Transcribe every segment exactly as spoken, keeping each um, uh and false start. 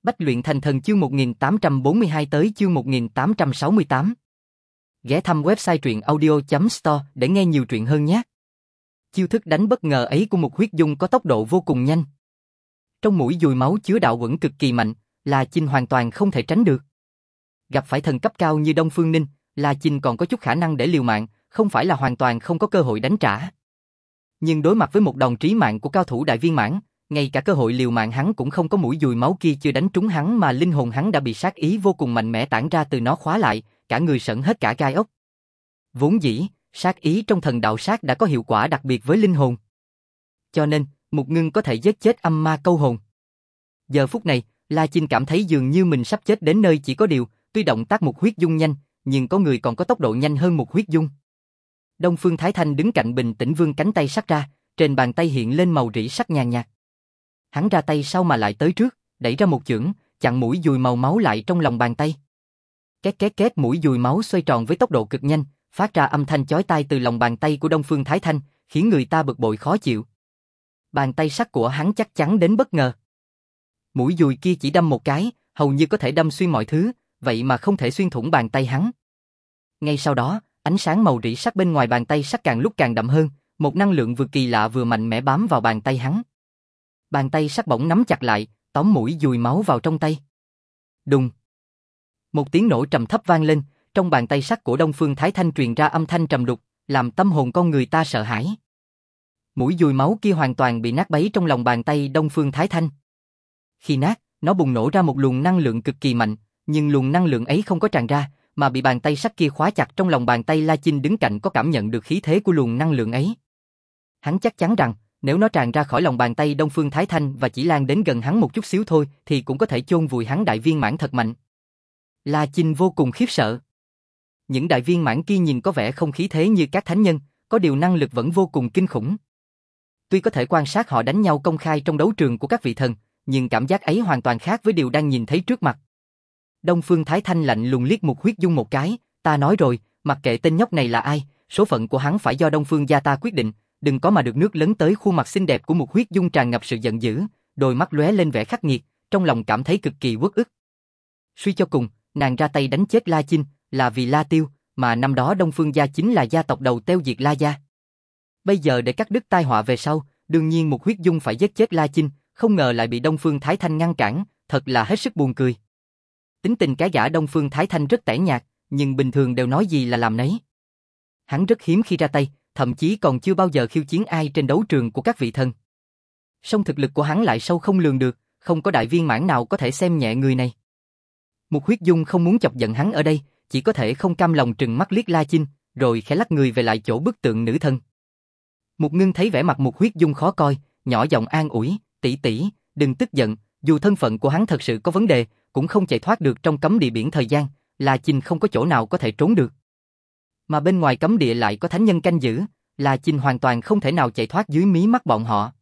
Bách luyện thành thần chương một nghìn tám trăm bốn mươi hai tới chương một nghìn tám trăm sáu mươi tám. Ghé thăm website truyện audio chấm store để nghe nhiều truyện hơn nhé. Chiêu thức đánh bất ngờ ấy của Mục Huyết Dung có tốc độ vô cùng nhanh. Trong mũi dùi máu chứa đạo uẩn cực kỳ mạnh, La Chinh hoàn toàn không thể tránh được. Gặp phải thần cấp cao như Đông Phương Ninh, La Chinh còn có chút khả năng để liều mạng, không phải là hoàn toàn không có cơ hội đánh trả. Nhưng đối mặt với một đòn trí mạng của cao thủ đại viên mãn, ngay cả cơ hội liều mạng hắn cũng không có, mũi dùi máu kia chưa đánh trúng hắn mà linh hồn hắn đã bị sát ý vô cùng mạnh mẽ tản ra từ nó khóa lại, cả người sởn hết cả gai ốc. Vốn dĩ, sát ý trong thần đạo sát đã có hiệu quả đặc biệt với linh hồn. Cho nên, Mục Ngưng có thể giết chết âm ma câu hồn. Giờ phút này, La Chinh cảm thấy dường như mình sắp chết đến nơi, chỉ có điều, tuy động tác Mục Huyết Dung nhanh, nhưng có người còn có tốc độ nhanh hơn Mục Huyết Dung. Đông Phương Thái Thanh đứng cạnh bình tĩnh vươn cánh tay sắc ra, trên bàn tay hiện lên màu rỉ sắc nhàn nhạt. Hắn ra tay sau mà lại tới trước, đẩy ra một chưởng, chặn mũi dùi màu máu lại trong lòng bàn tay. Két két két, mũi dùi máu xoay tròn với tốc độ cực nhanh, phát ra âm thanh chói tai từ lòng bàn tay của Đông Phương Thái Thanh, khiến người ta bực bội khó chịu. Bàn tay sắc của hắn chắc chắn đến bất ngờ. Mũi dùi kia chỉ đâm một cái, hầu như có thể đâm xuyên mọi thứ, vậy mà không thể xuyên thủng bàn tay hắn. Ngay sau đó, ánh sáng màu rỉ sắc bên ngoài bàn tay sắc càng lúc càng đậm hơn, một năng lượng vừa kỳ lạ vừa mạnh mẽ bám vào bàn tay hắn. Bàn tay sắc bỗng nắm chặt lại, tóm mũi dùi máu vào trong tay. Đùng. Một tiếng nổ trầm thấp vang lên, trong bàn tay sắc của Đông Phương Thái Thanh truyền ra âm thanh trầm đục, làm tâm hồn con người ta sợ hãi. Mũi dùi máu kia hoàn toàn bị nát bấy trong lòng bàn tay Đông Phương Thái Thanh. Khi nát, nó bùng nổ ra một luồng năng lượng cực kỳ mạnh, nhưng luồng năng lượng ấy không có tràn ra, mà bị bàn tay sắc kia khóa chặt trong lòng bàn tay. La Chinh đứng cạnh có cảm nhận được khí thế của luồng năng lượng ấy. Hắn chắc chắn rằng, nếu nó tràn ra khỏi lòng bàn tay Đông Phương Thái Thanh và chỉ lan đến gần hắn một chút xíu thôi, thì cũng có thể chôn vùi hắn đại viên mãn thật mạnh. La Chinh vô cùng khiếp sợ. Những đại viên mãn kia nhìn có vẻ không khí thế như các thánh nhân, có điều năng lực vẫn vô cùng kinh khủng. Tuy có thể quan sát họ đánh nhau công khai trong đấu trường của các vị thần, nhưng cảm giác ấy hoàn toàn khác với điều đang nhìn thấy trước mặt. Đông Phương Thái Thanh lạnh lùng liếc Mục Huyết Dung một cái, ta nói rồi, mặc kệ tên nhóc này là ai, số phận của hắn phải do Đông Phương gia ta quyết định, đừng có mà được nước lớn tới. Khuôn mặt xinh đẹp của Mục Huyết Dung tràn ngập sự giận dữ, đôi mắt lóe lên vẻ khắc nghiệt, trong lòng cảm thấy cực kỳ uất ức. Suy cho cùng, nàng ra tay đánh chết La Chinh là vì La Tiêu, mà năm đó Đông Phương gia chính là gia tộc đầu tiêu diệt La gia. Bây giờ để cắt đứt tai họa về sau, đương nhiên Mục Huyết Dung phải giết chết La Chinh, không ngờ lại bị Đông Phương Thái Thanh ngăn cản, thật là hết sức buồn cười. Tính tình cái gã Đông Phương Thái Thanh rất tẻ nhạt, nhưng bình thường đều nói gì là làm nấy. Hắn rất hiếm khi ra tay, thậm chí còn chưa bao giờ khiêu chiến ai trên đấu trường của các vị thần. Song thực lực của hắn lại sâu không lường được, không có đại viên mãn nào có thể xem nhẹ người này. Mục Huyết Dung không muốn chọc giận hắn ở đây, chỉ có thể không cam lòng trừng mắt liếc La Chinh, rồi khẽ lắc người về lại chỗ bức tượng nữ thần. Mục Ngưng thấy vẻ mặt Mục Huyết Dung khó coi, nhỏ giọng an ủi, tỷ tỷ, đừng tức giận, dù thân phận của hắn thật sự có vấn đề, cũng không chạy thoát được trong cấm địa biển thời gian, La Chinh không có chỗ nào có thể trốn được. Mà bên ngoài cấm địa lại có thánh nhân canh giữ, La Chinh hoàn toàn không thể nào chạy thoát dưới mí mắt bọn họ.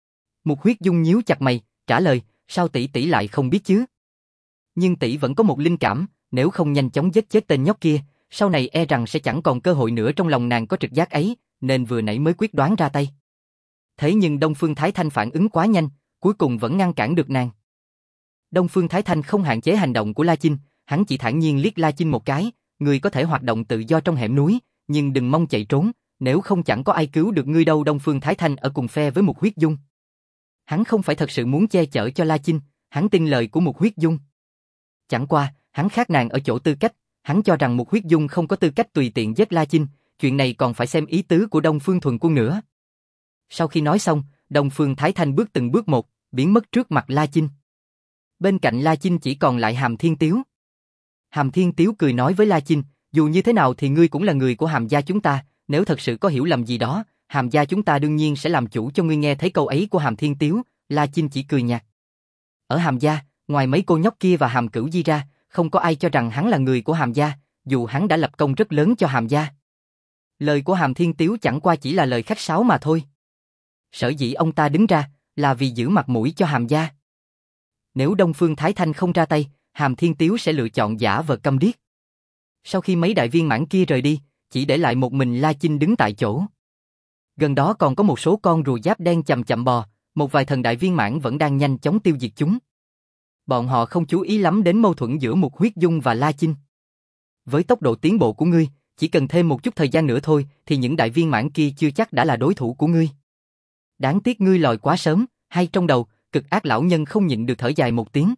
Mục Huyết Dung nhíu chặt mày, trả lời, sao tỷ tỷ lại không biết chứ? Nhưng tỷ vẫn có một linh cảm, nếu không nhanh chóng giết chết tên nhóc kia, sau này e rằng sẽ chẳng còn cơ hội nữa. Trong lòng nàng có trực giác ấy, nên vừa nãy mới quyết đoán ra tay. Thế nhưng Đông Phương Thái Thanh phản ứng quá nhanh, cuối cùng vẫn ngăn cản được nàng. Đông Phương Thái Thanh không hạn chế hành động của La Chinh, hắn chỉ thản nhiên liếc La Chinh một cái, người có thể hoạt động tự do trong hẻm núi, nhưng đừng mong chạy trốn, nếu không chẳng có ai cứu được ngươi đâu. Đông Phương Thái Thanh ở cùng phe với Mục Huyết Dung. Hắn không phải thật sự muốn che chở cho La Chinh, hắn tin lời của Mục Huyết Dung. Chẳng qua, hắn khác nàng ở chỗ tư cách, hắn cho rằng Mục Huyết Dung không có tư cách tùy tiện giết La Chinh, chuyện này còn phải xem ý tứ của Đông Phương Thuần Quân nữa. Sau khi nói xong, Đông Phương Thái Thanh bước từng bước một, biến mất trước mặt La Chinh. Bên cạnh La Chinh chỉ còn lại Hàm Thiên Tiếu. Hàm Thiên Tiếu cười nói với La Chinh, dù như thế nào thì ngươi cũng là người của Hàm gia chúng ta, nếu thật sự có hiểu lầm gì đó, Hàm gia chúng ta đương nhiên sẽ làm chủ cho ngươi. Nghe thấy câu ấy của Hàm Thiên Tiếu, La Chinh chỉ cười nhạt. Ở Hàm gia, ngoài mấy cô nhóc kia và Hàm Cửu Di ra, không có ai cho rằng hắn là người của Hàm gia, dù hắn đã lập công rất lớn cho Hàm gia. Lời của Hàm Thiên Tiếu chẳng qua chỉ là lời khách sáo mà thôi. Sở dĩ ông ta đứng ra, là vì giữ mặt mũi cho Hàm gia. Nếu Đông Phương Thái Thanh không ra tay, Hàm Thiên Tiếu sẽ lựa chọn giả vờ câm điếc. Sau khi mấy đại viên mãn kia rời đi, chỉ để lại một mình La Chinh đứng tại chỗ. Gần đó còn có một số con rùa giáp đen chậm chậm bò, một vài thần đại viên mãn vẫn đang nhanh chóng tiêu diệt chúng. Bọn họ không chú ý lắm đến mâu thuẫn giữa Mục Huyết Dung và La Chinh. Với tốc độ tiến bộ của ngươi, chỉ cần thêm một chút thời gian nữa thôi thì những đại viên mãn kia chưa chắc đã là đối thủ của ngươi. Đáng tiếc ngươi lòi quá sớm, hay trong đầu, Cực Ác lão nhân không nhịn được thở dài một tiếng.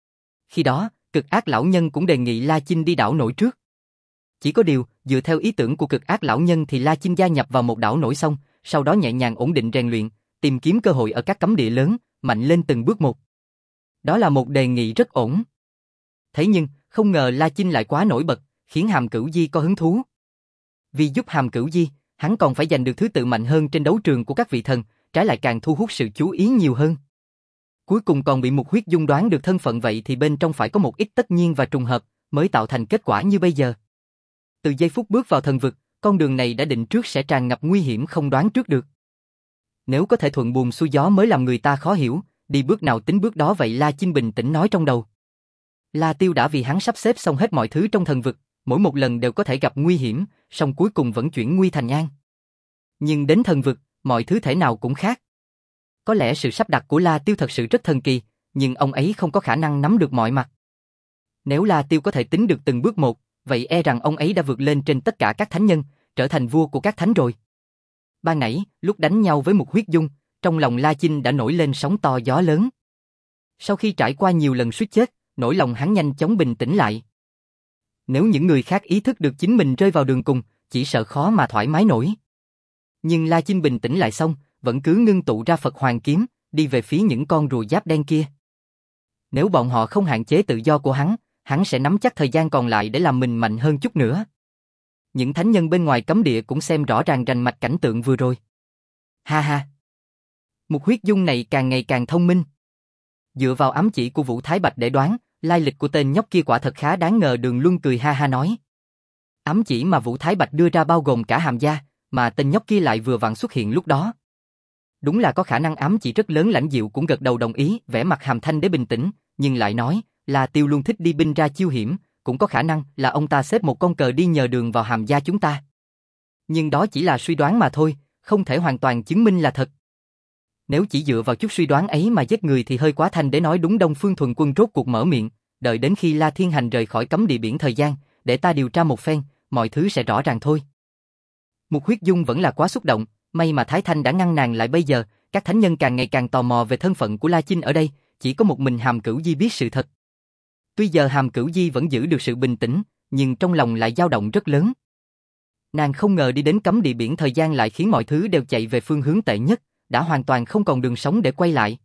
Khi đó, Cực Ác lão nhân cũng đề nghị La Chinh đi đảo nổi trước. Chỉ có điều, dựa theo ý tưởng của Cực Ác lão nhân thì La Chinh gia nhập vào một đảo nổi xong, sau đó nhẹ nhàng ổn định rèn luyện, tìm kiếm cơ hội ở các cấm địa lớn, mạnh lên từng bước một. Đó là một đề nghị rất ổn. Thế nhưng, không ngờ La Chinh lại quá nổi bật, khiến Hàm Cửu Di có hứng thú. Vì giúp Hàm Cửu Di, hắn còn phải giành được thứ tự mạnh hơn trên đấu trường của các vị thần, trái lại càng thu hút sự chú ý nhiều hơn. Cuối cùng còn bị Mục Huyết Dung đoán được thân phận, vậy thì bên trong phải có một ít tất nhiên và trùng hợp, mới tạo thành kết quả như bây giờ. Từ giây phút bước vào thần vực, con đường này đã định trước sẽ tràn ngập nguy hiểm không đoán trước được. Nếu có thể thuận buồm xuôi gió mới làm người ta khó hiểu, đi bước nào tính bước đó, vậy La Chinh bình tĩnh nói trong đầu. La Tiêu đã vì hắn sắp xếp xong hết mọi thứ trong thần vực, mỗi một lần đều có thể gặp nguy hiểm, song cuối cùng vẫn chuyển nguy thành an. Nhưng đến thần vực, mọi thứ thể nào cũng khác. Có lẽ sự sắp đặt của La Tiêu thật sự rất thần kỳ, nhưng ông ấy không có khả năng nắm được mọi mặt. Nếu La Tiêu có thể tính được từng bước một, vậy e rằng ông ấy đã vượt lên trên tất cả các thánh nhân, trở thành vua của các thánh rồi. Ban nãy, lúc đánh nhau với Mục Huyết Dung, trong lòng La Chinh đã nổi lên sóng to gió lớn. Sau khi trải qua nhiều lần suýt chết, nỗi lòng hắn nhanh chóng bình tĩnh lại. Nếu những người khác ý thức được chính mình rơi vào đường cùng, chỉ sợ khó mà thoải mái nổi. Nhưng La Chinh bình tĩnh lại xong, vẫn cứ ngưng tụ ra Phật Hoàng Kiếm, đi về phía những con rùa giáp đen kia. Nếu bọn họ không hạn chế tự do của hắn, hắn sẽ nắm chắc thời gian còn lại để làm mình mạnh hơn chút nữa. Những thánh nhân bên ngoài cấm địa cũng xem rõ ràng rành mạch cảnh tượng vừa rồi. Ha ha! Mục Huyết Dung này càng ngày càng thông minh. Dựa vào ám chỉ của Vũ Thái Bạch để đoán, lai lịch của tên nhóc kia quả thật khá đáng ngờ. Đường Luân cười ha ha nói. Ám chỉ mà Vũ Thái Bạch đưa ra bao gồm cả Hàm gia, mà tên nhóc kia lại vừa vặn xuất hiện lúc đó. Đúng là có khả năng ám chỉ rất lớn. Lãnh Diệu cũng gật đầu đồng ý, vẻ mặt Hàm Thanh Đế bình tĩnh, nhưng lại nói, là Tiêu luôn thích đi binh ra chiêu hiểm, cũng có khả năng là ông ta xếp một con cờ đi nhờ đường vào Hàm gia chúng ta. Nhưng đó chỉ là suy đoán mà thôi, không thể hoàn toàn chứng minh là thật. Nếu chỉ dựa vào chút suy đoán ấy mà giết người thì hơi quá. Thanh Đế nói đúng. Đông Phương Thuần Quân rốt cuộc mở miệng, đợi đến khi La Thiên Hành rời khỏi cấm địa biển thời gian, để ta điều tra một phen, mọi thứ sẽ rõ ràng thôi. Mục Huyết Dung vẫn là quá xúc động, may mà Thái Thanh đã ngăn nàng lại. Bây giờ, các thánh nhân càng ngày càng tò mò về thân phận của La Chinh ở đây, chỉ có một mình Hàm Cửu Di biết sự thật. Tuy giờ Hàm Cửu Di vẫn giữ được sự bình tĩnh, nhưng trong lòng lại dao động rất lớn. Nàng không ngờ đi đến cấm địa biển thời gian lại khiến mọi thứ đều chạy về phương hướng tệ nhất, đã hoàn toàn không còn đường sống để quay lại.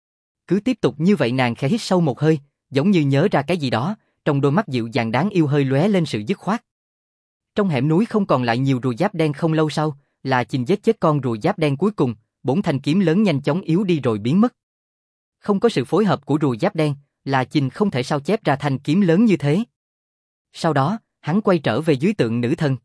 Cứ tiếp tục như vậy. Nàng khẽ hít sâu một hơi, giống như nhớ ra cái gì đó, trong đôi mắt dịu dàng đáng yêu hơi lóe lên sự dứt khoát. Trong hẻm núi không còn lại nhiều rùa giáp đen. Không lâu sau, La Chinh giết chết con rùa giáp đen cuối cùng, bốn thanh kiếm lớn nhanh chóng yếu đi rồi biến mất. Không có sự phối hợp của rùa giáp đen, La Chinh không thể sao chép ra thanh kiếm lớn như thế. Sau đó, hắn quay trở về dưới tượng nữ thần.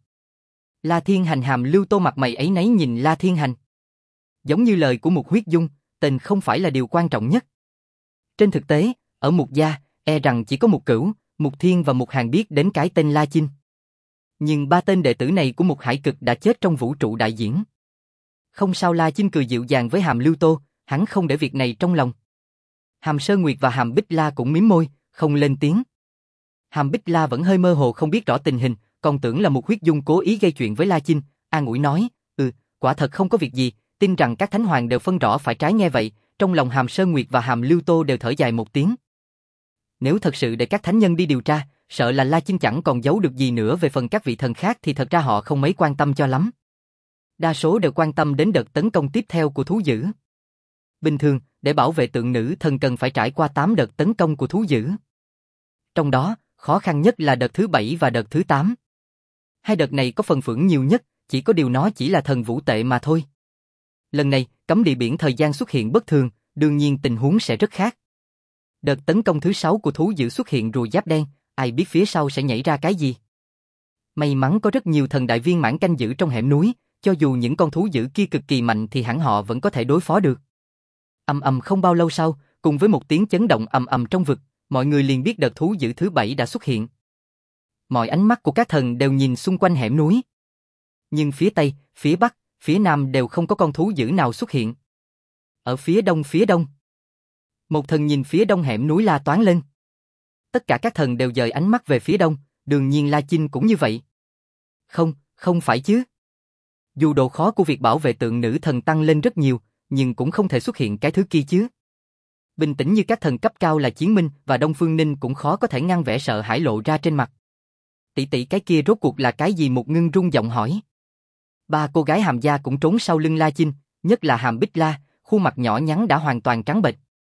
La Thiên Hành Hàm Lưu Tô mặt mày ấy nấy nhìn La Thiên Hành. Giống như lời của Mục Huyết Dung, tên không phải là điều quan trọng nhất. Trên thực tế, ở Mục gia, e rằng chỉ có Mục Cửu, Mục Thiên và Mục Hàn biết đến cái tên La Chinh. Nhưng ba tên đệ tử này của Mục Hải Cực đã chết trong vũ trụ đại diễn. Không sao. La Chinh cười dịu dàng với Hàm Lưu Tô, hắn không để việc này trong lòng. Hàm Sơn Nguyệt và Hàm Bích La cũng mím môi, không lên tiếng. Hàm Bích La vẫn hơi mơ hồ không biết rõ tình hình, còn tưởng là Mục Huyết Dung cố ý gây chuyện với La Chinh, an ủi nói, ừ, quả thật không có việc gì, tin rằng các thánh hoàng đều phân rõ phải trái. Nghe vậy, trong lòng Hàm Sơn Nguyệt và Hàm Lưu Tô đều thở dài một tiếng. Nếu thật sự để các thánh nhân đi điều tra, sợ là La Chinh chẳng còn giấu được gì nữa. Về phần các vị thần khác thì thật ra họ không mấy quan tâm cho lắm. Đa số đều quan tâm đến đợt tấn công tiếp theo của thú dữ. Bình thường, để bảo vệ tượng nữ thần cần phải trải qua tám đợt tấn công của thú dữ. Trong đó, khó khăn nhất là đợt thứ bảy và đợt thứ tám. Hai đợt này có phần phưởng nhiều nhất, chỉ có điều nó chỉ là thần vũ tệ mà thôi. Lần này, cấm địa biển thời gian xuất hiện bất thường, đương nhiên tình huống sẽ rất khác. Đợt tấn công thứ sáu của thú dữ xuất hiện rùa giáp đen, ai biết phía sau sẽ nhảy ra cái gì. May mắn có rất nhiều thần đại viên mãn canh giữ trong hẻm núi, cho dù những con thú dữ kia cực kỳ mạnh thì hẳn họ vẫn có thể đối phó được. Ầm ầm không bao lâu sau, cùng với một tiếng chấn động ầm ầm trong vực, mọi người liền biết đợt thú dữ thứ bảy đã xuất hiện. Mọi ánh mắt của các thần đều nhìn xung quanh hẻm núi. Nhưng phía Tây, phía Bắc, phía Nam đều không có con thú dữ nào xuất hiện. Ở phía Đông phía Đông, Một thần nhìn phía đông hẻm núi la toáng lên. Tất cả các thần đều dời ánh mắt về phía đông, đương nhiên La Chinh cũng như vậy. Không, không phải chứ. Dù độ khó của việc bảo vệ tượng nữ thần tăng lên rất nhiều, nhưng cũng không thể xuất hiện cái thứ kia chứ. Bình tĩnh như các thần cấp cao là Chiến Minh và Đông Phương Ninh cũng khó có thể ngăn vẻ sợ hãi lộ ra trên mặt. Tỷ tỷ cái kia rốt cuộc là cái gì? Một ngưng rung giọng hỏi. Ba cô gái Hàm gia cũng trốn sau lưng La Chinh, nhất là Hàm Bích La, khuôn mặt nhỏ nhắn đã hoàn toàn trắng bệch.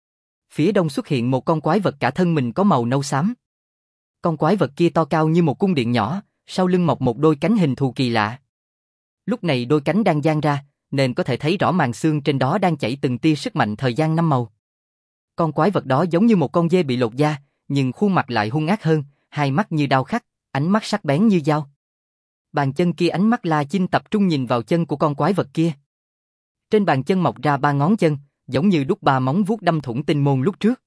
Phía đông xuất hiện một con quái vật cả thân mình có màu nâu xám. Con quái vật kia to cao như một cung điện nhỏ, sau lưng mọc một đôi cánh hình thù kỳ lạ. Lúc này đôi cánh đang dang ra, nên có thể thấy rõ màn xương trên đó đang chảy từng tia sức mạnh thời gian năm màu. Con quái vật đó giống như một con dê bị lột da, nhưng khuôn mặt lại hung ác hơn, hai mắt như đao khắc, ánh mắt sắc bén như dao. Bàn chân kia, ánh mắt La Chinh tập trung nhìn vào chân của con quái vật kia. Trên bàn chân mọc ra ba ngón chân, giống như đúc ba móng vuốt đâm thủng tinh môn lúc trước.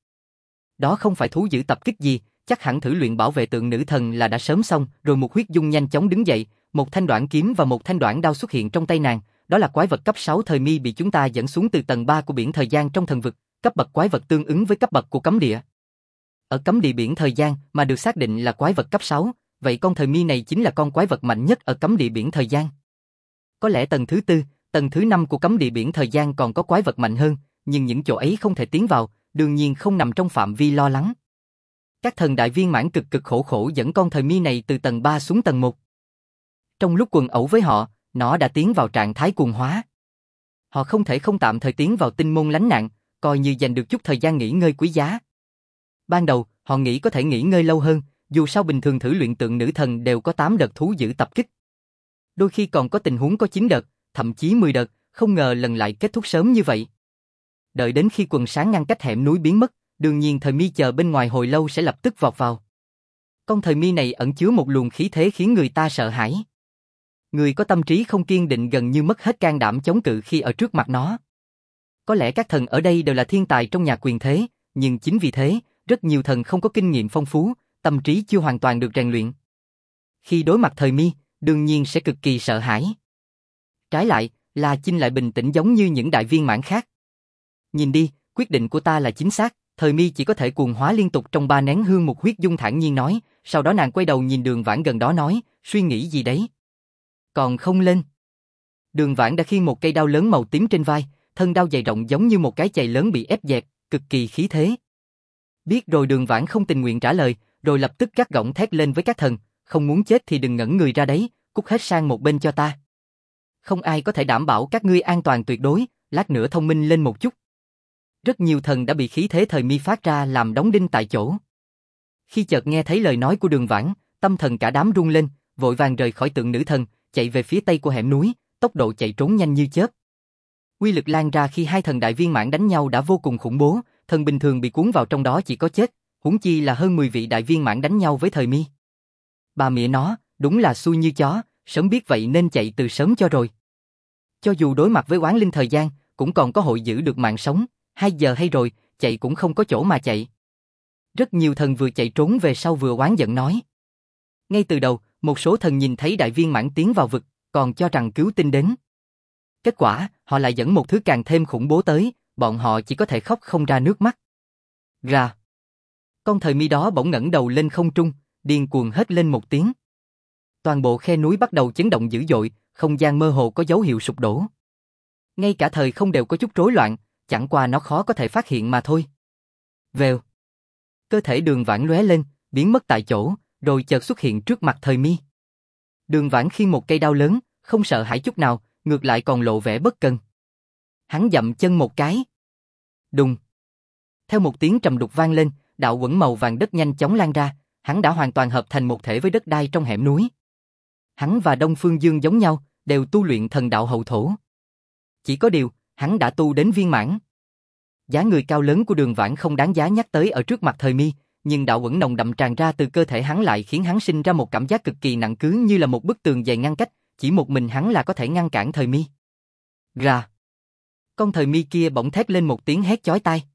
Đó không phải thú dữ tập kích gì, chắc hẳn thử luyện bảo vệ tượng nữ thần là đã sớm xong. Rồi một huyết dung nhanh chóng đứng dậy, một thanh đoạn kiếm và một thanh đoạn đao xuất hiện trong tay nàng. Đó là quái vật cấp sáu thời mi bị chúng ta dẫn xuống từ tầng ba của biển thời gian trong thần vực, cấp bậc quái vật tương ứng với cấp bậc của cấm địa. Ở cấm địa biển thời gian mà được xác định là quái vật cấp sáu, vậy con thời mi này chính là con quái vật mạnh nhất ở cấm địa biển thời gian. Có lẽ tầng thứ tư, tầng thứ năm của cấm địa biển thời gian còn có quái vật mạnh hơn, nhưng những chỗ ấy không thể tiến vào, đương nhiên không nằm trong phạm vi lo lắng. Các thần đại viên mãn cực cực khổ khổ dẫn con thời mi này từ tầng ba xuống tầng một. Trong lúc quần ẩu với họ, nó đã tiến vào trạng thái cuồng hóa. Họ không thể không tạm thời tiến vào tinh môn lánh nạn, coi như dành được chút thời gian nghỉ ngơi quý giá. Ban đầu, họ nghĩ có thể nghỉ ngơi lâu hơn, dù sao bình thường thử luyện tượng nữ thần đều có tám đợt thú dữ tập kích. Đôi khi còn có tình huống có chín đợt, thậm chí mười đợt, không ngờ lần lại kết thúc sớm như vậy. Đợi đến khi quần sáng ngăn cách hẻm núi biến mất, đương nhiên thời mi chờ bên ngoài hồi lâu sẽ lập tức vọt vào. Con thời mi này ẩn chứa một luồng khí thế khiến người ta sợ hãi. Người có tâm trí không kiên định gần như mất hết can đảm chống cự khi ở trước mặt nó. Có lẽ các thần ở đây đều là thiên tài trong nhà quyền thế, nhưng chính vì thế, rất nhiều thần không có kinh nghiệm phong phú, tâm trí chưa hoàn toàn được rèn luyện. Khi đối mặt thời mi, đương nhiên sẽ cực kỳ sợ hãi. Trái lại, La Chinh lại bình tĩnh giống như những đại viên mãn khác. Nhìn đi, quyết định của ta là chính xác, thời mi chỉ có thể cuồng hóa liên tục trong ba nén hương. Một huyết dung thản nhiên nói, sau đó nàng quay đầu nhìn Đường Vãn gần đó nói, suy nghĩ gì đấy? Còn không lên. Đường Vãn đã khiêng một cây đao lớn màu tím trên vai, thân đao dày rộng giống như một cái chày lớn bị ép dẹt, cực kỳ khí thế. Biết rồi Đường Vãn không tình nguyện trả lời, rồi lập tức gắt gỏng thét lên với các thần, không muốn chết thì đừng ngẩn người ra đấy, cút hết sang một bên cho ta. Không ai có thể đảm bảo các ngươi an toàn tuyệt đối, lát nữa thông minh lên một chút. Rất nhiều thần đã bị khí thế thời mi phát ra làm đóng đinh tại chỗ. Khi chợt nghe thấy lời nói của Đường Vãn, tâm thần cả đám rung lên, vội vàng rời khỏi tượng nữ thần, chạy về phía tây của hẻm núi, tốc độ chạy trốn nhanh như chớp. Uy lực lan ra khi hai thần đại viên mãn đánh nhau đã vô cùng khủng bố, thần bình thường bị cuốn vào trong đó chỉ có chết, huống chi là hơn mười vị đại viên mãn đánh nhau với thời mi. Bà mẹ nó, đúng là xui như chó, sớm biết vậy nên chạy từ sớm cho rồi. Cho dù đối mặt với oán linh thời gian, cũng còn có hội giữ được mạng sống, hai giờ hay rồi, chạy cũng không có chỗ mà chạy. Rất nhiều thần vừa chạy trốn về sau vừa oán giận nói. Ngay từ đầu, một số thần nhìn thấy đại viên mãn tiến vào vực, còn cho rằng cứu tinh đến. Kết quả, họ lại dẫn một thứ càng thêm khủng bố tới, bọn họ chỉ có thể khóc không ra nước mắt. Ra. Con thời mi đó bỗng ngẩng đầu lên không trung, điên cuồng hét lên một tiếng. Toàn bộ khe núi bắt đầu chấn động dữ dội, không gian mơ hồ có dấu hiệu sụp đổ. Ngay cả thời không đều có chút rối loạn, chẳng qua nó khó có thể phát hiện mà thôi. Vèo. Cơ thể Đường Vãn lóe lên, biến mất tại chỗ, rồi chợt xuất hiện trước mặt thời mi. Đường Vãn khiêng một cây đao lớn, không sợ hãi chút nào, ngược lại còn lộ vẻ bất cần. Hắn dậm chân một cái. Đùng. Theo một tiếng trầm đục vang lên, đạo quẩn màu vàng đất nhanh chóng lan ra, hắn đã hoàn toàn hợp thành một thể với đất đai trong hẻm núi. Hắn và Đông Phương Dương giống nhau, đều tu luyện thần đạo hậu thổ. Chỉ có điều, hắn đã tu đến viên mãn. Giá người cao lớn của Đường Vãn không đáng giá nhắc tới ở trước mặt thời mi, nhưng đạo quẩn nồng đậm tràn ra từ cơ thể hắn lại khiến hắn sinh ra một cảm giác cực kỳ nặng cứ như là một bức tường dày ngăn cách, chỉ một mình hắn là có thể ngăn cản thời mi. Ra. Con thời mi kia bỗng thét lên một tiếng hét chói tai.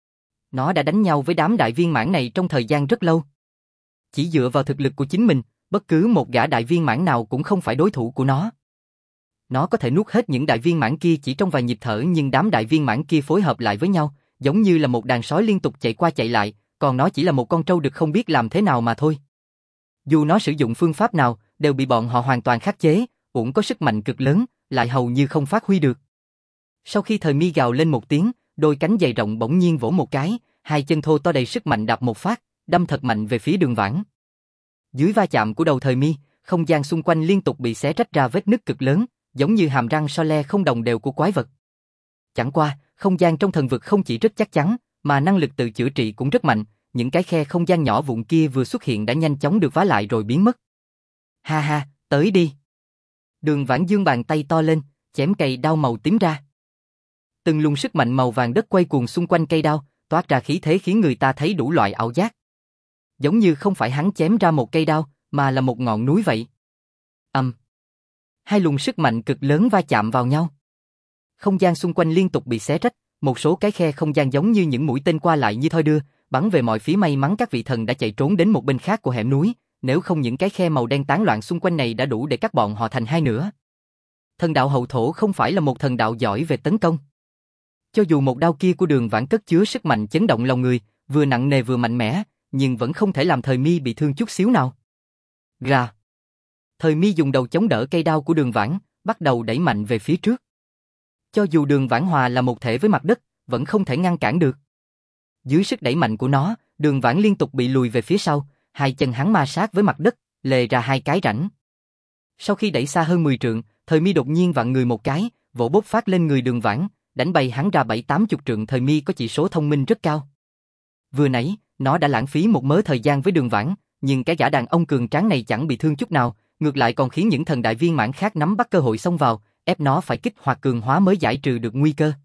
Nó đã đánh nhau với đám đại viên mãn này trong thời gian rất lâu. Chỉ dựa vào thực lực của chính mình, bất cứ một gã đại viên mãn nào cũng không phải đối thủ của nó. Nó có thể nuốt hết những đại viên mãn kia chỉ trong vài nhịp thở, nhưng đám đại viên mãn kia phối hợp lại với nhau, giống như là một đàn sói liên tục chạy qua chạy lại, còn nó chỉ là một con trâu đực không biết làm thế nào mà thôi. Dù nó sử dụng phương pháp nào, đều bị bọn họ hoàn toàn khắc chế, uổng có sức mạnh cực lớn, lại hầu như không phát huy được. Sau khi thời mi gào lên một tiếng, đôi cánh dày rộng bỗng nhiên vỗ một cái, hai chân thô to đầy sức mạnh đạp một phát, đâm thật mạnh về phía Đường Vãn. Dưới va chạm của đầu thời mi, không gian xung quanh liên tục bị xé rách ra vết nứt cực lớn, giống như hàm răng so le không đồng đều của quái vật. Chẳng qua, không gian trong thần vực không chỉ rất chắc chắn, mà năng lực tự chữa trị cũng rất mạnh, những cái khe không gian nhỏ vụn kia vừa xuất hiện đã nhanh chóng được vá lại rồi biến mất. Ha ha, tới đi. Đường Vãn giương bàn tay to lên, chém cây đao màu tím ra. Từng luồng sức mạnh màu vàng đất quay cuồng xung quanh cây đao, toát ra khí thế khiến người ta thấy đủ loại ảo giác. Giống như không phải hắn chém ra một cây đao, mà là một ngọn núi vậy. Ầm. Um. Hai luồng sức mạnh cực lớn va chạm vào nhau. Không gian xung quanh liên tục bị xé rách, một số cái khe không gian giống như những mũi tên qua lại như thoi đưa, bắn về mọi phía. May mắn các vị thần đã chạy trốn đến một bên khác của hẻm núi, nếu không những cái khe màu đen tán loạn xung quanh này đã đủ để cắt bọn họ thành hai nửa. Thần đạo hậu thổ không phải là một thần đạo giỏi về tấn công. Cho dù một đao kia của Đường Vãn cất chứa sức mạnh chấn động lòng người, vừa nặng nề vừa mạnh mẽ, nhưng vẫn không thể làm thời mi bị thương chút xíu nào. Gà. Thời mi dùng đầu chống đỡ cây đao của Đường Vãn, bắt đầu đẩy mạnh về phía trước. Cho dù Đường Vãn hòa là một thể với mặt đất, vẫn không thể ngăn cản được. Dưới sức đẩy mạnh của nó, Đường Vãn liên tục bị lùi về phía sau, hai chân hắn ma sát với mặt đất, lề ra hai cái rãnh. Sau khi đẩy xa hơn mười trượng, thời mi đột nhiên vặn người một cái, vỗ bốp phát lên người Đường Vãn, đánh bay hắn ra bảy tám chục trượng. Thời mi có chỉ số thông minh rất cao. Vừa nãy, nó đã lãng phí một mớ thời gian với Đường Vãn, nhưng cái gã đàn ông cường tráng này chẳng bị thương chút nào, ngược lại còn khiến những thần đại viên mãn khác nắm bắt cơ hội xông vào, ép nó phải kích hoạt cường hóa mới giải trừ được nguy cơ.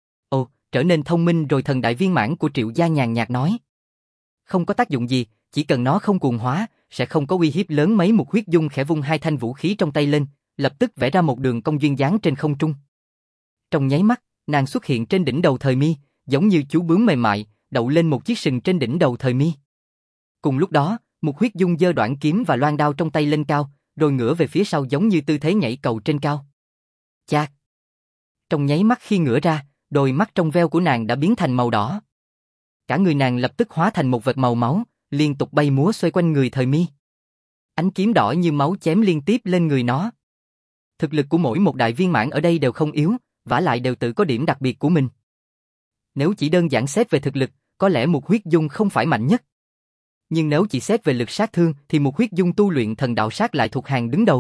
Ồ, trở nên thông minh rồi. Thần đại viên mãn của Triệu gia nhàn nhạt nói. Không có tác dụng gì, chỉ cần nó không cuồng hóa, sẽ không có uy hiếp lớn mấy. Một huyết dung khẽ vung hai thanh vũ khí trong tay lên, lập tức vẽ ra một đường cong duyên dáng trên không trung. Trong nháy mắt, nàng xuất hiện trên đỉnh đầu thời mi, giống như chú bướm mềm mại, đậu lên một chiếc sừng trên đỉnh đầu thời mi. Cùng lúc đó, một huyết dung giơ đoạn kiếm và loan đao trong tay lên cao, rồi ngửa về phía sau giống như tư thế nhảy cầu trên cao. Chạc! Trong nháy mắt khi ngửa ra, đôi mắt trong veo của nàng đã biến thành màu đỏ. Cả người nàng lập tức hóa thành một vệt màu máu, liên tục bay múa xoay quanh người thời mi. Ánh kiếm đỏ như máu chém liên tiếp lên người nó. Thực lực của mỗi một đại viên mãn ở đây đều không yếu, vả lại đều tự có điểm đặc biệt của mình. Nếu chỉ đơn giản xét về thực lực, có lẽ một huyết dung không phải mạnh nhất. Nhưng nếu chỉ xét về lực sát thương thì một huyết dung tu luyện thần đạo sát lại thuộc hàng đứng đầu.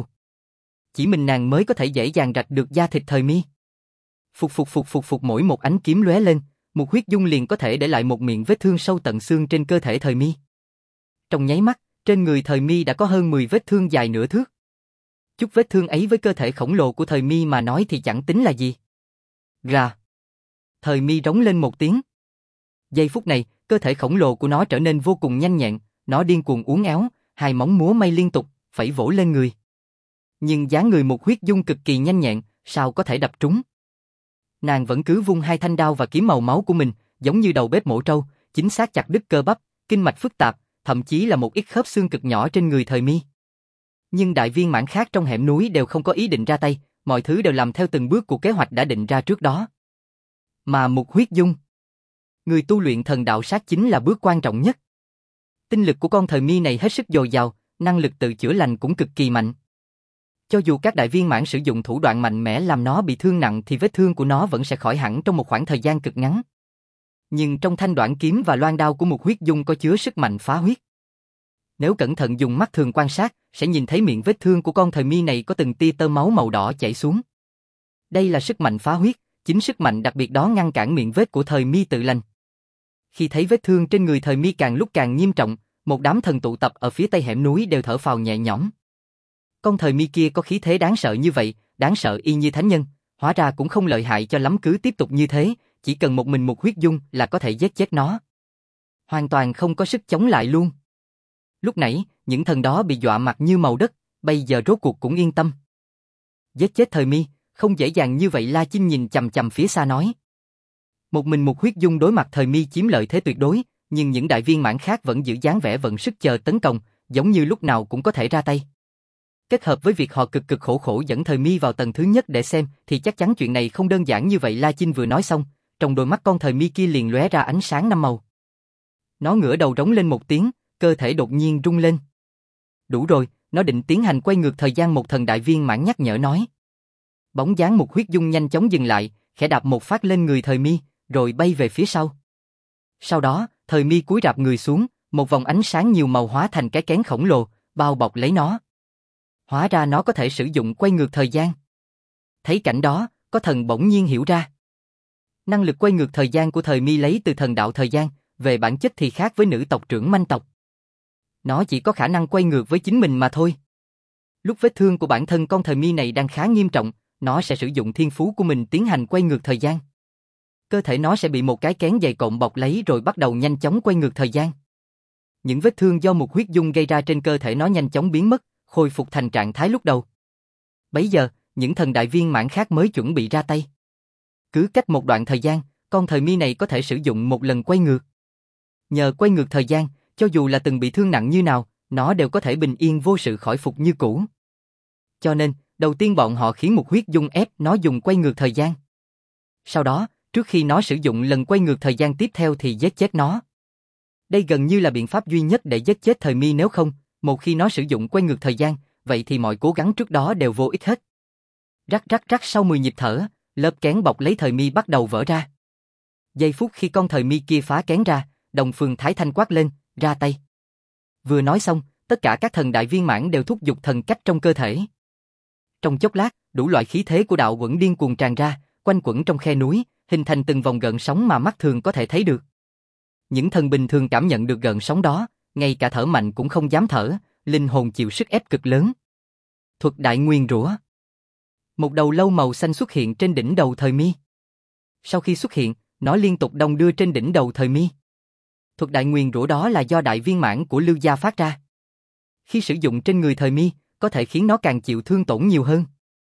Chỉ mình nàng mới có thể dễ dàng rạch được da thịt thời mi. Phục phục phục phục phục mỗi một ánh kiếm lóe lên, một huyết dung liền có thể để lại một miệng vết thương sâu tận xương trên cơ thể thời mi. Trong nháy mắt, trên người thời mi đã có hơn mười vết thương dài nửa thước. Chút vết thương ấy với cơ thể khổng lồ của thời mi mà nói thì chẳng tính là gì. Gà. Thời mi rống lên một tiếng. Giây phút này, cơ thể khổng lồ của nó trở nên vô cùng nhanh nhẹn, nó điên cuồng uốn éo, hai móng múa may liên tục, phẩy vỗ lên người. Nhưng dáng người một huyết dung cực kỳ nhanh nhẹn, sao có thể đập trúng. Nàng vẫn cứ vung hai thanh đao và kiếm màu máu của mình, giống như đầu bếp mổ trâu, chính xác chặt đứt cơ bắp, kinh mạch phức tạp, thậm chí là một ít khớp xương cực nhỏ trên người thời mi. Nhưng đại viên mãn khác trong hẻm núi đều không có ý định ra tay, mọi thứ đều làm theo từng bước của kế hoạch đã định ra trước đó. Mà một huyết dung, người tu luyện thần đạo sát chính là bước quan trọng nhất. Tinh lực của con thời mi này hết sức dồi dào, năng lực tự chữa lành cũng cực kỳ mạnh. Cho dù các đại viên mãn sử dụng thủ đoạn mạnh mẽ làm nó bị thương nặng thì vết thương của nó vẫn sẽ khỏi hẳn trong một khoảng thời gian cực ngắn. Nhưng trong thanh đoạn kiếm và loan đao của một huyết dung có chứa sức mạnh phá huyết. Nếu cẩn thận dùng mắt thường quan sát, sẽ nhìn thấy miệng vết thương của con thời mi này có từng tia tơ máu màu đỏ chảy xuống. Đây là sức mạnh phá huyết, chính sức mạnh đặc biệt đó ngăn cản miệng vết của thời mi tự lành. Khi thấy vết thương trên người thời mi càng lúc càng nghiêm trọng, một đám thần tụ tập ở phía tây hẻm núi đều thở phào nhẹ nhõm. Con thời mi kia có khí thế đáng sợ như vậy, đáng sợ y như thánh nhân, hóa ra cũng không lợi hại cho lắm, cứ tiếp tục như thế, chỉ cần một mình một huyết dung là có thể giết chết nó. Hoàn toàn không có sức chống lại luôn. Lúc nãy, những thần đó bị dọa mặt như màu đất, bây giờ rốt cuộc cũng yên tâm. Giết chết thời mi, không dễ dàng như vậy. La Chinh nhìn chằm chằm phía xa nói. Một mình một huyết dung đối mặt thời mi chiếm lợi thế tuyệt đối, nhưng những đại viên mãn khác vẫn giữ dáng vẻ vận sức chờ tấn công, giống như lúc nào cũng có thể ra tay. Kết hợp với việc họ cực cực khổ khổ dẫn thời mi vào tầng thứ nhất để xem, thì chắc chắn chuyện này không đơn giản như vậy. La Chinh vừa nói xong, trong đôi mắt con thời mi kia liền lóe ra ánh sáng năm màu. Nó ngửa đầu rống lên một tiếng, cơ thể đột nhiên rung lên. Đủ rồi, nó định tiến hành quay ngược thời gian, một thần đại viên mãn nhắc nhở nói. Bóng dáng một huyết dung nhanh chóng dừng lại, khẽ đạp một phát lên người thời mi, rồi bay về phía sau. Sau đó, thời mi cúi rạp người xuống, một vòng ánh sáng nhiều màu hóa thành cái kén khổng lồ, bao bọc lấy nó. Hóa ra nó có thể sử dụng quay ngược thời gian. Thấy cảnh đó, có thần bỗng nhiên hiểu ra. Năng lực quay ngược thời gian của thời mi lấy từ thần đạo thời gian, về bản chất thì khác với nữ tộc trưởng manh tộc. Nó chỉ có khả năng quay ngược với chính mình mà thôi. Lúc vết thương của bản thân con thời mi này đang khá nghiêm trọng, nó sẽ sử dụng thiên phú của mình tiến hành quay ngược thời gian. Cơ thể nó sẽ bị một cái kén dày cộm bọc lấy rồi bắt đầu nhanh chóng quay ngược thời gian. Những vết thương do một huyết dung gây ra trên cơ thể nó nhanh chóng biến mất, khôi phục thành trạng thái lúc đầu. Bấy giờ, những thần đại viên mãn khác mới chuẩn bị ra tay. Cứ cách một đoạn thời gian, con thời mi này có thể sử dụng một lần quay ngược. Nhờ quay ngược thời gian, cho dù là từng bị thương nặng như nào, nó đều có thể bình yên vô sự khỏi phục như cũ. Cho nên, đầu tiên bọn họ khiến một huyết dung ép nó dùng quay ngược thời gian. Sau đó, trước khi nó sử dụng lần quay ngược thời gian tiếp theo thì giết chết nó. Đây gần như là biện pháp duy nhất để giết chết thời mi, nếu không, một khi nó sử dụng quay ngược thời gian, vậy thì mọi cố gắng trước đó đều vô ích hết. Rắc rắc rắc, sau mười nhịp thở, lớp kén bọc lấy thời mi bắt đầu vỡ ra. Giây phút khi con thời mi kia phá kén ra, Đồng Phương Thái Thanh quát lên, ra tay. Vừa nói xong, tất cả các thần đại viên mãn đều thúc giục thần cách trong cơ thể. Trong chốc lát, đủ loại khí thế của đạo quẩn điên cuồng tràn ra, quanh quẩn trong khe núi, hình thành từng vòng gợn sóng mà mắt thường có thể thấy được. Những thần bình thường cảm nhận được gợn sóng đó, ngay cả thở mạnh cũng không dám thở, linh hồn chịu sức ép cực lớn. Thuật đại nguyền rủa. Một đầu lâu màu xanh xuất hiện trên đỉnh đầu thời mi. Sau khi xuất hiện, nó liên tục đong đưa trên đỉnh đầu thời mi. Thuật đại nguyền rủa đó là do đại viên mãn của Lưu gia phát ra. Khi sử dụng trên người thời mi, có thể khiến nó càng chịu thương tổn nhiều hơn.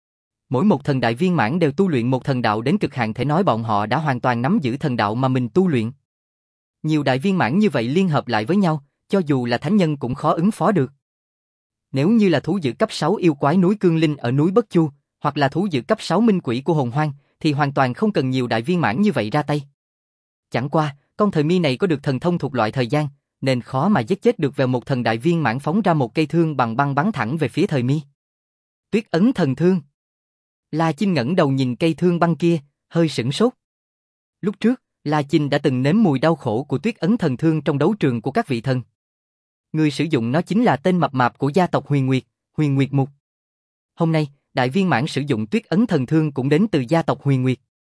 Mỗi một thần đại viên mãn đều tu luyện một thần đạo đến cực hạn, thể nói bọn họ đã hoàn toàn nắm giữ thần đạo mà mình tu luyện. Nhiều đại viên mãn như vậy liên hợp lại với nhau, cho dù là thánh nhân cũng khó ứng phó được. Nếu như là thú dữ cấp sáu yêu quái núi Cương Linh ở núi Bất Chu, hoặc là thú dữ cấp sáu minh quỷ của Hồn Hoang, thì hoàn toàn không cần nhiều đại viên mãn như vậy ra tay. Chẳng qua, con thời mi này có được thần thông thuộc loại thời gian, nên khó mà giết chết được. Về một thần đại viên mãn phóng ra một cây thương bằng băng bắn thẳng về phía thời mi. Tuyết ấn thần thương. La Chinh ngẩng đầu nhìn cây thương băng kia, hơi sửng sốt. Lúc trước, La Chinh đã từng nếm mùi đau khổ của tuyết ấn thần thương trong đấu trường của các vị thần. Người sử dụng nó chính là tên mập mạp của gia tộc Huyền Nguyệt, Huyền Nguyệt Mục. Hôm nay, đại viên mãn sử dụng tuyết ấn thần thương cũng đến từ gia tộc Huyền Nguyệt.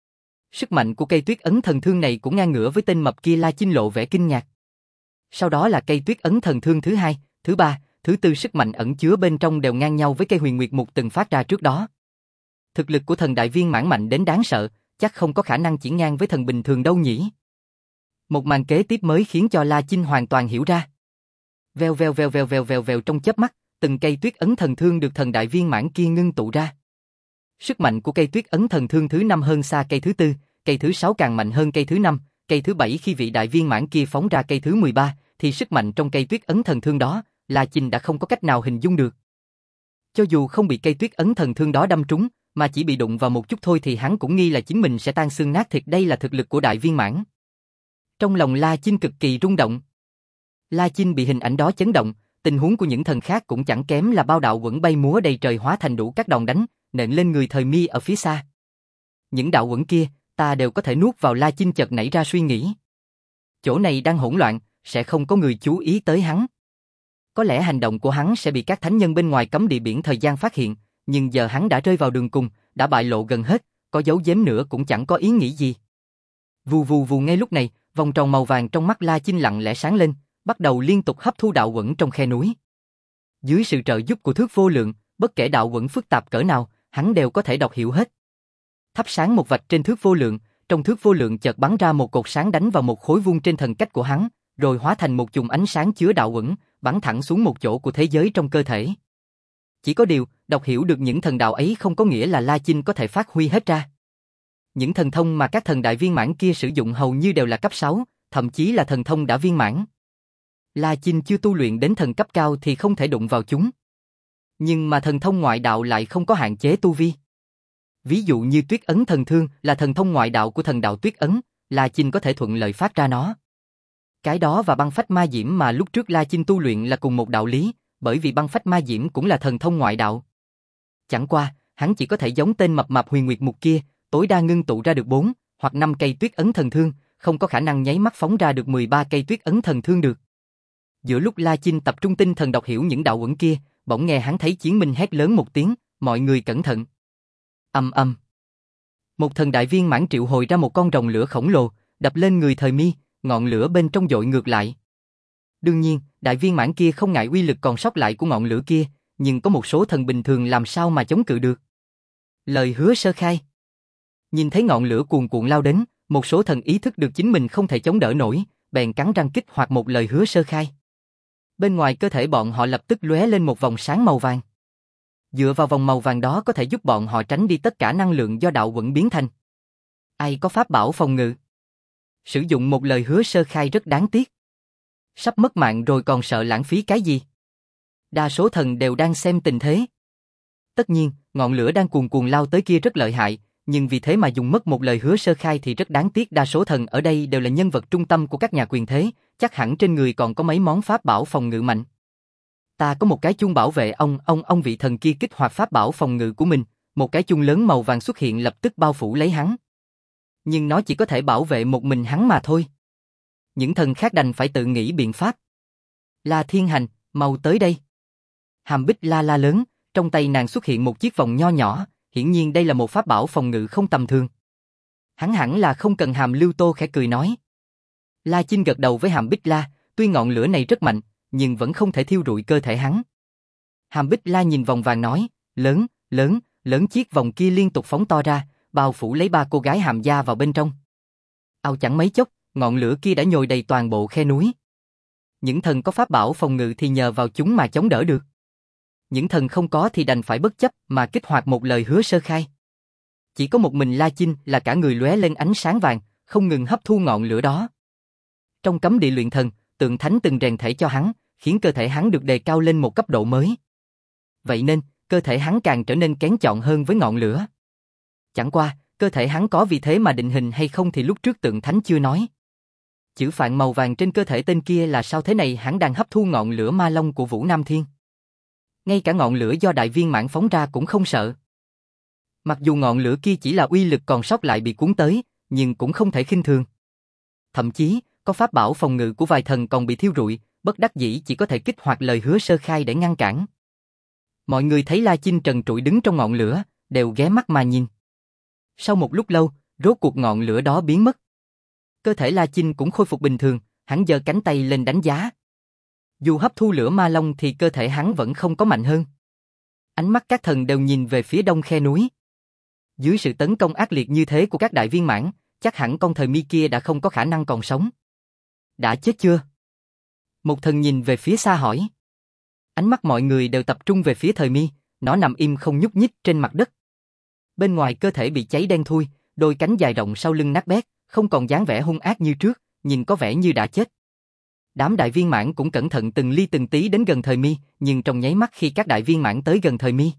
Sức mạnh của cây tuyết ấn thần thương này cũng ngang ngửa với tên mập kia. La Chinh lộ vẻ kinh ngạc. Sau đó là cây tuyết ấn thần thương thứ hai, thứ ba, thứ tư, sức mạnh ẩn chứa bên trong đều ngang nhau với cây Huyền Nguyệt Mục từng phát ra trước đó. Thực lực của thần đại viên mãn mạnh đến đáng sợ, chắc không có khả năng chỉ ngang với thần bình thường đâu nhỉ. Một màn kế tiếp mới khiến cho La Chinh hoàn toàn hiểu ra. Vèo vèo vèo vèo vèo vèo vèo, trong chớp mắt, từng cây tuyết ấn thần thương được thần đại viên mãn kia ngưng tụ ra. Sức mạnh của cây tuyết ấn thần thương thứ năm hơn xa cây thứ tư, cây thứ sáu càng mạnh hơn cây thứ năm, cây thứ bảy. Khi vị đại viên mãn kia phóng ra cây thứ mười ba, thì sức mạnh trong cây tuyết ấn thần thương đó, La Chinh đã không có cách nào hình dung được. Cho dù không bị cây tuyết ấn thần thương đó đâm trúng, mà chỉ bị đụng vào một chút thôi thì hắn cũng nghi là chính mình sẽ tan xương nát thịt. Đây là thực lực của đại viên mãn. Trong lòng La Chinh cực kỳ rung động. La Chinh bị hình ảnh đó chấn động, tình huống của những thần khác cũng chẳng kém, là bao đạo quẩn bay múa đầy trời hóa thành đủ các đòn đánh, nện lên người thời mi ở phía xa. Những đạo quẩn kia, ta đều có thể nuốt vào. La Chinh chợt nảy ra suy nghĩ. Chỗ này đang hỗn loạn, sẽ không có người chú ý tới hắn. Có lẽ hành động của hắn sẽ bị các thánh nhân bên ngoài cấm địa biển thời gian phát hiện, nhưng giờ hắn đã rơi vào đường cùng, đã bại lộ gần hết, có giấu giếm nữa cũng chẳng có ý nghĩ gì. Vù vù vù, ngay lúc này, vòng tròn màu vàng trong mắt La Chinh lặng lẽ sáng lên, bắt đầu liên tục hấp thu đạo quẩn trong khe núi. Dưới sự trợ giúp của thước vô lượng, bất kể đạo quẩn phức tạp cỡ nào, hắn đều có thể đọc hiểu hết. Thắp sáng một vạch trên thước vô lượng, trong thước vô lượng chợt bắn ra một cột sáng đánh vào một khối vuông trên thần cách của hắn, rồi hóa thành một chùm ánh sáng chứa đạo quẩn, bắn thẳng xuống một chỗ của thế giới trong cơ thể. Chỉ có điều, đọc hiểu được những thần đạo ấy không có nghĩa là La Chinh có thể phát huy hết ra. Những thần thông mà các thần đại viên mãn kia sử dụng hầu như đều là cấp sáu, thậm chí là thần thông đã viên mãn. La Chinh chưa tu luyện đến thần cấp cao thì không thể đụng vào chúng. Nhưng mà thần thông ngoại đạo lại không có hạn chế tu vi. Ví dụ như Tuyết Ấn Thần Thương là thần thông ngoại đạo của thần đạo Tuyết Ấn, La Chinh có thể thuận lợi phát ra nó. Cái đó và băng phách ma diễm mà lúc trước La Chinh tu luyện là cùng một đạo lý, bởi vì băng phách ma diễm cũng là thần thông ngoại đạo. Chẳng qua, hắn chỉ có thể giống tên mập mạp Huyền Nguyệt Mục kia, tối đa ngưng tụ ra được bốn hoặc năm cây Tuyết Ấn Thần Thương, không có khả năng nháy mắt phóng ra được mười ba cây Tuyết Ấn Thần Thương được. Giữa lúc La Chinh tập trung tinh thần đọc hiểu những đạo uẩn kia, bỗng nghe hắn thấy Chiến Minh hét lớn một tiếng, mọi người cẩn thận. Ầm ầm. Một thần đại viên mãn triệu hồi ra một con rồng lửa khổng lồ, đập lên người Thời Mi, ngọn lửa bên trong dội ngược lại. Đương nhiên, đại viên mãn kia không ngại uy lực còn sót lại của ngọn lửa kia, nhưng có một số thần bình thường làm sao mà chống cự được. Lời hứa sơ khai. Nhìn thấy ngọn lửa cuồn cuộn lao đến, một số thần ý thức được chính mình không thể chống đỡ nổi, bèn cắn răng kích hoạt một lời hứa sơ khai. Bên ngoài cơ thể bọn họ lập tức lóe lên một vòng sáng màu vàng. Dựa vào vòng màu vàng đó có thể giúp bọn họ tránh đi tất cả năng lượng do đạo uẩn biến thành. Ai có pháp bảo phòng ngự? Sử dụng một lời hứa sơ khai rất đáng tiếc. Sắp mất mạng rồi còn sợ lãng phí cái gì? Đa số thần đều đang xem tình thế. Tất nhiên, ngọn lửa đang cuồn cuộn lao tới kia rất lợi hại, nhưng vì thế mà dùng mất một lời hứa sơ khai thì rất đáng tiếc. Đa số thần ở đây đều là nhân vật trung tâm của các nhà quyền thế, chắc hẳn trên người còn có mấy món pháp bảo phòng ngự mạnh. Ta có một cái chuông bảo vệ ông, ông, ông vị thần kia kích hoạt pháp bảo phòng ngự của mình, một cái chuông lớn màu vàng xuất hiện lập tức bao phủ lấy hắn. Nhưng nó chỉ có thể bảo vệ một mình hắn mà thôi. Những thần khác đành phải tự nghĩ biện pháp. La Thiên Hành, mau tới đây. Hàm Bích La la lớn, trong tay nàng xuất hiện một chiếc vòng nho nhỏ, hiển nhiên đây là một pháp bảo phòng ngự không tầm thường. Hắn hẳn là không cần. Hàm Lưu Tô khẽ cười nói. La Chinh gật đầu với Hàm Bích La, tuy ngọn lửa này rất mạnh, nhưng vẫn không thể thiêu rụi cơ thể hắn. Hàm Bích La nhìn vòng vàng nói, lớn, lớn, lớn. Chiếc vòng kia liên tục phóng to ra, bao phủ lấy ba cô gái Hàm gia vào bên trong. Ao chẳng mấy chốc, ngọn lửa kia đã nhồi đầy toàn bộ khe núi. Những thần có pháp bảo phòng ngự thì nhờ vào chúng mà chống đỡ được. Những thần không có thì đành phải bất chấp mà kích hoạt một lời hứa sơ khai. Chỉ có một mình La Chinh là cả người lóe lên ánh sáng vàng, không ngừng hấp thu ngọn lửa đó. Trong cấm địa luyện thần, tượng thánh từng rèn thể cho hắn, khiến cơ thể hắn được đề cao lên một cấp độ mới. Vậy nên, cơ thể hắn càng trở nên kén chọn hơn với ngọn lửa. Chẳng qua, cơ thể hắn có vì thế mà định hình hay không thì lúc trước tượng thánh chưa nói. Chữ phạn màu vàng trên cơ thể tên kia là sao thế này? Hắn đang hấp thu ngọn lửa ma long của Vũ Nam Thiên. Ngay cả ngọn lửa do đại viên mãn phóng ra cũng không sợ. Mặc dù ngọn lửa kia chỉ là uy lực còn sót lại bị cuốn tới, nhưng cũng không thể khinh thường. Thậm chí, có pháp bảo phòng ngự của vài thần còn bị thiêu rụi, bất đắc dĩ chỉ có thể kích hoạt lời hứa sơ khai để ngăn cản. Mọi người thấy La Chinh trần trụi đứng trong ngọn lửa, đều ghé mắt mà nhìn. Sau một lúc lâu, rốt cuộc ngọn lửa đó biến mất. Cơ thể La Chinh cũng khôi phục bình thường, hắn giơ cánh tay lên đánh giá. Dù hấp thu lửa ma long thì cơ thể hắn vẫn không có mạnh hơn. Ánh mắt các thần đều nhìn về phía đông khe núi. Dưới sự tấn công ác liệt như thế của các đại viên mãn, chắc hẳn con Thời Mi kia đã không có khả năng còn sống. Đã chết chưa? Một thần nhìn về phía xa hỏi. Ánh mắt mọi người đều tập trung về phía Thời Mi, nó nằm im không nhúc nhích trên mặt đất. Bên ngoài cơ thể bị cháy đen thui, đôi cánh dài rộng sau lưng nát bét, không còn dáng vẻ hung ác như trước, nhìn có vẻ như đã chết. Đám đại viên mãn cũng cẩn thận từng ly từng tí đến gần Thời Mi, nhưng trong nháy mắt khi các đại viên mãn tới gần Thời Mi,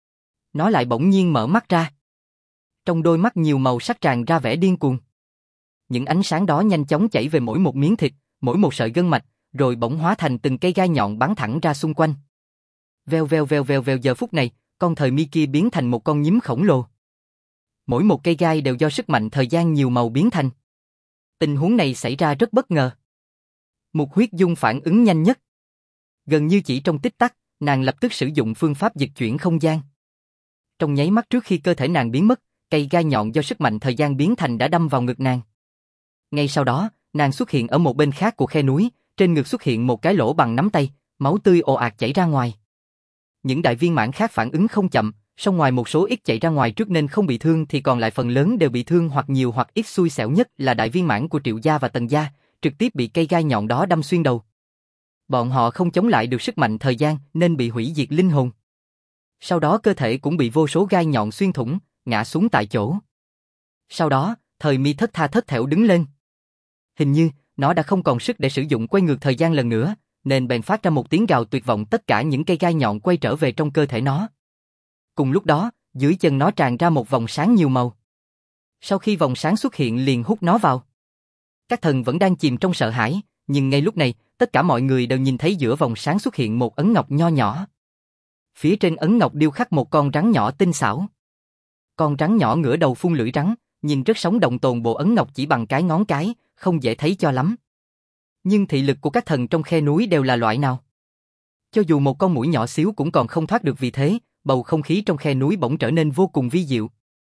nó lại bỗng nhiên mở mắt ra. Trong đôi mắt nhiều màu sắc tràn ra vẻ điên cuồng. Những ánh sáng đó nhanh chóng chảy về mỗi một miếng thịt, mỗi một sợi gân mạch, rồi bỗng hóa thành từng cây gai nhọn bắn thẳng ra xung quanh. Veo veo veo veo veo. Giờ phút này, con Thời Mi kia biến thành một con nhím khổng lồ. Mỗi một cây gai đều do sức mạnh thời gian nhiều màu biến thành. Tình huống này xảy ra rất bất ngờ. Mục Huyết Dung phản ứng nhanh nhất. Gần như chỉ trong tích tắc, nàng lập tức sử dụng phương pháp dịch chuyển không gian. Trong nháy mắt trước khi cơ thể nàng biến mất, cây gai nhọn do sức mạnh thời gian biến thành đã đâm vào ngực nàng. Ngay sau đó, nàng xuất hiện ở một bên khác của khe núi, trên ngực xuất hiện một cái lỗ bằng nắm tay, máu tươi ồ ạt chảy ra ngoài. Những đại viên mãn khác phản ứng không chậm, song ngoài một số ít chạy ra ngoài trước nên không bị thương thì còn lại phần lớn đều bị thương hoặc nhiều hoặc ít. Xui xẻo nhất là đại viên mãn của Triệu gia và Tần gia, trực tiếp bị cây gai nhọn đó đâm xuyên đầu. Bọn họ không chống lại được sức mạnh thời gian nên bị hủy diệt linh hồn. Sau đó cơ thể cũng bị vô số gai nhọn xuyên thủng, ngã xuống tại chỗ. Sau đó, Thời Mi thất tha thất thểu đứng lên. Hình như, nó đã không còn sức để sử dụng quay ngược thời gian lần nữa, nên bèn phát ra một tiếng gào tuyệt vọng. Tất cả những cây gai nhọn quay trở về trong cơ thể nó. Cùng lúc đó, dưới chân nó tràn ra một vòng sáng nhiều màu. Sau khi vòng sáng xuất hiện liền hút nó vào. Các thần vẫn đang chìm trong sợ hãi, nhưng ngay lúc này, tất cả mọi người đều nhìn thấy giữa vòng sáng xuất hiện một ấn ngọc nho nhỏ. Phía trên ấn ngọc điêu khắc một con rắn nhỏ tinh xảo. Con rắn nhỏ ngửa đầu phun lưỡi rắn, nhìn rất sống động tồn bộ ấn ngọc chỉ bằng cái ngón cái, không dễ thấy cho lắm. Nhưng thị lực của các thần trong khe núi đều là loại nào? Cho dù một con muỗi nhỏ xíu cũng còn không thoát được, vì thế, bầu không khí trong khe núi bỗng trở nên vô cùng vi diệu.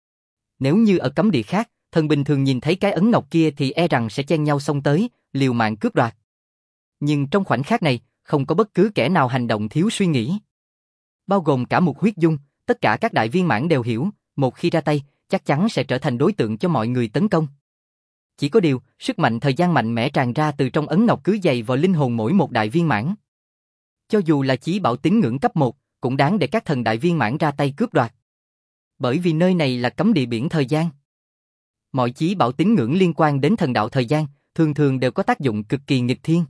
Nếu như ở cấm địa khác, thần bình thường nhìn thấy cái ấn ngọc kia thì e rằng sẽ chen nhau xông tới, liều mạng cướp đoạt. Nhưng trong khoảnh khắc này, không có bất cứ kẻ nào hành động thiếu suy nghĩ. Bao gồm cả Mục Huyết Dung, tất cả các đại viên mãn đều hiểu, một khi ra tay, chắc chắn sẽ trở thành đối tượng cho mọi người tấn công. Chỉ có điều, sức mạnh thời gian mạnh mẽ tràn ra từ trong ấn ngọc cứ dày vào linh hồn mỗi một đại viên mãn. Cho dù là chí bảo tín ngưỡng cấp một, cũng đáng để các thần đại viên mãn ra tay cướp đoạt. Bởi vì nơi này là cấm địa biển thời gian. Mọi chí bảo tín ngưỡng liên quan đến thần đạo thời gian, thường thường đều có tác dụng cực kỳ nghịch thiên.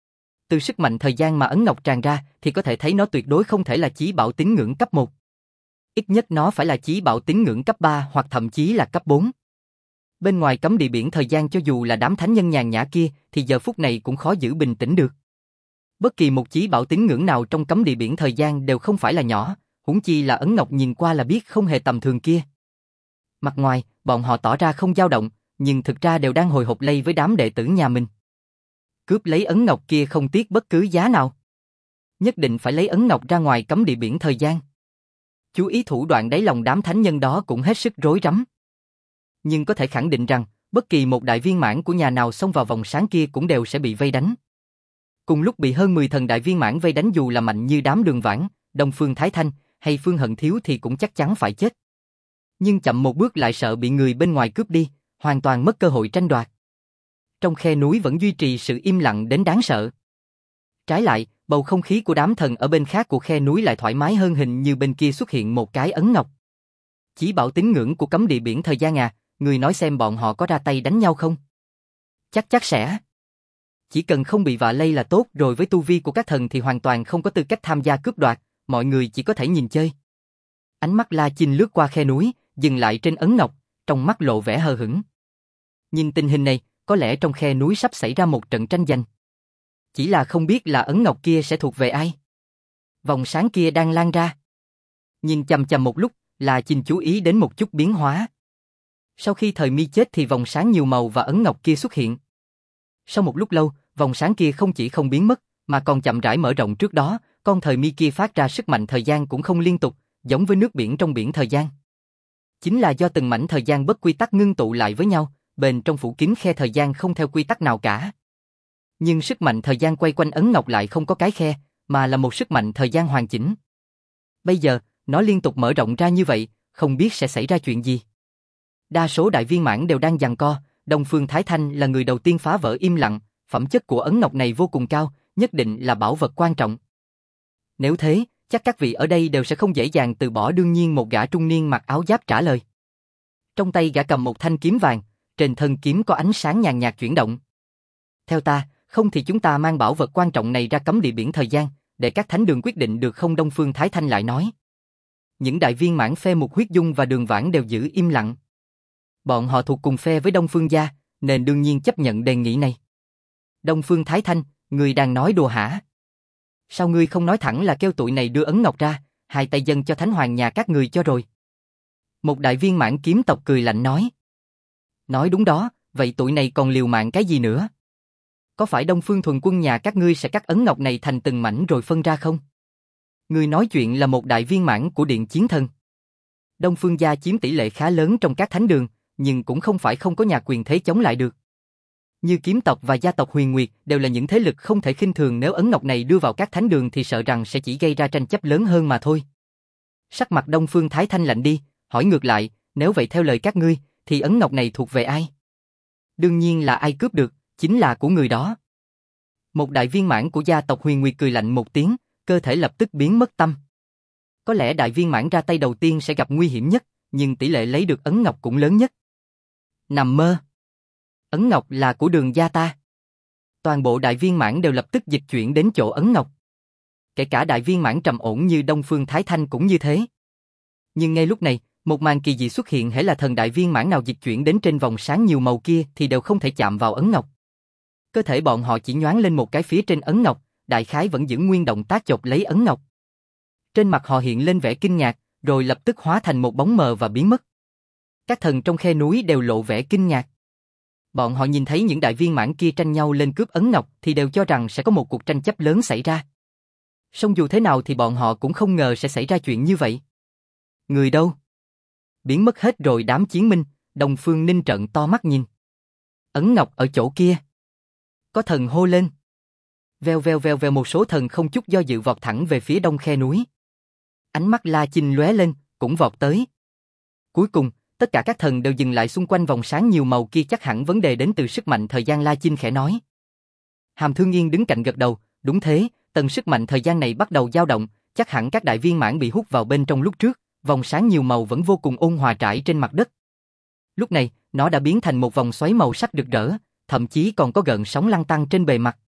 Từ sức mạnh thời gian mà ấn ngọc tràn ra thì có thể thấy nó tuyệt đối không thể là chí bảo tín ngưỡng cấp một. Ít nhất nó phải là chí bảo tín ngưỡng cấp ba hoặc thậm chí là cấp bốn. Bên ngoài cấm địa biển thời gian, cho dù là đám thánh nhân nhàn nhã kia thì giờ phút này cũng khó giữ bình tĩnh được. Bất kỳ một chí bảo tín ngưỡng nào trong cấm địa biển thời gian đều không phải là nhỏ, huống chi là ấn ngọc nhìn qua là biết không hề tầm thường kia. Mặt ngoài, bọn họ tỏ ra không dao động, nhưng thực ra đều đang hồi hộp lây với đám đệ tử nhà mình. Cướp lấy ấn ngọc kia không tiếc bất cứ giá nào. Nhất định phải lấy ấn ngọc ra ngoài cấm địa biển thời gian. Chú ý thủ đoạn đáy lòng đám thánh nhân đó cũng hết sức rối rắm. Nhưng có thể khẳng định rằng, bất kỳ một đại viên mãn của nhà nào xông vào vòng sáng kia cũng đều sẽ bị vây đánh. Cùng lúc bị hơn mười thần đại viên mãn vây đánh, dù là mạnh như đám Đường Vãn, Đông Phương Thái Thanh hay Phương Hận Thiếu thì cũng chắc chắn phải chết. Nhưng chậm một bước lại sợ bị người bên ngoài cướp đi, hoàn toàn mất cơ hội tranh đoạt. Trong khe núi vẫn duy trì sự im lặng đến đáng sợ. Trái lại, bầu không khí của đám thần ở bên khác của khe núi lại thoải mái hơn, hình như bên kia xuất hiện một cái ấn ngọc. Chí bảo tín ngưỡng của cấm địa biển thời gian à, người nói xem bọn họ có ra tay đánh nhau không? Chắc chắc sẽ. Chỉ cần không bị vạ lây là tốt rồi, với tu vi của các thần thì hoàn toàn không có tư cách tham gia cướp đoạt, mọi người chỉ có thể nhìn chơi. Ánh mắt La Chinh lướt qua khe núi, dừng lại trên ấn ngọc, trong mắt lộ vẻ hờ hững. Nhìn tình hình này, có lẽ trong khe núi sắp xảy ra một trận tranh giành. Chỉ là không biết là ấn ngọc kia sẽ thuộc về ai. Vòng sáng kia đang lan ra. Nhìn chằm chằm một lúc, La Chinh chú ý đến một chút biến hóa. Sau khi Thời Mi chết thì vòng sáng nhiều màu và ấn ngọc kia xuất hiện. Sau một lúc lâu, vòng sáng kia không chỉ không biến mất, mà còn chậm rãi mở rộng. Trước đó, con Thời Mi kia phát ra sức mạnh thời gian cũng không liên tục, giống với nước biển trong biển thời gian. Chính là do từng mảnh thời gian bất quy tắc ngưng tụ lại với nhau, bên trong phủ kín khe thời gian không theo quy tắc nào cả. Nhưng sức mạnh thời gian quay quanh ấn ngọc lại không có cái khe, mà là một sức mạnh thời gian hoàn chỉnh. Bây giờ, nó liên tục mở rộng ra như vậy, không biết sẽ xảy ra chuyện gì. Đa số đại viên mãn đều đang giằng co, Đông Phương Thái Thanh là người đầu tiên phá vỡ im lặng, phẩm chất của ấn ngọc này vô cùng cao, nhất định là bảo vật quan trọng. Nếu thế, chắc các vị ở đây đều sẽ không dễ dàng từ bỏ. Đương nhiên một gã trung niên mặc áo giáp trả lời. Trong tay gã cầm một thanh kiếm vàng, trên thân kiếm có ánh sáng nhàn nhạt chuyển động. Theo ta, không thì chúng ta mang bảo vật quan trọng này ra cấm địa biển thời gian, để các thánh đường quyết định được không? Đông Phương Thái Thanh lại nói. Những đại viên mãn phe Mục Huyết Dung và Đường Vãn đều giữ im lặng. Bọn họ thuộc cùng phe với Đông Phương gia, nên đương nhiên chấp nhận đề nghị này. Đông Phương Thái Thanh, ngươi đang nói đùa hả? Sao ngươi không nói thẳng là kêu tụi này đưa ấn ngọc ra, hai tay dâng cho Thánh Hoàng nhà các người cho rồi? Một đại viên mãn kiếm tộc cười lạnh nói. Nói đúng đó, vậy tụi này còn liều mạng cái gì nữa? Có phải Đông Phương thuần quân nhà các ngươi sẽ cắt ấn ngọc này thành từng mảnh rồi phân ra không? Ngươi nói chuyện là một đại viên mãn của Điện Chiến Thần. Đông Phương gia chiếm tỷ lệ khá lớn trong các thánh đường, nhưng cũng không phải không có nhà quyền thế chống lại được. Như kiếm tộc và gia tộc Huyền Nguyệt đều là những thế lực không thể khinh thường, nếu ấn ngọc này đưa vào các thánh đường thì sợ rằng sẽ chỉ gây ra tranh chấp lớn hơn mà thôi. Sắc mặt Đông Phương Thái Thanh lạnh đi, hỏi ngược lại, nếu vậy theo lời các ngươi, thì ấn ngọc này thuộc về ai? Đương nhiên là ai cướp được, chính là của người đó. Một đại viên mãn của gia tộc Huyền Nguyệt cười lạnh một tiếng, cơ thể lập tức biến mất tâm. Có lẽ đại viên mãn ra tay đầu tiên sẽ gặp nguy hiểm nhất, nhưng tỷ lệ lấy được ấn ngọc cũng lớn nhất. Nằm mơ. Ấn ngọc là của Đường gia ta. Toàn bộ đại viên mãn đều lập tức dịch chuyển đến chỗ ấn ngọc. Kể cả đại viên mãn trầm ổn như Đông Phương Thái Thanh cũng như thế. Nhưng ngay lúc này, Một màn kỳ dị xuất hiện, hễ là thần đại viên mãn nào dịch chuyển đến trên vòng sáng nhiều màu kia thì đều không thể chạm vào ấn ngọc. Cơ thể bọn họ chỉ nhoáng lên một cái phía trên ấn ngọc, đại khái vẫn giữ nguyên động tác chộp lấy ấn ngọc. Trên mặt họ hiện lên vẻ kinh ngạc, rồi lập tức hóa thành một bóng mờ và biến mất. Các thần trong khe núi đều lộ vẻ kinh ngạc. Bọn họ nhìn thấy những đại viên mãn kia tranh nhau lên cướp ấn ngọc thì đều cho rằng sẽ có một cuộc tranh chấp lớn xảy ra. Song dù thế nào thì bọn họ cũng không ngờ sẽ xảy ra chuyện như vậy. Người đâu? Biến mất hết rồi đám chiến minh, Đông Phương Ninh trợn to mắt nhìn. Ấn ngọc ở chỗ kia. Có thần hô lên. Veo veo veo veo một số thần không chút do dự vọt thẳng về phía đông khe núi. Ánh mắt La Chinh lóe lên, cũng vọt tới. Cuối cùng, tất cả các thần đều dừng lại xung quanh vòng sáng nhiều màu kia, chắc hẳn vấn đề đến từ sức mạnh thời gian. La Chinh khẽ nói. Hàm Thương Nghiên đứng cạnh gật đầu, đúng thế, tần sức mạnh thời gian này bắt đầu dao động, chắc hẳn các đại viên mãn bị hút vào bên trong lúc trước, vòng sáng nhiều màu vẫn vô cùng ôn hòa trải trên mặt đất. Lúc này, nó đã biến thành một vòng xoáy màu sắc rực rỡ, thậm chí còn có gợn sóng lăn tăn trên bề mặt.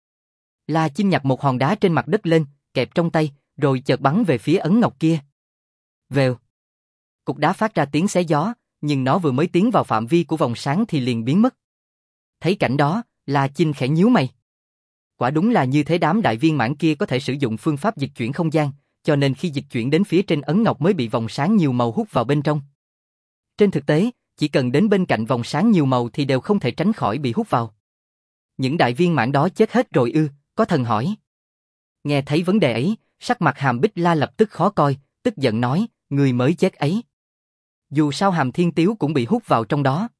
La Chinh nhặt một hòn đá trên mặt đất lên, kẹp trong tay, rồi chợt bắn về phía ấn ngọc kia. Vèo. Cục đá phát ra tiếng xé gió, nhưng nó vừa mới tiến vào phạm vi của vòng sáng thì liền biến mất. Thấy cảnh đó, La Chinh khẽ nhíu mày. Quả đúng là như thế, đám đại viên mãn kia có thể sử dụng phương pháp dịch chuyển không gian, cho nên khi dịch chuyển đến phía trên ấn ngọc mới bị vòng sáng nhiều màu hút vào bên trong. Trên thực tế, chỉ cần đến bên cạnh vòng sáng nhiều màu thì đều không thể tránh khỏi bị hút vào. Những đại viên mãn đó chết hết rồi ư? Có thần hỏi. Nghe thấy vấn đề ấy, sắc mặt Hàm Bích La lập tức khó coi, tức giận nói, người mới chết ấy. Dù sao Hàm Thiên Tiếu cũng bị hút vào trong đó.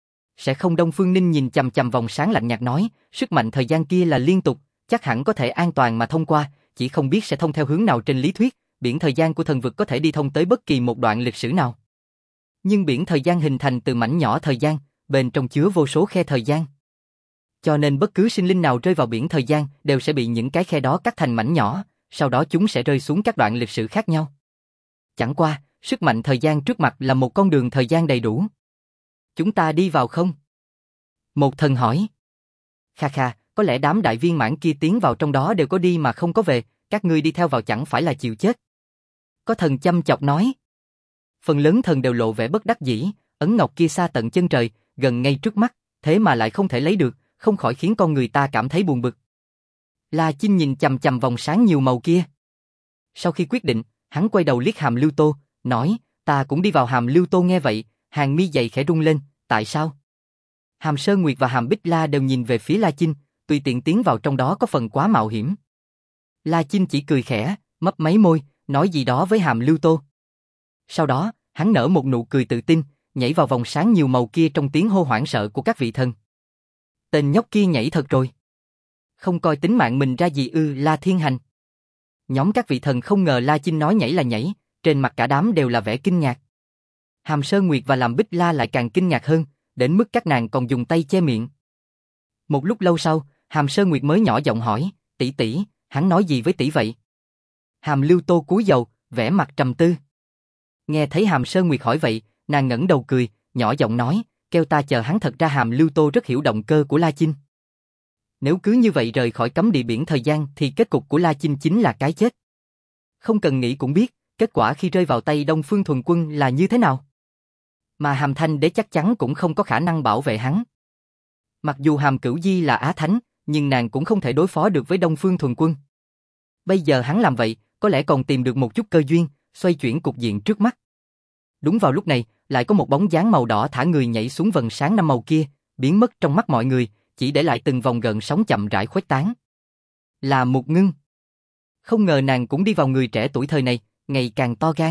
Sẽ không? Đông Phương Ninh nhìn chằm chằm vòng sáng lạnh nhạt nói, sức mạnh thời gian kia là liên tục, chắc hẳn có thể an toàn mà thông qua, chỉ không biết sẽ thông theo hướng nào. Trên lý thuyết, biển thời gian của thần vực có thể đi thông tới bất kỳ một đoạn lịch sử nào. Nhưng biển thời gian hình thành từ mảnh nhỏ thời gian, bên trong chứa vô số khe thời gian. Cho nên bất cứ sinh linh nào rơi vào biển thời gian đều sẽ bị những cái khe đó cắt thành mảnh nhỏ, sau đó chúng sẽ rơi xuống các đoạn lịch sử khác nhau. Chẳng qua, sức mạnh thời gian trước mặt là một con đường thời gian đầy đủ. Chúng ta đi vào không? Một thần hỏi. Kha kha, có lẽ đám đại viên mãn kia tiến vào trong đó đều có đi mà không có về, các ngươi đi theo vào chẳng phải là chịu chết. Có thần chăm chọc nói. Phần lớn thần đều lộ vẻ bất đắc dĩ, ấn ngọc kia xa tận chân trời, gần ngay trước mắt, thế mà lại không thể lấy được, không khỏi khiến con người ta cảm thấy buồn bực. La Chinh nhìn chằm chằm vòng sáng nhiều màu kia. Sau khi quyết định, hắn quay đầu liếc Hàm Lưu Tô, nói, ta cũng đi vào. Hàm Lưu Tô nghe vậy, hàng mi dày khẽ rung lên, tại sao? Hàm Sơn Nguyệt và Hàm Bích La đều nhìn về phía La Chinh, tùy tiện tiến vào trong đó có phần quá mạo hiểm. La Chinh chỉ cười khẽ, mấp máy môi, nói gì đó với Hàm Lưu Tô. Sau đó, hắn nở một nụ cười tự tin, nhảy vào vòng sáng nhiều màu kia trong tiếng hô hoảng sợ của các vị thần. Tên nhóc kia nhảy thật rồi. Không coi tính mạng mình ra gì ư? La Thiên Hành. Nhóm các vị thần không ngờ La Chinh nói nhảy là nhảy, trên mặt cả đám đều là vẻ kinh ngạc. Hàm Sơn Nguyệt và Làm Bích La lại càng kinh ngạc hơn, đến mức các nàng còn dùng tay che miệng. Một lúc lâu sau, Hàm Sơn Nguyệt mới nhỏ giọng hỏi, tỷ tỷ, hắn nói gì với tỷ vậy? Hàm Lưu Tô cúi đầu, vẻ mặt trầm tư. Nghe thấy Hàm Sơn Nguyệt hỏi vậy, nàng ngẩng đầu cười, nhỏ giọng nói, kêu ta chờ hắn. Thật ra Hàm Lưu Tô rất hiểu động cơ của La Chinh. Nếu cứ như vậy rời khỏi cấm địa biển thời gian thì kết cục của La Chinh chính là cái chết. Không cần nghĩ cũng biết, kết quả khi rơi vào tay Đông Phương Thuần Quân là như thế nào. Mà Hàm Thanh Đế chắc chắn cũng không có khả năng bảo vệ hắn. Mặc dù Hàm Cửu Di là Á Thánh, nhưng nàng cũng không thể đối phó được với Đông Phương Thuần Quân. Bây giờ hắn làm vậy, có lẽ còn tìm được một chút cơ duyên, xoay chuyển cục diện trước mắt. Đúng vào lúc này, lại có một bóng dáng màu đỏ thả người nhảy xuống vầng sáng năm màu kia, biến mất trong mắt mọi người, chỉ để lại từng vòng gợn sóng chậm rãi khuếch tán. Là Mục Ngưng. Không ngờ nàng cũng đi vào. Người trẻ tuổi thời này, ngày càng to gan.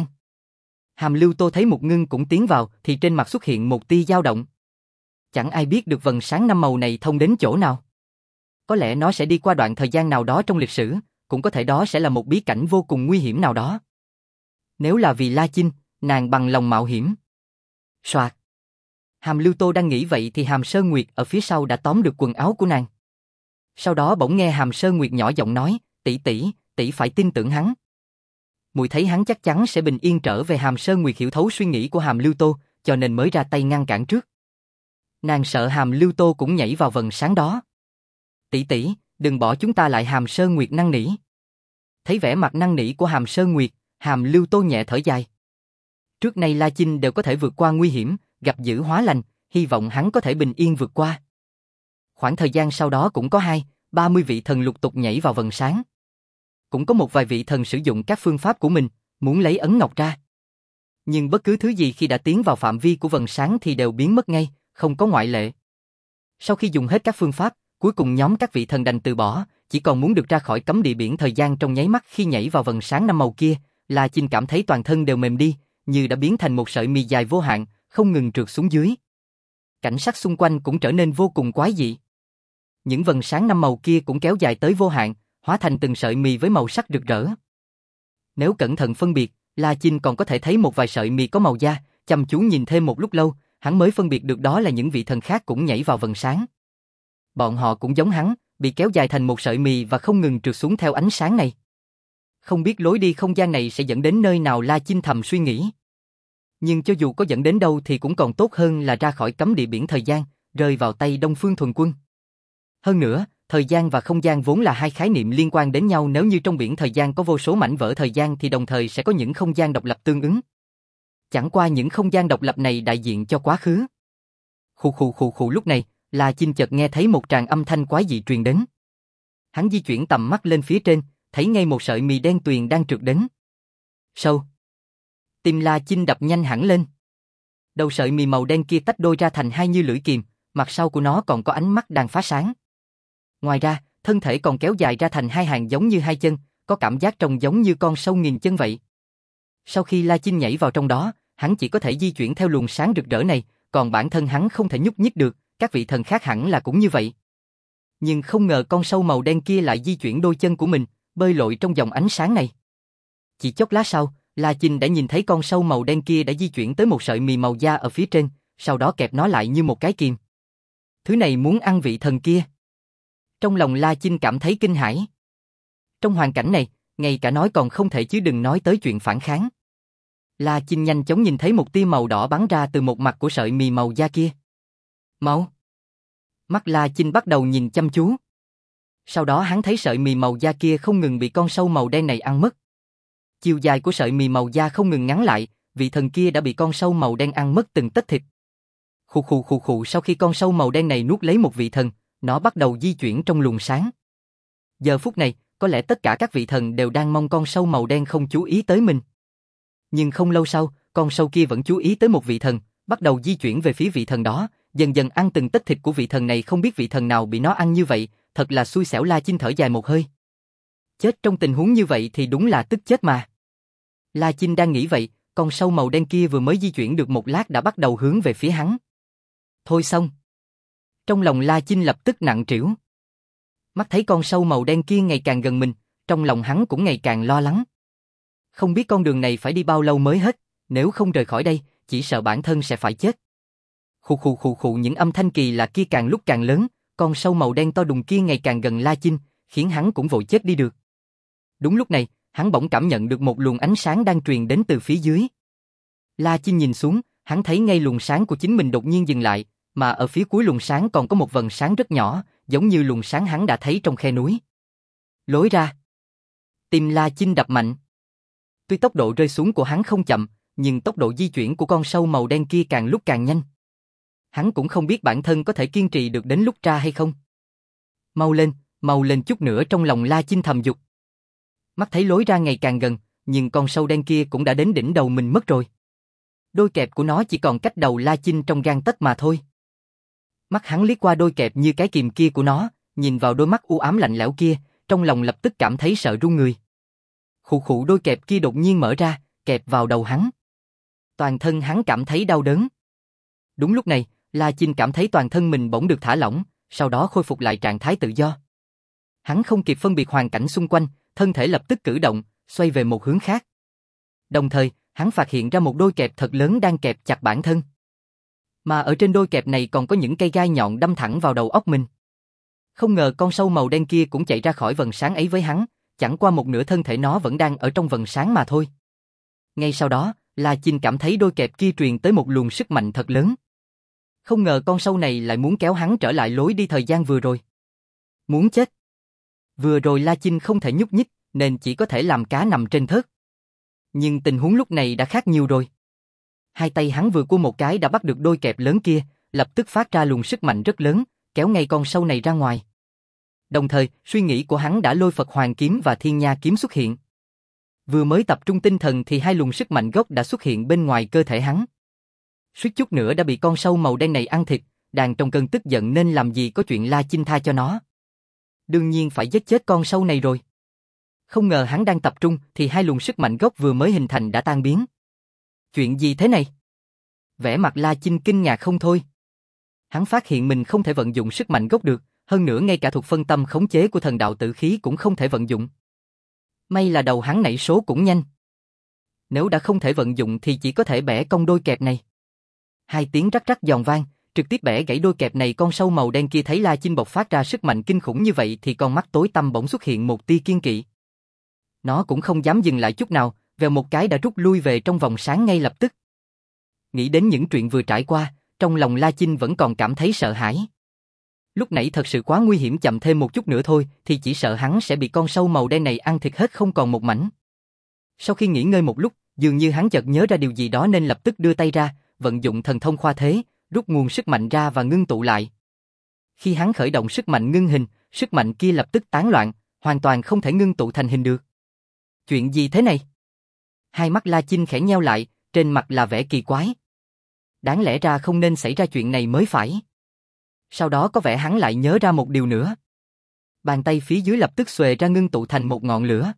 Hàm Lưu Tô thấy Mục Ngưng cũng tiến vào thì trên mặt xuất hiện một tia dao động. Chẳng ai biết được vầng sáng năm màu này thông đến chỗ nào. Có lẽ nó sẽ đi qua đoạn thời gian nào đó trong lịch sử, cũng có thể đó sẽ là một bí cảnh vô cùng nguy hiểm nào đó. Nếu là vì La Chinh, nàng bằng lòng mạo hiểm. Soạt. Hàm Lưu Tô đang nghĩ vậy thì Hàm Sơn Nguyệt ở phía sau đã tóm được quần áo của nàng. Sau đó bỗng nghe Hàm Sơn Nguyệt nhỏ giọng nói, tỷ tỷ, tỷ phải tin tưởng hắn. Muội thấy hắn chắc chắn sẽ bình yên trở về. Hàm Sơn Nguyệt hiểu thấu suy nghĩ của Hàm Lưu Tô, cho nên mới ra tay ngăn cản trước. Nàng sợ Hàm Lưu Tô cũng nhảy vào vầng sáng đó. Tỷ tỷ, đừng bỏ chúng ta lại. Hàm Sơn Nguyệt năn nỉ. Thấy vẻ mặt năn nỉ của Hàm Sơn Nguyệt, Hàm Lưu Tô nhẹ thở dài. Trước nay La Chinh đều có thể vượt qua nguy hiểm, gặp dữ hóa lành, hy vọng hắn có thể bình yên vượt qua. Khoảng thời gian sau đó cũng có hai, ba mươi vị thần lục tục nhảy vào vầng sáng. Cũng có một vài vị thần sử dụng các phương pháp của mình, muốn lấy ấn ngọc ra. Nhưng bất cứ thứ gì khi đã tiến vào phạm vi của vầng sáng thì đều biến mất ngay, không có ngoại lệ. Sau khi dùng hết các phương pháp, cuối cùng nhóm các vị thần đành từ bỏ, chỉ còn muốn được ra khỏi cấm địa biển thời gian trong nháy mắt. Khi nhảy vào vầng sáng năm màu kia, La Chinh cảm thấy toàn thân đều mềm đi, như đã biến thành một sợi mì dài vô hạn, không ngừng trượt xuống dưới. Cảnh sắc xung quanh cũng trở nên vô cùng quái dị. Những vầng sáng năm màu kia cũng kéo dài tới vô hạn, hóa thành từng sợi mì với màu sắc rực rỡ. Nếu cẩn thận phân biệt, La Chinh còn có thể thấy một vài sợi mì có màu da, chăm chú nhìn thêm một lúc lâu, hắn mới phân biệt được đó là những vị thần khác cũng nhảy vào vầng sáng. Bọn họ cũng giống hắn, bị kéo dài thành một sợi mì và không ngừng trượt xuống theo ánh sáng này. Không biết lối đi không gian này sẽ dẫn đến nơi nào, La Chinh thầm suy nghĩ. Nhưng cho dù có dẫn đến đâu thì cũng còn tốt hơn là ra khỏi cấm địa biển thời gian, rơi vào tay Đông Phương Thuần Quân. Hơn nữa, thời gian và không gian vốn là hai khái niệm liên quan đến nhau, nếu như trong biển thời gian có vô số mảnh vỡ thời gian thì đồng thời sẽ có những không gian độc lập tương ứng. Chẳng qua những không gian độc lập này đại diện cho quá khứ. Khụ khụ khụ khụ, lúc này, La Chinh chợt nghe thấy một tràng âm thanh quái dị truyền đến. Hắn di chuyển tầm mắt lên phía trên, thấy ngay một sợi mì đen tuyền đang trượt đến. Sâu. Tim La Chinh đập nhanh hẳn lên. Đầu sợi mì màu đen kia tách đôi ra thành hai như lưỡi kiềm, mặt sau của nó còn có ánh mắt đang phá sáng. Ngoài ra, thân thể còn kéo dài ra thành hai hàng giống như hai chân, có cảm giác trông giống như con sâu nghìn chân vậy. Sau khi La Chinh nhảy vào trong đó, hắn chỉ có thể di chuyển theo luồng sáng rực rỡ này, còn bản thân hắn không thể nhúc nhích được, các vị thần khác hẳn là cũng như vậy. Nhưng không ngờ con sâu màu đen kia lại di chuyển đôi chân của mình, bơi lội trong dòng ánh sáng này. Chỉ chốc lát sau, La Chinh đã nhìn thấy con sâu màu đen kia đã di chuyển tới một sợi mì màu da ở phía trên, sau đó kẹp nó lại như một cái kìm. Thứ này muốn ăn vị thần kia. Trong lòng La Chinh cảm thấy kinh hãi. Trong hoàn cảnh này, ngay cả nói còn không thể chứ đừng nói tới chuyện phản kháng. La Chinh nhanh chóng nhìn thấy một tia màu đỏ bắn ra từ một mặt của sợi mì màu da kia. Máu. Mắt La Chinh bắt đầu nhìn chăm chú. Sau đó hắn thấy sợi mì màu da kia không ngừng bị con sâu màu đen này ăn mất. Chiều dài của sợi mì màu da không ngừng ngắn lại, vị thần kia đã bị con sâu màu đen ăn mất từng tấc thịt. Khụ khụ khụ khụ, sau khi con sâu màu đen này nuốt lấy một vị thần, nó bắt đầu di chuyển trong luồng sáng. Giờ phút này, có lẽ tất cả các vị thần đều đang mong con sâu màu đen không chú ý tới mình. Nhưng không lâu sau, con sâu kia vẫn chú ý tới một vị thần, bắt đầu di chuyển về phía vị thần đó, dần dần ăn từng tấc thịt của vị thần này. Không biết vị thần nào bị nó ăn như vậy, thật là xui xẻo. La Chinh thở dài một hơi. Chết trong tình huống như vậy thì đúng là tức chết mà. La Chinh đang nghĩ vậy, con sâu màu đen kia vừa mới di chuyển được một lát đã bắt đầu hướng về phía hắn. Thôi xong. Trong lòng La Chinh lập tức nặng trĩu. Mắt thấy con sâu màu đen kia ngày càng gần mình, trong lòng hắn cũng ngày càng lo lắng. Không biết con đường này phải đi bao lâu mới hết, nếu không rời khỏi đây, chỉ sợ bản thân sẽ phải chết. Khụ khụ khụ khụ, những âm thanh kỳ lạ kia càng lúc càng lớn, con sâu màu đen to đùng kia ngày càng gần La Chinh, khiến hắn cũng vội chết đi được. Đúng lúc này, hắn bỗng cảm nhận được một luồng ánh sáng đang truyền đến từ phía dưới. La Chinh nhìn xuống, hắn thấy ngay luồng sáng của chính mình đột nhiên dừng lại, mà ở phía cuối luồng sáng còn có một vầng sáng rất nhỏ, giống như luồng sáng hắn đã thấy trong khe núi. Lối ra. Tim La Chinh đập mạnh. Tuy tốc độ rơi xuống của hắn không chậm, nhưng tốc độ di chuyển của con sâu màu đen kia càng lúc càng nhanh. Hắn cũng không biết bản thân có thể kiên trì được đến lúc ra hay không. Mau lên, mau lên chút nữa, trong lòng La Chinh thầm dục. Mắt thấy lối ra ngày càng gần, nhưng con sâu đen kia cũng đã đến đỉnh đầu mình mất rồi. Đôi kẹp của nó chỉ còn cách đầu La Chinh trong gang tấc mà thôi. Mắt hắn liếc qua đôi kẹp như cái kìm kia của nó, nhìn vào đôi mắt u ám lạnh lẽo kia, trong lòng lập tức cảm thấy sợ run người. Khụ khụ, đôi kẹp kia đột nhiên mở ra, kẹp vào đầu hắn. Toàn thân hắn cảm thấy đau đớn. Đúng lúc này, La Chinh cảm thấy toàn thân mình bỗng được thả lỏng, sau đó khôi phục lại trạng thái tự do. Hắn không kịp phân biệt hoàn cảnh xung quanh, thân thể lập tức cử động, xoay về một hướng khác. Đồng thời, hắn phát hiện ra một đôi kẹp thật lớn đang kẹp chặt bản thân. Mà ở trên đôi kẹp này còn có những cây gai nhọn đâm thẳng vào đầu óc mình. Không ngờ con sâu màu đen kia cũng chạy ra khỏi vầng sáng ấy với hắn, chẳng qua một nửa thân thể nó vẫn đang ở trong vầng sáng mà thôi. Ngay sau đó, La Chinh cảm thấy đôi kẹp kia truyền tới một luồng sức mạnh thật lớn. Không ngờ con sâu này lại muốn kéo hắn trở lại lối đi thời gian vừa rồi. Muốn chết. Vừa rồi La Chinh không thể nhúc nhích, nên chỉ có thể làm cá nằm trên thớt. Nhưng tình huống lúc này đã khác nhiều rồi. Hai tay hắn vừa cua một cái đã bắt được đôi kẹp lớn kia, lập tức phát ra luồng sức mạnh rất lớn, kéo ngay con sâu này ra ngoài. Đồng thời, suy nghĩ của hắn đã lôi Phật Hoàng kiếm và Thiên Nha kiếm xuất hiện. Vừa mới tập trung tinh thần thì hai luồng sức mạnh gốc đã xuất hiện bên ngoài cơ thể hắn. Suýt chút nữa đã bị con sâu màu đen này ăn thịt, đang trong cơn tức giận nên làm gì có chuyện La Chinh tha cho nó. Đương nhiên phải giết chết con sâu này rồi. Không ngờ hắn đang tập trung thì hai luồng sức mạnh gốc vừa mới hình thành đã tan biến. Chuyện gì thế này? Vẻ mặt La Chinh kinh ngạc không thôi. Hắn phát hiện mình không thể vận dụng sức mạnh gốc được, hơn nữa ngay cả thuộc phân tâm khống chế của thần đạo tử khí cũng không thể vận dụng. May là đầu hắn nảy số cũng nhanh. Nếu đã không thể vận dụng thì chỉ có thể bẻ cong đôi kẹp này. Hai tiếng rắc rắc giòn vang, trực tiếp bẻ gãy đôi kẹp này. Con sâu màu đen kia thấy La Chinh bộc phát ra sức mạnh kinh khủng như vậy thì con mắt tối tăm bỗng xuất hiện một tia kiên kỵ. Nó cũng không dám dừng lại chút nào, vèo một cái đã rút lui về trong vòng sáng ngay lập tức. Nghĩ đến những chuyện vừa trải qua, trong lòng La Chinh vẫn còn cảm thấy sợ hãi. Lúc nãy thật sự quá nguy hiểm, chậm thêm một chút nữa thôi thì chỉ sợ hắn sẽ bị con sâu màu đen này ăn thịt hết không còn một mảnh. Sau khi nghỉ ngơi một lúc, dường như hắn chợt nhớ ra điều gì đó nên lập tức đưa tay ra, vận dụng thần thông khoa thế, rút nguồn sức mạnh ra và ngưng tụ lại. Khi hắn khởi động sức mạnh ngưng hình, sức mạnh kia lập tức tán loạn, hoàn toàn không thể ngưng tụ thành hình được. Chuyện gì thế này? Hai mắt La Chinh khẽ nheo lại, trên mặt là vẻ kỳ quái. Đáng lẽ ra không nên xảy ra chuyện này mới phải. Sau đó có vẻ hắn lại nhớ ra một điều nữa. Bàn tay phía dưới lập tức xuề ra ngưng tụ thành một ngọn lửa.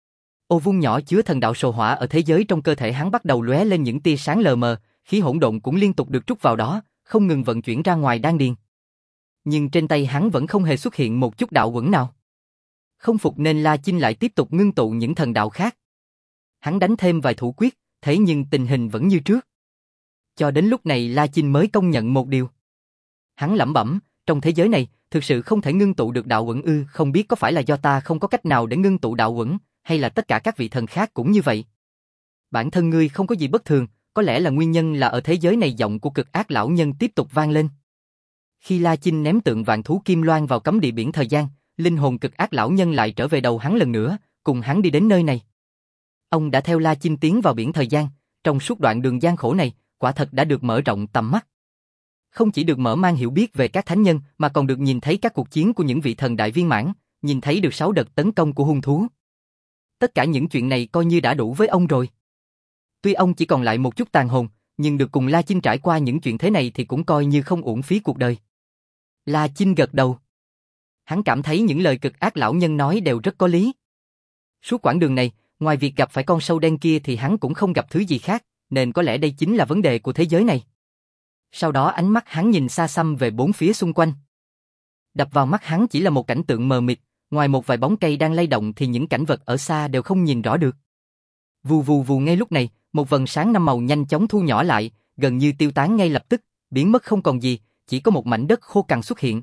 Ô vuông nhỏ chứa thần đạo sồ hỏa ở thế giới trong cơ thể hắn bắt đầu lóe lên những tia sáng lờ mờ, khí hỗn độn cũng liên tục được trút vào đó, không ngừng vận chuyển ra ngoài đan điền. Nhưng trên tay hắn vẫn không hề xuất hiện một chút đạo quẩn nào. Không phục nên La Chinh lại tiếp tục ngưng tụ những thần đạo khác. Hắn đánh thêm vài thủ quyết, thế nhưng tình hình vẫn như trước. Cho đến lúc này La Chinh mới công nhận một điều. Hắn lẩm bẩm, trong thế giới này, thực sự không thể ngưng tụ được đạo quẩn ư? Không biết có phải là do ta không có cách nào để ngưng tụ đạo quẩn, hay là tất cả các vị thần khác cũng như vậy? Bản thân ngươi không có gì bất thường, có lẽ là nguyên nhân là ở thế giới này giọng của cực ác lão nhân tiếp tục vang lên. Khi La Chinh ném tượng vạn thú kim loan vào cấm địa biển thời gian, linh hồn cực ác lão nhân lại trở về đầu hắn lần nữa, cùng hắn đi đến nơi này. Ông đã theo La Chinh tiến vào biển thời gian, trong suốt đoạn đường gian khổ này, quả thật đã được mở rộng tầm mắt. Không chỉ được mở mang hiểu biết về các thánh nhân, mà còn được nhìn thấy các cuộc chiến của những vị thần đại viên mãn, nhìn thấy được sáu đợt tấn công của hung thú. Tất cả những chuyện này coi như đã đủ với ông rồi. Tuy ông chỉ còn lại một chút tàn hồn, nhưng được cùng La Chinh trải qua những chuyện thế này thì cũng coi như không uổng phí cuộc đời. La Chinh gật đầu. Hắn cảm thấy những lời cực ác lão nhân nói đều rất có lý. Suốt quãng đường này, ngoài việc gặp phải con sâu đen kia thì hắn cũng không gặp thứ gì khác, nên có lẽ đây chính là vấn đề của thế giới này. Sau đó ánh mắt hắn nhìn xa xăm về bốn phía xung quanh. Đập vào mắt hắn chỉ là một cảnh tượng mờ mịt, ngoài một vài bóng cây đang lay động thì những cảnh vật ở xa đều không nhìn rõ được. Vù vù vù, ngay lúc này, một vầng sáng năm màu nhanh chóng thu nhỏ lại, gần như tiêu tán ngay lập tức, biến mất không còn gì, chỉ có một mảnh đất khô cằn xuất hiện.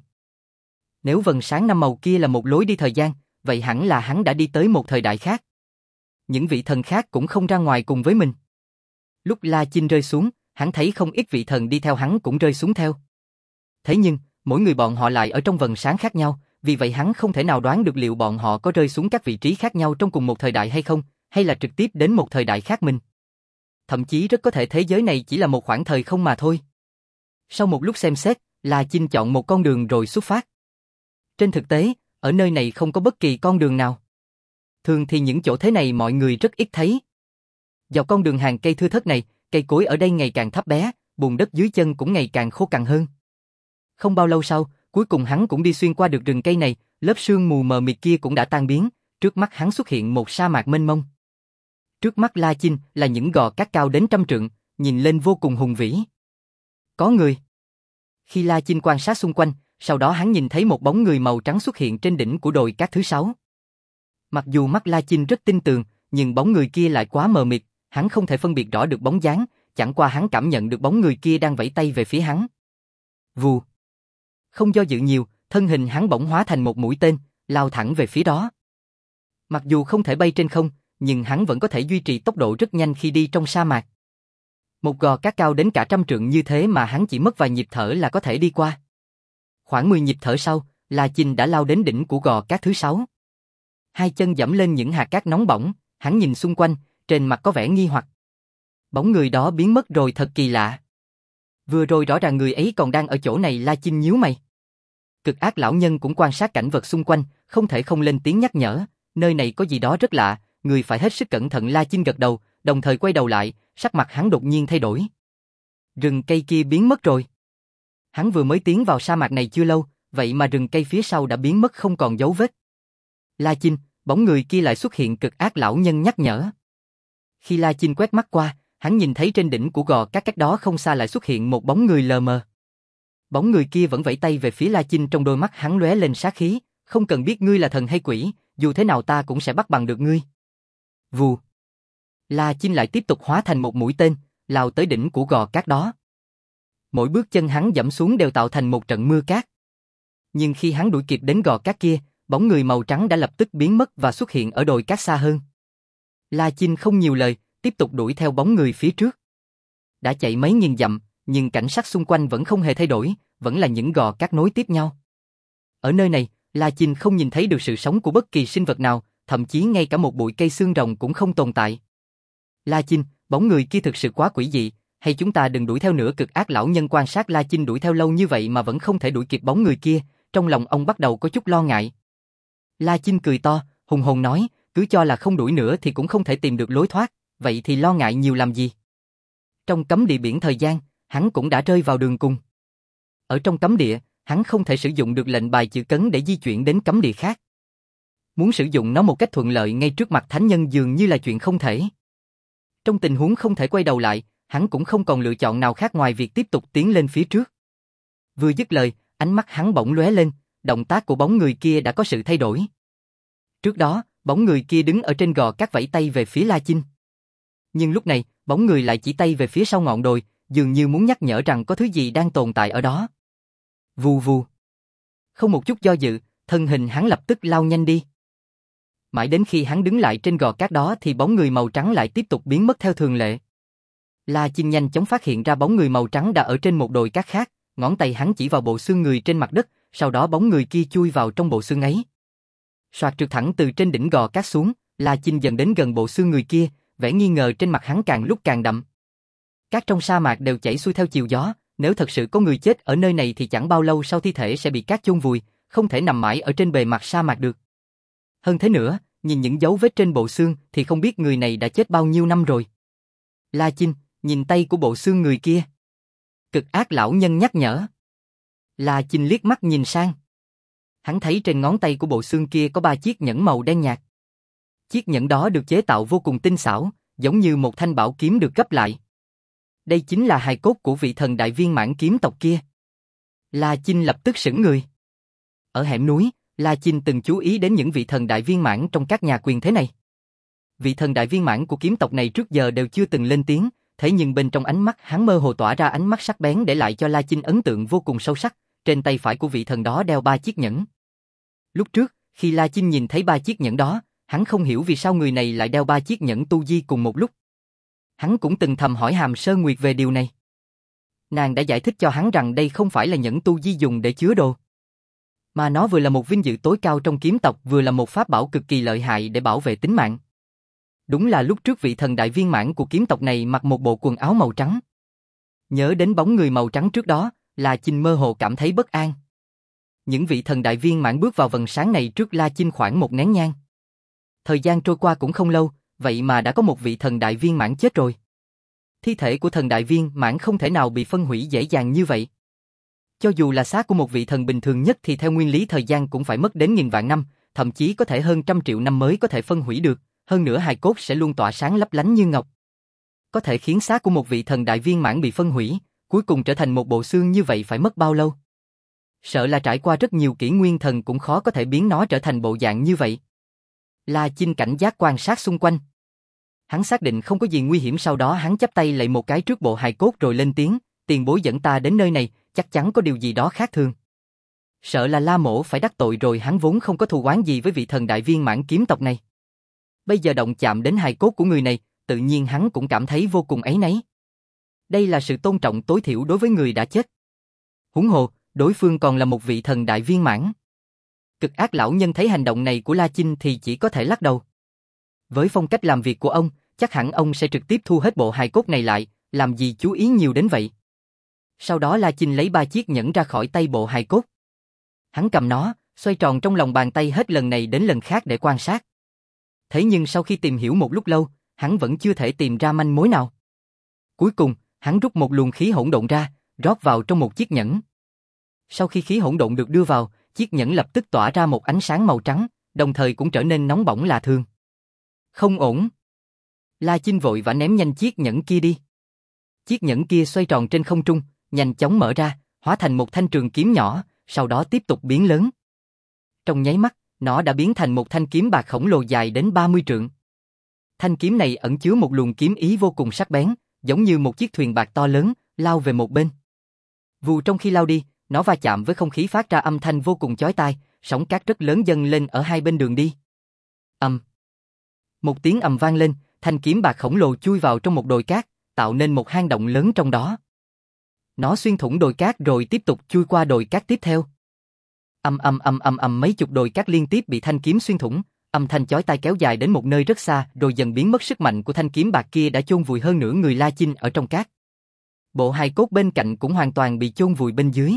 Nếu vầng sáng năm màu kia là một lối đi thời gian, vậy hẳn là hắn đã đi tới một thời đại khác. Những vị thần khác cũng không ra ngoài cùng với mình. Lúc La Chinh rơi xuống, hắn thấy không ít vị thần đi theo hắn cũng rơi xuống theo. Thế nhưng, mỗi người bọn họ lại ở trong vầng sáng khác nhau, vì vậy hắn không thể nào đoán được liệu bọn họ có rơi xuống các vị trí khác nhau trong cùng một thời đại hay không, hay là trực tiếp đến một thời đại khác mình. Thậm chí rất có thể thế giới này chỉ là một khoảng thời không mà thôi. Sau một lúc xem xét, La Chinh chọn một con đường rồi xuất phát. Trên thực tế, ở nơi này không có bất kỳ con đường nào. Thường thì những chỗ thế này mọi người rất ít thấy. Dọc con đường hàng cây thưa thớt này, cây cối ở đây ngày càng thấp bé, bùn đất dưới chân cũng ngày càng khô cằn hơn. Không bao lâu sau, cuối cùng hắn cũng đi xuyên qua được rừng cây này, lớp sương mù mờ mịt kia cũng đã tan biến, trước mắt hắn xuất hiện một sa mạc mênh mông. Trước mắt La Chinh là những gò cát cao đến trăm trượng, nhìn lên vô cùng hùng vĩ. Có người. Khi La Chinh quan sát xung quanh, sau đó hắn nhìn thấy một bóng người màu trắng xuất hiện trên đỉnh của đồi cát thứ sáu. Mặc dù mắt La Chinh rất tinh tường, nhưng bóng người kia lại quá mờ mịt, hắn không thể phân biệt rõ được bóng dáng, chẳng qua hắn cảm nhận được bóng người kia đang vẫy tay về phía hắn. Vù. Không do dự nhiều, thân hình hắn bỗng hóa thành một mũi tên, lao thẳng về phía đó. Mặc dù không thể bay trên không, nhưng hắn vẫn có thể duy trì tốc độ rất nhanh khi đi trong sa mạc. Một gò cát cao đến cả trăm trượng như thế mà hắn chỉ mất vài nhịp thở là có thể đi qua. Khoảng mười nhịp thở sau, La Chinh đã lao đến đỉnh của gò cát thứ sáu. Hai chân dẫm lên những hạt cát nóng bỏng, hắn nhìn xung quanh, trên mặt có vẻ nghi hoặc. Bóng người đó biến mất rồi, thật kỳ lạ. Vừa rồi rõ ràng người ấy còn đang ở chỗ này. La Chinh nhíu mày. Cực ác lão nhân cũng quan sát cảnh vật xung quanh, không thể không lên tiếng nhắc nhở, nơi này có gì đó rất lạ, người phải hết sức cẩn thận. La Chinh gật đầu, đồng thời quay đầu lại, sắc mặt hắn đột nhiên thay đổi. Rừng cây kia biến mất rồi. Hắn vừa mới tiến vào sa mạc này chưa lâu, vậy mà rừng cây phía sau đã biến mất không còn dấu vết. La Chinh, bóng người kia lại xuất hiện. Cực ác lão nhân nhắc nhở. Khi La Chinh quét mắt qua, hắn nhìn thấy trên đỉnh của gò cát cách đó không xa lại xuất hiện một bóng người lờ mờ. Bóng người kia vẫn vẫy tay về phía La Chinh, trong đôi mắt hắn lóe lên sát khí, không cần biết ngươi là thần hay quỷ, dù thế nào ta cũng sẽ bắt bằng được ngươi. Vù. La Chinh lại tiếp tục hóa thành một mũi tên, lao tới đỉnh của gò cát đó. Mỗi bước chân hắn dẫm xuống đều tạo thành một trận mưa cát. Nhưng khi hắn đuổi kịp đến gò cát kia, bóng người màu trắng đã lập tức biến mất và xuất hiện ở đồi cát xa hơn. La Chinh không nhiều lời, tiếp tục đuổi theo bóng người phía trước. Đã chạy mấy nghìn dặm, nhưng cảnh sắc xung quanh vẫn không hề thay đổi, vẫn là những gò cát nối tiếp nhau. Ở nơi này, La Chinh không nhìn thấy được sự sống của bất kỳ sinh vật nào, thậm chí ngay cả một bụi cây xương rồng cũng không tồn tại. La Chinh, bóng người kia thực sự quá quỷ dị, hay chúng ta đừng đuổi theo nữa? Cực ác lão nhân quan sát La Chinh đuổi theo lâu như vậy mà vẫn không thể đuổi kịp bóng người kia, trong lòng ông bắt đầu có chút lo ngại. La Chinh cười to, hùng hồn nói, cứ cho là không đuổi nữa thì cũng không thể tìm được lối thoát, vậy thì lo ngại nhiều làm gì? Trong cấm địa biển thời gian, hắn cũng đã rơi vào đường cùng. Ở trong cấm địa, hắn không thể sử dụng được lệnh bài chữ cấn để di chuyển đến cấm địa khác. Muốn sử dụng nó một cách thuận lợi ngay trước mặt thánh nhân dường như là chuyện không thể. Trong tình huống không thể quay đầu lại, hắn cũng không còn lựa chọn nào khác ngoài việc tiếp tục tiến lên phía trước. Vừa dứt lời, ánh mắt hắn bỗng lóe lên, động tác của bóng người kia đã có sự thay đổi. Trước đó, bóng người kia đứng ở trên gò cát vẫy tay về phía La Chinh. Nhưng lúc này, bóng người lại chỉ tay về phía sau ngọn đồi, dường như muốn nhắc nhở rằng có thứ gì đang tồn tại ở đó. Vù vù. Không một chút do dự, thân hình hắn lập tức lao nhanh đi. Mãi đến khi hắn đứng lại trên gò cát đó thì bóng người màu trắng lại tiếp tục biến mất theo thường lệ. La Chinh nhanh chóng phát hiện ra bóng người màu trắng đã ở trên một đồi cát khác, ngón tay hắn chỉ vào bộ xương người trên mặt đất, sau đó bóng người kia chui vào trong bộ xương ấy. Soạt trượt thẳng từ trên đỉnh gò cát xuống, La Chinh dần đến gần bộ xương người kia, vẻ nghi ngờ trên mặt hắn càng lúc càng đậm. Cát trong sa mạc đều chảy xuôi theo chiều gió, nếu thật sự có người chết ở nơi này thì chẳng bao lâu sau thi thể sẽ bị cát chôn vùi, không thể nằm mãi ở trên bề mặt sa mạc được. Hơn thế nữa, nhìn những dấu vết trên bộ xương thì không biết người này đã chết bao nhiêu năm rồi. La Chinh, nhìn tay của bộ xương người kia. Cực ác lão nhân nhắc nhở. La Chinh liếc mắt nhìn sang. Hắn thấy trên ngón tay của bộ xương kia có ba chiếc nhẫn màu đen nhạt. Chiếc nhẫn đó được chế tạo vô cùng tinh xảo, giống như một thanh bảo kiếm được gấp lại. Đây chính là hài cốt của vị thần đại viên mãn kiếm tộc kia. La Chinh lập tức sững người. Ở hẻm núi, La Chinh từng chú ý đến những vị thần đại viên mãn trong các nhà quyền thế này. Vị thần đại viên mãn của kiếm tộc này trước giờ đều chưa từng lên tiếng, thế nhưng bên trong ánh mắt hắn mơ hồ tỏa ra ánh mắt sắc bén để lại cho La Chinh ấn tượng vô cùng sâu sắc. Trên tay phải của vị thần đó đeo ba chiếc nhẫn. Lúc trước, khi La Chinh nhìn thấy ba chiếc nhẫn đó, hắn không hiểu vì sao người này lại đeo ba chiếc nhẫn tu di cùng một lúc. Hắn cũng từng thầm hỏi Hàm Sơn Nguyệt về điều này. Nàng đã giải thích cho hắn rằng đây không phải là nhẫn tu di dùng để chứa đồ, mà nó vừa là một vinh dự tối cao trong kiếm tộc, vừa là một pháp bảo cực kỳ lợi hại để bảo vệ tính mạng. Đúng là lúc trước vị thần đại viên mãn của kiếm tộc này mặc một bộ quần áo màu trắng. Nhớ đến bóng người màu trắng trước đó, La Chinh mơ hồ cảm thấy bất an. Những vị thần đại viên mãn bước vào vầng sáng này trước La Chinh khoảng một nén nhang. Thời gian trôi qua cũng không lâu, vậy mà đã có một vị thần đại viên mãn chết rồi. Thi thể của thần đại viên mãn không thể nào bị phân hủy dễ dàng như vậy. Cho dù là xác của một vị thần bình thường nhất thì theo nguyên lý thời gian cũng phải mất đến nghìn vạn năm, thậm chí có thể hơn trăm triệu năm mới có thể phân hủy được, hơn nữa hài cốt sẽ luôn tỏa sáng lấp lánh như ngọc. Có thể khiến xác của một vị thần đại viên mãn bị phân hủy, cuối cùng trở thành một bộ xương như vậy phải mất bao lâu? Sợ là trải qua rất nhiều kỷ nguyên thần cũng khó có thể biến nó trở thành bộ dạng như vậy. La Chinh cảnh giác quan sát xung quanh. Hắn xác định không có gì nguy hiểm, sau đó hắn chắp tay lạy một cái trước bộ hài cốt rồi lên tiếng, tiền bối dẫn ta đến nơi này, chắc chắn có điều gì đó khác thường. Sợ là La Mỗ phải đắc tội rồi, hắn vốn không có thù oán gì với vị thần đại viên mãn kiếm tộc này. Bây giờ động chạm đến hài cốt của người này, tự nhiên hắn cũng cảm thấy vô cùng áy náy. Đây là sự tôn trọng tối thiểu đối với người đã chết. Huống hồ, đối phương còn là một vị thần đại viên mãn. Cực ác lão nhân thấy hành động này của La Chinh thì chỉ có thể lắc đầu. Với phong cách làm việc của ông, chắc hẳn ông sẽ trực tiếp thu hết bộ hài cốt này lại, làm gì chú ý nhiều đến vậy. Sau đó La Chinh lấy ba chiếc nhẫn ra khỏi tay bộ hài cốt. Hắn cầm nó, xoay tròn trong lòng bàn tay hết lần này đến lần khác để quan sát. Thế nhưng sau khi tìm hiểu một lúc lâu, hắn vẫn chưa thể tìm ra manh mối nào. Cuối cùng, hắn rút một luồng khí hỗn độn ra, rót vào trong một chiếc nhẫn. Sau khi khí hỗn độn được đưa vào, chiếc nhẫn lập tức tỏa ra một ánh sáng màu trắng, đồng thời cũng trở nên nóng bỏng lạ thường. Không ổn. La Chinh vội vã ném nhanh chiếc nhẫn kia đi. Chiếc nhẫn kia xoay tròn trên không trung, nhanh chóng mở ra, hóa thành một thanh trường kiếm nhỏ, sau đó tiếp tục biến lớn. Trong nháy mắt, nó đã biến thành một thanh kiếm bạc khổng lồ dài đến ba mươi trượng. Thanh kiếm này ẩn chứa một luồng kiếm ý vô cùng sắc bén, giống như một chiếc thuyền bạc to lớn, lao về một bên. Vù, trong khi lao đi, nó va chạm với không khí phát ra âm thanh vô cùng chói tai, sóng cát rất lớn dâng lên ở hai bên đường đi. Ầm. Một tiếng ầm vang lên, thanh kiếm bạc khổng lồ chui vào trong một đồi cát, tạo nên một hang động lớn trong đó. Nó xuyên thủng đồi cát rồi tiếp tục chui qua đồi cát tiếp theo. Ầm ầm ầm ầm ầm, mấy chục đồi cát liên tiếp bị thanh kiếm xuyên thủng, âm thanh chói tai kéo dài đến một nơi rất xa, rồi dần biến mất. Sức mạnh của thanh kiếm bạc kia đã chôn vùi hơn nửa người La Chinh ở trong cát. Bộ hài cốt bên cạnh cũng hoàn toàn bị chôn vùi bên dưới.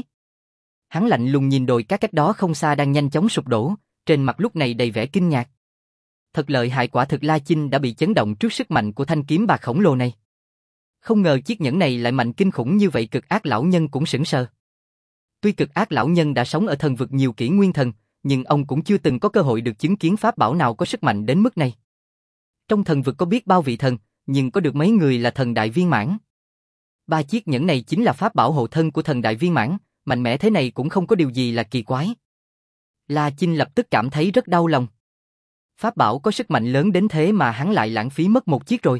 Hắn lạnh lùng nhìn đồi cát cách đó không xa đang nhanh chóng sụp đổ, trên mặt lúc này đầy vẻ kinh ngạc. Thật lợi hại, quả thực La Chinh đã bị chấn động trước sức mạnh của thanh kiếm bạc khổng lồ này. Không ngờ chiếc nhẫn này lại mạnh kinh khủng như vậy. Cực Ác lão nhân cũng sững sờ. Tuy Cực Ác lão nhân đã sống ở thần vực nhiều kỷ nguyên thần, nhưng ông cũng chưa từng có cơ hội được chứng kiến pháp bảo nào có sức mạnh đến mức này. Trong thần vực có biết bao vị thần, nhưng có được mấy người là thần đại viên mãn. Ba chiếc nhẫn này chính là pháp bảo hộ thân của thần đại viên mãn, mạnh mẽ thế này cũng không có điều gì là kỳ quái. La Chinh lập tức cảm thấy rất đau lòng. Pháp bảo có sức mạnh lớn đến thế mà hắn lại lãng phí mất một chiếc rồi.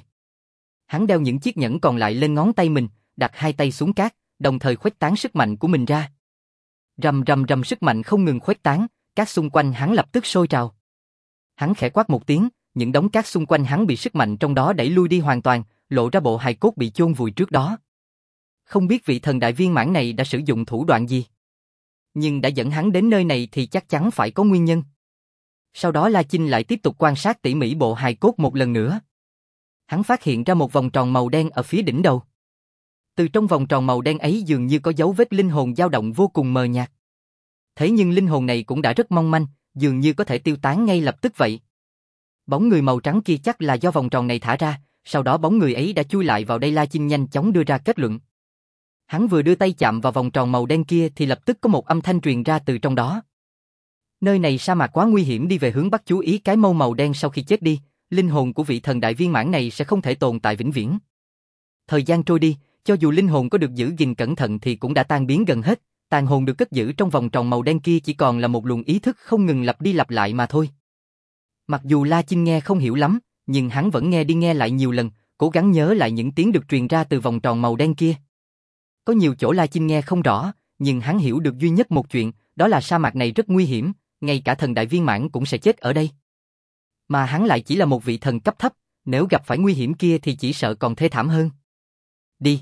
Hắn đeo những chiếc nhẫn còn lại lên ngón tay mình, đặt hai tay xuống cát, đồng thời khuếch tán sức mạnh của mình ra. Rầm rầm rầm, sức mạnh không ngừng khuếch tán, cát xung quanh hắn lập tức sôi trào. Hắn khẽ quát một tiếng, những đống cát xung quanh hắn bị sức mạnh trong đó đẩy lui đi hoàn toàn, lộ ra bộ hài cốt bị chôn vùi trước đó. Không biết vị thần đại viên mãn này đã sử dụng thủ đoạn gì, nhưng đã dẫn hắn đến nơi này thì chắc chắn phải có nguyên nhân. Sau đó La Chinh lại tiếp tục quan sát tỉ mỉ bộ hài cốt một lần nữa. Hắn phát hiện ra một vòng tròn màu đen ở phía đỉnh đầu. Từ trong vòng tròn màu đen ấy dường như có dấu vết linh hồn dao động vô cùng mờ nhạt. Thế nhưng linh hồn này cũng đã rất mong manh, dường như có thể tiêu tán ngay lập tức vậy. Bóng người màu trắng kia chắc là do vòng tròn này thả ra, sau đó bóng người ấy đã chui lại vào đây. La Chinh nhanh chóng đưa ra kết luận. Hắn vừa đưa tay chạm vào vòng tròn màu đen kia thì lập tức có một âm thanh truyền ra từ trong đó. Nơi này sa mạc quá nguy hiểm, đi về hướng bắc chú ý cái mâu màu đen sau khi chết đi, linh hồn của vị thần đại viên mãn này sẽ không thể tồn tại vĩnh viễn. Thời gian trôi đi, cho dù linh hồn có được giữ gìn cẩn thận thì cũng đã tan biến gần hết, tàn hồn được cất giữ trong vòng tròn màu đen kia chỉ còn là một luồng ý thức không ngừng lặp đi lặp lại mà thôi. Mặc dù La Chinh nghe không hiểu lắm, nhưng hắn vẫn nghe đi nghe lại nhiều lần, cố gắng nhớ lại những tiếng được truyền ra từ vòng tròn màu đen kia. Có nhiều chỗ La Chinh nghe không rõ, nhưng hắn hiểu được duy nhất một chuyện, đó là sa mạc này rất nguy hiểm, ngay cả thần đại viên mãn cũng sẽ chết ở đây. Mà hắn lại chỉ là một vị thần cấp thấp, nếu gặp phải nguy hiểm kia thì chỉ sợ còn thê thảm hơn. Đi.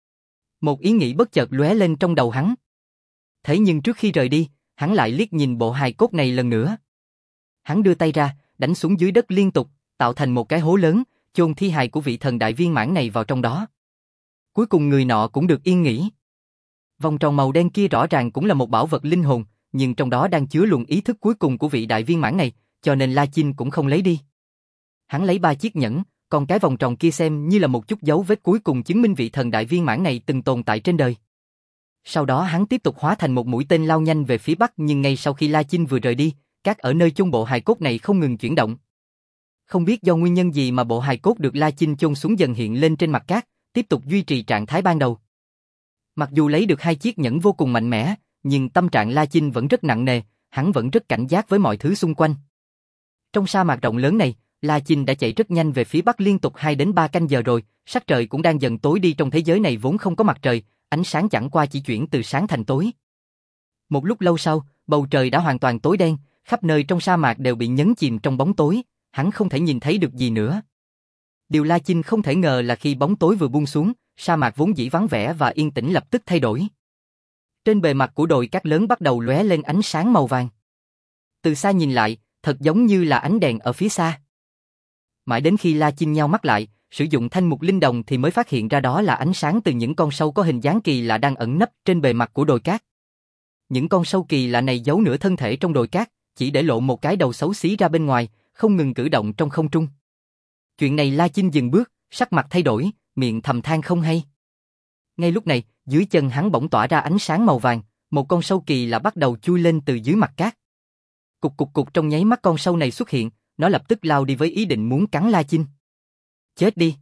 Một ý nghĩ bất chợt lóe lên trong đầu hắn. Thế nhưng trước khi rời đi, hắn lại liếc nhìn bộ hài cốt này lần nữa. Hắn đưa tay ra, đánh xuống dưới đất liên tục, tạo thành một cái hố lớn, chôn thi hài của vị thần đại viên mãn này vào trong đó. Cuối cùng người nọ cũng được yên nghỉ. Vòng tròn màu đen kia rõ ràng cũng là một bảo vật linh hồn, nhưng trong đó đang chứa luồng ý thức cuối cùng của vị đại viên mãn này, cho nên La Chinh cũng không lấy đi. Hắn lấy ba chiếc nhẫn, còn cái vòng tròn kia xem như là một chút dấu vết cuối cùng chứng minh vị thần đại viên mãn này từng tồn tại trên đời. Sau đó hắn tiếp tục hóa thành một mũi tên lao nhanh về phía bắc, nhưng ngay sau khi La Chinh vừa rời đi, cát ở nơi chôn bộ hài cốt này không ngừng chuyển động. Không biết do nguyên nhân gì mà bộ hài cốt được La Chinh chôn xuống dần hiện lên trên mặt cát, tiếp tục duy trì trạng thái ban đầu. Mặc dù lấy được hai chiếc nhẫn vô cùng mạnh mẽ, nhưng tâm trạng La Chinh vẫn rất nặng nề, hắn vẫn rất cảnh giác với mọi thứ xung quanh. Trong sa mạc rộng lớn này, La Chinh đã chạy rất nhanh về phía bắc liên tục hai đến ba canh giờ rồi, sắc trời cũng đang dần tối đi. Trong thế giới này vốn không có mặt trời, ánh sáng chẳng qua chỉ chuyển từ sáng thành tối. Một lúc lâu sau, bầu trời đã hoàn toàn tối đen, khắp nơi trong sa mạc đều bị nhấn chìm trong bóng tối, hắn không thể nhìn thấy được gì nữa. Điều La Chinh không thể ngờ là khi bóng tối vừa buông xuống, sa mạc vốn dĩ vắng vẻ và yên tĩnh lập tức thay đổi. Trên bề mặt của đồi cát lớn bắt đầu lóe lên ánh sáng màu vàng. Từ xa nhìn lại, thật giống như là ánh đèn ở phía xa. Mãi đến khi La Chinh nheo mắt lại, sử dụng thanh mục linh đồng thì mới phát hiện ra đó là ánh sáng từ những con sâu có hình dáng kỳ lạ đang ẩn nấp trên bề mặt của đồi cát. Những con sâu kỳ lạ này giấu nửa thân thể trong đồi cát, chỉ để lộ một cái đầu xấu xí ra bên ngoài, không ngừng cử động trong không trung. Chuyện này La Chinh dừng bước, sắc mặt thay đổi, miệng thầm than không hay. Ngay lúc này, dưới chân hắn bỗng tỏa ra ánh sáng màu vàng, một con sâu kỳ lạ bắt đầu chui lên từ dưới mặt cát. Cục cục cục trong nháy mắt con sâu này xuất hiện, nó lập tức lao đi với ý định muốn cắn La Chinh. Chết đi!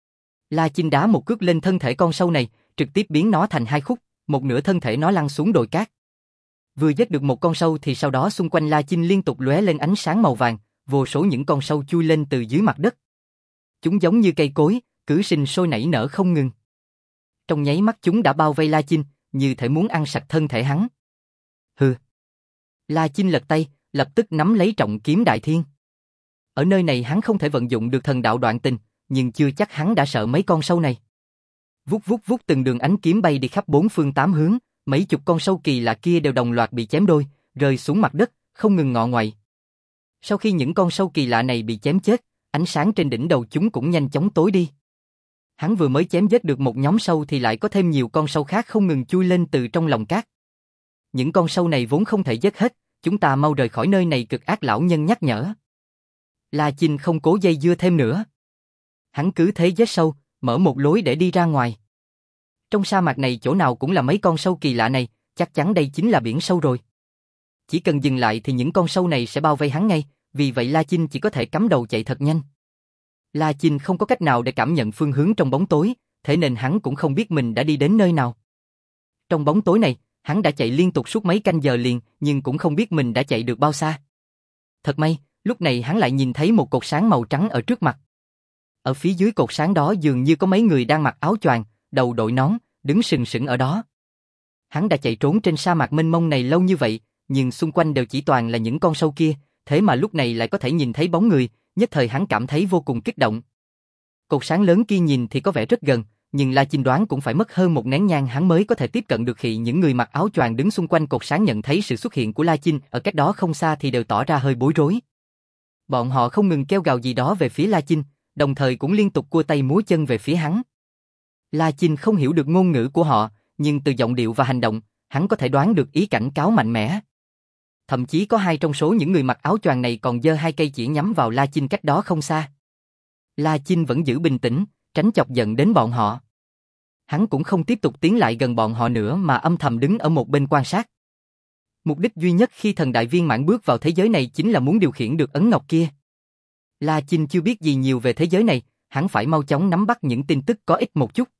La Chinh đá một cước lên thân thể con sâu này, trực tiếp biến nó thành hai khúc, một nửa thân thể nó lăn xuống đồi cát. Vừa giết được một con sâu thì sau đó xung quanh La Chinh liên tục lóe lên ánh sáng màu vàng, vô số những con sâu chui lên từ dưới mặt đất. Chúng giống như cây cối, cứ sinh sôi nảy nở không ngừng. Trong nháy mắt chúng đã bao vây La Chinh, như thể muốn ăn sạch thân thể hắn. Hừ. La Chinh lật tay, lập tức nắm lấy trọng kiếm đại thiên. Ở nơi này hắn không thể vận dụng được thần đạo đoạn tình, nhưng chưa chắc hắn đã sợ mấy con sâu này. Vút vút vút từng đường ánh kiếm bay đi khắp bốn phương tám hướng, mấy chục con sâu kỳ lạ kia đều đồng loạt bị chém đôi, rơi xuống mặt đất, không ngừng ngọ ngoại. Sau khi những con sâu kỳ lạ này bị chém chết, ánh sáng trên đỉnh đầu chúng cũng nhanh chóng tối đi. Hắn vừa mới chém giết được một nhóm sâu thì lại có thêm nhiều con sâu khác không ngừng chui lên từ trong lòng cát. Những con sâu này vốn không thể giết hết, chúng ta mau rời khỏi nơi này, cực ác lão nhân nhắc nhở. La Chinh không cố dây dưa thêm nữa. Hắn cứ thế giết sâu, mở một lối để đi ra ngoài. Trong sa mạc này chỗ nào cũng là mấy con sâu kỳ lạ này, chắc chắn đây chính là biển sâu rồi. Chỉ cần dừng lại thì những con sâu này sẽ bao vây hắn ngay, vì vậy La Chinh chỉ có thể cắm đầu chạy thật nhanh. La Chinh không có cách nào để cảm nhận phương hướng trong bóng tối, thế nên hắn cũng không biết mình đã đi đến nơi nào. Trong bóng tối này, hắn đã chạy liên tục suốt mấy canh giờ liền, nhưng cũng không biết mình đã chạy được bao xa. Thật may, lúc này hắn lại nhìn thấy một cột sáng màu trắng ở trước mặt. Ở phía dưới cột sáng đó dường như có mấy người đang mặc áo choàng, đầu đội nón, đứng sừng sững ở đó. Hắn đã chạy trốn trên sa mạc mênh mông này lâu như vậy, nhưng xung quanh đều chỉ toàn là những con sâu kia, thế mà lúc này lại có thể nhìn thấy bóng người, nhất thời hắn cảm thấy vô cùng kích động. Cột sáng lớn kia nhìn thì có vẻ rất gần, nhưng La Chinh đoán cũng phải mất hơn một nén nhang hắn mới có thể tiếp cận được. Khi những người mặc áo choàng đứng xung quanh cột sáng nhận thấy sự xuất hiện của La Chinh ở cách đó không xa thì đều tỏ ra hơi bối rối. Bọn họ không ngừng kêu gào gì đó về phía La Chinh, đồng thời cũng liên tục cua tay múa chân về phía hắn. La Chinh không hiểu được ngôn ngữ của họ, nhưng từ giọng điệu và hành động, hắn có thể đoán được ý cảnh cáo mạnh mẽ. Thậm chí có hai trong số những người mặc áo choàng này còn giơ hai cây chỉ nhắm vào La Chinh cách đó không xa. La Chinh vẫn giữ bình tĩnh, tránh chọc giận đến bọn họ. Hắn cũng không tiếp tục tiến lại gần bọn họ nữa mà âm thầm đứng ở một bên quan sát. Mục đích duy nhất khi thần đại viên mãn bước vào thế giới này chính là muốn điều khiển được ấn ngọc kia. La Chinh chưa biết gì nhiều về thế giới này, hắn phải mau chóng nắm bắt những tin tức có ích một chút.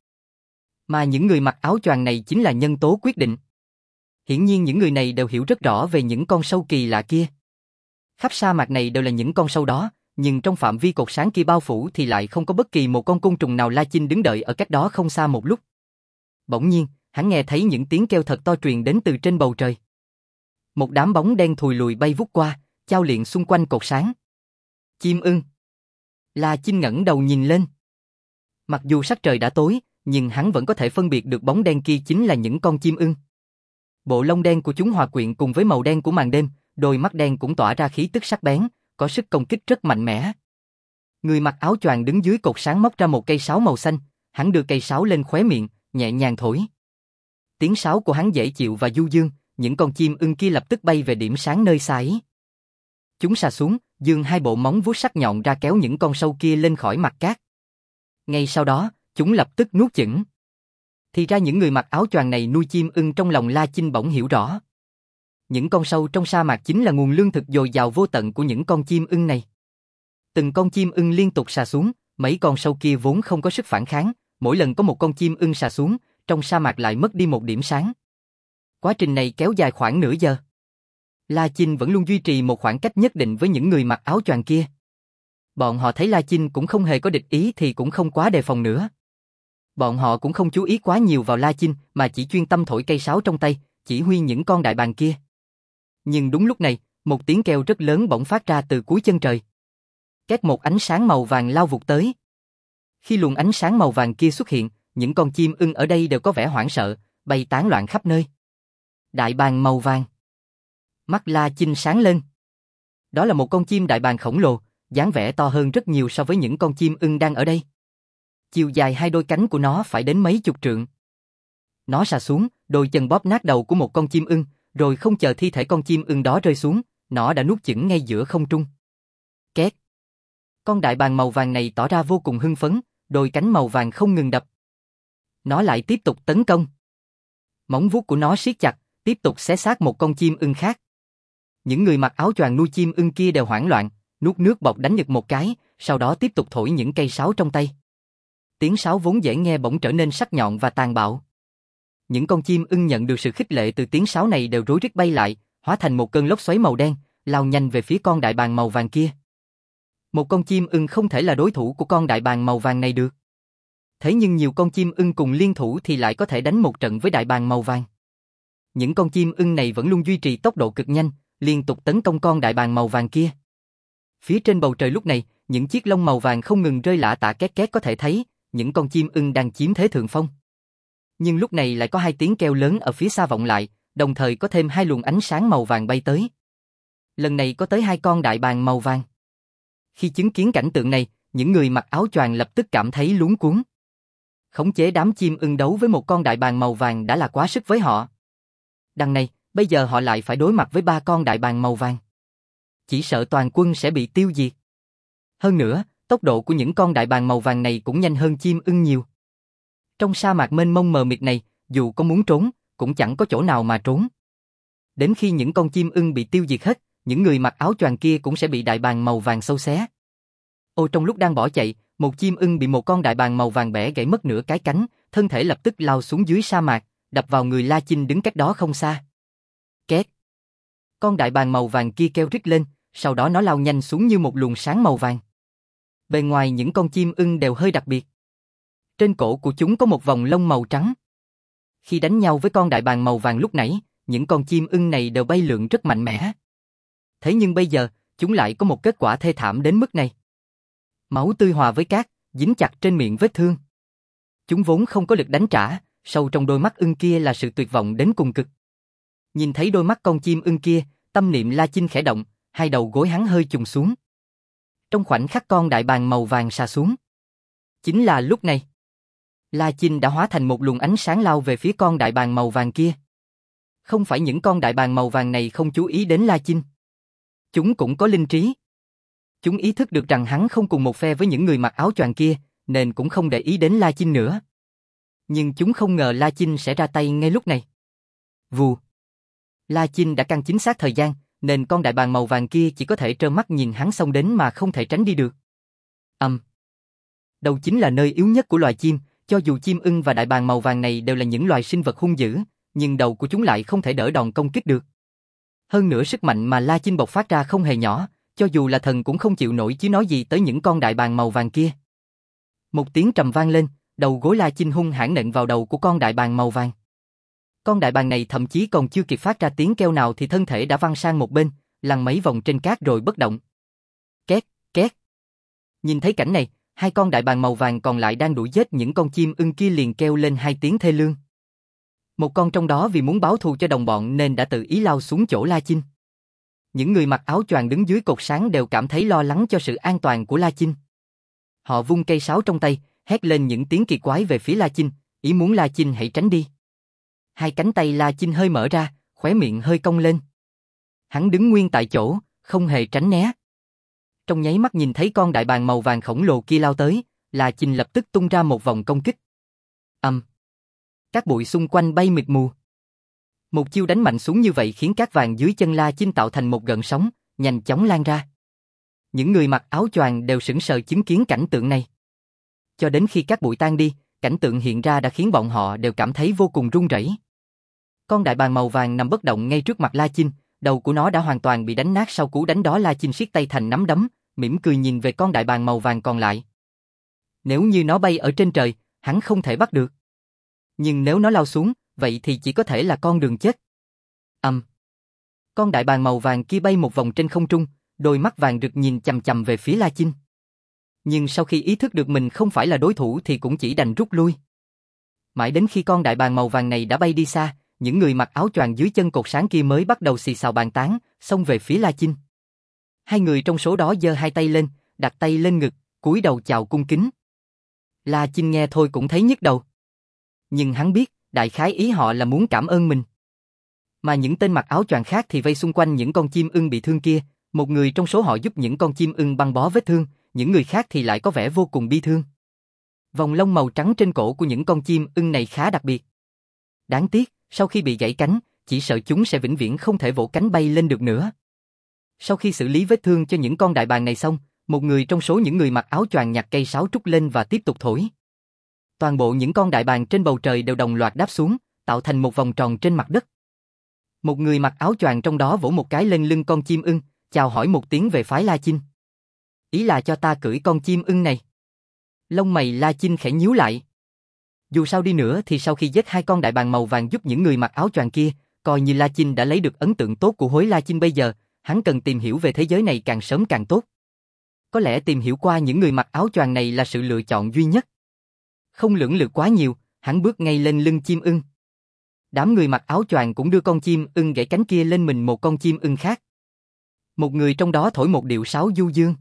Mà những người mặc áo choàng này chính là nhân tố quyết định. Hiển nhiên những người này đều hiểu rất rõ về những con sâu kỳ lạ kia. Khắp sa mạc này đều là những con sâu đó, nhưng trong phạm vi cột sáng kia bao phủ thì lại không có bất kỳ một con côn trùng nào. La Chinh đứng đợi ở cách đó không xa một lúc. Bỗng nhiên, hắn nghe thấy những tiếng kêu thật to truyền đến từ trên bầu trời. Một đám bóng đen thùi lùi bay vút qua, chao liệng xung quanh cột sáng. Chim ưng. La Chinh ngẩng đầu nhìn lên. Mặc dù sắc trời đã tối, nhưng hắn vẫn có thể phân biệt được bóng đen kia chính là những con chim ưng. Bộ lông đen của chúng hòa quyện cùng với màu đen của màn đêm, đôi mắt đen cũng tỏa ra khí tức sắc bén, có sức công kích rất mạnh mẽ. Người mặc áo choàng đứng dưới cột sáng móc ra một cây sáo màu xanh, hắn đưa cây sáo lên khóe miệng, nhẹ nhàng thổi. Tiếng sáo của hắn dễ chịu và du dương, những con chim ưng kia lập tức bay về điểm sáng nơi xa ấy. Chúng xà xuống, giương hai bộ móng vuốt sắc nhọn ra kéo những con sâu kia lên khỏi mặt cát. Ngay sau đó, chúng lập tức nuốt chửng. Thì ra những người mặc áo choàng này nuôi chim ưng, trong lòng La Chinh bỗng hiểu rõ. Những con sâu trong sa mạc chính là nguồn lương thực dồi dào vô tận của những con chim ưng này. Từng con chim ưng liên tục xà xuống, mấy con sâu kia vốn không có sức phản kháng, mỗi lần có một con chim ưng xà xuống, trong sa mạc lại mất đi một điểm sáng. Quá trình này kéo dài khoảng nửa giờ. La Chinh vẫn luôn duy trì một khoảng cách nhất định với những người mặc áo choàng kia. Bọn họ thấy La Chinh cũng không hề có địch ý thì cũng không quá đề phòng nữa. Bọn họ cũng không chú ý quá nhiều vào La Chinh mà chỉ chuyên tâm thổi cây sáo trong tay, chỉ huy những con đại bàng kia. Nhưng đúng lúc này, một tiếng kêu rất lớn bỗng phát ra từ cuối chân trời. Két một ánh sáng màu vàng lao vụt tới. Khi luồng ánh sáng màu vàng kia xuất hiện, những con chim ưng ở đây đều có vẻ hoảng sợ, bay tán loạn khắp nơi. Đại bàng màu vàng. Mắt La Chinh sáng lên. Đó là một con chim đại bàng khổng lồ, dáng vẻ to hơn rất nhiều so với những con chim ưng đang ở đây. Chiều dài hai đôi cánh của nó phải đến mấy chục trượng. Nó sà xuống, đôi chân bóp nát đầu của một con chim ưng, rồi không chờ thi thể con chim ưng đó rơi xuống, nó đã nuốt chửng ngay giữa không trung. Két. Con đại bàng màu vàng này tỏ ra vô cùng hưng phấn, đôi cánh màu vàng không ngừng đập. Nó lại tiếp tục tấn công. Móng vuốt của nó siết chặt, tiếp tục xé xác một con chim ưng khác. Những người mặc áo choàng nuôi chim ưng kia đều hoảng loạn, nuốt nước bọt đánh nhật một cái, sau đó tiếp tục thổi những cây sáo trong tay. Tiếng sáo vốn dễ nghe bỗng trở nên sắc nhọn và tàn bạo. Những con chim ưng nhận được sự khích lệ từ tiếng sáo này đều rối rít bay lại, hóa thành một cơn lốc xoáy màu đen, lao nhanh về phía con đại bàng màu vàng kia. Một con chim ưng không thể là đối thủ của con đại bàng màu vàng này được. Thế nhưng nhiều con chim ưng cùng liên thủ thì lại có thể đánh một trận với đại bàng màu vàng. Những con chim ưng này vẫn luôn duy trì tốc độ cực nhanh, liên tục tấn công con đại bàng màu vàng kia. Phía trên bầu trời lúc này, những chiếc lông màu vàng không ngừng rơi lả tả két két, có thể thấy, những con chim ưng đang chiếm thế thượng phong. Nhưng lúc này lại có hai tiếng kêu lớn ở phía xa vọng lại, đồng thời có thêm hai luồng ánh sáng màu vàng bay tới. Lần này có tới hai con đại bàng màu vàng. Khi chứng kiến cảnh tượng này, những người mặc áo choàng lập tức cảm thấy luống cuống. Khống chế đám chim ưng đấu với một con đại bàng màu vàng đã là quá sức với họ. Đằng này, bây giờ họ lại phải đối mặt với ba con đại bàng màu vàng. Chỉ sợ toàn quân sẽ bị tiêu diệt. Hơn nữa, tốc độ của những con đại bàng màu vàng này cũng nhanh hơn chim ưng nhiều. Trong sa mạc mênh mông mờ mịt này, dù có muốn trốn, cũng chẳng có chỗ nào mà trốn. Đến khi những con chim ưng bị tiêu diệt hết, những người mặc áo choàng kia cũng sẽ bị đại bàng màu vàng xâu xé. Ô trong lúc đang bỏ chạy, một chim ưng bị một con đại bàng màu vàng bẻ gãy mất nửa cái cánh, thân thể lập tức lao xuống dưới sa mạc, đập vào người La Chinh đứng cách đó không xa. Két. Con đại bàng màu vàng kia kêu rít lên, sau đó nó lao nhanh xuống như một luồng sáng màu vàng. Bề ngoài những con chim ưng đều hơi đặc biệt. Trên cổ của chúng có một vòng lông màu trắng. Khi đánh nhau với con đại bàng màu vàng lúc nãy, những con chim ưng này đều bay lượn rất mạnh mẽ. Thế nhưng bây giờ, chúng lại có một kết quả thê thảm đến mức này. Máu tươi hòa với cát, dính chặt trên miệng vết thương. Chúng vốn không có lực đánh trả, sâu trong đôi mắt ưng kia là sự tuyệt vọng đến cùng cực. Nhìn thấy đôi mắt con chim ưng kia, tâm niệm La Chinh khẽ động, hai đầu gối hắn hơi chùng xuống. Trong khoảnh khắc con đại bàng màu vàng sa xuống. Chính là lúc này, La Chinh đã hóa thành một luồng ánh sáng lao về phía con đại bàng màu vàng kia. Không phải những con đại bàng màu vàng này không chú ý đến La Chinh. Chúng cũng có linh trí. Chúng ý thức được rằng hắn không cùng một phe với những người mặc áo choàng kia, nên cũng không để ý đến La Chinh nữa. Nhưng chúng không ngờ La Chinh sẽ ra tay ngay lúc này. Vù. La Chinh đã căn chính xác thời gian, nên con đại bàng màu vàng kia chỉ có thể trơ mắt nhìn hắn xông đến mà không thể tránh đi được. Ầm. Um. Đầu chính là nơi yếu nhất của loài chim, cho dù chim ưng và đại bàng màu vàng này đều là những loài sinh vật hung dữ, nhưng đầu của chúng lại không thể đỡ đòn công kích được. Hơn nữa sức mạnh mà La Chinh bộc phát ra không hề nhỏ, cho dù là thần cũng không chịu nổi chứ nói gì tới những con đại bàng màu vàng kia. Một tiếng trầm vang lên, đầu gối La Chinh hung hãn nện vào đầu của con đại bàng màu vàng. Con đại bàng này thậm chí còn chưa kịp phát ra tiếng kêu nào thì thân thể đã văng sang một bên, lăn mấy vòng trên cát rồi bất động. Két, két. Nhìn thấy cảnh này, hai con đại bàng màu vàng còn lại đang đuổi giết những con chim ưng kia liền kêu lên hai tiếng thê lương. Một con trong đó vì muốn báo thù cho đồng bọn nên đã tự ý lao xuống chỗ La Chinh. Những người mặc áo choàng đứng dưới cột sáng đều cảm thấy lo lắng cho sự an toàn của La Chinh. Họ vung cây sáo trong tay, hét lên những tiếng kỳ quái về phía La Chinh, ý muốn La Chinh hãy tránh đi. Hai cánh tay La Chinh hơi mở ra, khóe miệng hơi cong lên. Hắn đứng nguyên tại chỗ, không hề tránh né. Trong nháy mắt nhìn thấy con đại bàng màu vàng khổng lồ kia lao tới, La Chinh lập tức tung ra một vòng công kích. Ầm. Um. Các bụi xung quanh bay mịt mù. Một chiêu đánh mạnh xuống như vậy khiến cát vàng dưới chân La Chinh tạo thành một gợn sóng, nhanh chóng lan ra. Những người mặc áo choàng đều sững sờ chứng kiến cảnh tượng này. Cho đến khi các bụi tan đi, cảnh tượng hiện ra đã khiến bọn họ đều cảm thấy vô cùng run rẩy. Con đại bàng màu vàng nằm bất động ngay trước mặt La Chinh, đầu của nó đã hoàn toàn bị đánh nát sau cú đánh đó. La Chinh siết tay thành nắm đấm, mỉm cười nhìn về con đại bàng màu vàng còn lại. Nếu như nó bay ở trên trời, hắn không thể bắt được. Nhưng nếu nó lao xuống, vậy thì chỉ có thể là con đường chết. Ầm. Um. Con đại bàng màu vàng kia bay một vòng trên không trung, đôi mắt vàng rực nhìn chằm chằm về phía La Chinh. Nhưng sau khi ý thức được mình không phải là đối thủ thì cũng chỉ đành rút lui. Mãi đến khi con đại bàng màu vàng này đã bay đi xa, những người mặc áo choàng dưới chân cột sáng kia mới bắt đầu xì xào bàn tán, xông về phía La Chinh. Hai người trong số đó giơ hai tay lên, đặt tay lên ngực, cúi đầu chào cung kính. La Chinh nghe thôi cũng thấy nhức đầu. Nhưng hắn biết, đại khái ý họ là muốn cảm ơn mình. Mà những tên mặc áo choàng khác thì vây xung quanh những con chim ưng bị thương kia, một người trong số họ giúp những con chim ưng băng bó vết thương, những người khác thì lại có vẻ vô cùng bi thương. Vòng lông màu trắng trên cổ của những con chim ưng này khá đặc biệt. Đáng tiếc, sau khi bị gãy cánh, chỉ sợ chúng sẽ vĩnh viễn không thể vỗ cánh bay lên được nữa. Sau khi xử lý vết thương cho những con đại bàng này xong, một người trong số những người mặc áo choàng nhặt cây sáo trúc lên và tiếp tục thổi. Toàn bộ những con đại bàng trên bầu trời đều đồng loạt đáp xuống, tạo thành một vòng tròn trên mặt đất. Một người mặc áo choàng trong đó vỗ một cái lên lưng con chim ưng, chào hỏi một tiếng về phái La Chinh. Ý là cho ta cưỡi con chim ưng này. Lông mày La Chinh khẽ nhíu lại. Dù sao đi nữa thì sau khi giết hai con đại bàng màu vàng giúp những người mặc áo choàng kia, coi như La Chinh đã lấy được ấn tượng tốt của hối La Chinh bây giờ, hắn cần tìm hiểu về thế giới này càng sớm càng tốt. Có lẽ tìm hiểu qua những người mặc áo choàng này là sự lựa chọn duy nhất. Không lưỡng lự quá nhiều, hắn bước ngay lên lưng chim ưng. Đám người mặc áo choàng cũng đưa con chim ưng gãy cánh kia lên mình một con chim ưng khác. Một người trong đó thổi một điệu sáo du dương.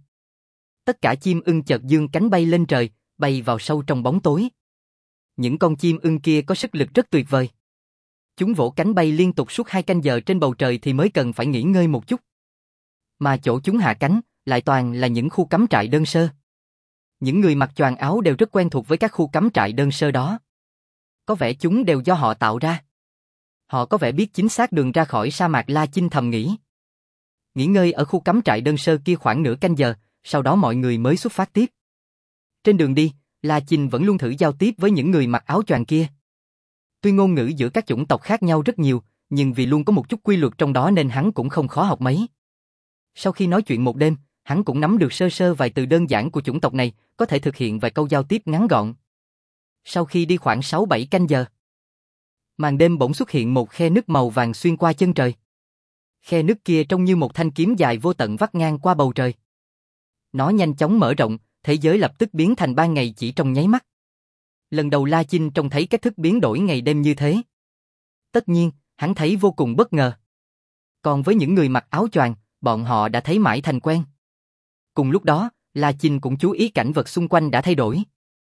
Tất cả chim ưng chợt dương cánh bay lên trời, bay vào sâu trong bóng tối. Những con chim ưng kia có sức lực rất tuyệt vời. Chúng vỗ cánh bay liên tục suốt hai canh giờ trên bầu trời thì mới cần phải nghỉ ngơi một chút. Mà chỗ chúng hạ cánh, lại toàn là những khu cắm trại đơn sơ. Những người mặc choàng áo đều rất quen thuộc với các khu cắm trại đơn sơ đó. Có vẻ chúng đều do họ tạo ra. Họ có vẻ biết chính xác đường ra khỏi sa mạc, La Chinh thầm nghĩ. Nghỉ ngơi ở khu cắm trại đơn sơ kia khoảng nửa canh giờ, sau đó mọi người mới xuất phát tiếp. Trên đường đi, La Chinh vẫn luôn thử giao tiếp với những người mặc áo choàng kia. Tuy ngôn ngữ giữa các chủng tộc khác nhau rất nhiều, nhưng vì luôn có một chút quy luật trong đó nên hắn cũng không khó học mấy. Sau khi nói chuyện một đêm, hắn cũng nắm được sơ sơ vài từ đơn giản của chủng tộc này, có thể thực hiện vài câu giao tiếp ngắn gọn. Sau khi đi khoảng sáu bảy canh giờ, màn đêm bỗng xuất hiện một khe nứt màu vàng xuyên qua chân trời. Khe nứt kia trông như một thanh kiếm dài vô tận vắt ngang qua bầu trời. Nó nhanh chóng mở rộng, thế giới lập tức biến thành ban ngày chỉ trong nháy mắt. Lần đầu La Chinh trông thấy cách thức biến đổi ngày đêm như thế. Tất nhiên, hắn thấy vô cùng bất ngờ. Còn với những người mặc áo choàng, bọn họ đã thấy mãi thành quen. Cùng lúc đó, La Chinh cũng chú ý cảnh vật xung quanh đã thay đổi.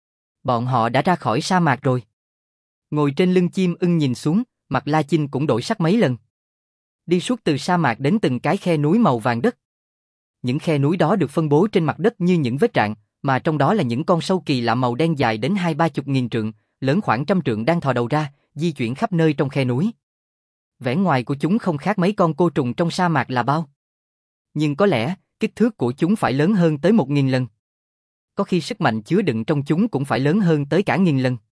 Bọn họ đã ra khỏi sa mạc rồi. Ngồi trên lưng chim ưng nhìn xuống, mặt La Chinh cũng đổi sắc mấy lần. Đi suốt từ sa mạc đến từng cái khe núi màu vàng đất. Những khe núi đó được phân bố trên mặt đất như những vết rạn, mà trong đó là những con sâu kỳ lạ màu đen dài đến hai ba chục nghìn trượng, lớn khoảng trăm trượng đang thò đầu ra, di chuyển khắp nơi trong khe núi. Vẻ ngoài của chúng không khác mấy con côn trùng trong sa mạc là bao. Nhưng có lẽ, kích thước của chúng phải lớn hơn tới một nghìn lần. Có khi sức mạnh chứa đựng trong chúng cũng phải lớn hơn tới cả nghìn lần.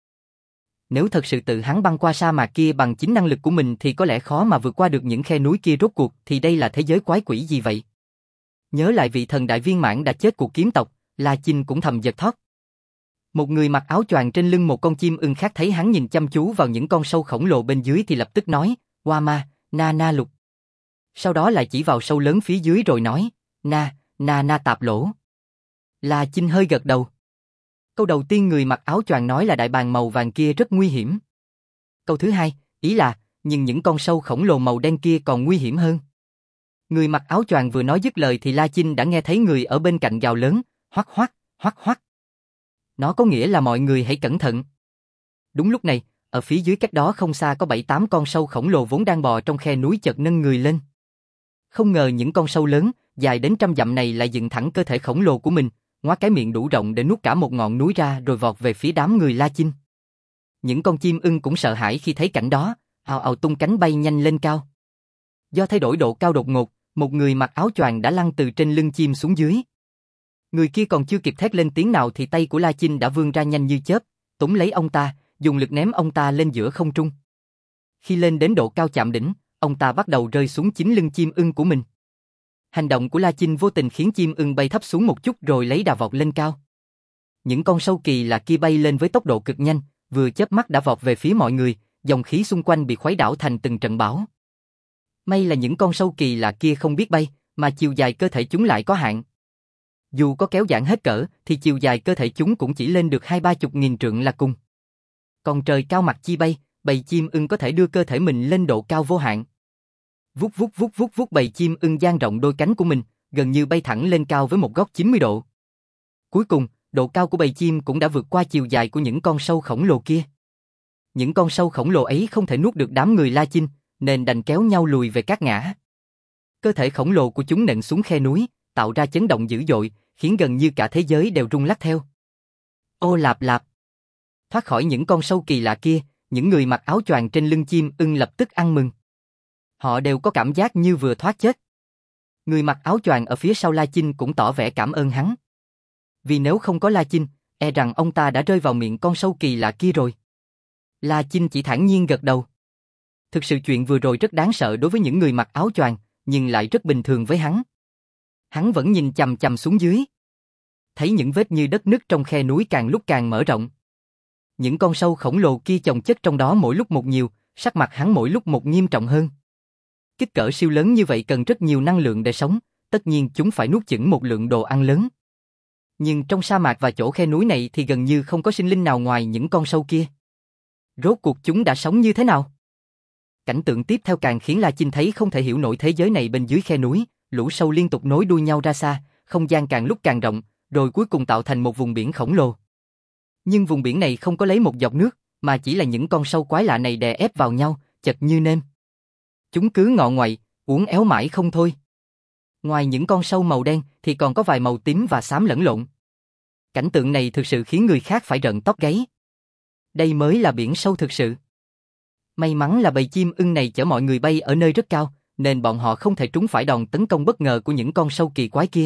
Nếu thật sự tự hắn băng qua sa mạc kia bằng chính năng lực của mình thì có lẽ khó mà vượt qua được những khe núi kia rốt cuộc, thì đây là thế giới quái quỷ gì vậy? Nhớ lại vị thần đại viên mãn đã chết của kiếm tộc, La Chinh cũng thầm giật thót. Một người mặc áo choàng trên lưng một con chim ưng khác thấy hắn nhìn chăm chú vào những con sâu khổng lồ bên dưới thì lập tức nói, Wama, Na Na Lục. Sau đó lại chỉ vào sâu lớn phía dưới rồi nói, Na, Na Na Tạp Lỗ. La Chinh hơi gật đầu. Câu đầu tiên người mặc áo choàng nói là đại bàng màu vàng kia rất nguy hiểm. Câu thứ hai, ý là, nhưng những con sâu khổng lồ màu đen kia còn nguy hiểm hơn. Người mặc áo choàng vừa nói dứt lời thì La Chinh đã nghe thấy người ở bên cạnh gào lớn, hoắc hoắc, hoắc hoắc. Nó có nghĩa là mọi người hãy cẩn thận. Đúng lúc này, ở phía dưới cách đó không xa có bảy tám con sâu khổng lồ vốn đang bò trong khe núi chợt nâng người lên. Không ngờ những con sâu lớn, dài đến trăm dặm này lại dựng thẳng cơ thể khổng lồ của mình, ngoá cái miệng đủ rộng để nuốt cả một ngọn núi ra rồi vọt về phía đám người La Chinh. Những con chim ưng cũng sợ hãi khi thấy cảnh đó, ào ào tung cánh bay nhanh lên cao. Do thay đổi độ cao đột ngột, một người mặc áo choàng đã lăn từ trên lưng chim xuống dưới. Người kia còn chưa kịp thét lên tiếng nào thì tay của La Chinh đã vươn ra nhanh như chớp, túm lấy ông ta, dùng lực ném ông ta lên giữa không trung. Khi lên đến độ cao chạm đỉnh, ông ta bắt đầu rơi xuống chính lưng chim ưng của mình. Hành động của La Chinh vô tình khiến chim ưng bay thấp xuống một chút rồi lấy đà vọt lên cao. Những con sâu kỳ lạ kia bay lên với tốc độ cực nhanh, vừa chớp mắt đã vọt về phía mọi người, dòng khí xung quanh bị khuấy đảo thành từng trận bão. May là những con sâu kỳ lạ kia không biết bay, mà chiều dài cơ thể chúng lại có hạn. Dù có kéo giãn hết cỡ, thì chiều dài cơ thể chúng cũng chỉ lên được hai ba chục nghìn trượng là cùng. Còn trời cao mặc chi bay, bầy chim ưng có thể đưa cơ thể mình lên độ cao vô hạn. Vút vút vút vút vút bầy chim ưng dang rộng đôi cánh của mình, gần như bay thẳng lên cao với một góc chín mươi độ. Cuối cùng, độ cao của bầy chim cũng đã vượt qua chiều dài của những con sâu khổng lồ kia. Những con sâu khổng lồ ấy không thể nuốt được đám người La Chinh, nên đành kéo nhau lùi về các ngã. Cơ thể khổng lồ của chúng nện xuống khe núi, tạo ra chấn động dữ dội, khiến gần như cả thế giới đều rung lắc theo. Ô lạp lạp! Thoát khỏi những con sâu kỳ lạ kia, những người mặc áo choàng trên lưng chim ưng lập tức ăn mừng. Họ đều có cảm giác như vừa thoát chết. Người mặc áo choàng ở phía sau La Chinh cũng tỏ vẻ cảm ơn hắn. Vì nếu không có La Chinh, e rằng ông ta đã rơi vào miệng con sâu kỳ lạ kia rồi. La Chinh chỉ thản nhiên gật đầu. Thực sự chuyện vừa rồi rất đáng sợ đối với những người mặc áo choàng, nhưng lại rất bình thường với hắn. Hắn vẫn nhìn chằm chằm xuống dưới. Thấy những vết như đất nứt trong khe núi càng lúc càng mở rộng. Những con sâu khổng lồ kia chồng chất trong đó mỗi lúc một nhiều, sắc mặt hắn mỗi lúc một nghiêm trọng hơn. Kích cỡ siêu lớn như vậy cần rất nhiều năng lượng để sống, tất nhiên chúng phải nuốt chửng một lượng đồ ăn lớn. Nhưng trong sa mạc và chỗ khe núi này thì gần như không có sinh linh nào ngoài những con sâu kia. Rốt cuộc chúng đã sống như thế nào? Cảnh tượng tiếp theo càng khiến La Chinh thấy không thể hiểu nổi thế giới này bên dưới khe núi, lũ sâu liên tục nối đuôi nhau ra xa, không gian càng lúc càng rộng, rồi cuối cùng tạo thành một vùng biển khổng lồ. Nhưng vùng biển này không có lấy một giọt nước, mà chỉ là những con sâu quái lạ này đè ép vào nhau, chật như nêm. Chúng cứ ngọ ngoậy, uốn éo mãi không thôi. Ngoài những con sâu màu đen thì còn có vài màu tím và xám lẫn lộn. Cảnh tượng này thực sự khiến người khác phải rợn tóc gáy. Đây mới là biển sâu thực sự. May mắn là bầy chim ưng này chở mọi người bay ở nơi rất cao, nên bọn họ không thể trúng phải đòn tấn công bất ngờ của những con sâu kỳ quái kia.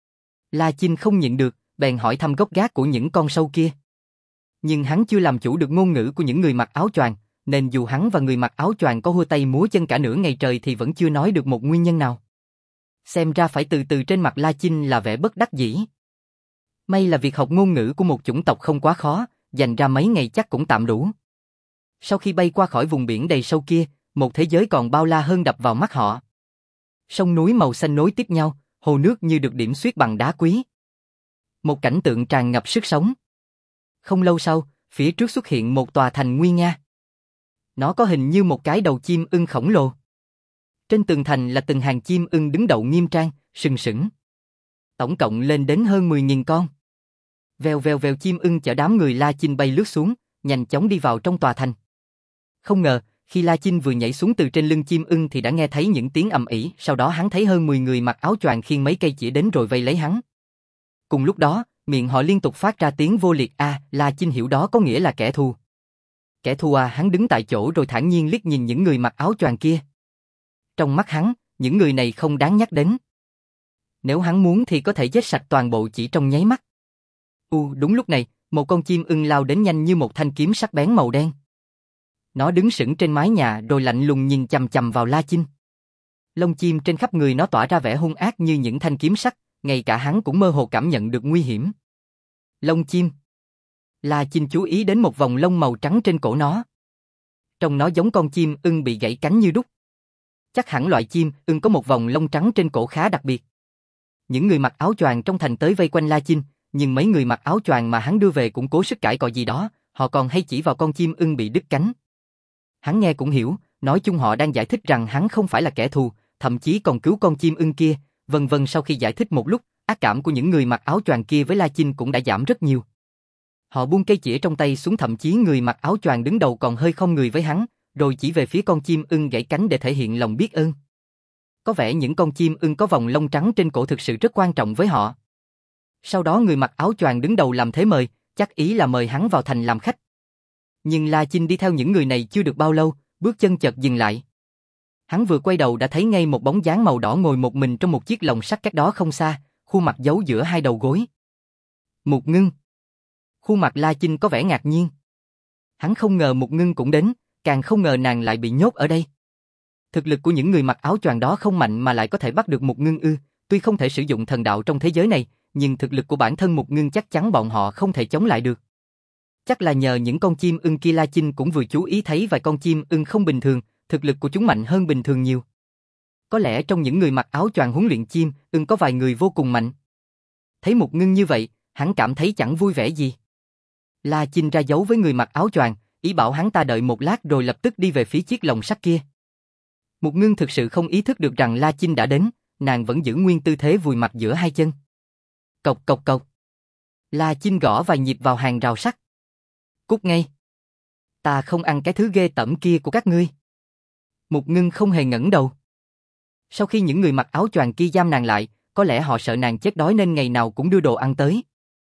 La Chinh không nhịn được, bèn hỏi thăm gốc gác của những con sâu kia. Nhưng hắn chưa làm chủ được ngôn ngữ của những người mặc áo choàng, nên dù hắn và người mặc áo choàng có hua tay múa chân cả nửa ngày trời thì vẫn chưa nói được một nguyên nhân nào. Xem ra phải từ từ trên mặt La Chinh là vẻ bất đắc dĩ. May là việc học ngôn ngữ của một chủng tộc không quá khó, dành ra mấy ngày chắc cũng tạm đủ. Sau khi bay qua khỏi vùng biển đầy sâu kia, một thế giới còn bao la hơn đập vào mắt họ. Sông núi màu xanh nối tiếp nhau, hồ nước như được điểm xuyết bằng đá quý. Một cảnh tượng tràn ngập sức sống. Không lâu sau, phía trước xuất hiện một tòa thành nguy nga. Nó có hình như một cái đầu chim ưng khổng lồ. Trên tường thành là từng hàng chim ưng đứng đậu nghiêm trang, sừng sững. Tổng cộng lên đến hơn mười nghìn con. Vèo vèo vèo chim ưng chở đám người La Chinh bay lướt xuống, nhanh chóng đi vào trong tòa thành. Không ngờ, khi La Chinh vừa nhảy xuống từ trên lưng chim ưng thì đã nghe thấy những tiếng ầm ĩ, sau đó hắn thấy hơn mười người mặc áo choàng khiêng mấy cây chĩa đến rồi vây lấy hắn. Cùng lúc đó, miệng họ liên tục phát ra tiếng vô liệt a, à, La Chinh hiểu đó có nghĩa là kẻ thù. Kẻ thù à, hắn đứng tại chỗ rồi thản nhiên liếc nhìn những người mặc áo choàng kia. Trong mắt hắn, những người này không đáng nhắc đến. Nếu hắn muốn thì có thể giết sạch toàn bộ chỉ trong nháy mắt. U, đúng lúc này, một con chim ưng lao đến nhanh như một thanh kiếm sắc bén màu đen. Nó đứng sững trên mái nhà rồi lạnh lùng nhìn chằm chằm vào La Chinh. Lông chim trên khắp người nó tỏa ra vẻ hung ác như những thanh kiếm sắc, ngay cả hắn cũng mơ hồ cảm nhận được nguy hiểm. Lông chim. La Chinh chú ý đến một vòng lông màu trắng trên cổ nó. Trông nó giống con chim ưng bị gãy cánh như đúc. Chắc hẳn loại chim ưng có một vòng lông trắng trên cổ khá đặc biệt. Những người mặc áo choàng trong thành tới vây quanh La Chinh, nhưng mấy người mặc áo choàng mà hắn đưa về cũng cố sức cãi cọ gì đó, họ còn hay chỉ vào con chim ưng bị đứt cánh. Hắn nghe cũng hiểu, nói chung họ đang giải thích rằng hắn không phải là kẻ thù, thậm chí còn cứu con chim ưng kia, vân vân. Sau khi giải thích một lúc, ác cảm của những người mặc áo choàng kia với La Chinh cũng đã giảm rất nhiều. Họ buông cây chĩa trong tay xuống, thậm chí người mặc áo choàng đứng đầu còn hơi không người với hắn, rồi chỉ về phía con chim ưng gãy cánh để thể hiện lòng biết ơn. Có vẻ những con chim ưng có vòng lông trắng trên cổ thực sự rất quan trọng với họ. Sau đó người mặc áo choàng đứng đầu làm thế mời, chắc ý là mời hắn vào thành làm khách. Nhưng La Chinh đi theo những người này chưa được bao lâu, bước chân chợt dừng lại. Hắn vừa quay đầu đã thấy ngay một bóng dáng màu đỏ ngồi một mình trong một chiếc lồng sắt cách đó không xa, khuôn mặt giấu giữa hai đầu gối. Mục Ngưng. Khuôn mặt La Chinh có vẻ ngạc nhiên. Hắn không ngờ Mục Ngưng cũng đến, càng không ngờ nàng lại bị nhốt ở đây. Thực lực của những người mặc áo choàng đó không mạnh mà lại có thể bắt được Mục Ngưng ư? Tuy không thể sử dụng thần đạo trong thế giới này, nhưng thực lực của bản thân Mục Ngưng chắc chắn bọn họ không thể chống lại được. Chắc là nhờ những con chim ưng kia. La Chinh cũng vừa chú ý thấy vài con chim ưng không bình thường, thực lực của chúng mạnh hơn bình thường nhiều. Có lẽ trong những người mặc áo choàng huấn luyện chim ưng có vài người vô cùng mạnh. Thấy Mục Ngưng như vậy, hắn cảm thấy chẳng vui vẻ gì. La Chinh ra dấu với người mặc áo choàng, ý bảo hắn ta đợi một lát rồi lập tức đi về phía chiếc lồng sắt kia. Mục Ngưng thực sự không ý thức được rằng La Chinh đã đến, nàng vẫn giữ nguyên tư thế vùi mặt giữa hai chân. Cộc cộc cộc. La Chinh gõ vài nhịp vào hàng rào sắt. Cút ngay. Ta không ăn cái thứ ghê tởm kia của các ngươi. Mục Ngưng không hề ngẩng đầu. Sau khi những người mặc áo choàng kia giam nàng lại, có lẽ họ sợ nàng chết đói nên ngày nào cũng đưa đồ ăn tới.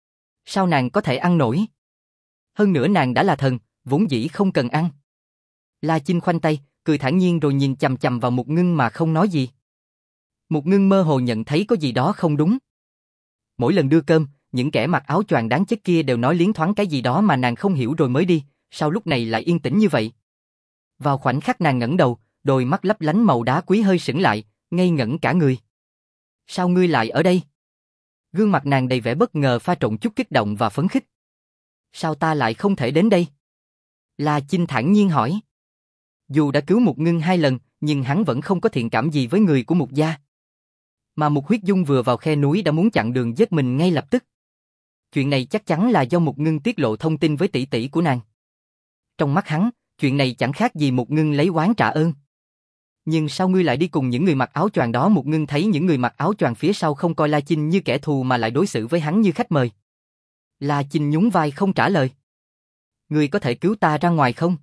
Sao nàng có thể ăn nổi? Hơn nữa nàng đã là thần, vốn dĩ không cần ăn. La Chinh khoanh tay, cười thản nhiên rồi nhìn chằm chằm vào Mục Ngưng mà không nói gì. Mục Ngưng mơ hồ nhận thấy có gì đó không đúng. Mỗi lần đưa cơm, những kẻ mặc áo choàng đáng chết kia đều nói liến thoáng cái gì đó mà nàng không hiểu rồi mới đi, sao lúc này lại yên tĩnh như vậy? Vào khoảnh khắc nàng ngẩng đầu, đôi mắt lấp lánh màu đá quý hơi sững lại, ngây ngẩn cả người. Sao ngươi lại ở đây? Gương mặt nàng đầy vẻ bất ngờ pha trộn chút kích động và phấn khích. Sao ta lại không thể đến đây? La Chinh thản nhiên hỏi. Dù đã cứu Mục Ngưng hai lần, nhưng hắn vẫn không có thiện cảm gì với người của Mục gia. Mà Mục Huyết Dung vừa vào khe núi đã muốn chặn đường giết mình ngay lập tức. Chuyện này chắc chắn là do Mục Ngưng tiết lộ thông tin với tỷ tỷ của nàng. Trong mắt hắn, chuyện này chẳng khác gì Mục Ngưng lấy oán trả ơn. Nhưng sao ngươi lại đi cùng những người mặc áo choàng đó? Mục Ngưng thấy những người mặc áo choàng phía sau không coi La Chinh như kẻ thù mà lại đối xử với hắn như khách mời. La Chinh nhún vai không trả lời. Ngươi có thể cứu ta ra ngoài không?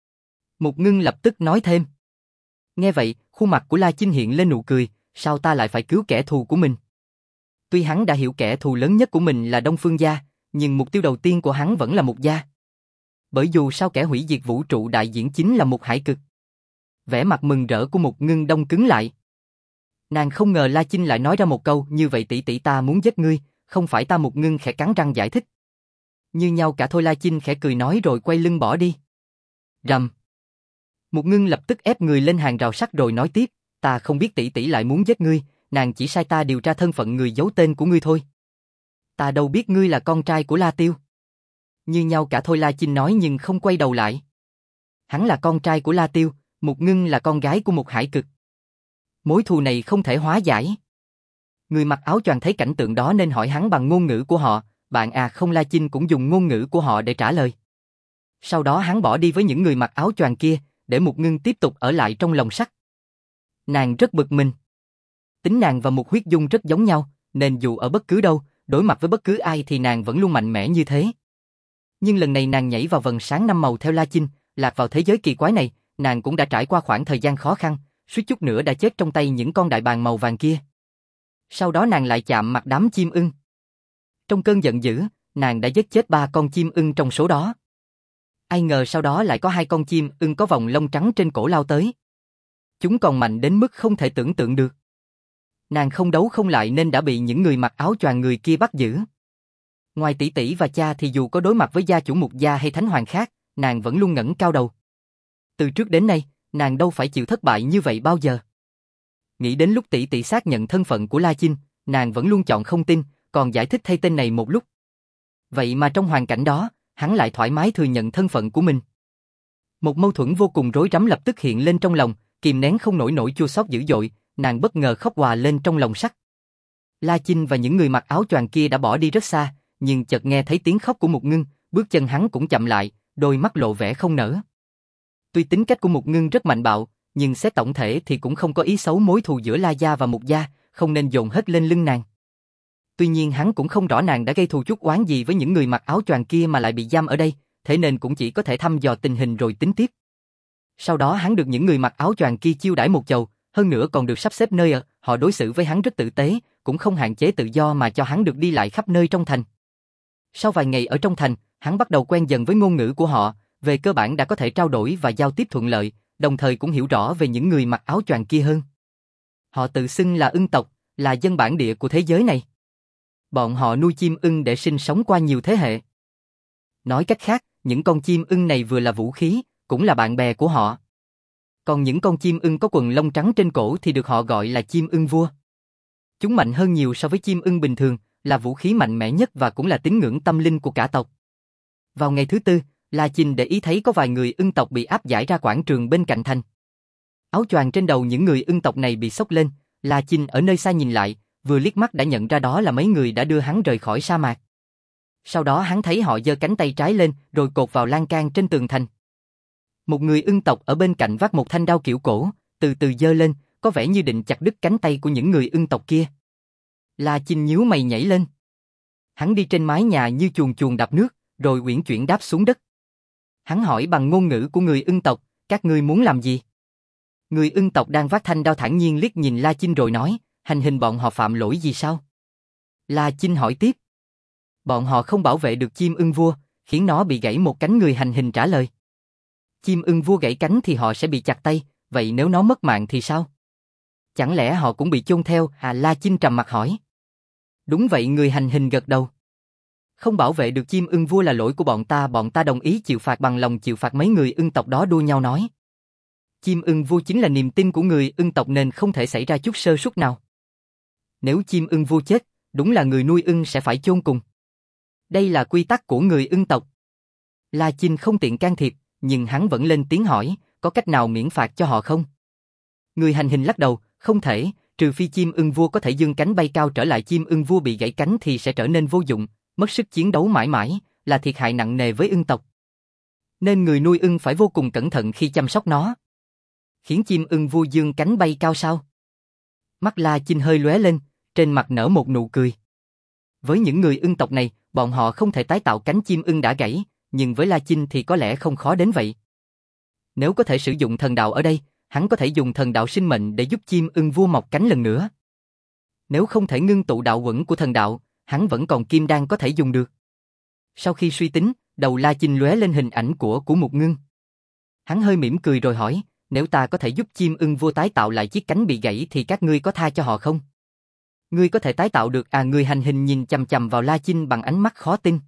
Mục Ngưng lập tức nói thêm. Nghe vậy, khuôn mặt của La Chinh hiện lên nụ cười, sao ta lại phải cứu kẻ thù của mình? Tuy hắn đã hiểu kẻ thù lớn nhất của mình là Đông Phương gia, nhưng mục tiêu đầu tiên của hắn vẫn là Mục gia. Bởi dù sao kẻ hủy diệt vũ trụ đại diễn chính là Mục Hải Cực. Vẻ mặt mừng rỡ của Mục Ngưng đông cứng lại. Nàng không ngờ La Chinh lại nói ra một câu như vậy. Tỷ tỷ ta muốn giết ngươi, không phải ta? Mục Ngưng khẽ cắn răng giải thích. Như nhau cả thôi. La Chinh khẽ cười nói rồi quay lưng bỏ đi. Rầm. Mục Ngưng lập tức ép người lên hàng rào sắt rồi nói tiếp, ta không biết tỷ tỷ lại muốn giết ngươi, nàng chỉ sai ta điều tra thân phận người giấu tên của ngươi thôi. Ta đâu biết ngươi là con trai của La Tiêu. Như nhau cả thôi. La Chinh nói nhưng không quay đầu lại. Hắn là con trai của La Tiêu, Mục Ngưng là con gái của Mục Hải Cực. Mối thù này không thể hóa giải. Người mặc áo choàng thấy cảnh tượng đó nên hỏi hắn bằng ngôn ngữ của họ, bạn à không? La Chinh cũng dùng ngôn ngữ của họ để trả lời. Sau đó hắn bỏ đi với những người mặc áo choàng kia, để Mục Ngưng tiếp tục ở lại trong lồng sắt. Nàng rất bực mình. Tính nàng và Mục Huyết Dung rất giống nhau, nên dù ở bất cứ đâu, đối mặt với bất cứ ai thì nàng vẫn luôn mạnh mẽ như thế. Nhưng lần này nàng nhảy vào vầng sáng năm màu theo La Chinh, lạc vào thế giới kỳ quái này, nàng cũng đã trải qua khoảng thời gian khó khăn, suýt chút nữa đã chết trong tay những con đại bàng màu vàng kia. Sau đó nàng lại chạm mặt đám chim ưng. Trong cơn giận dữ, nàng đã giết chết ba con chim ưng trong số đó. Ai ngờ sau đó lại có hai con chim ưng có vòng lông trắng trên cổ lao tới. Chúng còn mạnh đến mức không thể tưởng tượng được. Nàng không đấu không lại nên đã bị những người mặc áo choàng người kia bắt giữ. Ngoài tỷ tỷ và cha thì dù có đối mặt với gia chủ Mục gia hay thánh hoàng khác, nàng vẫn luôn ngẩng cao đầu. Từ trước đến nay, nàng đâu phải chịu thất bại như vậy bao giờ. Nghĩ đến lúc tỷ tỷ xác nhận thân phận của La Chinh, nàng vẫn luôn chọn không tin, còn giải thích thay tên này một lúc. Vậy mà trong hoàn cảnh đó, hắn lại thoải mái thừa nhận thân phận của mình. Một mâu thuẫn vô cùng rối rắm lập tức hiện lên trong lòng, kìm nén không nổi nỗi chua xót dữ dội, nàng bất ngờ khóc òa lên trong lồng sắt. La Chinh và những người mặc áo choàng kia đã bỏ đi rất xa, nhưng chợt nghe thấy tiếng khóc của Mục Ngưng, bước chân hắn cũng chậm lại, đôi mắt lộ vẻ không nỡ. Tuy tính cách của Mục Ngưng rất mạnh bạo, nhưng xét tổng thể thì cũng không có ý xấu. Mối thù giữa La gia và Mục gia, không nên dồn hết lên lưng nàng. Tuy nhiên hắn cũng không rõ nàng đã gây thù chuốc oán gì với những người mặc áo choàng kia mà lại bị giam ở đây, thế nên cũng chỉ có thể thăm dò tình hình rồi tính tiếp. Sau đó hắn được những người mặc áo choàng kia chiêu đãi một chầu, hơn nữa còn được sắp xếp nơi ở, họ đối xử với hắn rất tử tế, cũng không hạn chế tự do mà cho hắn được đi lại khắp nơi trong thành. Sau vài ngày ở trong thành, hắn bắt đầu quen dần với ngôn ngữ của họ, về cơ bản đã có thể trao đổi và giao tiếp thuận lợi, đồng thời cũng hiểu rõ về những người mặc áo choàng kia hơn. Họ tự xưng là ưng tộc, là dân bản địa của thế giới này. Bọn họ nuôi chim ưng để sinh sống qua nhiều thế hệ. Nói cách khác, những con chim ưng này vừa là vũ khí, cũng là bạn bè của họ. Còn những con chim ưng có quần lông trắng trên cổ thì được họ gọi là chim ưng vua. Chúng mạnh hơn nhiều so với chim ưng bình thường, là vũ khí mạnh mẽ nhất và cũng là tín ngưỡng tâm linh của cả tộc. Vào ngày thứ tư, La Chinh để ý thấy có vài người ưng tộc bị áp giải ra quảng trường bên cạnh thành. Áo choàng trên đầu những người ưng tộc này bị xốc lên, La Chinh ở nơi xa nhìn lại, vừa liếc mắt đã nhận ra đó là mấy người đã đưa hắn rời khỏi sa mạc. Sau đó hắn thấy họ giơ cánh tay trái lên rồi cột vào lan can trên tường thành. Một người ưng tộc ở bên cạnh vác một thanh đao kiểu cổ, từ từ giơ lên, có vẻ như định chặt đứt cánh tay của những người ưng tộc kia. La Chinh nhíu mày nhảy lên. Hắn đi trên mái nhà như chuồn chuồn đạp nước, rồi uyển chuyển đáp xuống đất. Hắn hỏi bằng ngôn ngữ của người ưng tộc, các ngươi muốn làm gì? Người ưng tộc đang vác thanh đao thản nhiên liếc nhìn La Chinh rồi nói, hành hình bọn họ phạm lỗi gì sao? La Chinh hỏi tiếp. Bọn họ không bảo vệ được chim ưng vua, khiến nó bị gãy một cánh. Người hành hình trả lời. Chim ưng vua gãy cánh thì họ sẽ bị chặt tay, vậy nếu nó mất mạng thì sao? Chẳng lẽ họ cũng bị chôn theo? À, La Chinh trầm mặt hỏi. Đúng vậy, người hành hình gật đầu. Không bảo vệ được chim ưng vua là lỗi của bọn ta, bọn ta đồng ý chịu phạt, bằng lòng chịu phạt. Mấy người ưng tộc đó đua nhau nói. Chim ưng vua chính là niềm tin của người ưng tộc nên không thể xảy ra chút sơ suất nào. Nếu chim ưng vua chết, đúng là người nuôi ưng sẽ phải chôn cùng. Đây là quy tắc của người ưng tộc. La Chinh không tiện can thiệp, nhưng hắn vẫn lên tiếng hỏi, có cách nào miễn phạt cho họ không? Người hành hình lắc đầu, không thể, trừ phi chim ưng vua có thể giương cánh bay cao trở lại. Chim ưng vua bị gãy cánh thì sẽ trở nên vô dụng, mất sức chiến đấu mãi mãi, là thiệt hại nặng nề với ưng tộc. Nên người nuôi ưng phải vô cùng cẩn thận khi chăm sóc nó. Khiến chim ưng vua giương cánh bay cao sao? Mắt La Chinh hơi lóe lên, trên mặt nở một nụ cười. Với những người ưng tộc này, bọn họ không thể tái tạo cánh chim ưng đã gãy, nhưng với La Chinh thì có lẽ không khó đến vậy. Nếu có thể sử dụng thần đạo ở đây, hắn có thể dùng thần đạo sinh mệnh để giúp chim ưng vua mọc cánh lần nữa. Nếu không thể ngưng tụ đạo uẩn của thần đạo, hắn vẫn còn kim đan có thể dùng được. Sau khi suy tính, đầu La Chinh lóe lên hình ảnh của của một ngưng. Hắn hơi mỉm cười rồi hỏi, nếu ta có thể giúp chim ưng vua tái tạo lại chiếc cánh bị gãy thì các ngươi có tha cho họ không? Ngươi có thể tái tạo được à? Người hành hình nhìn chằm chằm vào La Chinh bằng ánh mắt khó tin.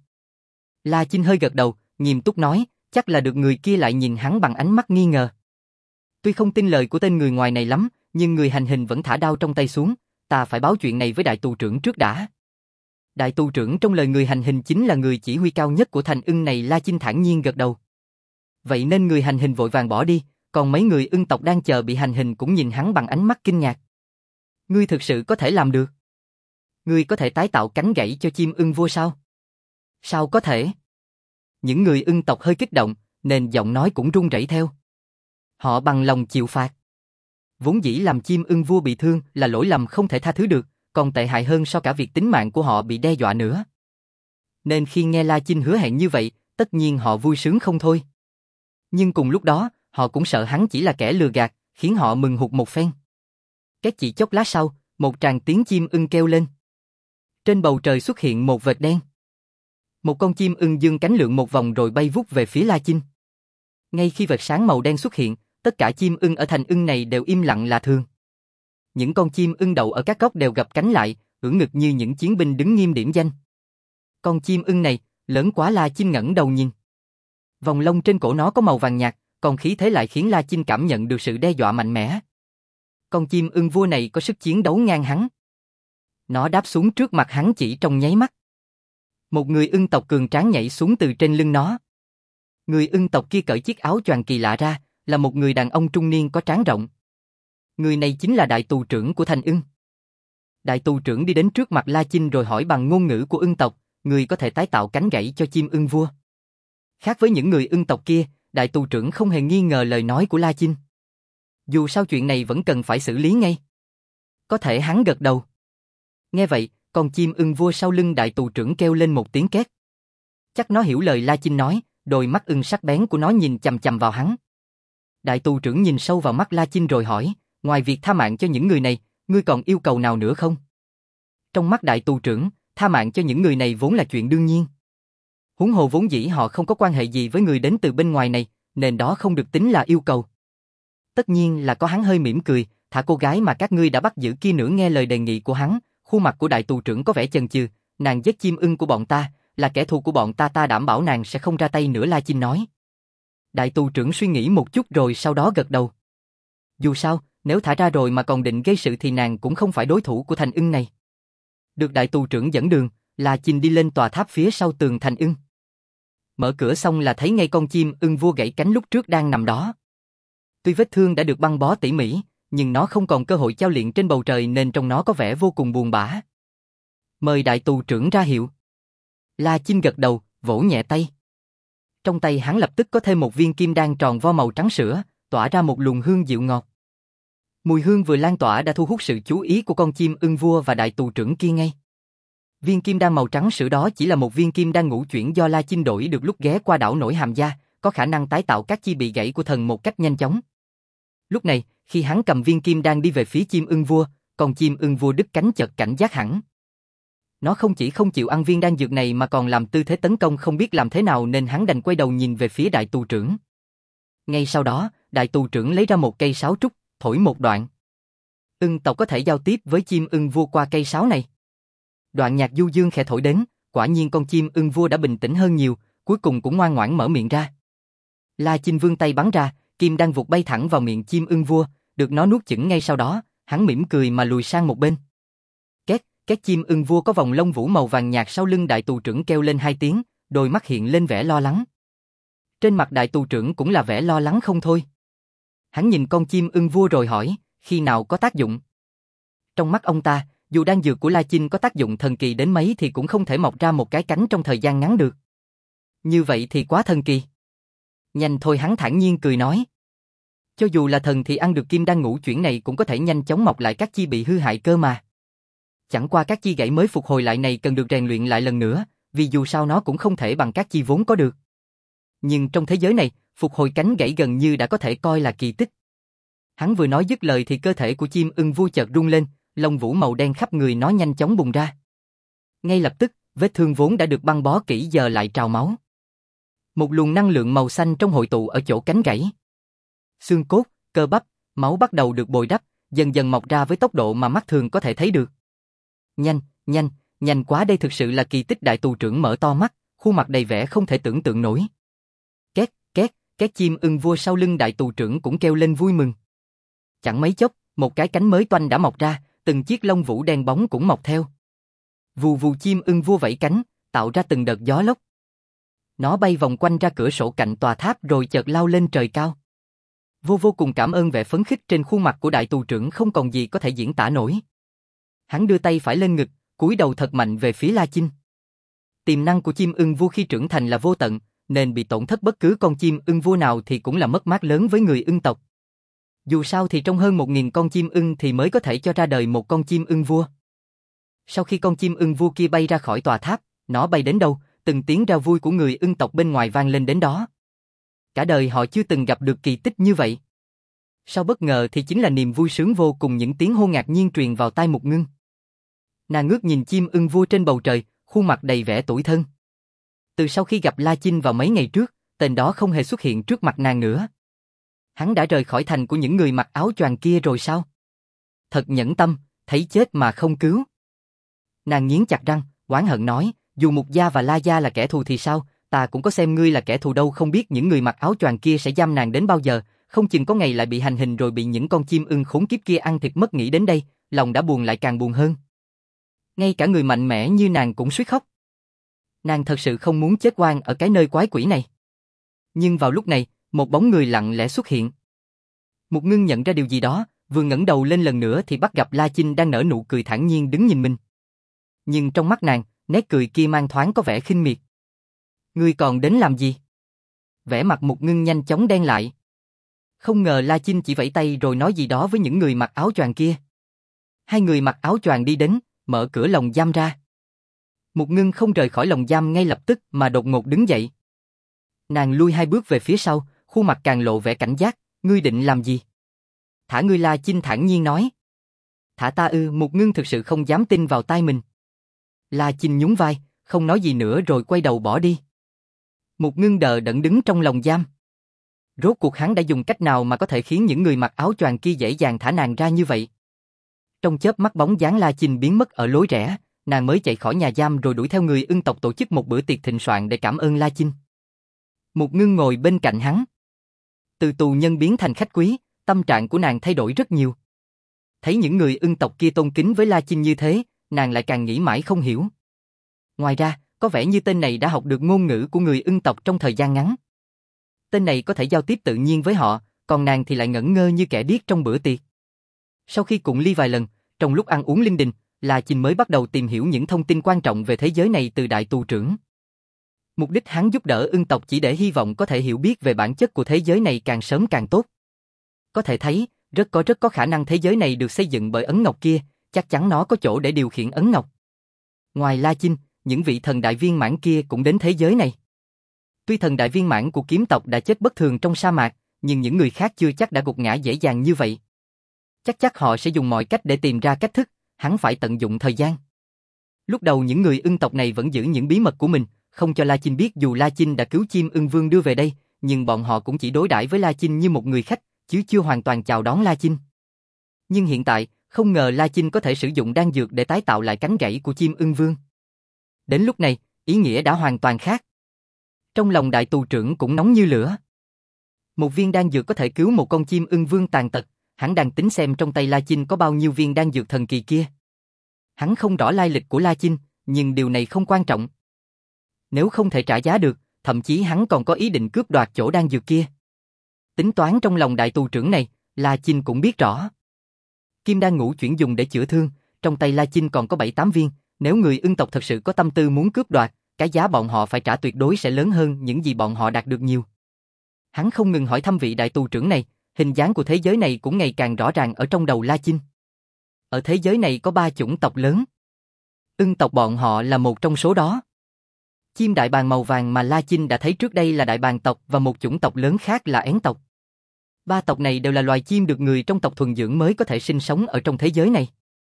La Chinh hơi gật đầu, nghiêm túc nói, chắc là được. Người kia lại nhìn hắn bằng ánh mắt nghi ngờ. Tuy không tin lời của tên người ngoài này lắm, nhưng người hành hình vẫn thả đao trong tay xuống, ta phải báo chuyện này với đại tù trưởng trước đã. Đại tù trưởng trong lời người hành hình chính là người chỉ huy cao nhất của thành ưng này. La Chinh thản nhiên gật đầu. Vậy nên người hành hình vội vàng bỏ đi, còn mấy người ưng tộc đang chờ bị hành hình cũng nhìn hắn bằng ánh mắt kinh ngạc. Ngươi thực sự có thể làm được? Ngươi có thể tái tạo cánh gãy cho chim ưng vua sao? Sao có thể? Những người ưng tộc hơi kích động, nên giọng nói cũng run rẩy theo. Họ bằng lòng chịu phạt. Vốn dĩ làm chim ưng vua bị thương là lỗi lầm không thể tha thứ được, còn tệ hại hơn so cả việc tính mạng của họ bị đe dọa nữa. Nên khi nghe La Chinh hứa hẹn như vậy, tất nhiên họ vui sướng không thôi. Nhưng cùng lúc đó, họ cũng sợ hắn chỉ là kẻ lừa gạt, khiến họ mừng hụt một phen. Cái chỉ chốc lát sau, một tràng tiếng chim ưng kêu lên. Trên bầu trời xuất hiện một vệt đen. Một con chim ưng dương cánh lượn một vòng rồi bay vút về phía La Chinh. Ngay khi vệt sáng màu đen xuất hiện, tất cả chim ưng ở thành ưng này đều im lặng lạ thường. Những con chim ưng đậu ở các góc đều gập cánh lại, ưỡn ngực như những chiến binh đứng nghiêm điểm danh. Con chim ưng này, lớn quá. La Chinh ngẩng đầu nhìn. Vòng lông trên cổ nó có màu vàng nhạt, còn khí thế lại khiến La Chinh cảm nhận được sự đe dọa mạnh mẽ. Con chim ưng vua này có sức chiến đấu ngang hắn. Nó đáp xuống trước mặt hắn chỉ trong nháy mắt. Một người ưng tộc cường tráng nhảy xuống từ trên lưng nó. Người ưng tộc kia cởi chiếc áo choàng kỳ lạ ra, là một người đàn ông trung niên có trán rộng. Người này chính là đại tù trưởng của thành ưng. Đại tù trưởng đi đến trước mặt La Chinh rồi hỏi bằng ngôn ngữ của ưng tộc, người có thể tái tạo cánh gãy cho chim ưng vua. Khác với những người ưng tộc kia, đại tù trưởng không hề nghi ngờ lời nói của La Chinh. Dù sao chuyện này vẫn cần phải xử lý ngay. Có thể hắn gật đầu. Nghe vậy, con chim ưng vua sau lưng đại tù trưởng kêu lên một tiếng két. Chắc nó hiểu lời La Chinh nói, đôi mắt ưng sắc bén của nó nhìn chằm chằm vào hắn. Đại tù trưởng nhìn sâu vào mắt La Chinh rồi hỏi, ngoài việc tha mạng cho những người này, ngươi còn yêu cầu nào nữa không? Trong mắt đại tù trưởng, tha mạng cho những người này vốn là chuyện đương nhiên. Huống hồ vốn dĩ họ không có quan hệ gì với người đến từ bên ngoài này, nên đó không được tính là yêu cầu. Tất nhiên là có. Hắn hơi mỉm cười, thả cô gái mà các ngươi đã bắt giữ kia nữa. Nghe lời đề nghị của hắn, khuôn mặt của đại tù trưởng có vẻ chần chừ. Nàng giết chim ưng của bọn ta, là kẻ thù của bọn ta, ta đảm bảo nàng sẽ không ra tay nữa. La Chinh nói. Đại tù trưởng suy nghĩ một chút rồi sau đó gật đầu. Dù sao, nếu thả ra rồi mà còn định gây sự thì nàng cũng không phải đối thủ của thành ưng này. Được đại tù trưởng dẫn đường, La Chinh đi lên tòa tháp phía sau tường thành ưng. Mở cửa xong là thấy ngay con chim ưng vua gãy cánh lúc trước đang nằm đó. Tuy vết thương đã được băng bó tỉ mỉ, nhưng nó không còn cơ hội chao luyện trên bầu trời nên trông nó có vẻ vô cùng buồn bã. Mời đại tù trưởng ra hiệu. La Chinh gật đầu, vỗ nhẹ tay. Trong tay hắn lập tức có thêm một viên kim đan tròn vo màu trắng sữa, tỏa ra một luồng hương dịu ngọt. Mùi hương vừa lan tỏa đã thu hút sự chú ý của con chim ưng vua và đại tù trưởng kia ngay. Viên kim đan màu trắng sữa đó chỉ là một viên kim đan ngũ chuyển do La Chinh đổi được lúc ghé qua đảo Nổi Hàm Gia, có khả năng tái tạo các chi bị gãy của thần một cách nhanh chóng. Lúc này, khi hắn cầm viên kim đan đi về phía chim ưng vua, con chim ưng vua đứt cánh chợt cảnh giác hẳn. Nó không chỉ không chịu ăn viên đan dược này mà còn làm tư thế tấn công không biết làm thế nào nên hắn đành quay đầu nhìn về phía đại tù trưởng. Ngay sau đó, đại tù trưởng lấy ra một cây sáo trúc, thổi một đoạn. Ưng tộc có thể giao tiếp với chim ưng vua qua cây sáo này. Đoạn nhạc du dương khẽ thổi đến, quả nhiên con chim ưng vua đã bình tĩnh hơn nhiều, cuối cùng cũng ngoan ngoãn mở miệng ra. La Chinh vươn tay bắn ra, kim đan vụt bay thẳng vào miệng chim ưng vua, được nó nuốt chửng ngay sau đó, hắn mỉm cười mà lùi sang một bên. Két, két chim ưng vua có vòng lông vũ màu vàng nhạt sau lưng đại tù trưởng kêu lên hai tiếng, đôi mắt hiện lên vẻ lo lắng. Trên mặt đại tù trưởng cũng là vẻ lo lắng không thôi. Hắn nhìn con chim ưng vua rồi hỏi, khi nào có tác dụng? Trong mắt ông ta, dù đan dược của La Chinh có tác dụng thần kỳ đến mấy thì cũng không thể mọc ra một cái cánh trong thời gian ngắn được. Như vậy thì quá thần kỳ. Nhanh thôi, hắn thản nhiên cười nói. Cho dù là thần thì ăn được kim đan ngũ chuyển này cũng có thể nhanh chóng mọc lại các chi bị hư hại cơ mà. Chẳng qua các chi gãy mới phục hồi lại này cần được rèn luyện lại lần nữa, vì dù sao nó cũng không thể bằng các chi vốn có được. Nhưng trong thế giới này, phục hồi cánh gãy gần như đã có thể coi là kỳ tích. Hắn vừa nói dứt lời thì cơ thể của chim ưng vua chợt rung lên, lông vũ màu đen khắp người nó nhanh chóng bùng ra. Ngay lập tức, vết thương vốn đã được băng bó kỹ giờ lại trào máu. Một luồng năng lượng màu xanh trong hội tụ ở chỗ cánh gãy. Xương cốt, cơ bắp, máu bắt đầu được bồi đắp, dần dần mọc ra với tốc độ mà mắt thường có thể thấy được. Nhanh, nhanh, nhanh quá, đây thực sự là kỳ tích. Đại tù trưởng mở to mắt, khuôn mặt đầy vẻ không thể tưởng tượng nổi. Két, két, két chim ưng vua sau lưng đại tù trưởng cũng kêu lên vui mừng. Chẳng mấy chốc, một cái cánh mới toanh đã mọc ra, từng chiếc lông vũ đen bóng cũng mọc theo. Vù vù, chim ưng vua vẫy cánh, tạo ra từng đợt gió lốc. Nó bay vòng quanh ra cửa sổ cạnh tòa tháp rồi chợt lao lên trời cao. Vô vô cùng cảm ơn vẻ phấn khích trên khuôn mặt của đại tù trưởng không còn gì có thể diễn tả nổi. Hắn đưa tay phải lên ngực, cúi đầu thật mạnh về phía La Chinh. Tiềm năng của chim ưng vua khi trưởng thành là vô tận, nên bị tổn thất bất cứ con chim ưng vua nào thì cũng là mất mát lớn với người ưng tộc. Dù sao thì trong hơn một nghìn con chim ưng thì mới có thể cho ra đời một con chim ưng vua. Sau khi con chim ưng vua kia bay ra khỏi tòa tháp, nó bay đến đâu, từng tiếng reo vui của người ưng tộc bên ngoài vang lên đến đó. Cả đời họ chưa từng gặp được kỳ tích như vậy. Sau bất ngờ thì chính là niềm vui sướng vô cùng, những tiếng hô ngạc nhiên truyền vào tai Mục Ngưng. Nàng ngước nhìn chim ưng vua trên bầu trời, khuôn mặt đầy vẻ tủi thân. Từ sau khi gặp La Chinh vào mấy ngày trước, tên đó không hề xuất hiện trước mặt nàng nữa. Hắn đã rời khỏi thành của những người mặc áo choàng kia rồi sao? Thật nhẫn tâm, thấy chết mà không cứu. Nàng nghiến chặt răng, oán hận nói, dù Mục gia và La gia là kẻ thù thì sao, ta cũng có xem ngươi là kẻ thù đâu. Không biết những người mặc áo choàng kia sẽ giam nàng đến bao giờ, không chừng có ngày lại bị hành hình rồi bị những con chim ưng khốn kiếp kia ăn thịt mất. Nghĩ đến đây, lòng đã buồn lại càng buồn hơn. Ngay cả người mạnh mẽ như nàng cũng suýt khóc. Nàng thật sự không muốn chết oan ở cái nơi quái quỷ này. Nhưng vào lúc này, một bóng người lặng lẽ xuất hiện. Mục Ngưng nhận ra điều gì đó, vừa ngẩng đầu lên lần nữa thì bắt gặp La Chinh đang nở nụ cười thản nhiên đứng nhìn mình. Nhưng trong mắt nàng, nét cười kia mang thoáng có vẻ khinh miệt. Ngươi còn đến làm gì? Vẻ mặt Mục Ngưng nhanh chóng đen lại. Không ngờ La Chinh chỉ vẫy tay rồi nói gì đó với những người mặc áo choàng kia. Hai người mặc áo choàng đi đến, mở cửa lồng giam ra. Mục Ngưng không rời khỏi lồng giam ngay lập tức mà đột ngột đứng dậy. Nàng lui hai bước về phía sau, khuôn mặt càng lộ vẻ cảnh giác. Ngươi định làm gì? Thả ngươi, La Chinh thản nhiên nói. Thả ta ư? Mục Ngưng thực sự không dám tin vào tai mình. La Chinh nhún vai, không nói gì nữa rồi quay đầu bỏ đi. Mục Ngưng đờ đẫn đứng trong lồng giam. Rốt cuộc hắn đã dùng cách nào mà có thể khiến những người mặc áo choàng kia dễ dàng thả nàng ra như vậy? Trong chớp mắt bóng dáng La Chinh biến mất ở lối rẽ, nàng mới chạy khỏi nhà giam rồi đuổi theo người ưng tộc tổ chức một bữa tiệc thịnh soạn để cảm ơn La Chinh. Mục Ngưng ngồi bên cạnh hắn. Từ tù nhân biến thành khách quý, tâm trạng của nàng thay đổi rất nhiều. Thấy những người ưng tộc kia tôn kính với La Chinh như thế, nàng lại càng nghĩ mãi không hiểu. Ngoài ra, có vẻ như tên này đã học được ngôn ngữ của người ưng tộc trong thời gian ngắn. Tên này có thể giao tiếp tự nhiên với họ, còn nàng thì lại ngẩn ngơ như kẻ điếc trong bữa tiệc. Sau khi cùng ly vài lần, trong lúc ăn uống linh đình, La Chinh mới bắt đầu tìm hiểu những thông tin quan trọng về thế giới này từ đại tù trưởng. Mục đích hắn giúp đỡ ưng tộc chỉ để hy vọng có thể hiểu biết về bản chất của thế giới này càng sớm càng tốt. Có thể thấy, rất có rất có khả năng thế giới này được xây dựng bởi ấn ngọc kia, chắc chắn nó có chỗ để điều khiển ấn ngọc. Ngoài La Chinh, những vị thần đại viên mãn kia cũng đến thế giới này. Tuy thần đại viên mãn của kiếm tộc đã chết bất thường trong sa mạc, nhưng những người khác chưa chắc đã gục ngã dễ dàng như vậy. Chắc chắc họ sẽ dùng mọi cách để tìm ra cách thức, hắn phải tận dụng thời gian. Lúc đầu những người ưng tộc này vẫn giữ những bí mật của mình, không cho La Chinh biết dù La Chinh đã cứu chim ưng vương đưa về đây, nhưng bọn họ cũng chỉ đối đãi với La Chinh như một người khách, chứ chưa hoàn toàn chào đón La Chinh. Nhưng hiện tại, không ngờ La Chinh có thể sử dụng đan dược để tái tạo lại cánh gãy của chim ưng vương. Đến lúc này, ý nghĩa đã hoàn toàn khác. Trong lòng đại tù trưởng cũng nóng như lửa. Một viên đan dược có thể cứu một con chim ưng vương tàn tật, hắn đang tính xem trong tay La Chinh có bao nhiêu viên đan dược thần kỳ kia. Hắn không rõ lai lịch của La Chinh, nhưng điều này không quan trọng. Nếu không thể trả giá được, thậm chí hắn còn có ý định cướp đoạt chỗ đan dược kia. Tính toán trong lòng đại tù trưởng này, La Chinh cũng biết rõ. Kim đan ngũ chuyển dùng để chữa thương, trong tay La Chinh còn có bảy tám viên, nếu người ưng tộc thật sự có tâm tư muốn cướp đoạt, cái giá bọn họ phải trả tuyệt đối sẽ lớn hơn những gì bọn họ đạt được nhiều. Hắn không ngừng hỏi thăm vị đại tù trưởng này, hình dáng của thế giới này cũng ngày càng rõ ràng ở trong đầu La Chinh. Ở thế giới này có ba chủng tộc lớn. Ưng tộc bọn họ là một trong số đó. Chim đại bàng màu vàng mà La Chinh đã thấy trước đây là đại bàng tộc và một chủng tộc lớn khác là én tộc. Ba tộc này đều là loài chim được người trong tộc thuần dưỡng mới có thể sinh sống ở trong thế giới này.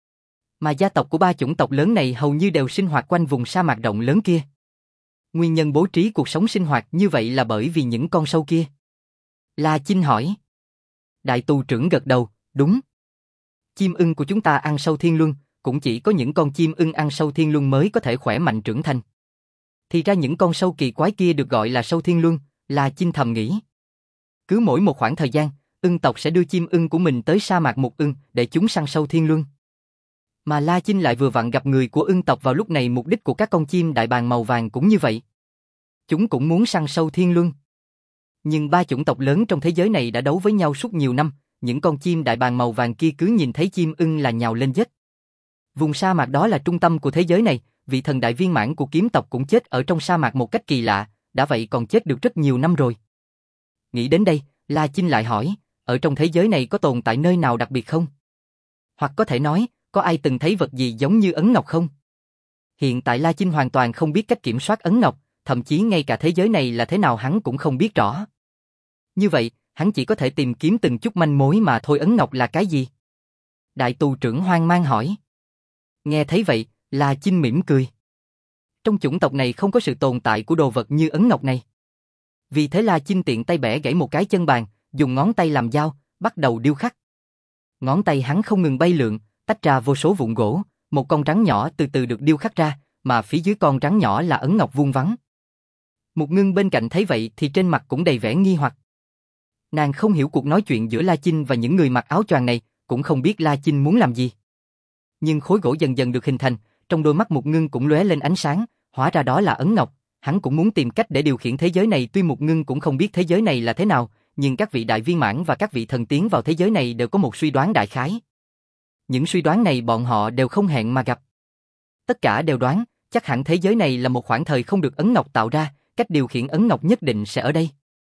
Mà gia tộc của ba chủng tộc lớn này hầu như đều sinh hoạt quanh vùng sa mạc rộng lớn kia. Nguyên nhân bố trí cuộc sống sinh hoạt như vậy là bởi vì những con sâu kia. La Chinh hỏi. Đại tù trưởng gật đầu, đúng. Chim ưng của chúng ta ăn sâu thiên luân, cũng chỉ có những con chim ưng ăn sâu thiên luân mới có thể khỏe mạnh trưởng thành. Thì ra những con sâu kỳ quái kia được gọi là sâu thiên luân, La Chinh thầm nghĩ. Cứ mỗi một khoảng thời gian, ưng tộc sẽ đưa chim ưng của mình tới sa mạc Mục Ưng để chúng săn sâu thiên luân. Mà La Chinh lại vừa vặn gặp người của ưng tộc vào lúc này, mục đích của các con chim đại bàng màu vàng cũng như vậy. Chúng cũng muốn săn sâu thiên luân. Nhưng ba chủng tộc lớn trong thế giới này đã đấu với nhau suốt nhiều năm, những con chim đại bàng màu vàng kia cứ nhìn thấy chim ưng là nhào lên giết. Vùng sa mạc đó là trung tâm của thế giới này, vị thần đại viên mãn của kiếm tộc cũng chết ở trong sa mạc một cách kỳ lạ, đã vậy còn chết được rất nhiều năm rồi. Nghĩ đến đây, La Chinh lại hỏi, ở trong thế giới này có tồn tại nơi nào đặc biệt không? Hoặc có thể nói, có ai từng thấy vật gì giống như ấn ngọc không? Hiện tại La Chinh hoàn toàn không biết cách kiểm soát ấn ngọc, thậm chí ngay cả thế giới này là thế nào hắn cũng không biết rõ. Như vậy, hắn chỉ có thể tìm kiếm từng chút manh mối mà thôi. Ấn ngọc là cái gì? Đại tù trưởng hoang mang hỏi. Nghe thấy vậy, La Chinh mỉm cười. Trong chủng tộc này không có sự tồn tại của đồ vật như ấn ngọc này. Vì thế La Chinh tiện tay bẻ gãy một cái chân bàn, dùng ngón tay làm dao, bắt đầu điêu khắc. Ngón tay hắn không ngừng bay lượn, tách ra vô số vụn gỗ, một con rắn nhỏ từ từ được điêu khắc ra, mà phía dưới con rắn nhỏ là ấn ngọc vuông vắn. Một Ngưng bên cạnh thấy vậy thì trên mặt cũng đầy vẻ nghi hoặc. Nàng không hiểu cuộc nói chuyện giữa La Chinh và những người mặc áo choàng này, cũng không biết La Chinh muốn làm gì. Nhưng khối gỗ dần dần được hình thành, trong đôi mắt Một Ngưng cũng lóe lên ánh sáng, hóa ra đó là ấn ngọc. Hắn cũng muốn tìm cách để điều khiển thế giới này. Tuy Một Ngưng cũng không biết thế giới này là thế nào, nhưng các vị đại viên mãn và các vị thần tiến vào thế giới này đều có một suy đoán đại khái. Những suy đoán này bọn họ đều không hẹn mà gặp. Tất cả đều đoán, chắc hẳn thế giới này là một khoảng thời không được ấn ngọc tạo ra, cách điều khiển ấn ngọc nhất định sẽ ở đây.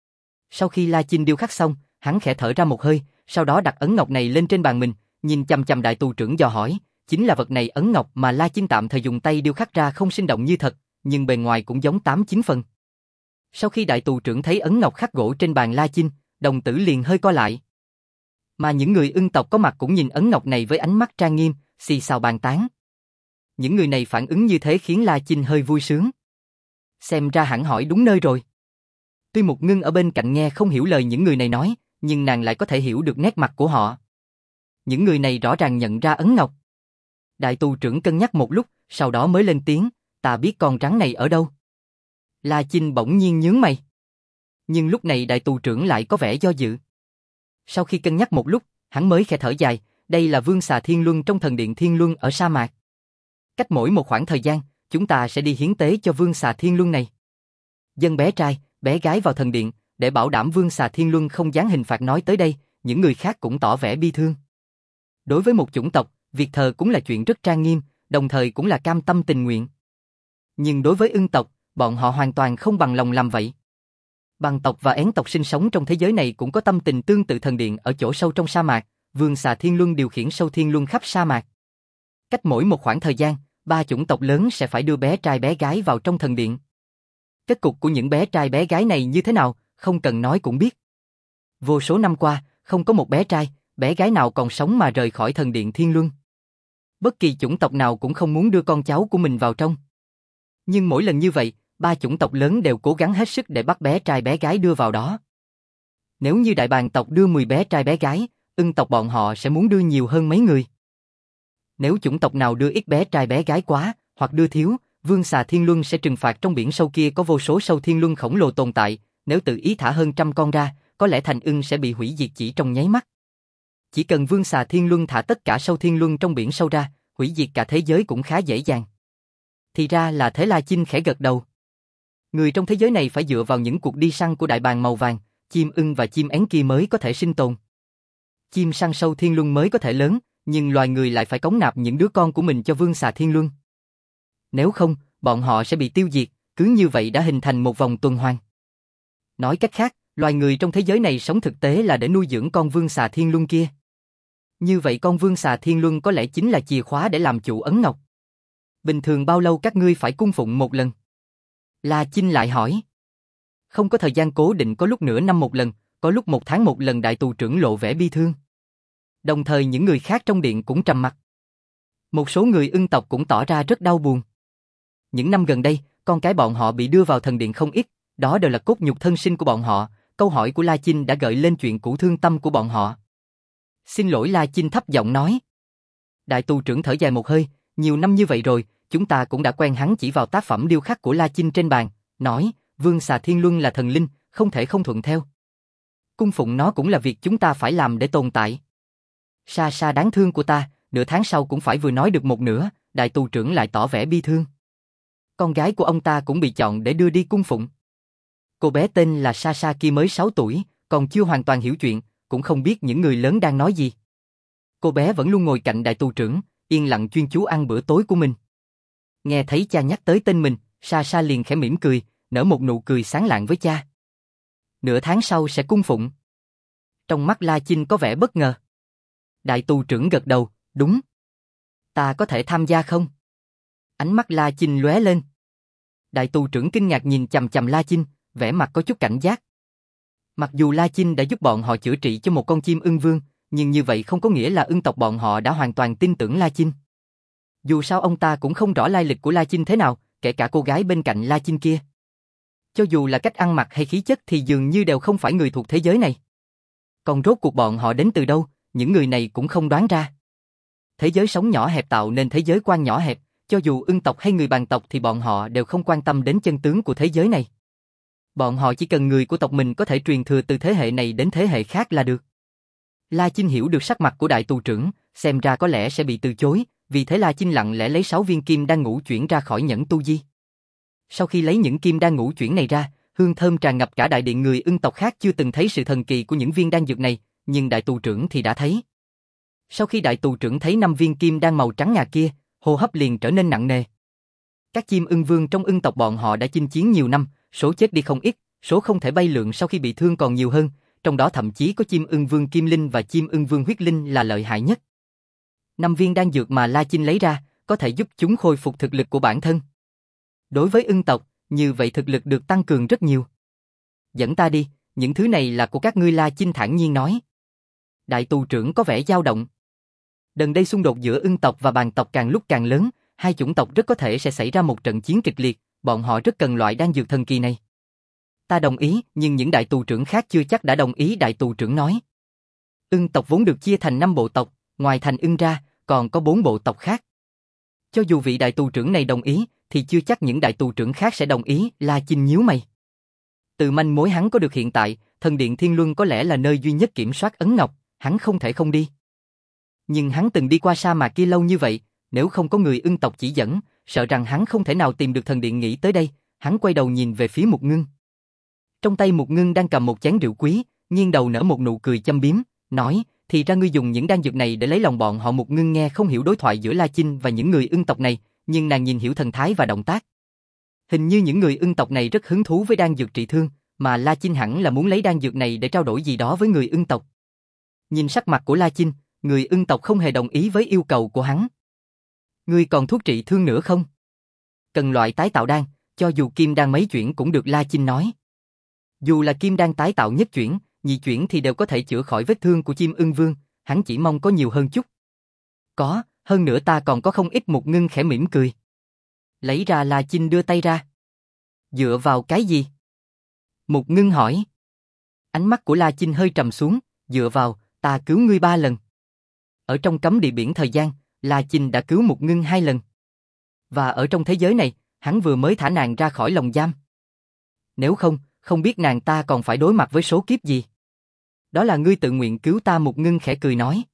Sau khi La Chinh điêu khắc xong, hắn khẽ thở ra một hơi, sau đó đặt ấn ngọc này lên trên bàn mình, nhìn chằm chằm đại tù trưởng dò hỏi, chính là vật này ấn ngọc mà La Chinh tạm thời dùng tay điêu khắc ra không sinh động như thật, nhưng bề ngoài cũng giống tám chín phần. Sau khi đại tù trưởng thấy ấn ngọc khắc gỗ trên bàn La Chinh, đồng tử liền hơi co lại. Mà những người ưng tộc có mặt cũng nhìn ấn ngọc này với ánh mắt trang nghiêm, xì xào bàn tán. Những người này phản ứng như thế khiến La Chinh hơi vui sướng. Xem ra hẳn hỏi đúng nơi rồi. Tuy Một Ngưng ở bên cạnh nghe không hiểu lời những người này nói, nhưng nàng lại có thể hiểu được nét mặt của họ. Những người này rõ ràng nhận ra ấn ngọc. Đại tù trưởng cân nhắc một lúc, sau đó mới lên tiếng, ta biết con rắn này ở đâu. La Chinh bỗng nhiên nhướng mày. Nhưng lúc này đại tù trưởng lại có vẻ do dự. Sau khi cân nhắc một lúc, hắn mới khẽ thở dài, đây là vương xà thiên luân trong thần điện thiên luân ở sa mạc. Cách mỗi một khoảng thời gian, chúng ta sẽ đi hiến tế cho vương xà thiên luân này. Dân bé trai, bé gái vào thần điện, để bảo đảm vương xà thiên luân không giáng hình phạt. Nói tới đây, những người khác cũng tỏ vẻ bi thương. Đối với một chủng tộc, việc thờ cũng là chuyện rất trang nghiêm, đồng thời cũng là cam tâm tình nguyện. Nhưng đối với ưng tộc, bọn họ hoàn toàn không bằng lòng làm vậy. Bàng tộc và én tộc sinh sống trong thế giới này cũng có tâm tình tương tự. Thần điện ở chỗ sâu trong sa mạc, vương xà thiên luân điều khiển sâu thiên luân khắp sa mạc. Cách mỗi một khoảng thời gian, ba chủng tộc lớn sẽ phải đưa bé trai bé gái vào trong thần điện. Kết cục của những bé trai bé gái này như thế nào, không cần nói cũng biết. Vô số năm qua, không có một bé trai, bé gái nào còn sống mà rời khỏi thần điện Thiên Luân. Bất kỳ chủng tộc nào cũng không muốn đưa con cháu của mình vào trong. Nhưng mỗi lần như vậy, ba chủng tộc lớn đều cố gắng hết sức để bắt bé trai bé gái đưa vào đó. Nếu như đại bàng tộc đưa mười bé trai bé gái, ưng tộc bọn họ sẽ muốn đưa nhiều hơn mấy người. Nếu chủng tộc nào đưa ít bé trai bé gái quá, hoặc đưa thiếu, Vương Xà Thiên Luân sẽ trừng phạt. Trong biển sâu kia có vô số sâu thiên luân khổng lồ tồn tại, nếu tự ý thả hơn trăm con ra, có lẽ thành ưng sẽ bị hủy diệt chỉ trong nháy mắt. Chỉ cần Vương Xà Thiên Luân thả tất cả sâu thiên luân trong biển sâu ra, hủy diệt cả thế giới cũng khá dễ dàng. Thì ra là thế. La Chinh khẽ gật đầu. Người trong thế giới này phải dựa vào những cuộc đi săn của đại bàng màu vàng, chim ưng và chim én kia mới có thể sinh tồn. Chim săn sâu thiên luân mới có thể lớn, nhưng loài người lại phải cống nạp những đứa con của mình cho Vương Xà Thiên Luân. Nếu không, bọn họ sẽ bị tiêu diệt, cứ như vậy đã hình thành một vòng tuần hoàn. Nói cách khác, loài người trong thế giới này sống thực tế là để nuôi dưỡng con Vương Xà Thiên Luân kia. Như vậy con Vương Xà Thiên Luân có lẽ chính là chìa khóa để làm chủ ấn ngọc. Bình thường bao lâu các ngươi phải cung phụng một lần? La Chinh lại hỏi. Không có thời gian cố định, có lúc nửa năm một lần, có lúc một tháng một lần. Đại tù trưởng lộ vẻ bi thương. Đồng thời những người khác trong điện cũng trầm mặc. Một số người ưng tộc cũng tỏ ra rất đau buồn. Những năm gần đây, con cái bọn họ bị đưa vào thần điện không ít, đó đều là cốt nhục thân sinh của bọn họ. Câu hỏi của La Chinh đã gợi lên chuyện cũ thương tâm của bọn họ. Xin lỗi. La Chinh thấp giọng nói. Đại tù trưởng thở dài một hơi, nhiều năm như vậy rồi, chúng ta cũng đã quen. Hắn chỉ vào tác phẩm điêu khắc của La Chinh trên bàn, nói, Vương Xà Thiên Luân là thần linh, không thể không thuận theo. Cung phụng nó cũng là việc chúng ta phải làm để tồn tại. Sa Sa đáng thương của ta, nửa tháng sau cũng phải vừa nói được một nửa. Đại tù trưởng lại tỏ vẻ bi thương. Con gái của ông ta cũng bị chọn để đưa đi cung phụng. Cô bé tên là Sa Sa kia mới sáu tuổi, còn chưa hoàn toàn hiểu chuyện, cũng không biết những người lớn đang nói gì. Cô bé vẫn luôn ngồi cạnh đại tù trưởng, yên lặng chuyên chú ăn bữa tối của mình. Nghe thấy cha nhắc tới tên mình, Sa Sa liền khẽ mỉm cười, nở một nụ cười sáng lạng với cha. Nửa tháng sau sẽ cung phụng. Trong mắt La Chinh có vẻ bất ngờ. Đại tù trưởng gật đầu, đúng. Ta có thể tham gia không? Ánh mắt La Chinh lóe lên. Đại tù trưởng kinh ngạc nhìn chằm chằm La Chinh, vẻ mặt có chút cảnh giác. Mặc dù La Chinh đã giúp bọn họ chữa trị cho một con chim ưng vương, nhưng như vậy không có nghĩa là ưng tộc bọn họ đã hoàn toàn tin tưởng La Chinh. Dù sao ông ta cũng không rõ lai lịch của La Chinh thế nào, kể cả cô gái bên cạnh La Chinh kia. Cho dù là cách ăn mặc hay khí chất thì dường như đều không phải người thuộc thế giới này. Còn rốt cuộc bọn họ đến từ đâu, những người này cũng không đoán ra. Thế giới sống nhỏ hẹp tạo nên thế giới quan nhỏ hẹp, cho dù ưng tộc hay người bàng tộc thì bọn họ đều không quan tâm đến chân tướng của thế giới này. Bọn họ chỉ cần người của tộc mình có thể truyền thừa từ thế hệ này đến thế hệ khác là được. La Chinh hiểu được sắc mặt của đại tù trưởng, xem ra có lẽ sẽ bị từ chối, vì thế La Chinh lặng lẽ lấy sáu viên kim đan ngũ chuyển ra khỏi nhẫn tu di. Sau khi lấy những kim đan ngũ chuyển này ra, hương thơm tràn ngập cả đại điện. Người ưng tộc khác chưa từng thấy sự thần kỳ của những viên đan dược này, nhưng đại tù trưởng thì đã thấy. Sau khi đại tù trưởng thấy năm viên kim đan màu trắng ngà kia, hô hấp liền trở nên nặng nề. Các chim ưng vương trong ưng tộc bọn họ đã chinh chiến nhiều năm, số chết đi không ít, số không thể bay lượn sau khi bị thương còn nhiều hơn, trong đó thậm chí có chim ưng vương kim linh và chim ưng vương huyết linh là lợi hại nhất. Năm viên đan dược mà La Chinh lấy ra, có thể giúp chúng khôi phục thực lực của bản thân. Đối với ưng tộc, như vậy thực lực được tăng cường rất nhiều. Dẫn ta đi, những thứ này là của các ngươi. La Chinh thản nhiên nói. Đại tù trưởng có vẻ dao động. Gần đây xung đột giữa ưng tộc và bàng tộc càng lúc càng lớn, hai chủng tộc rất có thể sẽ xảy ra một trận chiến kịch liệt, bọn họ rất cần loại đan dược thần kỳ này. Ta đồng ý, nhưng những đại tù trưởng khác chưa chắc đã đồng ý. Đại tù trưởng nói. Ưng tộc vốn được chia thành năm bộ tộc, ngoài thành ưng ra, còn có bốn bộ tộc khác. Cho dù vị đại tù trưởng này đồng ý, thì chưa chắc những đại tù trưởng khác sẽ đồng ý. La Chinh nhíu mày. Từ manh mối hắn có được hiện tại, thần điện Thiên Luân có lẽ là nơi duy nhất kiểm soát ấn ngọc, hắn không thể không đi. Nhưng hắn từng đi qua sa mạc kia lâu như vậy, nếu không có người ưng tộc chỉ dẫn, sợ rằng hắn không thể nào tìm được thần điện. Nghĩ tới đây, hắn quay đầu nhìn về phía Mục Ngưng. Trong tay Mục Ngưng đang cầm một chén rượu quý, nghiêng đầu nở một nụ cười châm biếm, nói, thì ra ngươi dùng những đan dược này để lấy lòng bọn họ. Mục Ngưng nghe không hiểu đối thoại giữa La Chinh và những người ưng tộc này, nhưng nàng nhìn hiểu thần thái và động tác. Hình như những người ưng tộc này rất hứng thú với đan dược trị thương, mà La Chinh hẳn là muốn lấy đan dược này để trao đổi gì đó với người ưng tộc. Nhìn sắc mặt của La Chinh, người ưng tộc không hề đồng ý với yêu cầu của hắn. Ngươi còn thuốc trị thương nữa không? Cần loại tái tạo đan, cho dù kim đan mấy chuyển cũng được, La Chinh nói. Dù là kim đan tái tạo nhất chuyển, nhị chuyển thì đều có thể chữa khỏi vết thương của Chim Ưng Vương, hắn chỉ mong có nhiều hơn chút. Có, hơn nữa ta còn có không ít. Mục Ngưng khẽ mỉm cười. Lấy ra. La Chinh đưa tay ra. Dựa vào cái gì? Mục Ngưng hỏi. Ánh mắt của La Chinh hơi trầm xuống, dựa vào, ta cứu ngươi ba lần. Ở trong cấm địa biển thời gian, La Chinh đã cứu Mục Ngưng hai lần. Và ở trong thế giới này, hắn vừa mới thả nàng ra khỏi lồng giam. Nếu không, không biết nàng ta còn phải đối mặt với số kiếp gì. Đó là ngươi tự nguyện cứu ta. Mục Ngưng khẽ cười nói.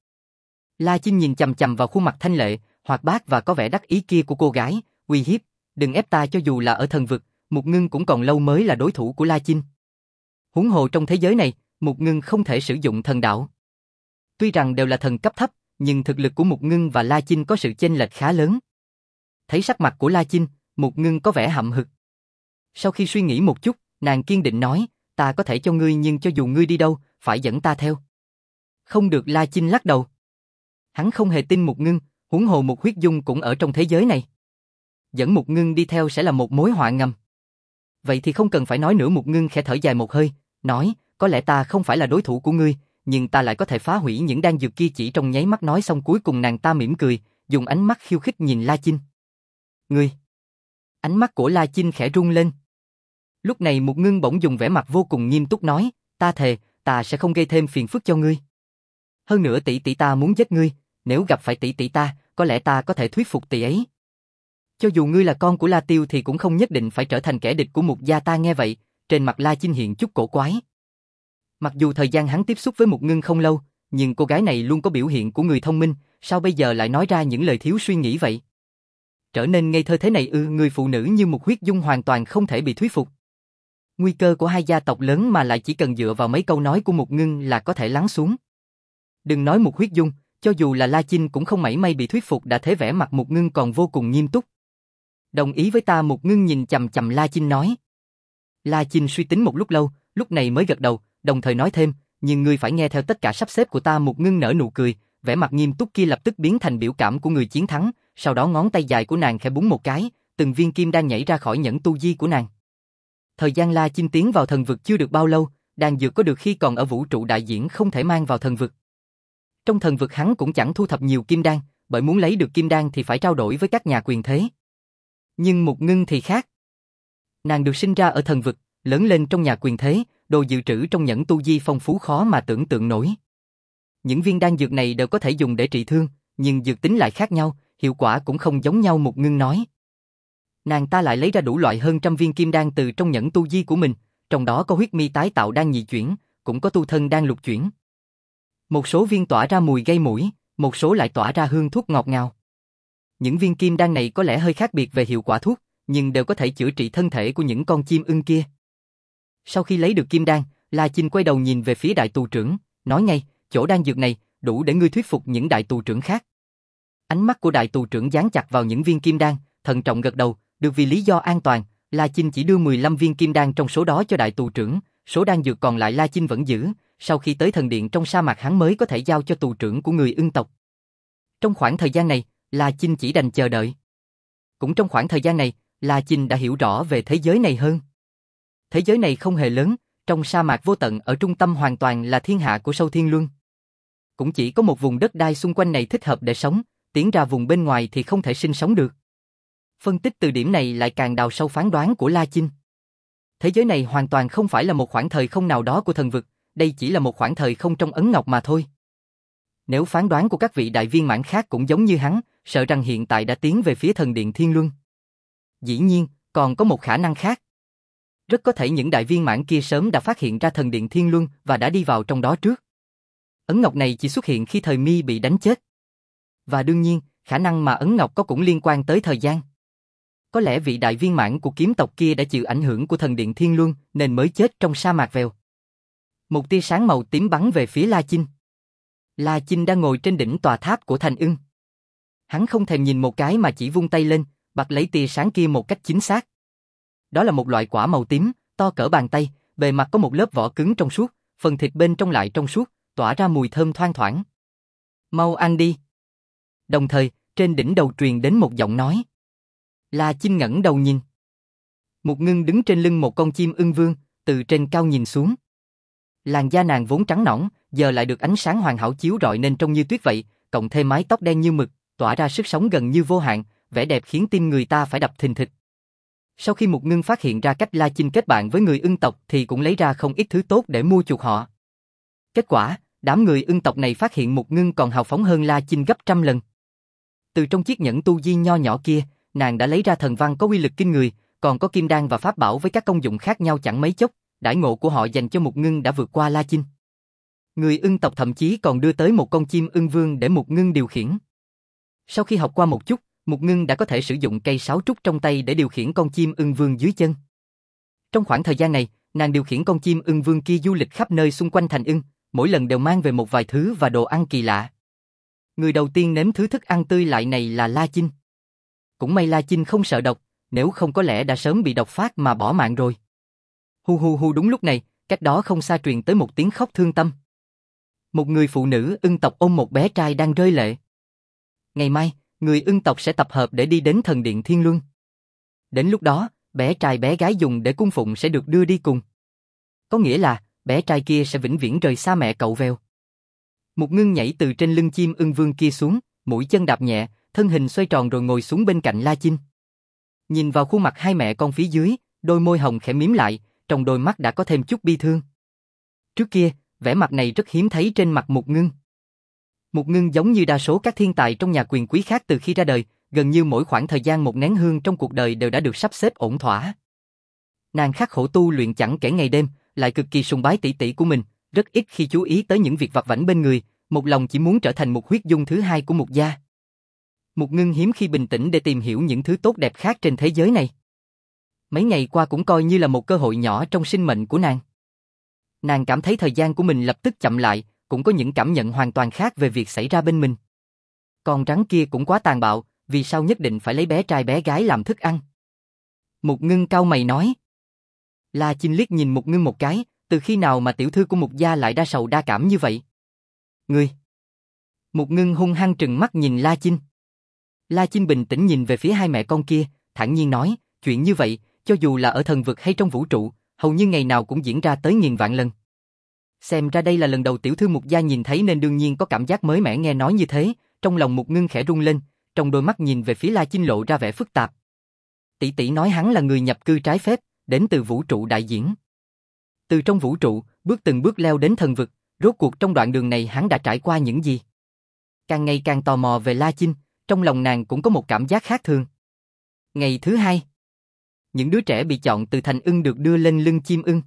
La Chinh nhìn chằm chằm vào khuôn mặt thanh lệ, hoạt bát và có vẻ đắc ý kia của cô gái, uy hiếp, đừng ép ta. Cho dù là ở thần vực, Mục Ngưng cũng còn lâu mới là đối thủ của La Chinh. Huống hồ trong thế giới này, Mục Ngưng không thể sử dụng thần đạo. Tuy rằng đều là thần cấp thấp, nhưng thực lực của Mục Ngưng và La Chinh có sự chênh lệch khá lớn. Thấy sắc mặt của La Chinh, Mục Ngưng có vẻ hậm hực. Sau khi suy nghĩ một chút, nàng kiên định nói, ta có thể cho ngươi, nhưng cho dù ngươi đi đâu, phải dẫn ta theo. Không được. La Chinh lắc đầu. Hắn không hề tin Mục Ngưng, huống hồ Mục Huyết Dung cũng ở trong thế giới này. Dẫn Mục Ngưng đi theo sẽ là một mối họa ngầm. Vậy thì không cần phải nói nữa. Mục Ngưng khẽ thở dài một hơi, nói, có lẽ ta không phải là đối thủ của ngươi, nhưng ta lại có thể phá hủy những đan dược kia chỉ trong nháy mắt. Nói xong cuối cùng nàng ta mỉm cười, dùng ánh mắt khiêu khích nhìn La Chinh. Ngươi! Ánh mắt của La Chinh khẽ rung lên. Lúc này Mục Ngưng bỗng dùng vẻ mặt vô cùng nghiêm túc nói, ta thề, ta sẽ không gây thêm phiền phức cho ngươi. Hơn nữa tỷ tỷ ta muốn giết ngươi, nếu gặp phải tỷ tỷ ta, có lẽ ta có thể thuyết phục tỷ ấy. Cho dù ngươi là con của La Tiêu thì cũng không nhất định phải trở thành kẻ địch của Mục gia ta. Nghe vậy, trên mặt La Chinh hiện chút cổ quái. Mặc dù thời gian hắn tiếp xúc với Mục Ngưng không lâu, nhưng cô gái này luôn có biểu hiện của người thông minh, sao bây giờ lại nói ra những lời thiếu suy nghĩ vậy? Trở nên ngây thơ thế này ư? Người phụ nữ như Mục Huyết Dung hoàn toàn không thể bị thuyết phục. Nguy cơ của hai gia tộc lớn mà lại chỉ cần dựa vào mấy câu nói của Mục Ngưng là có thể lắng xuống. Đừng nói Mục Huyết Dung, cho dù là La Chinh cũng không mảy may bị thuyết phục, đã thế vẻ mặt Mục Ngưng còn vô cùng nghiêm túc. Đồng ý với ta. Mục Ngưng nhìn chằm chằm La Chinh nói. La Chinh suy tính một lúc lâu, lúc này mới gật đầu, đồng thời nói thêm, nhưng ngươi phải nghe theo tất cả sắp xếp của ta. Mục Ngưng nở nụ cười, vẻ mặt nghiêm túc kia lập tức biến thành biểu cảm của người chiến thắng, sau đó ngón tay dài của nàng khẽ búng một cái, từng viên kim đan nhảy ra khỏi nhẫn tu di của nàng. Thời gian La Chinh tiến vào thần vực chưa được bao lâu, đan dược có được khi còn ở vũ trụ đại diễn không thể mang vào thần vực. Trong thần vực hắn cũng chẳng thu thập nhiều kim đan, bởi muốn lấy được kim đan thì phải trao đổi với các nhà quyền thế. Nhưng Mục Ngưng thì khác. Nàng được sinh ra ở thần vực, lớn lên trong nhà quyền thế, đồ dự trữ trong nhẫn tu di phong phú khó mà tưởng tượng nổi. Những viên đan dược này đều có thể dùng để trị thương, nhưng dược tính lại khác nhau, hiệu quả cũng không giống nhau. Mục Ngưng nói. Nàng ta lại lấy ra đủ loại hơn trăm viên kim đan từ trong nhẫn tu di của mình, trong đó có huyết mi tái tạo đan nhị chuyển, cũng có tu thân đan lục chuyển. Một số viên tỏa ra mùi gây mũi, một số lại tỏa ra hương thuốc ngọt ngào. Những viên kim đan này có lẽ hơi khác biệt về hiệu quả thuốc, nhưng đều có thể chữa trị thân thể của những con chim ưng kia. Sau khi lấy được kim đan, La Chinh quay đầu nhìn về phía đại tù trưởng, nói ngay, chỗ đan dược này đủ để ngươi thuyết phục những đại tù trưởng khác. Ánh mắt của đại tù trưởng dán chặt vào những viên kim đan, thận trọng gật đầu, được. Vì lý do an toàn, La Chinh chỉ đưa mười lăm viên kim đan trong số đó cho đại tù trưởng, số đan dược còn lại La Chinh vẫn giữ, sau khi tới thần điện trong sa mạc hắn mới có thể giao cho tù trưởng của người ưng tộc. Trong khoảng thời gian này, La Chinh chỉ đành chờ đợi. Cũng trong khoảng thời gian này, La Chinh đã hiểu rõ về thế giới này hơn. Thế giới này không hề lớn, trong sa mạc vô tận ở trung tâm hoàn toàn là thiên hạ của Sâu Thiên Luân. Cũng chỉ có một vùng đất đai xung quanh này thích hợp để sống, tiến ra vùng bên ngoài thì không thể sinh sống được. Phân tích từ điểm này lại càng đào sâu phán đoán của La Chinh. Thế giới này hoàn toàn không phải là một khoảng thời không nào đó của thần vực, đây chỉ là một khoảng thời không trong ấn ngọc mà thôi. Nếu phán đoán của các vị đại viên mãn khác cũng giống như hắn, sợ rằng hiện tại đã tiến về phía thần điện Thiên Luân. Dĩ nhiên, còn có một khả năng khác. Rất có thể những đại viên mãn kia sớm đã phát hiện ra thần điện Thiên Luân và đã đi vào trong đó trước. Ấn ngọc này chỉ xuất hiện khi thời Mi bị đánh chết. Và đương nhiên, khả năng mà ấn ngọc có cũng liên quan tới thời gian. Có lẽ vị đại viên mãn của kiếm tộc kia đã chịu ảnh hưởng của thần điện Thiên Luân nên mới chết trong sa mạc vèo. Một tia sáng màu tím bắn về phía La Chinh. La Chinh đang ngồi trên đỉnh tòa tháp của Thành Ưng. Hắn không thèm nhìn một cái mà chỉ vung tay lên, bắt lấy tia sáng kia một cách chính xác. Đó là một loại quả màu tím, to cỡ bàn tay, bề mặt có một lớp vỏ cứng trong suốt, phần thịt bên trong lại trong suốt, tỏa ra mùi thơm thoang thoảng. Mau ăn đi. Đồng thời, trên đỉnh đầu truyền đến một giọng nói. La Chinh ngẩng đầu nhìn. Mục Ngưng đứng trên lưng một con chim ưng vương, từ trên cao nhìn xuống. Làn da nàng vốn trắng nõn, giờ lại được ánh sáng hoàn hảo chiếu rọi nên trông như tuyết vậy, cộng thêm mái tóc đen như mực, tỏa ra sức sống gần như vô hạn, vẻ đẹp khiến tim người ta phải đập thình thịch. Sau khi Mục Ngưng phát hiện ra cách La Chinh kết bạn với người ưng tộc thì cũng lấy ra không ít thứ tốt để mua chuộc họ. Kết quả, đám người ưng tộc này phát hiện Mục Ngưng còn hào phóng hơn La Chinh gấp trăm lần. Từ trong chiếc nhẫn tu di nho nhỏ kia, nàng đã lấy ra thần văn có uy lực kinh người, còn có kim đan và pháp bảo với các công dụng khác nhau chẳng mấy chốc, đãi ngộ của họ dành cho Mục Ngưng đã vượt qua La Chinh. Người ưng tộc thậm chí còn đưa tới một con chim ưng vương để Mục Ngưng điều khiển. Sau khi học qua một chút, Mục Ngưng đã có thể sử dụng cây sáo trúc trong tay để điều khiển con chim ưng vương dưới chân. Trong khoảng thời gian này, nàng điều khiển con chim ưng vương kia du lịch khắp nơi xung quanh thành ưng, mỗi lần đều mang về một vài thứ và đồ ăn kỳ lạ. Người đầu tiên nếm thứ thức ăn tươi lại này là La Chinh. Cũng may La Chinh không sợ độc, nếu không có lẽ đã sớm bị độc phát mà bỏ mạng rồi. Hu hu hu, đúng lúc này, cách đó không xa truyền tới một tiếng khóc thương tâm. Một người phụ nữ ưng tộc ôm một bé trai đang rơi lệ. Ngày mai, người ưng tộc sẽ tập hợp để đi đến thần điện Thiên Luân. Đến lúc đó, bé trai bé gái dùng để cung phụng sẽ được đưa đi cùng. Có nghĩa là, bé trai kia sẽ vĩnh viễn rời xa mẹ cậu vèo. Mục Ngưng nhảy từ trên lưng chim ưng vương kia xuống, mũi chân đạp nhẹ, thân hình xoay tròn rồi ngồi xuống bên cạnh La Chinh. Nhìn vào khuôn mặt hai mẹ con phía dưới, đôi môi hồng khẽ mím lại, trong đôi mắt đã có thêm chút bi thương. Trước kia, vẻ mặt này rất hiếm thấy trên mặt Mục Ngưng. Mục Ngưng giống như đa số các thiên tài trong nhà quyền quý khác từ khi ra đời, gần như mỗi khoảng thời gian một nén hương trong cuộc đời đều đã được sắp xếp ổn thỏa. Nàng khắc khổ tu luyện chẳng kể ngày đêm, lại cực kỳ sùng bái tỷ tỷ của mình, rất ít khi chú ý tới những việc vặt vãnh bên người, một lòng chỉ muốn trở thành một huyết dung thứ hai của Mục gia. Mục Ngưng hiếm khi bình tĩnh để tìm hiểu những thứ tốt đẹp khác trên thế giới này. Mấy ngày qua cũng coi như là một cơ hội nhỏ trong sinh mệnh của nàng. Nàng cảm thấy thời gian của mình lập tức chậm lại, cũng có những cảm nhận hoàn toàn khác về việc xảy ra bên mình. Con rắn kia cũng quá tàn bạo, vì sao nhất định phải lấy bé trai bé gái làm thức ăn? Mục Ngưng cau mày nói. La Chinh liếc nhìn Mục Ngưng một cái, từ khi nào mà tiểu thư của Mục gia lại đa sầu đa cảm như vậy? Ngươi! Mục Ngưng hung hăng trừng mắt nhìn La Chinh. La Chinh bình tĩnh nhìn về phía hai mẹ con kia, thản nhiên nói, chuyện như vậy, cho dù là ở thần vực hay trong vũ trụ, hầu như ngày nào cũng diễn ra tới nghìn vạn lần. Xem ra đây là lần đầu tiểu thư Mục gia nhìn thấy nên đương nhiên có cảm giác mới mẻ nghe nói như thế, trong lòng Mục Ngưng khẽ rung lên, trong đôi mắt nhìn về phía La Chinh lộ ra vẻ phức tạp. Tỷ tỷ nói hắn là người nhập cư trái phép, đến từ vũ trụ đại diễn. Từ trong vũ trụ, bước từng bước leo đến thần vực, rốt cuộc trong đoạn đường này hắn đã trải qua những gì? Càng ngày càng tò mò về La Chinh, trong lòng nàng cũng có một cảm giác khác thường. Ngày thứ hai, những đứa trẻ bị chọn từ thành ưng được đưa lên lưng chim ưng.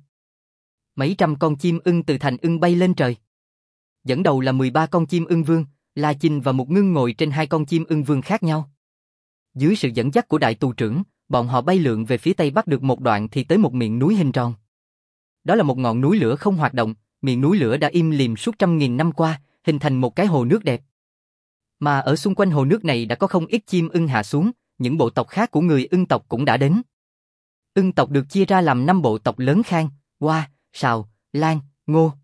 Mấy trăm con chim ưng từ thành ưng bay lên trời. Dẫn đầu là mười ba con chim ưng vương, La Chinh và Mục Ngưng ngồi trên hai con chim ưng vương khác nhau. Dưới sự dẫn dắt của đại tù trưởng, bọn họ bay lượn về phía tây bắc được một đoạn thì tới một miệng núi hình tròn. Đó là một ngọn núi lửa không hoạt động, miệng núi lửa đã im lìm suốt trăm nghìn năm qua, hình thành một cái hồ nước đẹp. Mà ở xung quanh hồ nước này đã có không ít chim ưng hạ xuống, những bộ tộc khác của người ưng tộc cũng đã đến. Ưng tộc được chia ra làm năm bộ tộc lớn: Khang, Hoa, Sào, Lan, Ngô.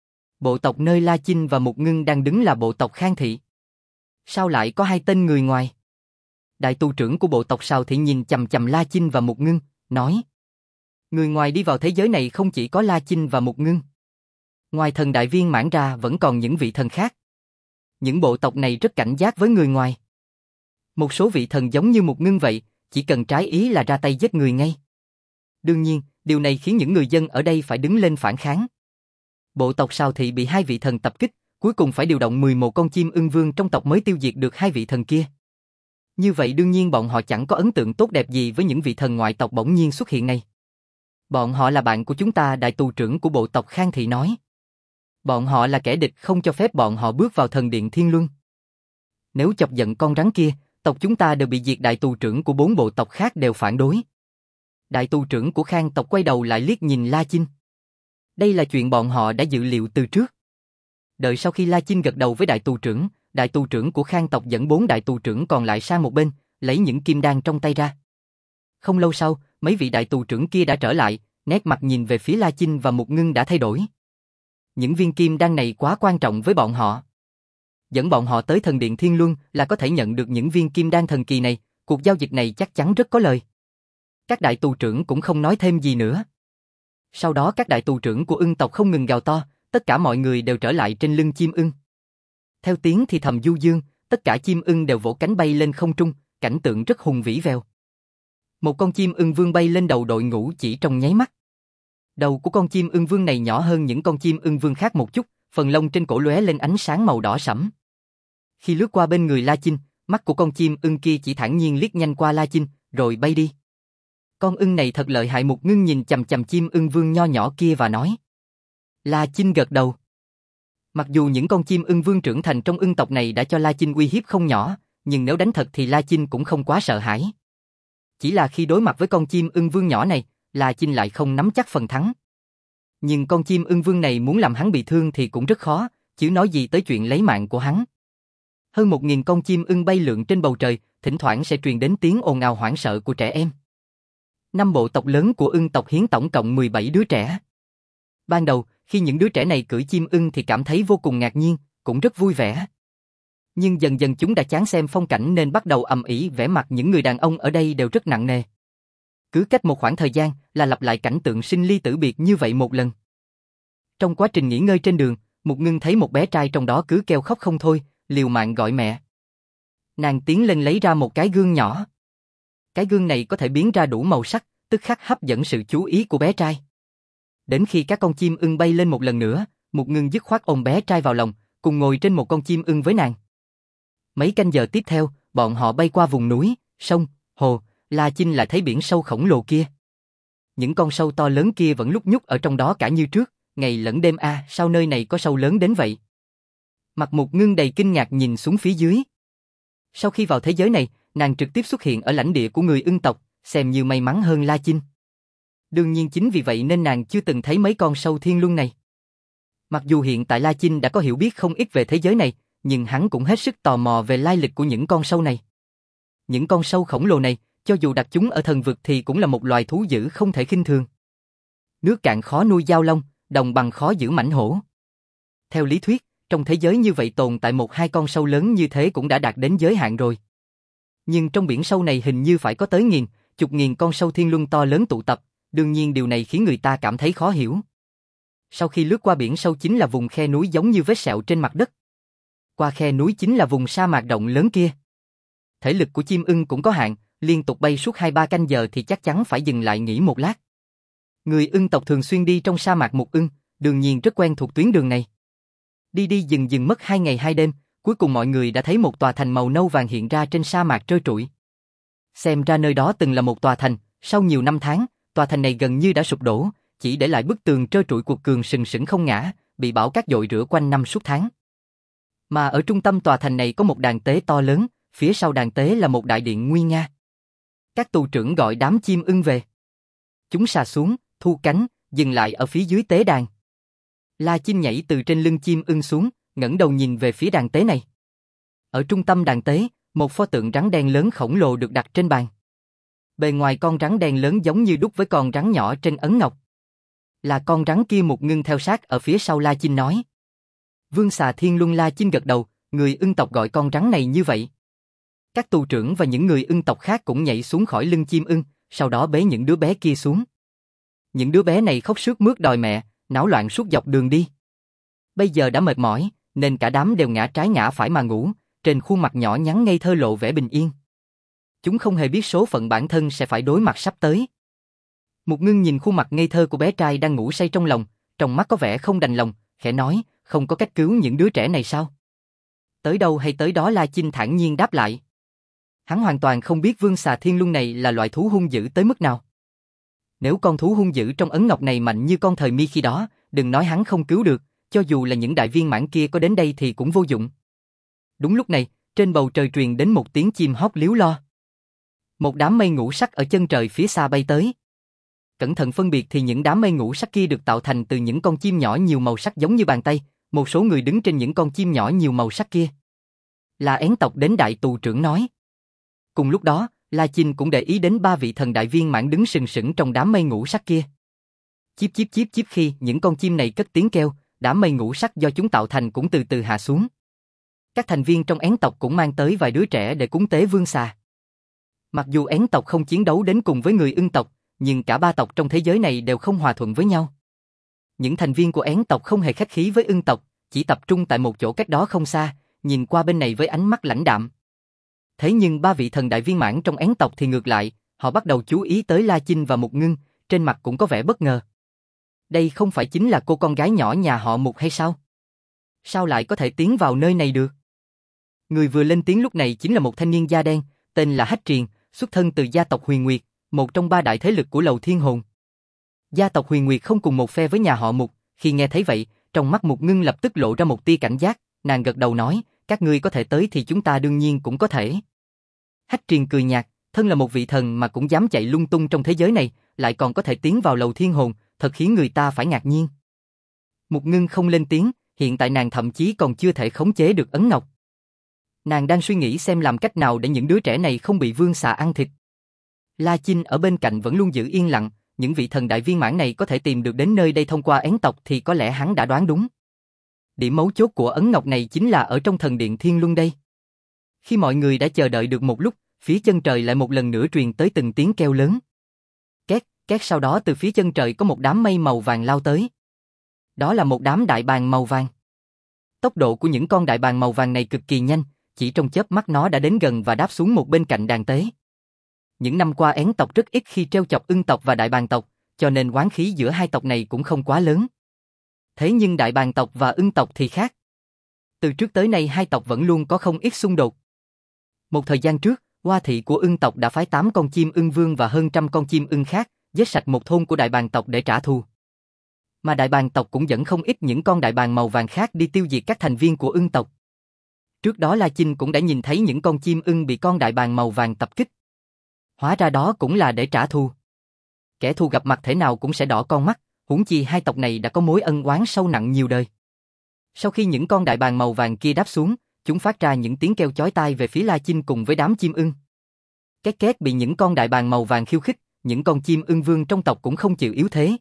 Bộ tộc nơi La Chinh và Mục Ngưng đang đứng là bộ tộc Khang Thị. Sao lại có hai tên người ngoài? Đại tu trưởng của bộ tộc Sào Thị nhìn chằm chằm La Chinh và Mục Ngưng, nói: người ngoài đi vào thế giới này không chỉ có La Chinh và Mục Ngưng. Ngoài thần đại viên mãn ra vẫn còn những vị thần khác. Những bộ tộc này rất cảnh giác với người ngoài. Một số vị thần giống như Mục Ngưng vậy, chỉ cần trái ý là ra tay giết người ngay. Đương nhiên, điều này khiến những người dân ở đây phải đứng lên phản kháng. Bộ tộc Sào Thị bị hai vị thần tập kích, cuối cùng phải điều động mười một con chim ưng vương trong tộc mới tiêu diệt được hai vị thần kia. Như vậy đương nhiên bọn họ chẳng có ấn tượng tốt đẹp gì với những vị thần ngoại tộc bỗng nhiên xuất hiện này. Bọn họ là bạn của chúng ta, đại tù trưởng của bộ tộc Khang Thị nói. Bọn họ là kẻ địch, không cho phép bọn họ bước vào thần điện Thiên Luân. Nếu chọc giận con rắn kia, tộc chúng ta đều bị diệt. Đại tù trưởng của bốn bộ tộc khác đều phản đối. Đại tù trưởng của Khang tộc quay đầu lại liếc nhìn La Chinh. Đây là chuyện bọn họ đã dự liệu từ trước. Đợi sau khi La Chinh gật đầu với đại tù trưởng, đại tù trưởng của Khang tộc dẫn bốn đại tù trưởng còn lại sang một bên, lấy những kim đan trong tay ra. Không lâu sau, mấy vị đại tù trưởng kia đã trở lại, nét mặt nhìn về phía La Chinh và Mục Ngưng đã thay đổi. Những viên kim đan này quá quan trọng với bọn họ. Dẫn bọn họ tới thần điện Thiên Luân là có thể nhận được những viên kim đan thần kỳ này, cuộc giao dịch này chắc chắn rất có lời. Các đại tù trưởng cũng không nói thêm gì nữa. Sau đó các đại tù trưởng của ưng tộc không ngừng gào to, tất cả mọi người đều trở lại trên lưng chim ưng. Theo tiếng thì thầm du dương, tất cả chim ưng đều vỗ cánh bay lên không trung, cảnh tượng rất hùng vĩ vèo. Một con chim ưng vương bay lên đầu đội ngũ chỉ trong nháy mắt. Đầu của con chim ưng vương này nhỏ hơn những con chim ưng vương khác một chút, phần lông trên cổ lóe lên ánh sáng màu đỏ sẫm. Khi lướt qua bên người La Chinh, mắt của con chim ưng kia chỉ thản nhiên liếc nhanh qua La Chinh, rồi bay đi. Con ưng này thật lợi hại. Mục Ngưng nhìn chằm chằm chim ưng vương nho nhỏ kia và nói. La Chinh gật đầu. Mặc dù những con chim ưng vương trưởng thành trong ưng tộc này đã cho La Chinh uy hiếp không nhỏ, nhưng nếu đánh thật thì La Chinh cũng không quá sợ hãi. Chỉ là khi đối mặt với con chim ưng vương nhỏ này, La Chinh lại không nắm chắc phần thắng. Nhưng con chim ưng vương này muốn làm hắn bị thương thì cũng rất khó, chứ nói gì tới chuyện lấy mạng của hắn. Hơn một nghìn con chim ưng bay lượn trên bầu trời, thỉnh thoảng sẽ truyền đến tiếng ồn ào hoảng sợ của trẻ em. Năm bộ tộc lớn của ưng tộc hiến tổng cộng mười bảy đứa trẻ. Ban đầu, khi những đứa trẻ này cưỡi chim ưng thì cảm thấy vô cùng ngạc nhiên, cũng rất vui vẻ. Nhưng dần dần chúng đã chán xem phong cảnh nên bắt đầu ầm ĩ, vẻ mặt những người đàn ông ở đây đều rất nặng nề. Cứ cách một khoảng thời gian là lặp lại cảnh tượng sinh ly tử biệt như vậy một lần. Trong quá trình nghỉ ngơi trên đường, Mục Ngưng thấy một bé trai trong đó cứ kêu khóc không thôi, liều mạng gọi mẹ. Nàng tiến lên lấy ra một cái gương nhỏ. Cái gương này có thể biến ra đủ màu sắc, tức khắc hấp dẫn sự chú ý của bé trai. Đến khi các con chim ưng bay lên một lần nữa, Mục Ngưng dứt khoát ôm bé trai vào lòng, cùng ngồi trên một con chim ưng với nàng. Mấy canh giờ tiếp theo, bọn họ bay qua vùng núi, sông, hồ, La Chinh lại thấy biển sâu khổng lồ kia. Những con sâu to lớn kia vẫn lúc nhúc ở trong đó cả như trước, ngày lẫn đêm a, à, sao nơi này có sâu lớn đến vậy? Mặt Mục Ngưng đầy kinh ngạc nhìn xuống phía dưới. Sau khi vào thế giới này, nàng trực tiếp xuất hiện ở lãnh địa của người ưng tộc, xem như may mắn hơn La Chinh. Đương nhiên chính vì vậy nên nàng chưa từng thấy mấy con sâu thiên luân này. Mặc dù hiện tại La Chinh đã có hiểu biết không ít về thế giới này, nhưng hắn cũng hết sức tò mò về lai lịch của những con sâu này. Những con sâu khổng lồ này, cho dù đặt chúng ở thần vực thì cũng là một loài thú dữ không thể khinh thường. Nước cạn khó nuôi dao long, đồng bằng khó giữ mãnh hổ. Theo lý thuyết, trong thế giới như vậy tồn tại một hai con sâu lớn như thế cũng đã đạt đến giới hạn rồi. Nhưng trong biển sâu này hình như phải có tới nghìn, chục nghìn con sâu thiên luân to lớn tụ tập, đương nhiên điều này khiến người ta cảm thấy khó hiểu. Sau khi lướt qua biển sâu chính là vùng khe núi giống như vết sẹo trên mặt đất. Qua khe núi chính là vùng sa mạc rộng lớn kia. Thể lực của chim ưng cũng có hạn, liên tục bay suốt hai ba canh giờ thì chắc chắn phải dừng lại nghỉ một lát. Người ưng tộc thường xuyên đi trong sa mạc Mục Ưng, đương nhiên rất quen thuộc tuyến đường này. Đi đi dừng dừng mất hai ngày hai đêm, cuối cùng mọi người đã thấy một tòa thành màu nâu vàng hiện ra trên sa mạc trơ trụi. Xem ra nơi đó từng là một tòa thành, sau nhiều năm tháng, tòa thành này gần như đã sụp đổ, chỉ để lại bức tường trơ trụi cuột cường sừng sững không ngã, bị bão cát dội rửa quanh năm suốt tháng. Mà ở trung tâm tòa thành này có một đàn tế to lớn, phía sau đàn tế là một đại điện nguy nga. Các tù trưởng gọi đám chim ưng về. Chúng xà xuống, thu cánh, dừng lại ở phía dưới tế đàn. La Chinh nhảy từ trên lưng chim ưng xuống, ngẩng đầu nhìn về phía đàn tế này. Ở trung tâm đàn tế, một pho tượng rắn đen lớn khổng lồ được đặt trên bàn. Bề ngoài con rắn đen lớn giống như đúc với con rắn nhỏ trên ấn ngọc. Là con rắn kia. Mục Ngưng theo sát ở phía sau La Chinh nói. Vương xà thiên luân. La Chinh gật đầu, người ưng tộc gọi con rắn này như vậy. Các tù trưởng và những người ưng tộc khác cũng nhảy xuống khỏi lưng chim ưng, sau đó bế những đứa bé kia xuống. Những đứa bé này khóc sướt mướt đòi mẹ, náo loạn suốt dọc đường đi. Bây giờ đã mệt mỏi, nên cả đám đều ngã trái ngã phải mà ngủ, trên khuôn mặt nhỏ nhắn ngây thơ lộ vẻ bình yên. Chúng không hề biết số phận bản thân sẽ phải đối mặt sắp tới. Mục Ngưng nhìn khuôn mặt ngây thơ của bé trai đang ngủ say trong lòng, trong mắt có vẻ không đành lòng, khẽ nói, không có cách cứu những đứa trẻ này sao? Tới đâu hay tới đó. La Chinh thản nhiên đáp lại. Hắn hoàn toàn không biết vương xà thiên luân này là loại thú hung dữ tới mức nào. Nếu con thú hung dữ trong ấn ngọc này mạnh như con thời mi khi đó, đừng nói hắn không cứu được, cho dù là những đại viên mãn kia có đến đây thì cũng vô dụng. Đúng lúc này, trên bầu trời truyền đến một tiếng chim hót líu lo. Một đám mây ngũ sắc ở chân trời phía xa bay tới. Cẩn thận phân biệt thì những đám mây ngũ sắc kia được tạo thành từ những con chim nhỏ nhiều màu sắc giống như bàn tay, một số người đứng trên những con chim nhỏ nhiều màu sắc kia. Là én tộc đến. Đại tù trưởng nói. Cùng lúc đó, La Chinh cũng để ý đến ba vị thần đại viên mãn đứng sừng sững trong đám mây ngũ sắc kia. Chíp chíp chíp chíp. Khi những con chim này cất tiếng kêu, đám mây ngũ sắc do chúng tạo thành cũng từ từ hạ xuống. Các thành viên trong én tộc cũng mang tới vài đứa trẻ để cúng tế vương xà. Mặc dù én tộc không chiến đấu đến cùng với người ưng tộc, nhưng cả ba tộc trong thế giới này đều không hòa thuận với nhau. Những thành viên của én tộc không hề khách khí với ưng tộc, chỉ tập trung tại một chỗ cách đó không xa, nhìn qua bên này với ánh mắt lãnh đạm. Thế nhưng ba vị thần đại viên mãn trong én tộc thì ngược lại, họ bắt đầu chú ý tới La Chinh và Mục Ngưng, trên mặt cũng có vẻ bất ngờ. Đây không phải chính là cô con gái nhỏ nhà họ Mục hay sao? Sao lại có thể tiến vào nơi này được? Người vừa lên tiếng lúc này chính là một thanh niên da đen, tên là Hách Triền, xuất thân từ gia tộc Huyền Nguyệt, một trong ba đại thế lực của Lầu Thiên Hồn. Gia tộc Huyền Nguyệt không cùng một phe với nhà họ Mục, khi nghe thấy vậy, trong mắt Mục Ngưng lập tức lộ ra một tia cảnh giác, nàng gật đầu nói, các ngươi có thể tới thì chúng ta đương nhiên cũng có thể. Hách Triền cười nhạt, thân là một vị thần mà cũng dám chạy lung tung trong thế giới này, lại còn có thể tiến vào Lầu Thiên Hồn, thật khiến người ta phải ngạc nhiên. Mục Ngưng không lên tiếng, hiện tại nàng thậm chí còn chưa thể khống chế được ấn ngọc. Nàng đang suy nghĩ xem làm cách nào để những đứa trẻ này không bị vương xà ăn thịt. La Chinh ở bên cạnh vẫn luôn giữ yên lặng, những vị thần đại viên mãn này có thể tìm được đến nơi đây thông qua én tộc thì có lẽ hắn đã đoán đúng. Điểm mấu chốt của ấn ngọc này chính là ở trong thần điện Thiên Luân đây. Khi mọi người đã chờ đợi được một lúc, phía chân trời lại một lần nữa truyền tới từng tiếng kêu lớn. Két, két sau đó từ phía chân trời có một đám mây màu vàng lao tới. Đó là một đám đại bàng màu vàng. Tốc độ của những con đại bàng màu vàng này cực kỳ nhanh, chỉ trong chớp mắt nó đã đến gần và đáp xuống một bên cạnh đàn tế. Những năm qua én tộc rất ít khi trêu chọc ưng tộc và đại bàng tộc, cho nên oán khí giữa hai tộc này cũng không quá lớn. Thế nhưng đại bàng tộc và ưng tộc thì khác. Từ trước tới nay hai tộc vẫn luôn có không ít xung đột. Một thời gian trước, Hoa thị của ưng tộc đã phái tám con chim ưng vương và hơn trăm con chim ưng khác, giết sạch một thôn của đại bàng tộc để trả thù. Mà đại bàng tộc cũng dẫn không ít những con đại bàng màu vàng khác đi tiêu diệt các thành viên của ưng tộc. Trước đó La Chinh cũng đã nhìn thấy những con chim ưng bị con đại bàng màu vàng tập kích. Hóa ra đó cũng là để trả thù. Kẻ thù gặp mặt thể nào cũng sẽ đỏ con mắt, huống chi hai tộc này đã có mối ân oán sâu nặng nhiều đời. Sau khi những con đại bàng màu vàng kia đáp xuống, chúng phát ra những tiếng kêu chói tai về phía La Chinh cùng với đám chim ưng. Két két bị những con đại bàng màu vàng khiêu khích, những con chim ưng vương trong tộc cũng không chịu yếu thế.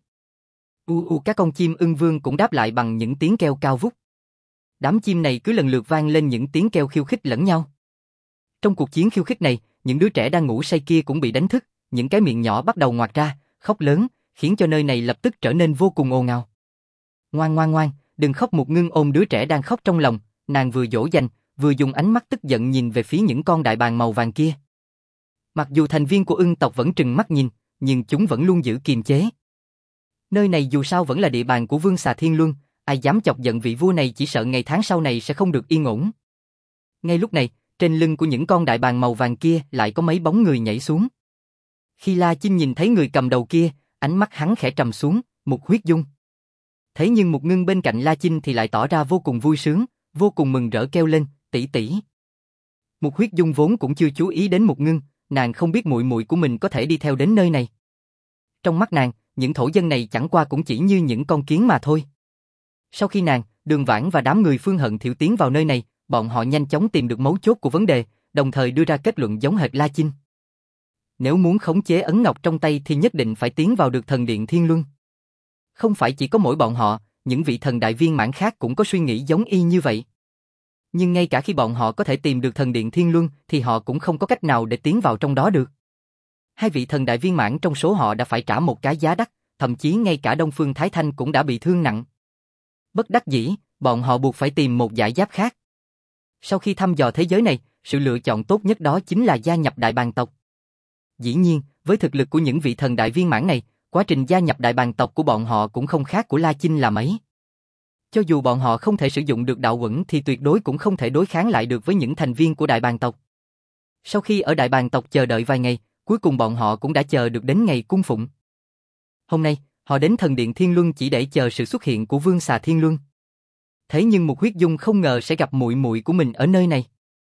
U u các con chim ưng vương cũng đáp lại bằng những tiếng kêu cao vút. Đám chim này cứ lần lượt vang lên những tiếng kêu khiêu khích lẫn nhau. Trong cuộc chiến khiêu khích này, những đứa trẻ đang ngủ say kia cũng bị đánh thức, những cái miệng nhỏ bắt đầu ngoạc ra, khóc lớn, khiến cho nơi này lập tức trở nên vô cùng ồn ào. Ngoan ngoan ngoan, đừng khóc. Mục Ngưng ôm đứa trẻ đang khóc trong lòng, nàng vừa dỗ dành, vừa dùng ánh mắt tức giận nhìn về phía những con đại bàng màu vàng kia. Mặc dù thành viên của ưng tộc vẫn trừng mắt nhìn, nhưng chúng vẫn luôn giữ kiềm chế. Nơi này dù sao vẫn là địa bàn của vương xà Thiên Luân, ai dám chọc giận vị vua này chỉ sợ ngày tháng sau này sẽ không được yên ổn. Ngay lúc này, trên lưng của những con đại bàng màu vàng kia lại có mấy bóng người nhảy xuống. Khi La Chinh nhìn thấy người cầm đầu kia, ánh mắt hắn khẽ trầm xuống, Mục Huyết Dung. Thế nhưng Mục Ngưng bên cạnh La Chinh thì lại tỏ ra vô cùng vui sướng, vô cùng mừng rỡ kêu lên, tỷ tỷ. Mục Huyết Dung vốn cũng chưa chú ý đến Mục Ngưng, nàng không biết muội muội của mình có thể đi theo đến nơi này. Trong mắt nàng, những thổ dân này chẳng qua cũng chỉ như những con kiến mà thôi. Sau khi nàng, Đường Vãn và đám người Phương Hận Thiệu tiến vào nơi này, bọn họ nhanh chóng tìm được mấu chốt của vấn đề, đồng thời đưa ra kết luận giống hệt La Chinh. Nếu muốn khống chế ấn ngọc trong tay thì nhất định phải tiến vào được thần điện Thiên Luân. Không phải chỉ có mỗi bọn họ, những vị thần đại viên mãn khác cũng có suy nghĩ giống y như vậy. Nhưng ngay cả khi bọn họ có thể tìm được thần điện Thiên Luân thì họ cũng không có cách nào để tiến vào trong đó được. Hai vị thần đại viên mãn trong số họ đã phải trả một cái giá đắt, thậm chí ngay cả Đông Phương Thái Thanh cũng đã bị thương nặng. Bất đắc dĩ, bọn họ buộc phải tìm một giải giáp khác. Sau khi thăm dò thế giới này, sự lựa chọn tốt nhất đó chính là gia nhập đại bàng tộc. Dĩ nhiên, với thực lực của những vị thần đại viên mãn này, quá trình gia nhập đại bàng tộc của bọn họ cũng không khác của La Chinh là mấy. Cho dù bọn họ không thể sử dụng được đạo uẩn thì tuyệt đối cũng không thể đối kháng lại được với những thành viên của đại bàng tộc. Sau khi ở đại bàng tộc chờ đợi vài ngày, cuối cùng bọn họ cũng đã chờ được đến ngày cung phụng. Hôm nay, họ đến thần điện Thiên Luân chỉ để chờ sự xuất hiện của vương xà Thiên Luân. Thế nhưng Mục Huyết Dung không ngờ sẽ gặp muội muội của mình ở nơi này.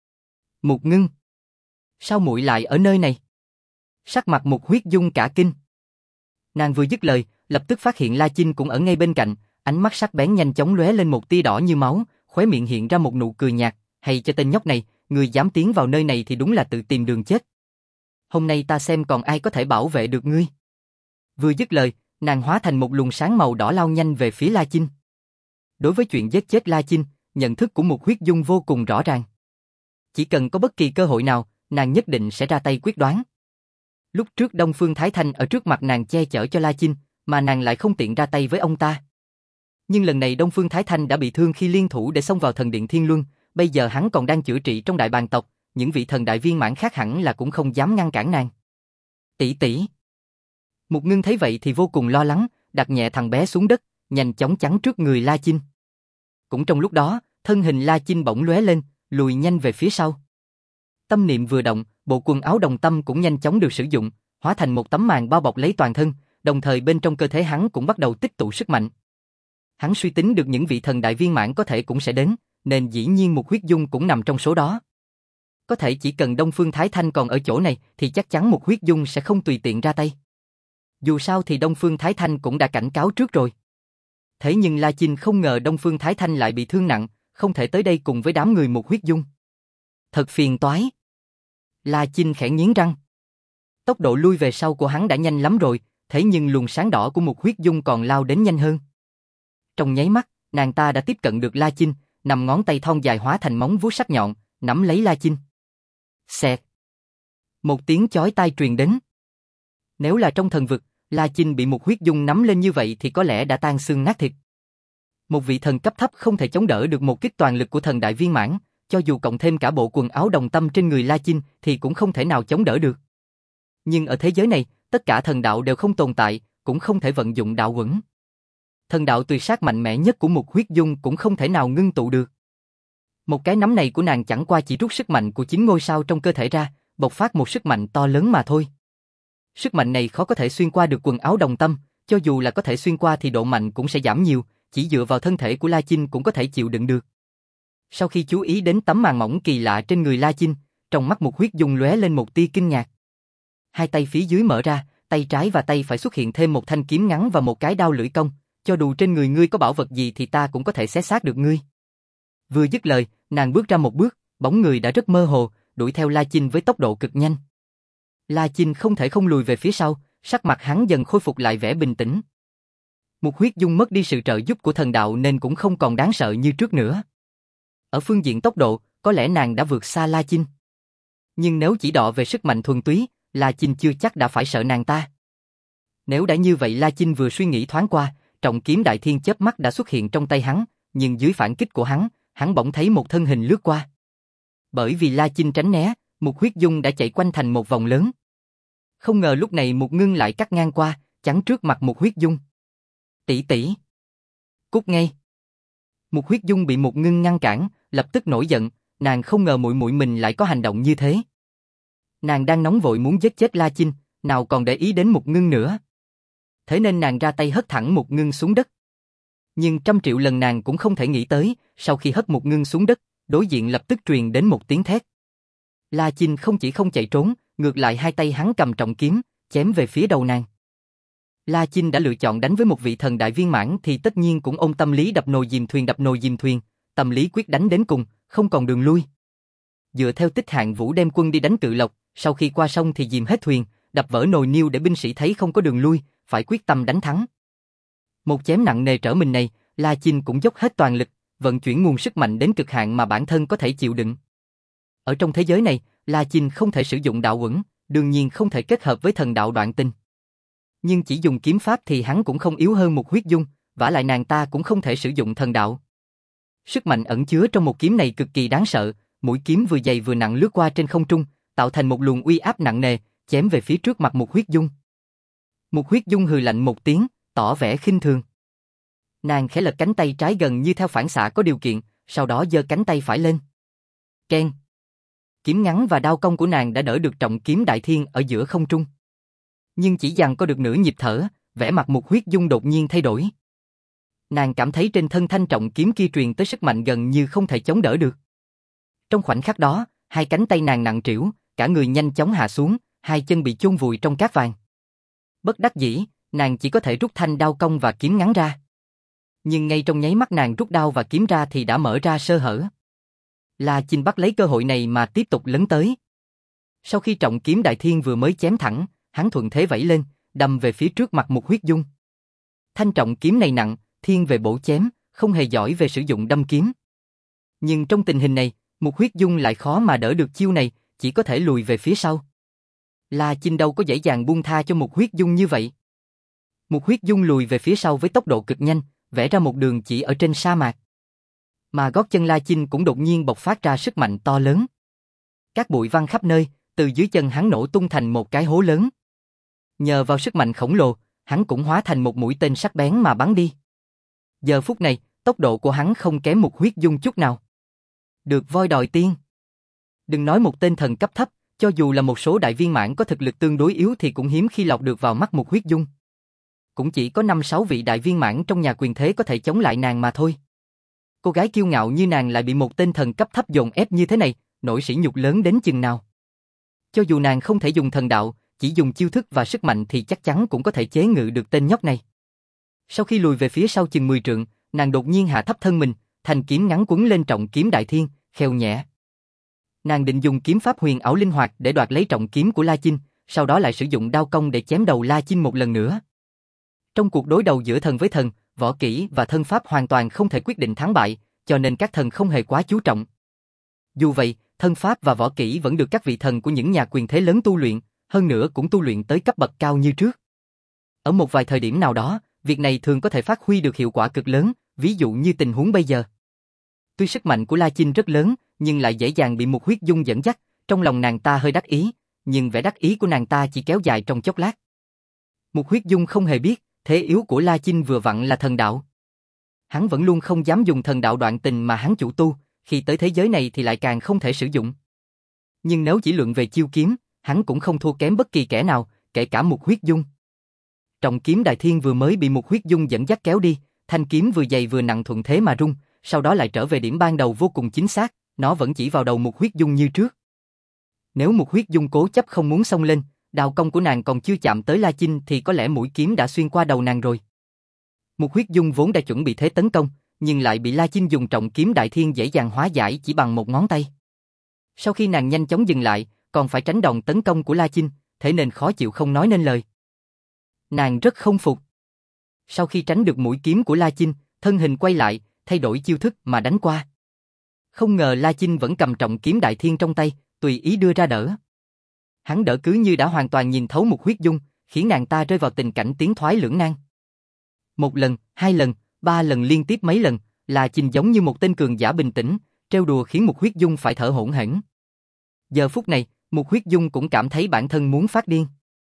Mục Ngưng, sao muội lại ở nơi này? Sắc mặt Mục Huyết Dung cả kinh. Nàng vừa dứt lời, lập tức phát hiện La Chinh cũng ở ngay bên cạnh, ánh mắt sắc bén nhanh chóng lóe lên một tia đỏ như máu, khóe miệng hiện ra một nụ cười nhạt, hay cho tên nhóc này, người dám tiến vào nơi này thì đúng là tự tìm đường chết. Hôm nay ta xem còn ai có thể bảo vệ được ngươi. Vừa dứt lời, nàng hóa thành một luồng sáng màu đỏ lao nhanh về phía La Chinh. Đối với chuyện giết chết La Chinh, nhận thức của Mục Huyết Dung vô cùng rõ ràng. Chỉ cần có bất kỳ cơ hội nào, nàng nhất định sẽ ra tay quyết đoán. Lúc trước Đông Phương Thái Thanh ở trước mặt nàng che chở cho La Chinh, mà nàng lại không tiện ra tay với ông ta. Nhưng lần này Đông Phương Thái Thanh đã bị thương khi liên thủ để xông vào thần điện Thiên Luân, bây giờ hắn còn đang chữa trị trong đại bàng tộc, những vị thần đại viên mãn khác hẳn là cũng không dám ngăn cản nàng. Tỷ tỷ. Mục Ngưng thấy vậy thì vô cùng lo lắng, đặt nhẹ thằng bé xuống đất, nhanh chóng chắn trước người La Chinh. Cũng trong lúc đó, thân hình La Chinh bỗng lóe lên, lùi nhanh về phía sau. Tâm niệm vừa động, bộ quần áo đồng tâm cũng nhanh chóng được sử dụng, hóa thành một tấm màn bao bọc lấy toàn thân, đồng thời bên trong cơ thể hắn cũng bắt đầu tích tụ sức mạnh. Hắn suy tính được những vị thần đại viên mãn có thể cũng sẽ đến, nên dĩ nhiên Mục Huyết Dung cũng nằm trong số đó. Có thể chỉ cần Đông Phương Thái Thanh còn ở chỗ này thì chắc chắn Mục Huyết Dung sẽ không tùy tiện ra tay. Dù sao thì Đông Phương Thái Thanh cũng đã cảnh cáo trước rồi. Thế nhưng La Chinh không ngờ Đông Phương Thái Thanh lại bị thương nặng, không thể tới đây cùng với đám người Mục Huyết Dung. Thật phiền toái. La Chinh khẽ nghiến răng. Tốc độ lui về sau của hắn đã nhanh lắm rồi, thế nhưng luồng sáng đỏ của Mục Huyết Dung còn lao đến nhanh hơn. Trong nháy mắt, nàng ta đã tiếp cận được La Chinh, nằm ngón tay thon dài hóa thành móng vuốt sắc nhọn, nắm lấy La Chinh. Xẹt. Một tiếng chói tai truyền đến. Nếu là trong thần vực, La Chinh bị Mục Huyết Dung nắm lên như vậy thì có lẽ đã tan xương nát thịt. Một vị thần cấp thấp không thể chống đỡ được một kích toàn lực của thần đại viên mãn, cho dù cộng thêm cả bộ quần áo đồng tâm trên người La Chinh thì cũng không thể nào chống đỡ được. Nhưng ở thế giới này, tất cả thần đạo đều không tồn tại, cũng không thể vận dụng đạo quẩn. Thần đạo tuyệt sát mạnh mẽ nhất của Mục Huyết Dung cũng không thể nào ngưng tụ được. Một cái nắm này của nàng chẳng qua chỉ rút sức mạnh của chín ngôi sao trong cơ thể ra, bộc phát một sức mạnh to lớn mà thôi. Sức mạnh này khó có thể xuyên qua được quần áo đồng tâm, cho dù là có thể xuyên qua thì độ mạnh cũng sẽ giảm nhiều, chỉ dựa vào thân thể của La Chinh cũng có thể chịu đựng được. Sau khi chú ý đến tấm màn mỏng kỳ lạ trên người La Chinh, trong mắt Mục Huyết Dung lóe lên một tia kinh ngạc. Hai tay phía dưới mở ra, tay trái và tay phải xuất hiện thêm một thanh kiếm ngắn và một cái đao lưỡi công, cho dù trên người ngươi có bảo vật gì thì ta cũng có thể xé xác được ngươi. Vừa dứt lời, nàng bước ra một bước, bóng người đã rất mơ hồ, đuổi theo La Chinh với tốc độ cực nhanh. La Chinh không thể không lùi về phía sau, sắc mặt hắn dần khôi phục lại vẻ bình tĩnh. Mục Huyết Dung mất đi sự trợ giúp của thần đạo nên cũng không còn đáng sợ như trước nữa. Ở phương diện tốc độ, có lẽ nàng đã vượt xa La Chinh. Nhưng nếu chỉ đọ về sức mạnh thuần túy, La Chinh chưa chắc đã phải sợ nàng ta. Nếu đã như vậy La Chinh vừa suy nghĩ thoáng qua, trọng kiếm đại thiên chớp mắt đã xuất hiện trong tay hắn, nhưng dưới phản kích của hắn, hắn bỗng thấy một thân hình lướt qua. Bởi vì La Chinh tránh né, Mục Huyết Dung đã chạy quanh thành một vòng lớn. Không ngờ lúc này Mục Ngưng lại cắt ngang qua, chắn trước mặt Mục Huyết Dung. Tỷ tỷ, cút ngay. Mục Huyết Dung bị Mục Ngưng ngăn cản, lập tức nổi giận, nàng không ngờ muội muội mình lại có hành động như thế. Nàng đang nóng vội muốn giết chết La Chinh, nào còn để ý đến Mục Ngưng nữa. Thế nên nàng ra tay hất thẳng Mục Ngưng xuống đất. Nhưng trăm triệu lần nàng cũng không thể nghĩ tới, sau khi hất Mục Ngưng xuống đất, đối diện lập tức truyền đến một tiếng thét. La Chinh không chỉ không chạy trốn, ngược lại hai tay hắn cầm trọng kiếm, chém về phía đầu nàng. La Chinh đã lựa chọn đánh với một vị thần đại viên mãn thì tất nhiên cũng ôm tâm lý đập nồi dìm thuyền đập nồi dìm thuyền, tâm lý quyết đánh đến cùng, không còn đường lui. Dựa theo tích Hạng Vũ đem quân đi đánh Cự Lộc, sau khi qua sông thì dìm hết thuyền, đập vỡ nồi niêu để binh sĩ thấy không có đường lui, phải quyết tâm đánh thắng. Một chém nặng nề trở mình này, La Chinh cũng dốc hết toàn lực, vận chuyển nguồn sức mạnh đến cực hạn mà bản thân có thể chịu đựng. Ở trong thế giới này, La Chinh không thể sử dụng đạo uẩn, đương nhiên không thể kết hợp với thần đạo đoạn tinh. Nhưng chỉ dùng kiếm pháp thì hắn cũng không yếu hơn Mục Huyết Dung, vả lại nàng ta cũng không thể sử dụng thần đạo. Sức mạnh ẩn chứa trong một kiếm này cực kỳ đáng sợ, mũi kiếm vừa dày vừa nặng lướt qua trên không trung, tạo thành một luồng uy áp nặng nề, chém về phía trước mặt Mục Huyết Dung. Mục Huyết Dung hừ lạnh một tiếng, tỏ vẻ khinh thường. Nàng khẽ lật cánh tay trái gần như theo phản xạ có điều kiện, sau đó giơ cánh tay phải lên. Keng. Kiếm ngắn và đao cong của nàng đã đỡ được trọng kiếm đại thiên ở giữa không trung. Nhưng chỉ giằng có được nửa nhịp thở, vẻ mặt Mục Huyết Dung đột nhiên thay đổi. Nàng cảm thấy trên thân thanh trọng kiếm kia truyền tới sức mạnh gần như không thể chống đỡ được. Trong khoảnh khắc đó, hai cánh tay nàng nặng trĩu, cả người nhanh chóng hạ xuống, hai chân bị chôn vùi trong cát vàng. Bất đắc dĩ, nàng chỉ có thể rút thanh đao cong và kiếm ngắn ra. Nhưng ngay trong nháy mắt nàng rút đao và kiếm ra thì đã mở ra sơ hở. La Chinh bắt lấy cơ hội này mà tiếp tục lấn tới. Sau khi trọng kiếm đại thiên vừa mới chém thẳng, hắn thuận thế vẫy lên, đâm về phía trước mặt Mục Huyết Dung. Thanh trọng kiếm này nặng, thiên về bổ chém, không hề giỏi về sử dụng đâm kiếm. Nhưng trong tình hình này, Mục Huyết Dung lại khó mà đỡ được chiêu này, chỉ có thể lùi về phía sau. La Chinh đâu có dễ dàng buông tha cho Mục Huyết Dung như vậy. Mục Huyết Dung lùi về phía sau với tốc độ cực nhanh, vẽ ra một đường chỉ ở trên sa mạc. Mà gót chân La Chinh cũng đột nhiên bộc phát ra sức mạnh to lớn. Các bụi văng khắp nơi, từ dưới chân hắn nổ tung thành một cái hố lớn. Nhờ vào sức mạnh khổng lồ, hắn cũng hóa thành một mũi tên sắc bén mà bắn đi. Giờ phút này, tốc độ của hắn không kém Mục Huyết Dung chút nào. Được voi đòi tiên. Đừng nói một tên thần cấp thấp, cho dù là một số đại viên mãn có thực lực tương đối yếu thì cũng hiếm khi lọt được vào mắt Mục Huyết Dung. Cũng chỉ có năm sáu vị đại viên mãn trong nhà quyền thế có thể chống lại nàng mà thôi. Cô gái kiêu ngạo như nàng lại bị một tên thần cấp thấp dồn ép như thế này, nỗi sỉ nhục lớn đến chừng nào. Cho dù nàng không thể dùng thần đạo, chỉ dùng chiêu thức và sức mạnh thì chắc chắn cũng có thể chế ngự được tên nhóc này. Sau khi lùi về phía sau chừng mười trượng, nàng đột nhiên hạ thấp thân mình, thành kiếm ngắn quấn lên trọng kiếm đại thiên, khều nhẹ. Nàng định dùng kiếm pháp huyền ảo linh hoạt để đoạt lấy trọng kiếm của La Chinh, sau đó lại sử dụng đao cong để chém đầu La Chinh một lần nữa. Trong cuộc đối đầu giữa thần với thần, võ kỹ và thân pháp hoàn toàn không thể quyết định thắng bại, cho nên các thần không hề quá chú trọng. Dù vậy, thân pháp và võ kỹ vẫn được các vị thần của những nhà quyền thế lớn tu luyện, hơn nữa cũng tu luyện tới cấp bậc cao như trước. Ở một vài thời điểm nào đó, việc này thường có thể phát huy được hiệu quả cực lớn, ví dụ như tình huống bây giờ. Tuy sức mạnh của La Chinh rất lớn, nhưng lại dễ dàng bị Mục Huyết Dung dẫn dắt, trong lòng nàng ta hơi đắc ý, nhưng vẻ đắc ý của nàng ta chỉ kéo dài trong chốc lát. Mục Huyết Dung không hề biết, thế yếu của La Chinh vừa vặn là thần đạo. Hắn vẫn luôn không dám dùng thần đạo đoạn tình mà hắn chủ tu, khi tới thế giới này thì lại càng không thể sử dụng. Nhưng nếu chỉ luận về chiêu kiếm, hắn cũng không thua kém bất kỳ kẻ nào, kể cả Mục Huyết Dung. Trọng kiếm đại thiên vừa mới bị Mục Huyết Dung dẫn dắt kéo đi, thanh kiếm vừa dày vừa nặng thuận thế mà rung, sau đó lại trở về điểm ban đầu vô cùng chính xác, nó vẫn chỉ vào đầu Mục Huyết Dung như trước. Nếu Mục Huyết Dung cố chấp không muốn xông lên, đao cong của nàng còn chưa chạm tới La Chinh thì có lẽ mũi kiếm đã xuyên qua đầu nàng rồi. Mục Huyết Dung vốn đã chuẩn bị thế tấn công, nhưng lại bị La Chinh dùng trọng kiếm đại thiên dễ dàng hóa giải chỉ bằng một ngón tay. Sau khi nàng nhanh chóng dừng lại, còn phải tránh đòn tấn công của La Chinh, thế nên khó chịu không nói nên lời. Nàng rất không phục. Sau khi tránh được mũi kiếm của La Chinh, thân hình quay lại, thay đổi chiêu thức mà đánh qua. Không ngờ La Chinh vẫn cầm trọng kiếm đại thiên trong tay, tùy ý đưa ra đỡ. Hắn đỡ cứ như đã hoàn toàn nhìn thấu Mục Huyết Dung, khiến nàng ta rơi vào tình cảnh tiến thoái lưỡng nan. Một lần, hai lần, ba lần liên tiếp mấy lần, La Chinh giống như một tên cường giả bình tĩnh, trêu đùa khiến Mục Huyết Dung phải thở hổn hển. Giờ phút này, Mục Huyết Dung cũng cảm thấy bản thân muốn phát điên.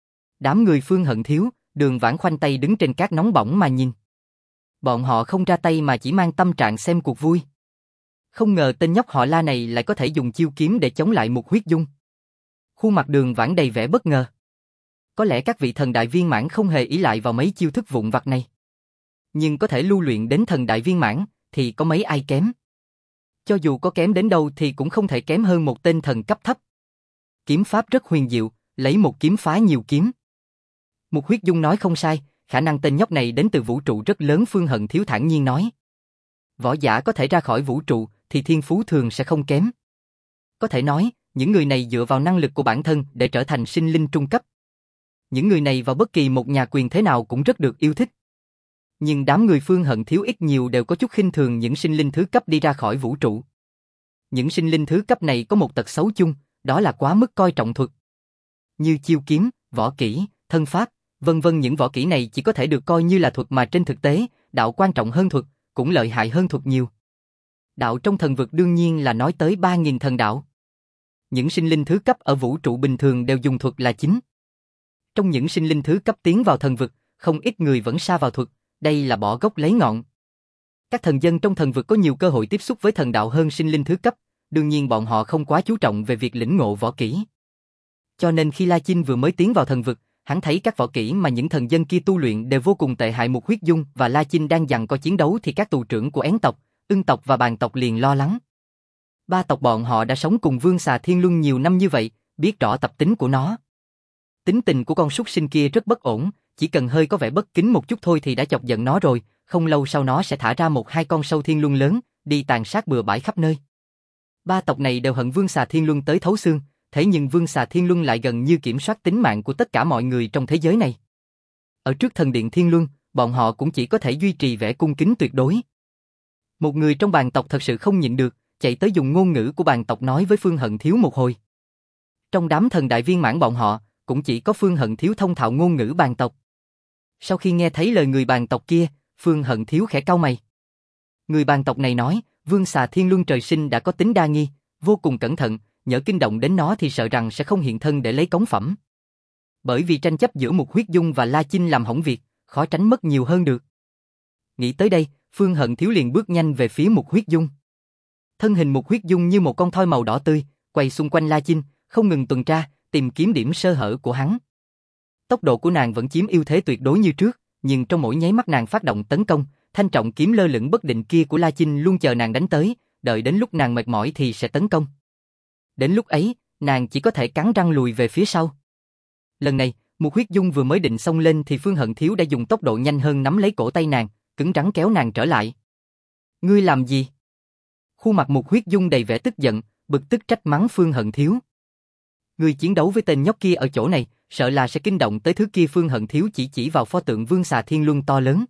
Đám người Phương Hận Thiếu, Đường Vãn khoanh tay đứng trên cát nóng bỏng mà nhìn. Bọn họ không ra tay mà chỉ mang tâm trạng xem cuộc vui. Không ngờ tên nhóc họ La này lại có thể dùng chiêu kiếm để chống lại Mục Huyết Dung. Khuôn mặt Đường Vãn đầy vẻ bất ngờ. Có lẽ các vị thần đại viên mãn không hề ỷ lại vào mấy chiêu thức vụn vặt này. Nhưng có thể lưu luyện đến thần đại viên mãn thì có mấy ai kém. Cho dù có kém đến đâu thì cũng không thể kém hơn một tên thần cấp thấp. Kiếm pháp rất huyền diệu, lấy một kiếm phá nhiều kiếm. Mục Huyết Dung nói không sai, khả năng tên nhóc này đến từ vũ trụ rất lớn. Phương Hận Thiếu thản nhiên nói. Võ giả có thể ra khỏi vũ trụ thì thiên phú thường sẽ không kém. Có thể nói, những người này dựa vào năng lực của bản thân để trở thành sinh linh trung cấp. Những người này vào bất kỳ một nhà quyền thế nào cũng rất được yêu thích. Nhưng đám người Phương Hận Thiếu ít nhiều đều có chút khinh thường những sinh linh thứ cấp đi ra khỏi vũ trụ. Những sinh linh thứ cấp này có một tật xấu chung, đó là quá mức coi trọng thuật. Như chiêu kiếm, võ kỹ, thân pháp, vân vân, những võ kỹ này chỉ có thể được coi như là thuật mà trên thực tế, đạo quan trọng hơn thuật, cũng lợi hại hơn thuật nhiều. Đạo trong thần vực đương nhiên là nói tới ba nghìn thần đạo. Những sinh linh thứ cấp ở vũ trụ bình thường đều dùng thuật là chính. Trong những sinh linh thứ cấp tiến vào thần vực, không ít người vẫn sa vào thuật, đây là bỏ gốc lấy ngọn. Các thần dân trong thần vực có nhiều cơ hội tiếp xúc với thần đạo hơn sinh linh thứ cấp, đương nhiên bọn họ không quá chú trọng về việc lĩnh ngộ võ kỹ. Cho nên khi La Chinh vừa mới tiến vào thần vực, hắn thấy các võ kỹ mà những thần dân kia tu luyện đều vô cùng tệ hại. Mục Huyết Dung và La Chinh đang giằng co chiến đấu thì các tù trưởng của Én tộc, Ưng tộc và Bàn tộc liền lo lắng. Ba tộc bọn họ đã sống cùng Vương Xà Thiên Luân nhiều năm như vậy, biết rõ tập tính của nó. Tính tình của con súc sinh kia rất bất ổn, chỉ cần hơi có vẻ bất kính một chút thôi thì đã chọc giận nó rồi, không lâu sau nó sẽ thả ra một hai con sâu thiên luân lớn, đi tàn sát bừa bãi khắp nơi. Ba tộc này đều hận Vương Xà Thiên Luân tới thấu xương, thế nhưng Vương Xà Thiên Luân lại gần như kiểm soát tính mạng của tất cả mọi người trong thế giới này. Ở trước thần điện Thiên Luân, bọn họ cũng chỉ có thể duy trì vẻ cung kính tuyệt đối. Một người trong Bàn tộc thật sự không nhịn được, chạy tới dùng ngôn ngữ của bàn tộc nói với Phương Hận Thiếu một hồi. Trong đám thần đại viên mãn bọn họ, cũng chỉ có Phương Hận Thiếu thông thạo ngôn ngữ bàn tộc. Sau khi nghe thấy lời người bàn tộc kia, Phương Hận Thiếu khẽ cau mày. Người bàn tộc này nói, Vương Xà Thiên Luân trời sinh đã có tính đa nghi, vô cùng cẩn thận, nhỡ kinh động đến nó thì sợ rằng sẽ không hiện thân để lấy cống phẩm. Bởi vì tranh chấp giữa Mục Huyết Dung và La Chinh làm hỏng việc, khó tránh mất nhiều hơn được. Nghĩ tới đây, Phương Hận Thiếu liền bước nhanh về phía Mục Huyết Dung. Thân hình Mục Huyết Dung như một con thoi màu đỏ tươi, quay xung quanh La Chinh, không ngừng tuần tra, tìm kiếm điểm sơ hở của hắn. Tốc độ của nàng vẫn chiếm ưu thế tuyệt đối như trước, nhưng trong mỗi nháy mắt nàng phát động tấn công, thanh trọng kiếm lơ lửng bất định kia của La Chinh luôn chờ nàng đánh tới, đợi đến lúc nàng mệt mỏi thì sẽ tấn công. Đến lúc ấy, nàng chỉ có thể cắn răng lùi về phía sau. Lần này, Mục Huyết Dung vừa mới định xông lên thì Phương Hận Thiếu đã dùng tốc độ nhanh hơn nắm lấy cổ tay nàng, cứng rắn kéo nàng trở lại. Ngươi làm gì? Khuôn mặt Mục Huyết Dung đầy vẻ tức giận, bực tức trách mắng Phương Hận Thiếu. Ngươi chiến đấu với tên nhóc kia ở chỗ này, sợ là sẽ kinh động tới thứ kia. Phương Hận Thiếu chỉ chỉ vào pho tượng Vương Xà Thiên Luân to lớn.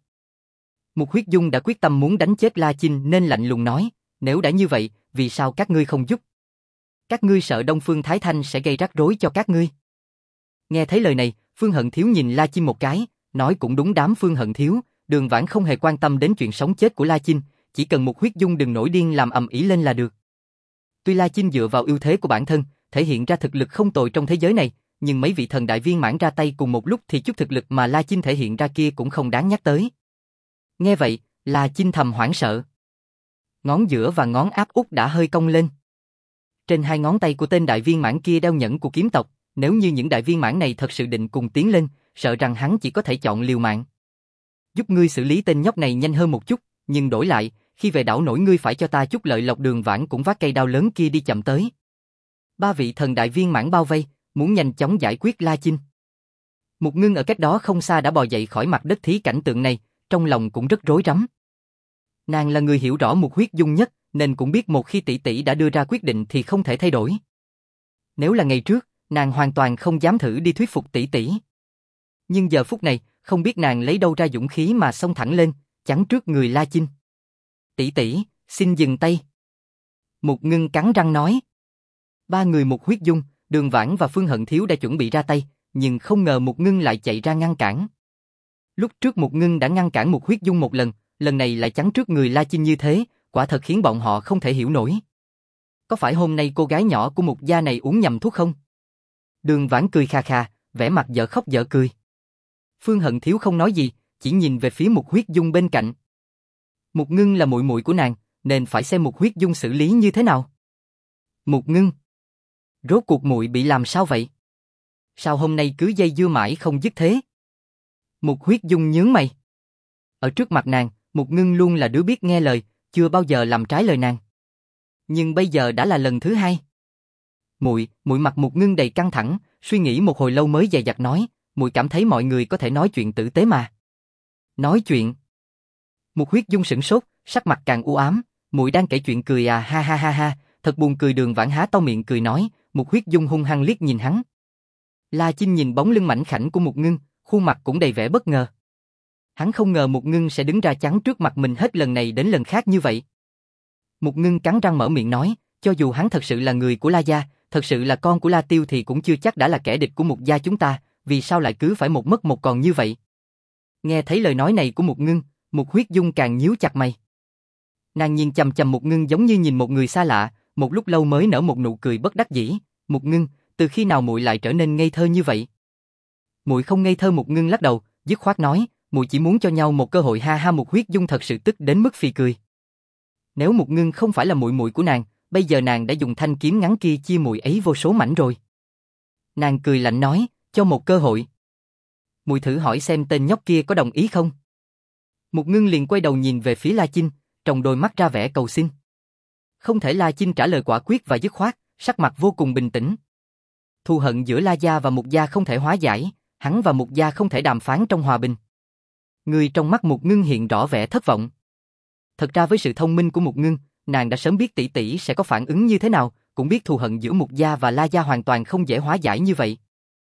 Mục Huyết Dung đã quyết tâm muốn đánh chết La Chinh nên lạnh lùng nói, nếu đã như vậy, vì sao các ngươi không giúp? Các ngươi sợ Đông Phương Thái Thanh sẽ gây rắc rối cho các ngươi. Nghe thấy lời này, Phương Hận Thiếu nhìn La Chinh một cái, nói cũng đúng. Đám Phương Hận Thiếu, Đường Vãn không hề quan tâm đến chuyện sống chết của La Chinh, chỉ cần Mục Huyết Dung đừng nổi điên làm ầm ĩ lên là được. Tuy La Chinh dựa vào ưu thế của bản thân, thể hiện ra thực lực không tồi trong thế giới này, nhưng mấy vị thần đại viên mãn ra tay cùng một lúc thì chút thực lực mà La Chinh thể hiện ra kia cũng không đáng nhắc tới. Nghe vậy, La Chinh thầm hoảng sợ. Ngón giữa và ngón áp út đã hơi cong lên. Trên hai ngón tay của tên đại viên mãn kia đeo nhẫn của kiếm tộc, nếu như những đại viên mãn này thật sự định cùng tiến lên, sợ rằng hắn chỉ có thể chọn liều mạng. Giúp ngươi xử lý tên nhóc này nhanh hơn một chút, nhưng đổi lại, khi về đảo nổi ngươi phải cho ta chút lợi lộc. Đường Vãn cũng vác cây đao lớn kia đi chậm tới. Ba vị thần đại viên mãn bao vây, muốn nhanh chóng giải quyết La Chinh. Mục Ngưng ở cách đó không xa đã bò dậy khỏi mặt đất thí cảnh tượng này, trong lòng cũng rất rối rắm. Nàng là người hiểu rõ Mục Huyết Dung nhất, nên cũng biết một khi tỷ tỷ đã đưa ra quyết định thì không thể thay đổi. Nếu là ngày trước, nàng hoàn toàn không dám thử đi thuyết phục tỷ tỷ. Nhưng giờ phút này, không biết nàng lấy đâu ra dũng khí mà xông thẳng lên, chắn trước người La Chinh. Tỷ tỷ, xin dừng tay. Mục Ngưng cắn răng nói. Ba người Mục Huyết Dung, Đường Vãn và Phương Hận Thiếu đã chuẩn bị ra tay, nhưng không ngờ Mục Ngưng lại chạy ra ngăn cản. Lúc trước Mục Ngưng đã ngăn cản Mục Huyết Dung một lần, lần này lại chắn trước người La Chinh như thế, quả thật khiến bọn họ không thể hiểu nổi. Có phải hôm nay cô gái nhỏ của Mục gia này uống nhầm thuốc không? Đường Vãn cười khà khà, vẻ mặt dở khóc dở cười. Phương Hận Thiếu không nói gì, chỉ nhìn về phía Mục Huyết Dung bên cạnh. Mục Ngưng là muội muội của nàng, nên phải xem Mục Huyết Dung xử lý như thế nào. Mục Ngưng, rốt cuộc muội bị làm sao vậy? Sao hôm nay cứ dây dưa mãi không dứt thế? Mục Huyết Dung nhướng mày. Ở trước mặt nàng, Mục Ngưng luôn là đứa biết nghe lời, chưa bao giờ làm trái lời nàng. Nhưng bây giờ đã là lần thứ hai. Muội, muội mặt Mục Ngưng đầy căng thẳng, suy nghĩ một hồi lâu mới dè dặt nói, muội cảm thấy mọi người có thể nói chuyện tử tế mà. Nói chuyện? Mục Huyết Dung sửng sốt, sắc mặt càng u ám, muội đang kể chuyện cười à? Ha ha ha ha, thật buồn cười. Đường Vãn há to miệng cười nói. Mục Huyết Dung hung hăng liếc nhìn hắn. La Chinh nhìn bóng lưng mảnh khảnh của Mục Ngưng, khuôn mặt cũng đầy vẻ bất ngờ. Hắn không ngờ Mục Ngưng sẽ đứng ra chắn trước mặt mình hết lần này đến lần khác như vậy. Mục Ngưng cắn răng mở miệng nói, cho dù hắn thật sự là người của La gia, thật sự là con của La Tiêu thì cũng chưa chắc đã là kẻ địch của Mục gia chúng ta, vì sao lại cứ phải một mất một còn như vậy? Nghe thấy lời nói này của Mục Ngưng, Mục Huyết Dung càng nhíu chặt mày. Nàng nhìn chằm chằm Mục Ngưng giống như nhìn một người xa lạ, một lúc lâu mới nở một nụ cười bất đắc dĩ. Mục Ngưng, từ khi nào muội lại trở nên ngây thơ như vậy? Muội không ngây thơ. Mục Ngưng lắc đầu, dứt khoát nói, muội chỉ muốn cho nhau một cơ hội. Ha ha. Mục Huyết Dung thật sự tức đến mức phì cười. Nếu Mục Ngưng không phải là muội muội của nàng, bây giờ nàng đã dùng thanh kiếm ngắn kia chia muội ấy vô số mảnh rồi. Nàng cười lạnh nói, cho một cơ hội. Muội thử hỏi xem tên nhóc kia có đồng ý không? Mục Ngưng liền quay đầu nhìn về phía La Chinh, trong đôi mắt ra vẻ cầu xin. Không thể. La Chinh trả lời quả quyết và dứt khoát, sắc mặt vô cùng bình tĩnh. Thù hận giữa La gia và Mục gia không thể hóa giải, hắn và Mục gia không thể đàm phán trong hòa bình. Người trong mắt Mục Ngưng hiện rõ vẻ thất vọng. Thật ra với sự thông minh của Mục Ngưng, nàng đã sớm biết tỷ tỷ sẽ có phản ứng như thế nào, cũng biết thù hận giữa Mục gia và La gia hoàn toàn không dễ hóa giải như vậy.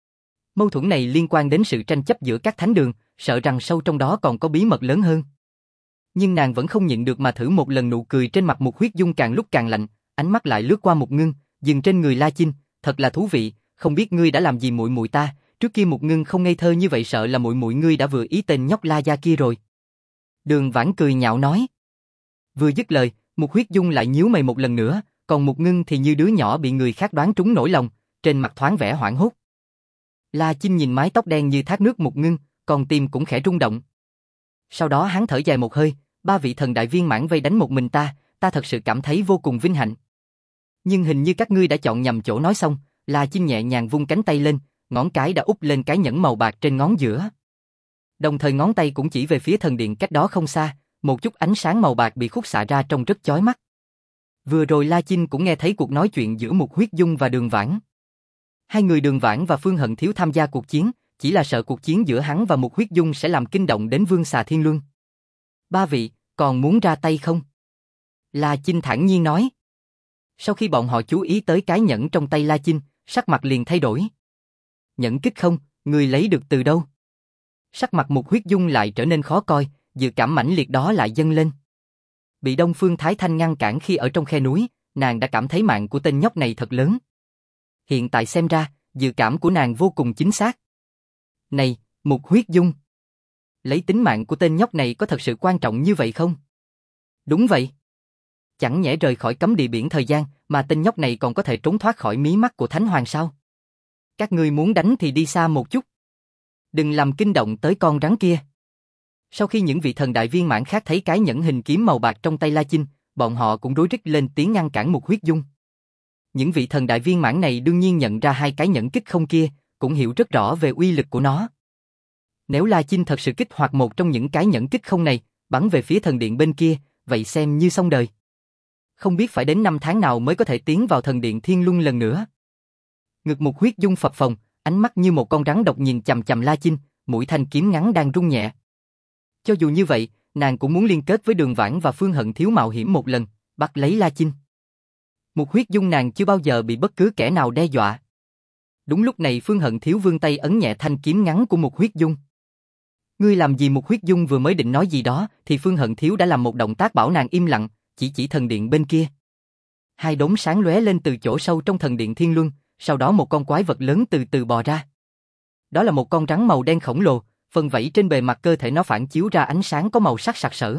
Mâu thuẫn này liên quan đến sự tranh chấp giữa các thánh đường, sợ rằng sâu trong đó còn có bí mật lớn hơn. Nhưng nàng vẫn không nhịn được mà thử một lần. Nụ cười trên mặt Mục Huyết Dung càng lúc càng lạnh, ánh mắt lại lướt qua Mục Ngưng, dừng trên người La Chinh, thật là thú vị, không biết ngươi đã làm gì muội muội ta, trước kia Mục Ngưng không ngây thơ như vậy, sợ là muội muội ngươi đã vừa ý tên nhóc La gia kia rồi. Đường Vãn cười nhạo nói. Vừa dứt lời, Mục Huyết Dung lại nhíu mày một lần nữa, còn Mục Ngưng thì như đứa nhỏ bị người khác đoán trúng nỗi lòng, trên mặt thoáng vẻ hoảng hốt. La Chinh nhìn mái tóc đen như thác nước Mục Ngưng, còn tim cũng khẽ rung động. Sau đó hắn thở dài một hơi, ba vị thần đại viên mãn vây đánh một mình ta, ta thật sự cảm thấy vô cùng vinh hạnh. Nhưng hình như các ngươi đã chọn nhầm chỗ. Nói xong, La Chinh nhẹ nhàng vung cánh tay lên, ngón cái đã úp lên cái nhẫn màu bạc trên ngón giữa. Đồng thời ngón tay cũng chỉ về phía thần điện cách đó không xa, một chút ánh sáng màu bạc bị khúc xạ ra trông rất chói mắt. Vừa rồi La Chinh cũng nghe thấy cuộc nói chuyện giữa Mục Huyết Dung và Đường Vãn. Hai người Đường Vãn và Phương Hận Thiếu tham gia cuộc chiến, chỉ là sợ cuộc chiến giữa hắn và Mục Huyết Dung sẽ làm kinh động đến Vương Xà Thiên Luân. Ba vị, còn muốn ra tay không? La Chinh thản nhiên nói. Sau khi bọn họ chú ý tới cái nhẫn trong tay La Chinh, sắc mặt liền thay đổi. Nhẫn kích không, người lấy được từ đâu? Sắc mặt Mục Huyết Dung lại trở nên khó coi, dự cảm mãnh liệt đó lại dâng lên. Bị Đông Phương Thái Thanh ngăn cản khi ở trong khe núi, nàng đã cảm thấy mạng của tên nhóc này thật lớn. Hiện tại xem ra, dự cảm của nàng vô cùng chính xác. Này, Mục Huyết Dung, lấy tính mạng của tên nhóc này có thật sự quan trọng như vậy không? Đúng vậy. Chẳng nhẽ rời khỏi cấm địa biển thời gian, mà tên nhóc này còn có thể trốn thoát khỏi mí mắt của Thánh Hoàng sao? Các ngươi muốn đánh thì đi xa một chút. Đừng làm kinh động tới con rắn kia. Sau khi những vị thần đại viên mãn khác thấy cái nhẫn hình kiếm màu bạc trong tay La Chinh, bọn họ cũng rối rít lên tiếng ngăn cản Mục Huyết Dung. Những vị thần đại viên mãn này đương nhiên nhận ra hai cái nhẫn kích không kia, cũng hiểu rất rõ về uy lực của nó. Nếu La Chinh thật sự kích hoạt một trong những cái nhẫn kích không này, bắn về phía thần điện bên kia, vậy xem như xong đời. Không biết phải đến năm tháng nào mới có thể tiến vào thần điện Thiên Luân lần nữa. Ngực Mục Huyết Dung phập phồng, ánh mắt như một con rắn độc nhìn chằm chằm La Chinh, mũi thanh kiếm ngắn đang rung nhẹ. Cho dù như vậy, nàng cũng muốn liên kết với Đường Vãn và Phương Hận Thiếu mạo hiểm một lần, bắt lấy La Chinh. Mục Huyết Dung nàng chưa bao giờ bị bất cứ kẻ nào đe dọa. Đúng lúc này Phương Hận Thiếu vươn tay ấn nhẹ thanh kiếm ngắn của Mục Huyết Dung. Ngươi làm gì? Mục Huyết Dung vừa mới định nói gì đó, thì Phương Hận Thiếu đã làm một động tác bảo nàng im lặng, chỉ chỉ thần điện bên kia. Hai đốm sáng lóe lên từ chỗ sâu trong thần điện Thiên Luân, sau đó một con quái vật lớn từ từ bò ra. Đó là một con rắn màu đen khổng lồ, phần vảy trên bề mặt cơ thể nó phản chiếu ra ánh sáng có màu sắc sặc sỡ.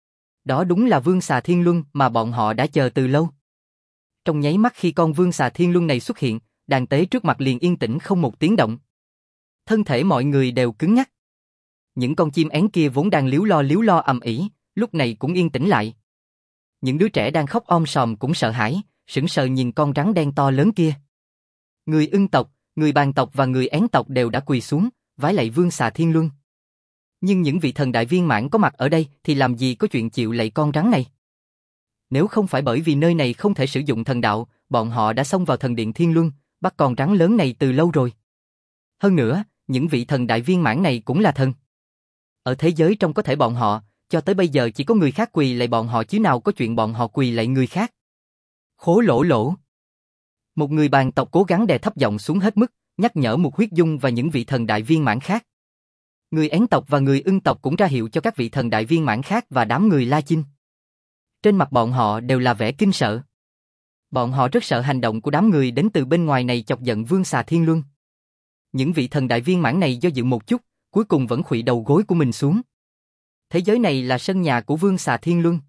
Đó đúng là Vương Xà Thiên Luân mà bọn họ đã chờ từ lâu. Trong nháy mắt khi con Vương Xà Thiên Luân này xuất hiện, đàn tế trước mặt liền yên tĩnh không một tiếng động. Thân thể mọi người đều cứng nhắc. Những con chim én kia vốn đang líu lo líu lo ầm ĩ, lúc này cũng yên tĩnh lại. Những đứa trẻ đang khóc om sòm cũng sợ hãi, sững sờ nhìn con rắn đen to lớn kia. Người Ưng tộc, người Bàn tộc và người Én tộc đều đã quỳ xuống, vái lạy Vương Xà Thiên Luân. Nhưng những vị thần đại viên mãn có mặt ở đây thì làm gì có chuyện chịu lạy con rắn này. Nếu không phải bởi vì nơi này không thể sử dụng thần đạo, bọn họ đã xông vào thần điện Thiên Luân, bắt con rắn lớn này từ lâu rồi. Hơn nữa, những vị thần đại viên mãn này cũng là thần. Ở thế giới trong có thể bọn họ, cho tới bây giờ chỉ có người khác quỳ lạy bọn họ chứ nào có chuyện bọn họ quỳ lạy người khác. Khố lỗ lỗ. Một người Bàn tộc cố gắng đè thấp giọng xuống hết mức, nhắc nhở Mục Huyết Dung và những vị thần đại viên mãn khác. Người Én tộc và người Ưng tộc cũng ra hiệu cho các vị thần đại viên mãn khác và đám người La Chinh. Trên mặt bọn họ đều là vẻ kinh sợ. Bọn họ rất sợ hành động của đám người đến từ bên ngoài này chọc giận Vương Xà Thiên Luân. Những vị thần đại viên mãn này do dự một chút, cuối cùng vẫn khuỵu đầu gối của mình xuống. Thế giới này là sân nhà của Vương Xà Thiên Luân.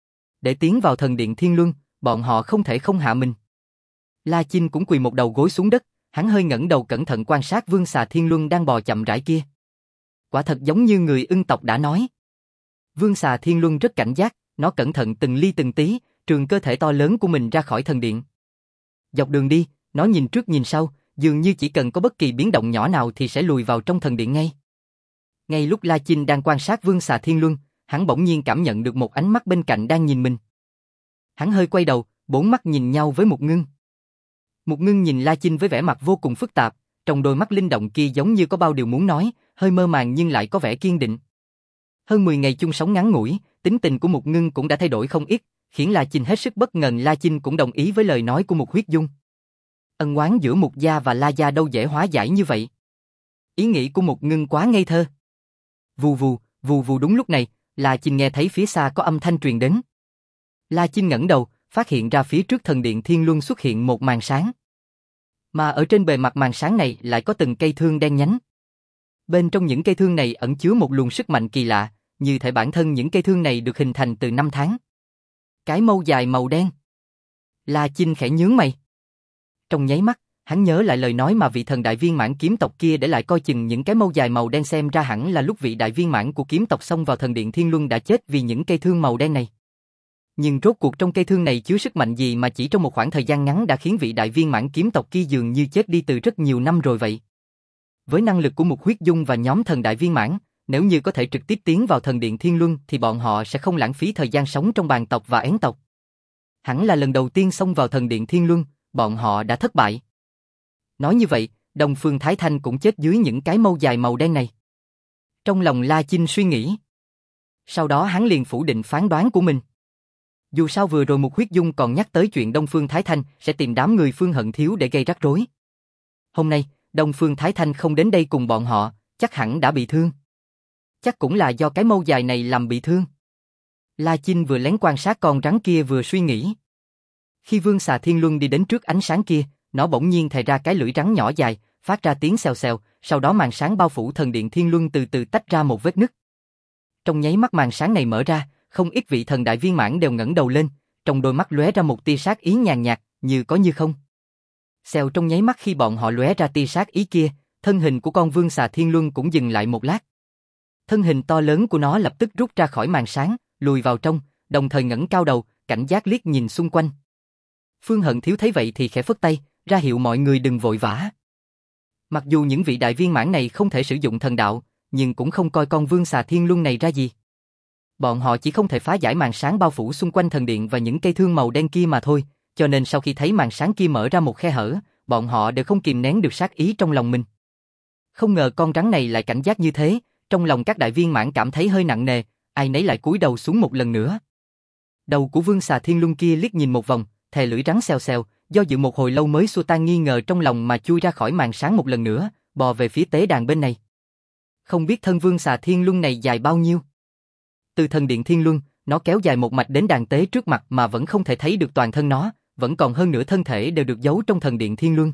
Để tiến vào thần điện Thiên Luân, bọn họ không thể không hạ mình. La Chinh cũng quỳ một đầu gối xuống đất, hắn hơi ngẩng đầu cẩn thận quan sát Vương Xà Thiên Luân đang bò chậm rãi kia. Quả thật giống như người Ưng tộc đã nói. Vương Xà Thiên Luân rất cảnh giác, nó cẩn thận từng ly từng tí, trường cơ thể to lớn của mình ra khỏi thần điện. Dọc đường đi, nó nhìn trước nhìn sau, dường như chỉ cần có bất kỳ biến động nhỏ nào thì sẽ lùi vào trong thần điện ngay. Ngay lúc La Chinh đang quan sát Vương Xà Thiên Luân, hắn bỗng nhiên cảm nhận được một ánh mắt bên cạnh đang nhìn mình. Hắn hơi quay đầu, bốn mắt nhìn nhau với Mục Ngưng. Mục Ngưng nhìn La Chinh với vẻ mặt vô cùng phức tạp, trong đôi mắt linh động kia giống như có bao điều muốn nói, hơi mơ màng nhưng lại có vẻ kiên định. Hơn mười ngày chung sống ngắn ngủi, tính tình của Mục Ngưng cũng đã thay đổi không ít, khiến La Chinh hết sức bất ngờ. La Chinh cũng đồng ý với lời nói của Mục Huyết Dung. Ân oán giữa Mục gia và La gia đâu dễ hóa giải như vậy. Ý nghĩ của Mục Ngưng quá ngây thơ. Vù vù, vù vù đúng lúc này, La Chinh nghe thấy phía xa có âm thanh truyền đến. La Chinh ngẩng đầu, phát hiện ra phía trước thần điện Thiên Luân xuất hiện một màn sáng. Mà ở trên bề mặt màn sáng này lại có từng cây thương đen nhánh. Bên trong những cây thương này ẩn chứa một luồng sức mạnh kỳ lạ, như thể bản thân những cây thương này được hình thành từ năm tháng. Cái mâu dài màu đen. La Chinh khẽ nhướng mày. Trong nháy mắt, hắn nhớ lại lời nói mà vị thần đại viên mãn kiếm tộc kia để lại, coi chừng những cái mâu dài màu đen, xem ra hẳn là lúc vị đại viên mãn của kiếm tộc xông vào thần điện Thiên Luân đã chết vì những cây thương màu đen này. Nhưng rốt cuộc trong cây thương này chứa sức mạnh gì mà chỉ trong một khoảng thời gian ngắn đã khiến vị đại viên mãn kiếm tộc kia dường như chết đi từ rất nhiều năm rồi vậy. Với năng lực của Mục Huyết Dung và nhóm thần đại viên mãn, nếu như có thể trực tiếp tiến vào thần điện Thiên Luân thì bọn họ sẽ không lãng phí thời gian sống trong bàn tộc và én tộc. Hẳn là lần đầu tiên xông vào thần điện Thiên Luân, bọn họ đã thất bại. Nói như vậy, Đông Phương Thái Thanh cũng chết dưới những cái mâu dài màu đen này. Trong lòng La Chinh suy nghĩ. Sau đó hắn liền phủ định phán đoán của mình. Dù sao vừa rồi Mục Huyết Dung còn nhắc tới chuyện Đông Phương Thái Thanh sẽ tìm đám người Phương Hận Thiếu để gây rắc rối. Hôm nay, Đông Phương Thái Thanh không đến đây cùng bọn họ, chắc hẳn đã bị thương. Chắc cũng là do cái mâu dài này làm bị thương. La Chinh vừa lén quan sát con rắn kia vừa suy nghĩ. Khi Vương Xà Thiên Luân đi đến trước ánh sáng kia, nó bỗng nhiên thè ra cái lưỡi rắn nhỏ dài, phát ra tiếng xèo xèo, sau đó màn sáng bao phủ thần điện Thiên Luân từ từ tách ra một vết nứt. Trong nháy mắt màn sáng này mở ra, không ít vị thần đại viên mãn đều ngẩng đầu lên, trong đôi mắt lóe ra một tia sát ý nhàn nhạt, như có như không. Xèo, trong nháy mắt khi bọn họ lóe ra tia sát ý kia, thân hình của con Vương Xà Thiên Luân cũng dừng lại một lát. Thân hình to lớn của nó lập tức rút ra khỏi màn sáng, lùi vào trong, đồng thời ngẩng cao đầu, cảnh giác liếc nhìn xung quanh. Phương Hận Thiếu thấy vậy thì khẽ phất tay, ra hiệu mọi người đừng vội vã. Mặc dù những vị đại viên mãn này không thể sử dụng thần đạo, nhưng cũng không coi con Vương Xà Thiên Luân này ra gì. Bọn họ chỉ không thể phá giải màn sáng bao phủ xung quanh thần điện và những cây thương màu đen kia mà thôi, cho nên sau khi thấy màn sáng kia mở ra một khe hở, bọn họ đều không kìm nén được sát ý trong lòng mình. Không ngờ con rắn này lại cảnh giác như thế, trong lòng các đại viên mãn cảm thấy hơi nặng nề, ai nấy lại cúi đầu xuống một lần nữa. Đầu của Vương Xà Thiên Luân kia liếc nhìn một vòng, thè lưỡi rắn xèo xèo, do dự một hồi lâu mới xua tan nghi ngờ trong lòng mà chui ra khỏi màn sáng một lần nữa, bò về phía tế đàn bên này. Không biết thân Vương Xà Thiên Luân này dài bao nhiêu. Từ thần điện Thiên Luân, nó kéo dài một mạch đến đàn tế trước mặt mà vẫn không thể thấy được toàn thân nó, vẫn còn hơn nửa thân thể đều được giấu trong thần điện Thiên Luân.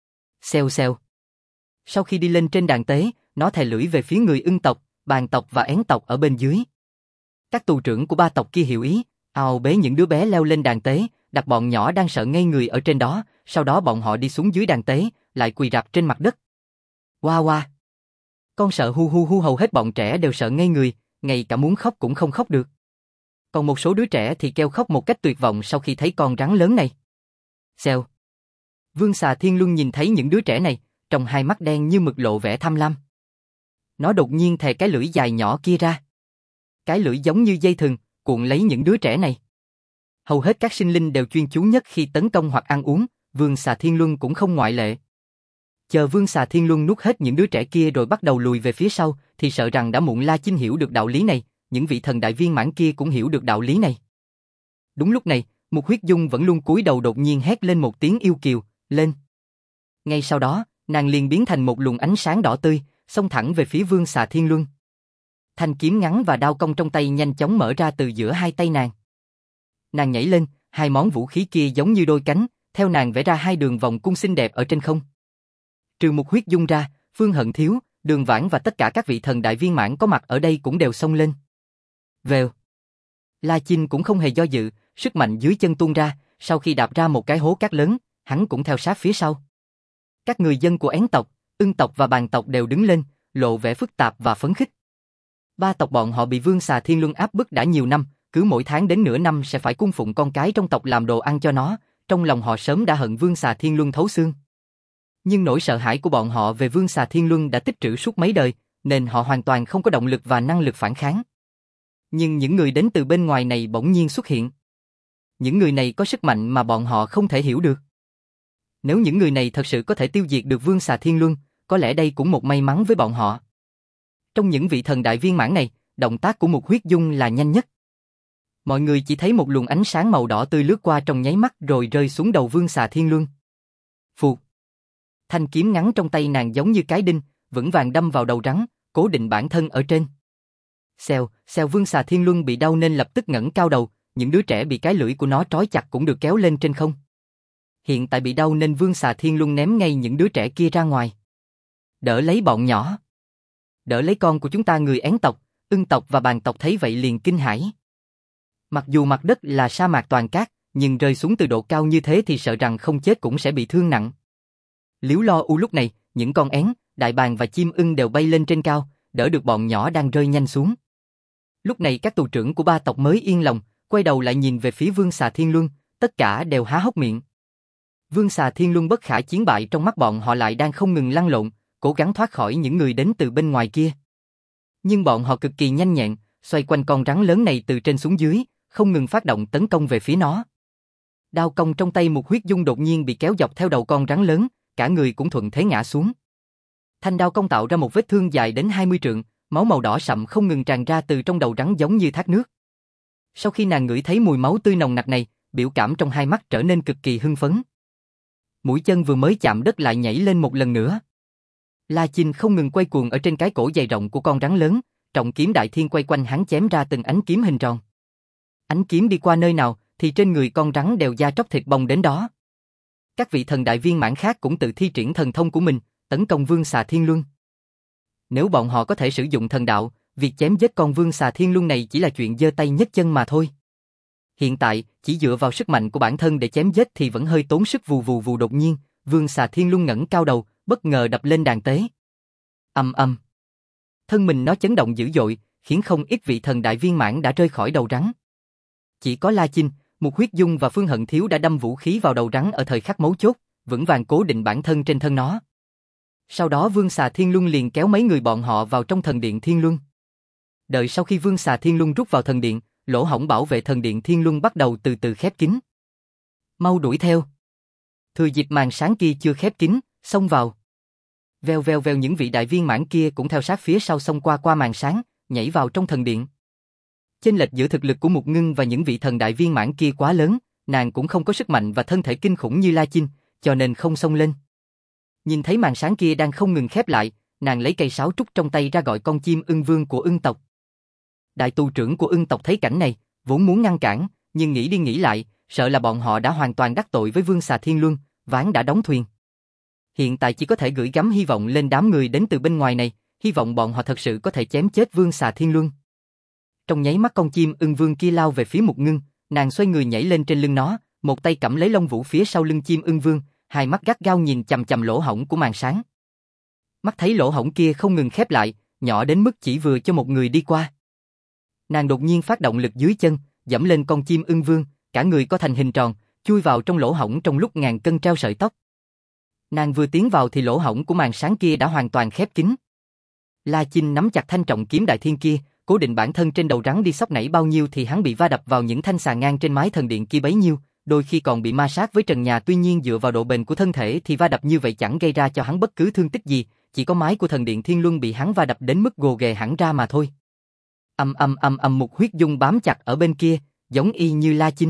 Xèo xèo. Sau khi đi lên trên đàn tế, nó thè lưỡi về phía người Ưng tộc, Bàn tộc và Én tộc ở bên dưới. Các tù trưởng của ba tộc kia hiểu ý, ào bế những đứa bé leo lên đàn tế, đặt bọn nhỏ đang sợ ngây người ở trên đó, sau đó bọn họ đi xuống dưới đàn tế, lại quỳ rạp trên mặt đất. Hoa hoa. Con sợ hu hu hu, hầu hết bọn trẻ đều sợ ngây người, ngay cả muốn khóc cũng không khóc được. Còn một số đứa trẻ thì kêu khóc một cách tuyệt vọng sau khi thấy con rắn lớn này. Xèo. Vương Xà Thiên Luân nhìn thấy những đứa trẻ này, trong hai mắt đen như mực lộ vẻ tham lam. Nó đột nhiên thè cái lưỡi dài nhỏ kia ra. Cái lưỡi giống như dây thừng, cuộn lấy những đứa trẻ này. Hầu hết các sinh linh đều chuyên chú nhất khi tấn công hoặc ăn uống, Vương Xà Thiên Luân cũng không ngoại lệ. Chờ Vương Xà Thiên Luân nuốt hết những đứa trẻ kia rồi bắt đầu lùi về phía sau, thì sợ rằng đã muộn. La Chinh hiểu được đạo lý này, những vị thần đại viên mãn kia cũng hiểu được đạo lý này. Đúng lúc này, Mục Huyết Dung vẫn luôn cúi đầu đột nhiên hét lên một tiếng yêu kiều, lên. Ngay sau đó, nàng liền biến thành một luồng ánh sáng đỏ tươi, xông thẳng về phía Vương Xà Thiên Luân. Thanh kiếm ngắn và đao cong trong tay nhanh chóng mở ra từ giữa hai tay nàng. Nàng nhảy lên, hai món vũ khí kia giống như đôi cánh, theo nàng vẽ ra hai đường vòng cung xinh đẹp ở trên không. Trừ Mục Huyết Dung ra, Phương Hận Thiếu, Đường Vãn và tất cả các vị thần đại viên mãn có mặt ở đây cũng đều xông lên. Vèo. La Chinh cũng không hề do dự, sức mạnh dưới chân tuôn ra, sau khi đạp ra một cái hố cát lớn, hắn cũng theo sát phía sau. Các người dân của Én tộc, Ưng tộc và Bàn tộc đều đứng lên, lộ vẻ phức tạp và phấn khích. Ba tộc bọn họ bị Vương Xà Thiên Luân áp bức đã nhiều năm, cứ mỗi tháng đến nửa năm sẽ phải cung phụng con cái trong tộc làm đồ ăn cho nó, trong lòng họ sớm đã hận Vương Xà Thiên Luân thấu xương. Nhưng nỗi sợ hãi của bọn họ về Vương Xà Thiên Luân đã tích trữ suốt mấy đời, nên họ hoàn toàn không có động lực và năng lực phản kháng. Nhưng những người đến từ bên ngoài này bỗng nhiên xuất hiện. Những người này có sức mạnh mà bọn họ không thể hiểu được. Nếu những người này thật sự có thể tiêu diệt được Vương Xà Thiên Luân, có lẽ đây cũng một may mắn với bọn họ. Trong những vị thần đại viên mãn này, động tác của Mục Huyết Dung là nhanh nhất. Mọi người chỉ thấy một luồng ánh sáng màu đỏ tươi lướt qua trong nháy mắt rồi rơi xuống đầu Vương Xà Thiên Luân. Phụt. Thanh kiếm ngắn trong tay nàng giống như cái đinh, vững vàng đâm vào đầu rắn, cố định bản thân ở trên. Xèo, xèo, Vương Xà Thiên Luân bị đau nên lập tức ngẩng cao đầu, những đứa trẻ bị cái lưỡi của nó trói chặt cũng được kéo lên trên không. Hiện tại bị đau nên Vương Xà Thiên Luân ném ngay những đứa trẻ kia ra ngoài. Đỡ lấy bọn nhỏ. Đỡ lấy con của chúng ta. Người Én tộc, Ưng tộc và Bàn tộc thấy vậy liền kinh hãi. Mặc dù mặt đất là sa mạc toàn cát, nhưng rơi xuống từ độ cao như thế thì sợ rằng không chết cũng sẽ bị thương nặng. Liếu Lo U lúc này, những con én, đại bàng và chim ưng đều bay lên trên cao, đỡ được bọn nhỏ đang rơi nhanh xuống. Lúc này các tù trưởng của ba tộc mới yên lòng, quay đầu lại nhìn về phía Vương Xà Thiên Luân, tất cả đều há hốc miệng. Vương Xà Thiên Luân bất khả chiến bại trong mắt bọn họ lại đang không ngừng lăn lộn, cố gắng thoát khỏi những người đến từ bên ngoài kia. Nhưng bọn họ cực kỳ nhanh nhẹn, xoay quanh con rắn lớn này từ trên xuống dưới, không ngừng phát động tấn công về phía nó. Đao cong trong tay Mục Huyết Dung đột nhiên bị kéo dọc theo đầu con rắn lớn, cả người cũng thuận thế ngã xuống. Thanh đao cong tạo ra một vết thương dài đến hai mươi trượng, máu màu đỏ sậm không ngừng tràn ra từ trong đầu rắn giống như thác nước. Sau khi nàng ngửi thấy mùi máu tươi nồng nặc này, biểu cảm trong hai mắt trở nên cực kỳ hưng phấn. Mũi chân vừa mới chạm đất lại nhảy lên một lần nữa. La Chinh không ngừng quay cuồng ở trên cái cổ dày rộng của con rắn lớn, trọng kiếm đại thiên quay quanh hắn chém ra từng ánh kiếm hình tròn. Ánh kiếm đi qua nơi nào thì trên người con rắn đều da tróc thịt bong đến đó. Các vị thần đại viên mãn khác cũng tự thi triển thần thông của mình, tấn công Vương Xà Thiên Luân. Nếu bọn họ có thể sử dụng thần đạo, việc chém giết con Vương Xà Thiên Luân này chỉ là chuyện giơ tay nhấc chân mà thôi. Hiện tại, chỉ dựa vào sức mạnh của bản thân để chém giết thì vẫn hơi tốn sức. Vù vù vù. Đột nhiên, Vương Xà Thiên Luân ngẩng cao đầu, bất ngờ đập lên đàn tế. Ầm ầm. Thân mình nó chấn động dữ dội, khiến không ít vị thần đại viên mãn đã rơi khỏi đầu rắn. Chỉ có La Chinh, Mục Huyết Dung và Phương Hận Thiếu đã đâm vũ khí vào đầu rắn ở thời khắc mấu chốt, vững vàng cố định bản thân trên thân nó. Sau đó Vương Xà Thiên Luân liền kéo mấy người bọn họ vào trong thần điện Thiên Luân. Đợi sau khi Vương Xà Thiên Luân rút vào thần điện, lỗ hổng bảo vệ thần điện Thiên Luân bắt đầu từ từ khép kín. Mau đuổi theo. Thừa dịp màn sáng kia chưa khép kín, xông vào. Veo veo veo. Những vị đại viên mãn kia cũng theo sát phía sau xông qua qua màn sáng, nhảy vào trong thần điện. Chênh lệch giữa thực lực của Mục Ngưng và những vị thần đại viên mãn kia quá lớn, nàng cũng không có sức mạnh và thân thể kinh khủng như La Chinh, cho nên không xông lên. Nhìn thấy màn sáng kia đang không ngừng khép lại, nàng lấy cây sáo trúc trong tay ra gọi con chim ưng vương của ưng tộc. Đại tù trưởng của ưng tộc thấy cảnh này, vốn muốn ngăn cản, nhưng nghĩ đi nghĩ lại, sợ là bọn họ đã hoàn toàn đắc tội với Vương Xà Thiên Luân, ván đã đóng thuyền. Hiện tại chỉ có thể gửi gắm hy vọng lên đám người đến từ bên ngoài này, hy vọng bọn họ thật sự có thể chém chết Vương Xà Thiên Luân. Trong nháy mắt con chim ưng vương kia lao về phía Mục Ngưng, nàng xoay người nhảy lên trên lưng nó, một tay cầm lấy lông vũ phía sau lưng chim ưng vương, hai mắt gắt gao nhìn chằm chằm lỗ hổng của màn sáng. Mắt thấy lỗ hổng kia không ngừng khép lại, nhỏ đến mức chỉ vừa cho một người đi qua. Nàng đột nhiên phát động lực dưới chân, giẫm lên con chim ưng vương, cả người có thành hình tròn, chui vào trong lỗ hổng trong lúc ngàn cân treo sợi tóc. Nàng vừa tiến vào thì lỗ hổng của màn sáng kia đã hoàn toàn khép kín. La Chinh nắm chặt thanh trọng kiếm đại thiên kia, cố định bản thân trên đầu rắn đi, sóc nảy bao nhiêu thì hắn bị va đập vào những thanh xà ngang trên mái thần điện kia bấy nhiêu, đôi khi còn bị ma sát với trần nhà. Tuy nhiên dựa vào độ bền của thân thể thì va đập như vậy chẳng gây ra cho hắn bất cứ thương tích gì, chỉ có mái của thần điện Thiên Luân bị hắn va đập đến mức gồ ghề hẳn ra mà thôi. Ầm ầm ầm ầm. Mục Huyết Dung bám chặt ở bên kia, giống y như La Chinh.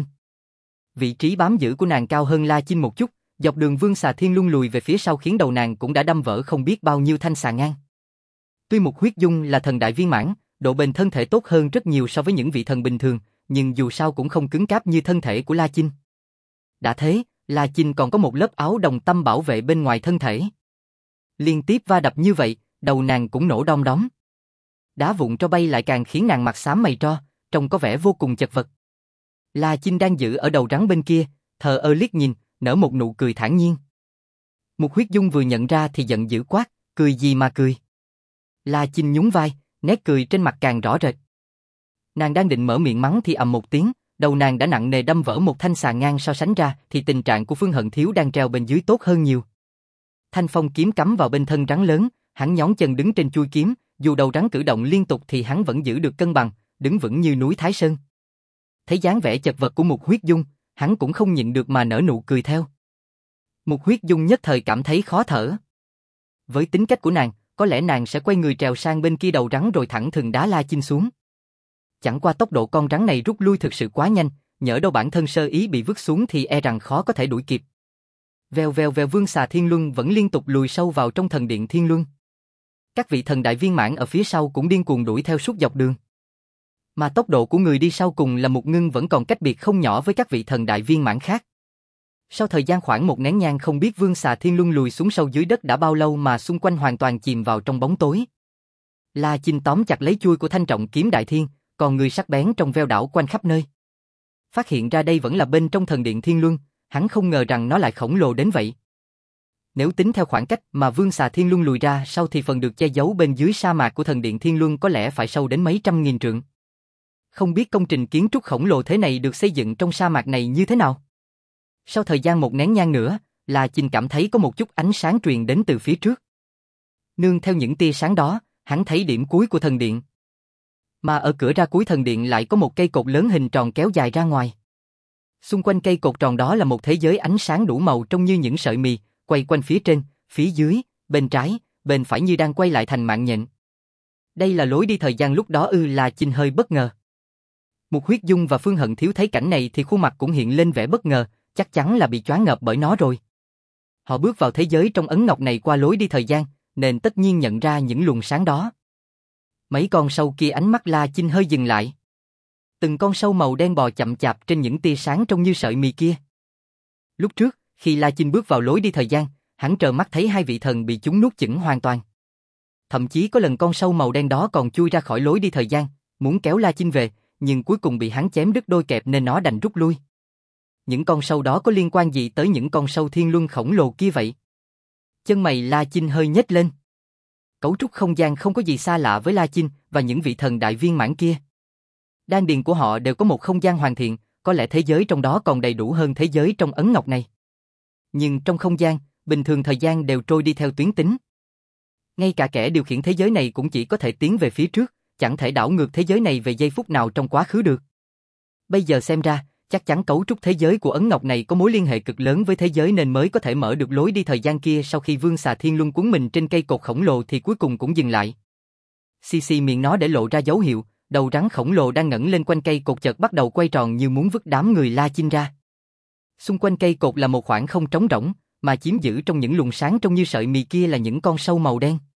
Vị trí bám giữ của nàng cao hơn La Chinh một chút, dọc đường Vương Xà Thiên Luân lùi về phía sau khiến đầu nàng cũng đã đâm vỡ không biết bao nhiêu thanh xà ngang. Tuy Mục Huyết Dung là thần đại viên mãn, độ bền thân thể tốt hơn rất nhiều so với những vị thần bình thường, nhưng dù sao cũng không cứng cáp như thân thể của La Chinh. Đã thế, La Chinh còn có một lớp áo đồng tâm bảo vệ bên ngoài thân thể. Liên tiếp va đập như vậy, đầu nàng cũng nổ đom đóm. Đá vụn cho bay lại càng khiến nàng mặt xám mày tro, trông có vẻ vô cùng chật vật. La Chinh đang giữ ở đầu rắn bên kia, thờ ơ liếc nhìn, nở một nụ cười thản nhiên. Mục Huyết Dung vừa nhận ra thì giận dữ quát, cười gì mà cười. La Chinh nhún vai, nét cười trên mặt càng rõ rệt. Nàng đang định mở miệng mắng thì ầm một tiếng, đầu nàng đã nặng nề đâm vỡ một thanh xà ngang. So sánh ra thì tình trạng của Phương Hận Thiếu đang treo bên dưới tốt hơn nhiều. Thanh phong kiếm cắm vào bên thân rắn lớn, hắn nhón chân đứng trên chuôi kiếm, dù đầu rắn cử động liên tục thì hắn vẫn giữ được cân bằng, đứng vững như núi Thái Sơn. Thấy dáng vẻ chật vật của Mục Huyết Dung, hắn cũng không nhịn được mà nở nụ cười theo. Mục Huyết Dung nhất thời cảm thấy khó thở. Với tính cách của nàng, có lẽ nàng sẽ quay người trèo sang bên kia đầu rắn rồi thẳng thừng đá La Chinh xuống. Chẳng qua tốc độ con rắn này rút lui thực sự quá nhanh, nhỡ đâu bản thân sơ ý bị vứt xuống thì e rằng khó có thể đuổi kịp. Vèo vèo vèo. Vương Xà Thiên Luân vẫn liên tục lùi sâu vào trong thần điện Thiên Luân. Các vị thần đại viên mãn ở phía sau cũng điên cuồng đuổi theo suốt dọc đường. Mà tốc độ của người đi sau cùng là Mục Ngưng vẫn còn cách biệt không nhỏ với các vị thần đại viên mãn khác. Sau thời gian khoảng một nén nhang không biết Vương Xà Thiên Luân lùi xuống sâu dưới đất đã bao lâu mà xung quanh hoàn toàn chìm vào trong bóng tối. La Chinh tóm chặt lấy chuôi của thanh trọng kiếm đại thiên, còn người sắc bén trong veo đảo quanh khắp nơi. Phát hiện ra đây vẫn là bên trong thần điện Thiên Luân, hắn không ngờ rằng nó lại khổng lồ đến vậy. Nếu tính theo khoảng cách mà Vương Xà Thiên Luân lùi ra sau thì phần được che giấu bên dưới sa mạc của thần điện Thiên Luân có lẽ phải sâu đến mấy trăm nghìn trượng. Không biết công trình kiến trúc khổng lồ thế này được xây dựng trong sa mạc này như thế nào? Sau thời gian một nén nhang nữa, La Chinh cảm thấy có một chút ánh sáng truyền đến từ phía trước. Nương theo những tia sáng đó, hắn thấy điểm cuối của thần điện. Mà ở cửa ra cuối thần điện lại có một cây cột lớn hình tròn kéo dài ra ngoài. Xung quanh cây cột tròn đó là một thế giới ánh sáng đủ màu trông như những sợi mì, quay quanh phía trên, phía dưới, bên trái, bên phải như đang quay lại thành mạng nhện. Đây là lối đi thời gian lúc đó ư? La Chinh hơi bất ngờ. Mục Huyết Dung và Phương Hận Thiếu thấy cảnh này thì khuôn mặt cũng hiện lên vẻ bất ngờ, chắc chắn là bị choáng ngợp bởi nó rồi. Họ bước vào thế giới trong ấn ngọc này qua lối đi thời gian, nên tất nhiên nhận ra những luồng sáng đó. Mấy con sâu kia ánh mắt La Chinh hơi dừng lại. Từng con sâu màu đen bò chậm chạp trên những tia sáng trông như sợi mì kia. Lúc trước, khi La Chinh bước vào lối đi thời gian, hắn trợn mắt thấy hai vị thần bị chúng nuốt chửng hoàn toàn. Thậm chí có lần con sâu màu đen đó còn chui ra khỏi lối đi thời gian, muốn kéo La Chinh về, nhưng cuối cùng bị hắn chém đứt đôi kẹp nên nó đành rút lui. Những con sâu đó có liên quan gì tới những con sâu thiên luân khổng lồ kia vậy? Chân mày La Chinh hơi nhếch lên. Cấu trúc không gian không có gì xa lạ với La Chinh và những vị thần đại viên mãn kia. Đan điền của họ đều có một không gian hoàn thiện, có lẽ thế giới trong đó còn đầy đủ hơn thế giới trong ấn ngọc này. Nhưng trong không gian, bình thường thời gian đều trôi đi theo tuyến tính. Ngay cả kẻ điều khiển thế giới này cũng chỉ có thể tiến về phía trước, chẳng thể đảo ngược thế giới này về giây phút nào trong quá khứ được. Bây giờ xem ra, chắc chắn cấu trúc thế giới của ấn ngọc này có mối liên hệ cực lớn với thế giới nên mới có thể mở được lối đi thời gian kia. Sau khi Vương Xà Thiên Luân cuốn mình trên cây cột khổng lồ thì cuối cùng cũng dừng lại. Xì xì miệng nó để lộ ra dấu hiệu, đầu rắn khổng lồ đang ngẩng lên quanh cây cột chợt bắt đầu quay tròn như muốn vứt đám người La Chinh ra. Xung quanh cây cột là một khoảng không trống rỗng, mà chiếm giữ trong những luồng sáng trông như sợi mì kia là những con sâu màu đen.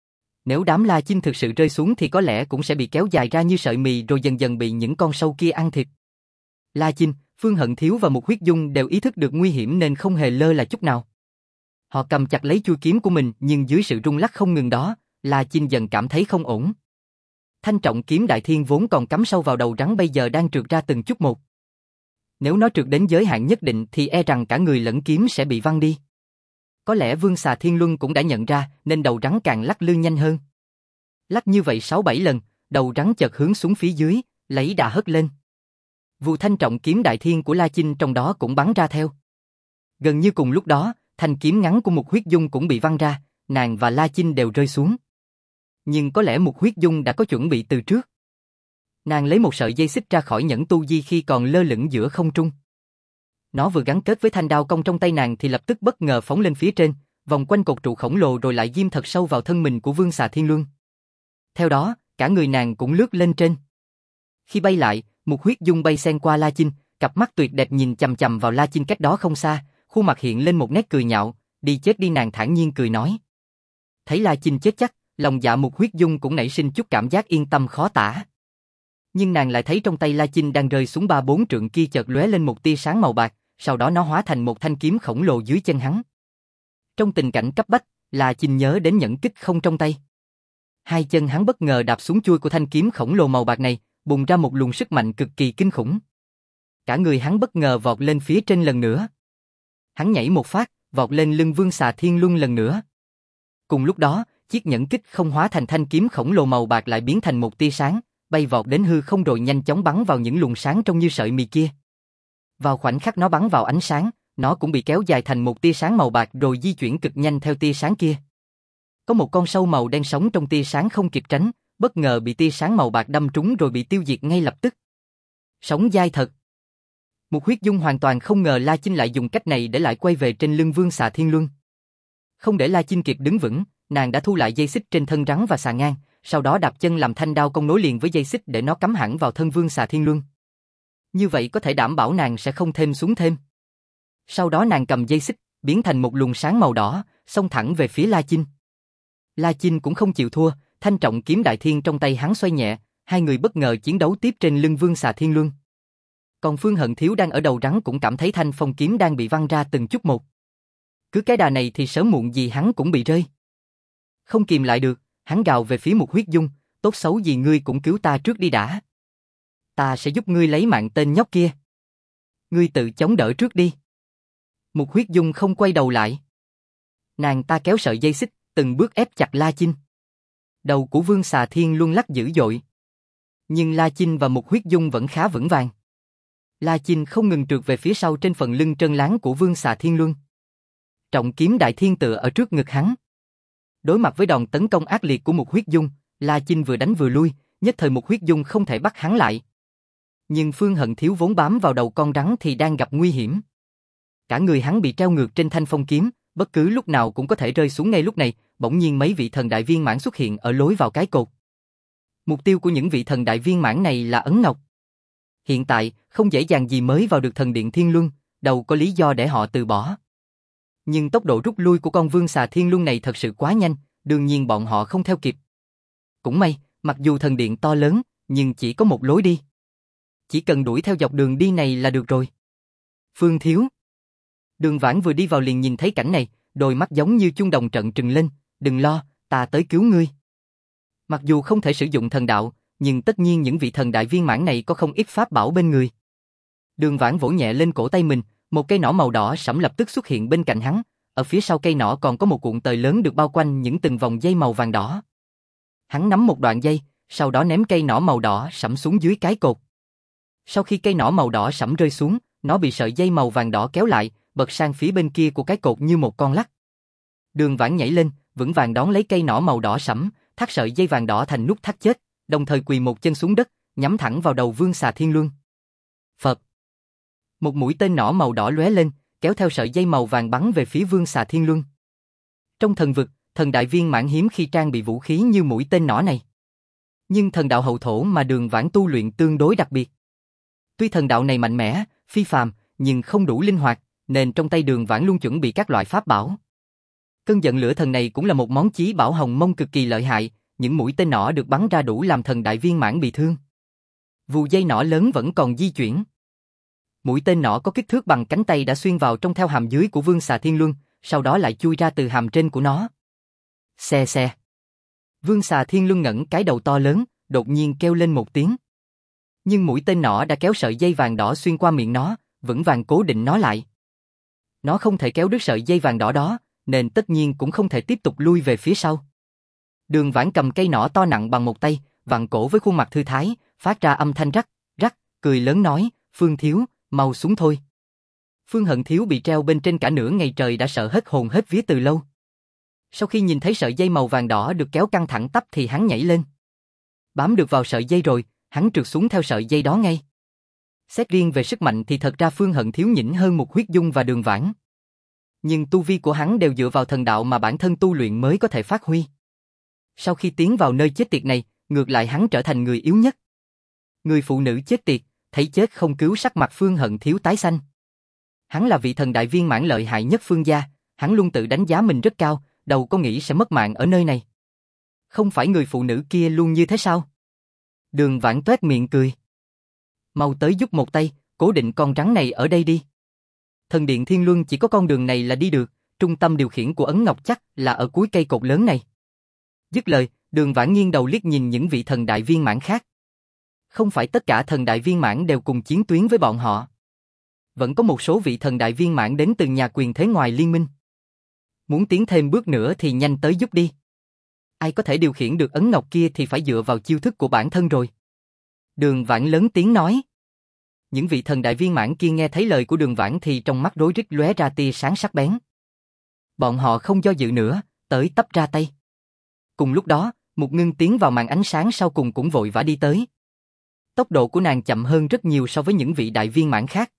Nếu đám La Chinh thực sự rơi xuống thì có lẽ cũng sẽ bị kéo dài ra như sợi mì rồi dần dần bị những con sâu kia ăn thịt. La Chinh, Phương Hận Thiếu và Mục Huyết Dung đều ý thức được nguy hiểm nên không hề lơ là chút nào. Họ cầm chặt lấy chuôi kiếm của mình nhưng dưới sự rung lắc không ngừng đó, La Chinh dần cảm thấy không ổn. Thanh trọng kiếm đại thiên vốn còn cắm sâu vào đầu rắn bây giờ đang trượt ra từng chút một. Nếu nó trượt đến giới hạn nhất định thì e rằng cả người lẫn kiếm sẽ bị văng đi. Có lẽ Vương Xà Thiên Luân cũng đã nhận ra nên đầu rắn càng lắc lư nhanh hơn. Lắc như vậy sáu bảy lần, đầu rắn chợt hướng xuống phía dưới, lấy đà hất lên. Vụ thanh trọng kiếm đại thiên của La Chinh trong đó cũng bắn ra theo. Gần như cùng lúc đó, thanh kiếm ngắn của Mục Huyết Dung cũng bị văng ra, nàng và La Chinh đều rơi xuống. Nhưng có lẽ Mục Huyết Dung đã có chuẩn bị từ trước. Nàng lấy một sợi dây xích ra khỏi nhẫn tu di khi còn lơ lửng giữa không trung. Nó vừa gắn kết với thanh đao cong trong tay nàng thì lập tức bất ngờ phóng lên phía trên, vòng quanh cột trụ khổng lồ rồi lại ghim thật sâu vào thân mình của Vương Xà Thiên Luân. Theo đó, cả người nàng cũng lướt lên trên. Khi bay lại, Mục Huyết Dung bay xen qua La Chinh, cặp mắt tuyệt đẹp nhìn chằm chằm vào La Chinh cách đó không xa, khuôn mặt hiện lên một nét cười nhạo, đi chết đi, nàng thản nhiên cười nói. Thấy La Chinh chết chắc, lòng dạ Mục Huyết Dung cũng nảy sinh chút cảm giác yên tâm khó tả. Nhưng nàng lại thấy trong tay La Chinh đang rơi xuống ba bốn trượng kia chợt lóe lên một tia sáng màu bạc, sau đó nó hóa thành một thanh kiếm khổng lồ dưới chân hắn. Trong tình cảnh cấp bách, La Chinh nhớ đến nhẫn kích không trong tay. Hai chân hắn bất ngờ đạp xuống chuôi của thanh kiếm khổng lồ màu bạc này, bùng ra một luồng sức mạnh cực kỳ kinh khủng. Cả người hắn bất ngờ vọt lên phía trên lần nữa. Hắn nhảy một phát, vọt lên lưng Vương Xà Thiên Luân lần nữa. Cùng lúc đó, chiếc nhẫn kích không hóa thành thanh kiếm khổng lồ màu bạc lại biến thành một tia sáng, bay vọt đến hư không rồi nhanh chóng bắn vào những luồng sáng trông như sợi mì kia. Vào khoảnh khắc nó bắn vào ánh sáng, nó cũng bị kéo dài thành một tia sáng màu bạc rồi di chuyển cực nhanh theo tia sáng kia. Có một con sâu màu đen sống trong tia sáng không kịp tránh, bất ngờ bị tia sáng màu bạc đâm trúng rồi bị tiêu diệt ngay lập tức. Sống dai thật. Mục Huyết Dung hoàn toàn không ngờ La Chinh lại dùng cách này để lại quay về trên lưng Vương Xà Thiên Luân. Không để La Chinh kịp đứng vững, nàng đã thu lại dây xích trên thân rắn và xà ngang, sau đó đạp chân làm thanh đao cong nối liền với dây xích để nó cắm hẳn vào thân Vương Xà Thiên Luân. Như vậy có thể đảm bảo nàng sẽ không thêm xuống thêm. Sau đó nàng cầm dây xích, biến thành một luồng sáng màu đỏ, xông thẳng về phía La Chinh. La Chinh cũng không chịu thua, thanh trọng kiếm đại thiên trong tay hắn xoay nhẹ, Hai người bất ngờ chiến đấu tiếp trên lưng Vương Xà Thiên Luân. Còn Phương Hận Thiếu đang ở đầu rắn cũng cảm thấy thanh phong kiếm đang bị văng ra từng chút một. Cứ cái đà này thì sớm muộn gì hắn cũng bị rơi. Không kìm lại được, hắn gào về phía Mục Huyết Dung, tốt xấu gì ngươi cũng cứu ta trước đi đã. Ta sẽ giúp ngươi lấy mạng tên nhóc kia. Ngươi tự chống đỡ trước đi. Mục Huyết Dung không quay đầu lại. Nàng ta kéo sợi dây xích, từng bước ép chặt La Chinh. Đầu của Vương Xà Thiên Luân lắc dữ dội. Nhưng La Chinh và Mục Huyết Dung vẫn khá vững vàng. La Chinh không ngừng trượt về phía sau trên phần lưng trơn láng của Vương Xà Thiên Luân. Trọng kiếm đại thiên tựa ở trước ngực hắn. Đối mặt với đòn tấn công ác liệt của Mục Huyết Dung, La Chinh vừa đánh vừa lui, nhất thời Mục Huyết Dung không thể bắt hắn lại. Nhưng Phương Hận Thiếu vốn bám vào đầu con rắn thì đang gặp nguy hiểm. Cả người hắn bị treo ngược trên thanh phong kiếm, bất cứ lúc nào cũng có thể rơi xuống. Ngay lúc này, bỗng nhiên mấy vị thần đại viên mãn xuất hiện ở lối vào cái cột. Mục tiêu của những vị thần đại viên mãn này là Ấn Ngọc. Hiện tại, không dễ dàng gì mới vào được thần điện Thiên Luân, đâu có lý do để họ từ bỏ. Nhưng tốc độ rút lui của con Vương Xà Thiên Luân này thật sự quá nhanh, đương nhiên bọn họ không theo kịp. Cũng may, mặc dù thần điện to lớn, nhưng chỉ có một lối đi. Chỉ cần đuổi theo dọc đường đi này là được rồi. Phương Thiếu. Đường Vãn vừa đi vào liền nhìn thấy cảnh này, đôi mắt giống như chuông đồng trận trừng lên, đừng lo, ta tới cứu ngươi. Mặc dù không thể sử dụng thần đạo, nhưng tất nhiên những vị thần đại viên mãn này có không ít pháp bảo bên người. Đường Vãn vỗ nhẹ lên cổ tay mình, một cây nỏ màu đỏ sẫm lập tức xuất hiện bên cạnh hắn, ở phía sau cây nỏ còn có một cuộn tời lớn được bao quanh những từng vòng dây màu vàng đỏ. Hắn nắm một đoạn dây, sau đó ném cây nỏ màu đỏ sẫm xuống dưới cái cột. Sau khi cây nỏ màu đỏ sẫm rơi xuống, nó bị sợi dây màu vàng đỏ kéo lại, bật sang phía bên kia của cái cột như một con lắc. Đường Vãn nhảy lên, vững vàng đón lấy cây nỏ màu đỏ sẫm, thắt sợi dây vàng đỏ thành nút thắt chết, đồng thời quỳ một chân xuống đất, nhắm thẳng vào đầu Vương Xà Thiên Luân. Phật. Một mũi tên nỏ màu đỏ lóe lên, kéo theo sợi dây màu vàng bắn về phía Vương Xà Thiên Luân. Trong thần vực, thần đại viên mãn hiếm khi trang bị vũ khí như mũi tên nỏ này. Nhưng thần đạo hậu thổ mà Đường Vãn tu luyện tương đối đặc biệt. Tuy thần đạo này mạnh mẽ, phi phàm, nhưng không đủ linh hoạt, nên trong tay Đường Vãn luôn chuẩn bị các loại pháp bảo. Cơn giận lửa thần này cũng là một món chí bảo hồng mông cực kỳ lợi hại, những mũi tên nỏ được bắn ra đủ làm thần đại viên mãn bị thương. Vù dây nỏ lớn vẫn còn di chuyển. Mũi tên nỏ có kích thước bằng cánh tay đã xuyên vào trong theo hàm dưới của Vương Xà Thiên Luân, sau đó lại chui ra từ hàm trên của nó. Xe xe. Vương Xà Thiên Luân ngẩng cái đầu to lớn, đột nhiên kêu lên một tiếng. Nhưng mũi tên nỏ đã kéo sợi dây vàng đỏ xuyên qua miệng nó, vững vàng cố định nó lại. Nó không thể kéo đứt sợi dây vàng đỏ đó, nên tất nhiên cũng không thể tiếp tục lui về phía sau. Đường Vãn cầm cây nỏ to nặng bằng một tay, vặn cổ với khuôn mặt thư thái, phát ra âm thanh rắc, rắc, cười lớn nói, Phương Thiếu, mau xuống thôi. Phương Hận Thiếu bị treo bên trên cả nửa ngày trời đã sợ hết hồn hết vía từ lâu. Sau khi nhìn thấy sợi dây màu vàng đỏ được kéo căng thẳng tắp thì hắn nhảy lên. Bám được vào sợi dây rồi, hắn trượt xuống theo sợi dây đó ngay. Xét riêng về sức mạnh thì thật ra Phương Hận Thiếu nhỉnh hơn Mục Huyết Dung và Đường Vãn. Nhưng tu vi của hắn đều dựa vào thần đạo mà bản thân tu luyện mới có thể phát huy. Sau khi tiến vào nơi chết tiệt này, ngược lại hắn trở thành người yếu nhất. Người phụ nữ chết tiệt, thấy chết không cứu, sắc mặt Phương Hận Thiếu tái xanh. Hắn là vị thần đại viên mãn lợi hại nhất Phương gia, hắn luôn tự đánh giá mình rất cao, đâu có nghĩ sẽ mất mạng ở nơi này. Không phải người phụ nữ kia luôn như thế sao? Đường Vãn toét miệng cười. Mau tới giúp một tay, cố định con rắn này ở đây đi. Thần điện Thiên Luân chỉ có con đường này là đi được, trung tâm điều khiển của Ấn Ngọc chắc là ở cuối cây cột lớn này. Dứt lời, Đường Vãn nghiêng đầu liếc nhìn những vị thần đại viên mãn khác. Không phải tất cả thần đại viên mãn đều cùng chiến tuyến với bọn họ. Vẫn có một số vị thần đại viên mãn đến từ nhà quyền thế ngoài liên minh. Muốn tiến thêm bước nữa thì nhanh tới giúp đi. Ai có thể điều khiển được Ấn Ngọc kia thì phải dựa vào chiêu thức của bản thân rồi. Đường Vãn lớn tiếng nói. Những vị thần đại viên mãn kia nghe thấy lời của Đường Vãn thì trong mắt rối rít lóe ra tia sáng sắc bén. Bọn họ không do dự nữa, tới tấp ra tay. Cùng lúc đó, Mục Ngưng tiến vào màn ánh sáng sau cùng cũng vội vã đi tới. Tốc độ của nàng chậm hơn rất nhiều so với những vị đại viên mãn khác.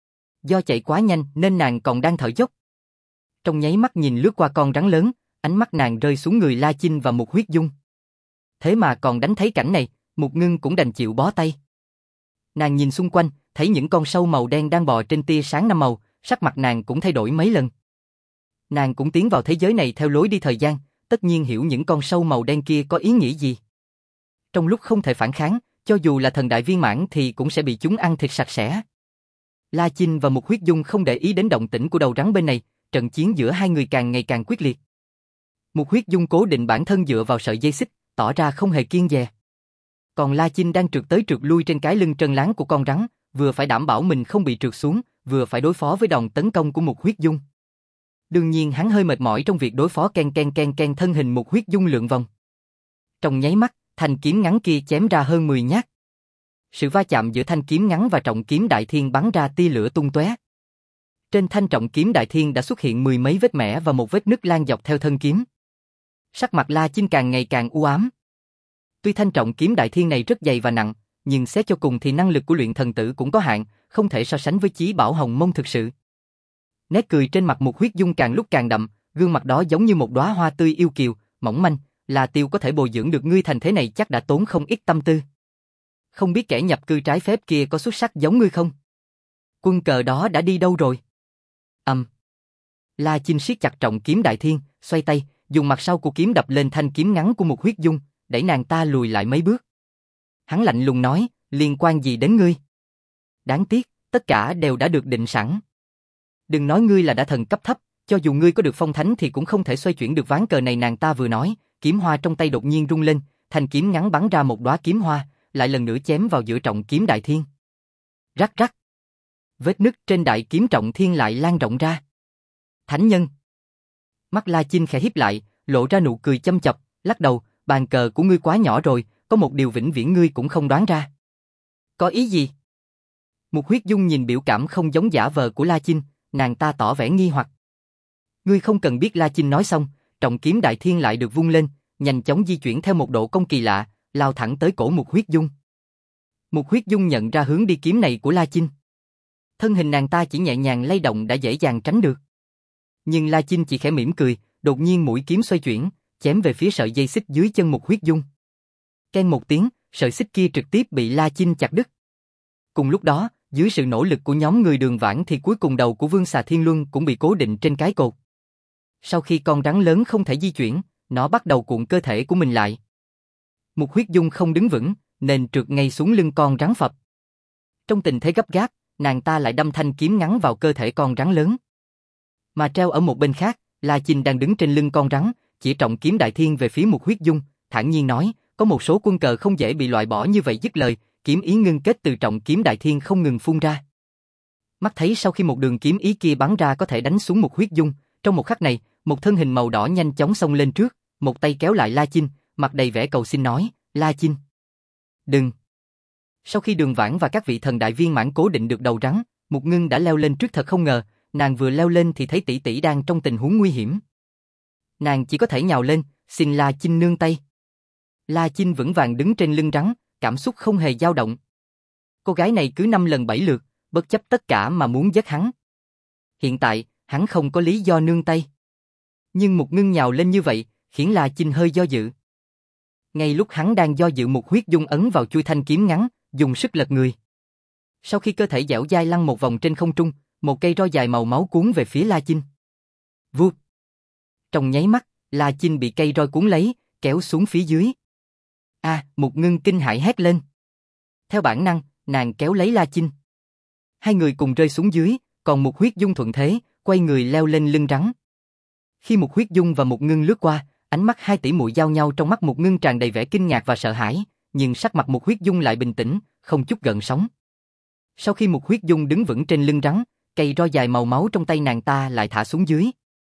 Do chạy quá nhanh nên nàng còn đang thở dốc. Trong nháy mắt nhìn lướt qua con rắn lớn, ánh mắt nàng rơi xuống người La Chinh và Mục Huyết Dung. Thế mà còn đánh thấy cảnh này, Mục Ngưng cũng đành chịu bó tay. Nàng nhìn xung quanh, thấy những con sâu màu đen đang bò trên tia sáng năm màu, sắc mặt nàng cũng thay đổi mấy lần. Nàng cũng tiến vào thế giới này theo lối đi thời gian, tất nhiên hiểu những con sâu màu đen kia có ý nghĩa gì. Trong lúc không thể phản kháng, Cho dù là thần đại viên mãn thì cũng sẽ bị chúng ăn thịt sạch sẽ. La Chinh và Mục Huyết Dung không để ý đến động tĩnh của đầu rắn bên này, trận chiến giữa hai người càng ngày càng quyết liệt. Mục Huyết Dung cố định bản thân dựa vào sợi dây xích, tỏ ra không hề kiêng dè. Còn La Chinh đang trượt tới trượt lui trên cái lưng trơn láng của con rắn, vừa phải đảm bảo mình không bị trượt xuống, vừa phải đối phó với đòn tấn công của Mục Huyết Dung. Đương nhiên hắn hơi mệt mỏi trong việc đối phó ken ken ken ken thân hình Mục Huyết Dung lượn vòng. Trong nháy mắt, thanh kiếm ngắn kia chém ra hơn mười nhát. Sự va chạm giữa thanh kiếm ngắn và trọng kiếm đại thiên bắn ra tia lửa tung tóe. Trên thanh trọng kiếm đại thiên đã xuất hiện mười mấy vết mẻ và một vết nứt lan dọc theo thân kiếm. Sắc mặt La Chinh càng ngày càng u ám. Tuy thanh trọng kiếm đại thiên này rất dày và nặng, nhưng xét cho cùng thì năng lực của luyện thần tử cũng có hạn, không thể so sánh với Chí Bảo Hồng Mông thực sự. Nét cười trên mặt Mục Huyết Dung càng lúc càng đậm, gương mặt đó giống như một đóa hoa tươi yêu kiều, mỏng manh, là Tiêu có thể bồi dưỡng được ngươi thành thế này chắc đã tốn không ít tâm tư. Không biết kẻ nhập cư trái phép kia có xuất sắc giống ngươi không? Quân cờ đó đã đi đâu rồi? Ầm. Um. La Chinh siết chặt trọng kiếm đại thiên, xoay tay, dùng mặt sau của kiếm đập lên thanh kiếm ngắn của Mục Huyết Dung, đẩy nàng ta lùi lại mấy bước. Hắn lạnh lùng nói, liên quan gì đến ngươi? Đáng tiếc, tất cả đều đã được định sẵn. Đừng nói ngươi là đã thần cấp thấp, cho dù ngươi có được phong thánh thì cũng không thể xoay chuyển được ván cờ này. Nàng ta vừa nói, kiếm hoa trong tay đột nhiên rung lên, thanh kiếm ngắn bắn ra một đóa kiếm hoa, lại lần nữa chém vào giữa trọng kiếm đại thiên. Rắc rắc. Vết nứt trên đại kiếm trọng thiên lại lan rộng ra. Thánh nhân. Mắt La Chinh khẽ híp lại, lộ ra nụ cười châm chọc, lắc đầu, bàn cờ của ngươi quá nhỏ rồi, có một điều vĩnh viễn ngươi cũng không đoán ra. Có ý gì? Mục Huyết Dung nhìn biểu cảm không giống giả vờ của La Chinh, nàng ta tỏ vẻ nghi hoặc. Ngươi không cần biết. La Chinh nói xong, trọng kiếm đại thiên lại được vung lên, nhanh chóng di chuyển theo một độ cong kỳ lạ, lao thẳng tới cổ Mục Huyết Dung. Mục Huyết Dung nhận ra hướng đi kiếm này của La Chinh. Thân hình nàng ta chỉ nhẹ nhàng lay động đã dễ dàng tránh được. Nhưng La Chinh chỉ khẽ mỉm cười, đột nhiên mũi kiếm xoay chuyển, chém về phía sợi dây xích dưới chân Mục Huyết Dung. Keng một tiếng, sợi xích kia trực tiếp bị La Chinh chặt đứt. Cùng lúc đó, dưới sự nỗ lực của nhóm người Đường Vãn thì cuối cùng đầu của Vương Xà Thiên Luân cũng bị cố định trên cái cột. Sau khi con rắn lớn không thể di chuyển, nó bắt đầu cuộn cơ thể của mình lại. Mục Huyết Dung không đứng vững, nên trượt ngay xuống lưng con rắn phập. Trong tình thế gấp gáp, nàng ta lại đâm thanh kiếm ngắn vào cơ thể con rắn lớn. Mà treo ở một bên khác, La Chinh đang đứng trên lưng con rắn, chỉ trọng kiếm đại thiên về phía Mục Huyết Dung, thản nhiên nói, có một số quân cờ không dễ bị loại bỏ như vậy. Dứt lời, kiếm ý ngưng kết từ trọng kiếm đại thiên không ngừng phun ra. Mắt thấy sau khi một đường kiếm ý kia bắn ra có thể đánh xuống Mục Huyết Dung, trong một khắc này, một thân hình màu đỏ nhanh chóng xông lên trước, một tay kéo lại La Chinh, mặt đầy vẻ cầu xin nói, La Chinh, đừng. Sau khi Đường Vãn và các vị thần đại viên mãn cố định được đầu rắn, Mục Ngưng đã leo lên trước. Thật không ngờ, nàng vừa leo lên thì thấy tỷ tỷ đang trong tình huống nguy hiểm. Nàng chỉ có thể nhào lên, xin La Chinh nương tay. La Chinh vững vàng đứng trên lưng rắn, cảm xúc không hề dao động. Cô gái này cứ năm lần bảy lượt, bất chấp tất cả mà muốn giết hắn. Hiện tại, hắn không có lý do nương tay. Nhưng Mục Ngưng nhào lên như vậy, khiến La Chinh hơi do dự. Ngay lúc hắn đang do dự, Mục Huyết Dung ấn vào chuôi thanh kiếm ngắn, dùng sức lật người. Sau khi cơ thể dẻo dai lăn một vòng trên không trung, một cây roi dài màu máu cuốn về phía La Chinh. Vụt. Trong nháy mắt, La Chinh bị cây roi cuốn lấy, kéo xuống phía dưới. A, à, Mục Ngưng kinh hãi hét lên. Theo bản năng, nàng kéo lấy La Chinh. Hai người cùng rơi xuống dưới, còn Mục Huyết Dung thuận thế, quay người leo lên lưng rắn. Khi Mục Huyết Dung và Mục Ngưng lướt qua, ánh mắt hai tỷ muội giao nhau, trong mắt Mục Ngưng tràn đầy vẻ kinh ngạc và sợ hãi, nhưng sắc mặt Mục Huyết Dung lại bình tĩnh, không chút gợn sóng. Sau khi Mục Huyết Dung đứng vững trên lưng rắn, cây roi dài màu máu trong tay nàng ta lại thả xuống dưới.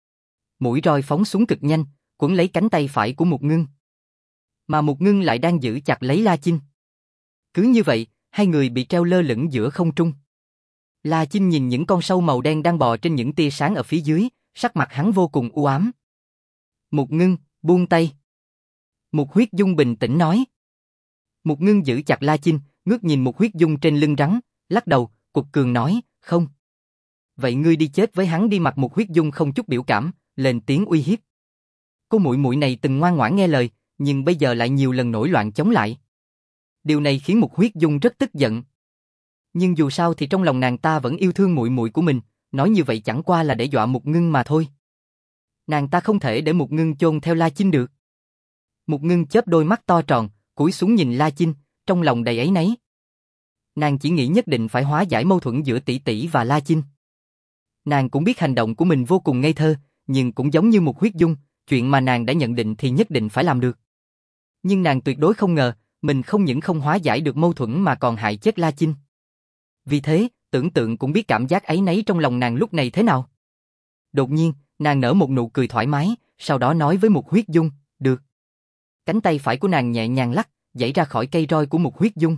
Mũi roi phóng xuống cực nhanh, quấn lấy cánh tay phải của Mục Ngưng. Mà Mục Ngưng lại đang giữ chặt lấy La Chinh. Cứ như vậy, hai người bị treo lơ lửng giữa không trung. La Chinh nhìn những con sâu màu đen đang bò trên những tia sáng ở phía dưới, sắc mặt hắn vô cùng u ám. Mục Ngưng, buông tay. Mục Huyết Dung bình tĩnh nói. Mục Ngưng giữ chặt La Chinh, ngước nhìn Mục Huyết Dung trên lưng rắn, lắc đầu, quật cường nói, không. Vậy ngươi đi chết với hắn đi. Mặt Mục Huyết Dung không chút biểu cảm, lên tiếng uy hiếp. Cô muội muội này từng ngoan ngoãn nghe lời, nhưng bây giờ lại nhiều lần nổi loạn chống lại. Điều này khiến Mục Huyết Dung rất tức giận. Nhưng dù sao thì trong lòng nàng ta vẫn yêu thương muội muội của mình, nói như vậy chẳng qua là để dọa Mục Ngưng mà thôi. Nàng ta không thể để Mục Ngưng chôn theo La Chinh được. Mục Ngưng chớp đôi mắt to tròn, cúi xuống nhìn La Chinh, trong lòng đầy áy náy. Nàng chỉ nghĩ nhất định phải hóa giải mâu thuẫn giữa tỷ tỷ và La Chinh. Nàng cũng biết hành động của mình vô cùng ngây thơ, nhưng cũng giống như một huyết dung, chuyện mà nàng đã nhận định thì nhất định phải làm được. Nhưng nàng tuyệt đối không ngờ, mình không những không hóa giải được mâu thuẫn mà còn hại chết La Chinh. Vì thế, tưởng tượng cũng biết cảm giác áy náy trong lòng nàng lúc này thế nào. Đột nhiên, nàng nở một nụ cười thoải mái, sau đó nói với Mục Huyết Dung, được. Cánh tay phải của nàng nhẹ nhàng lắc, giãy ra khỏi cây roi của Mục Huyết Dung.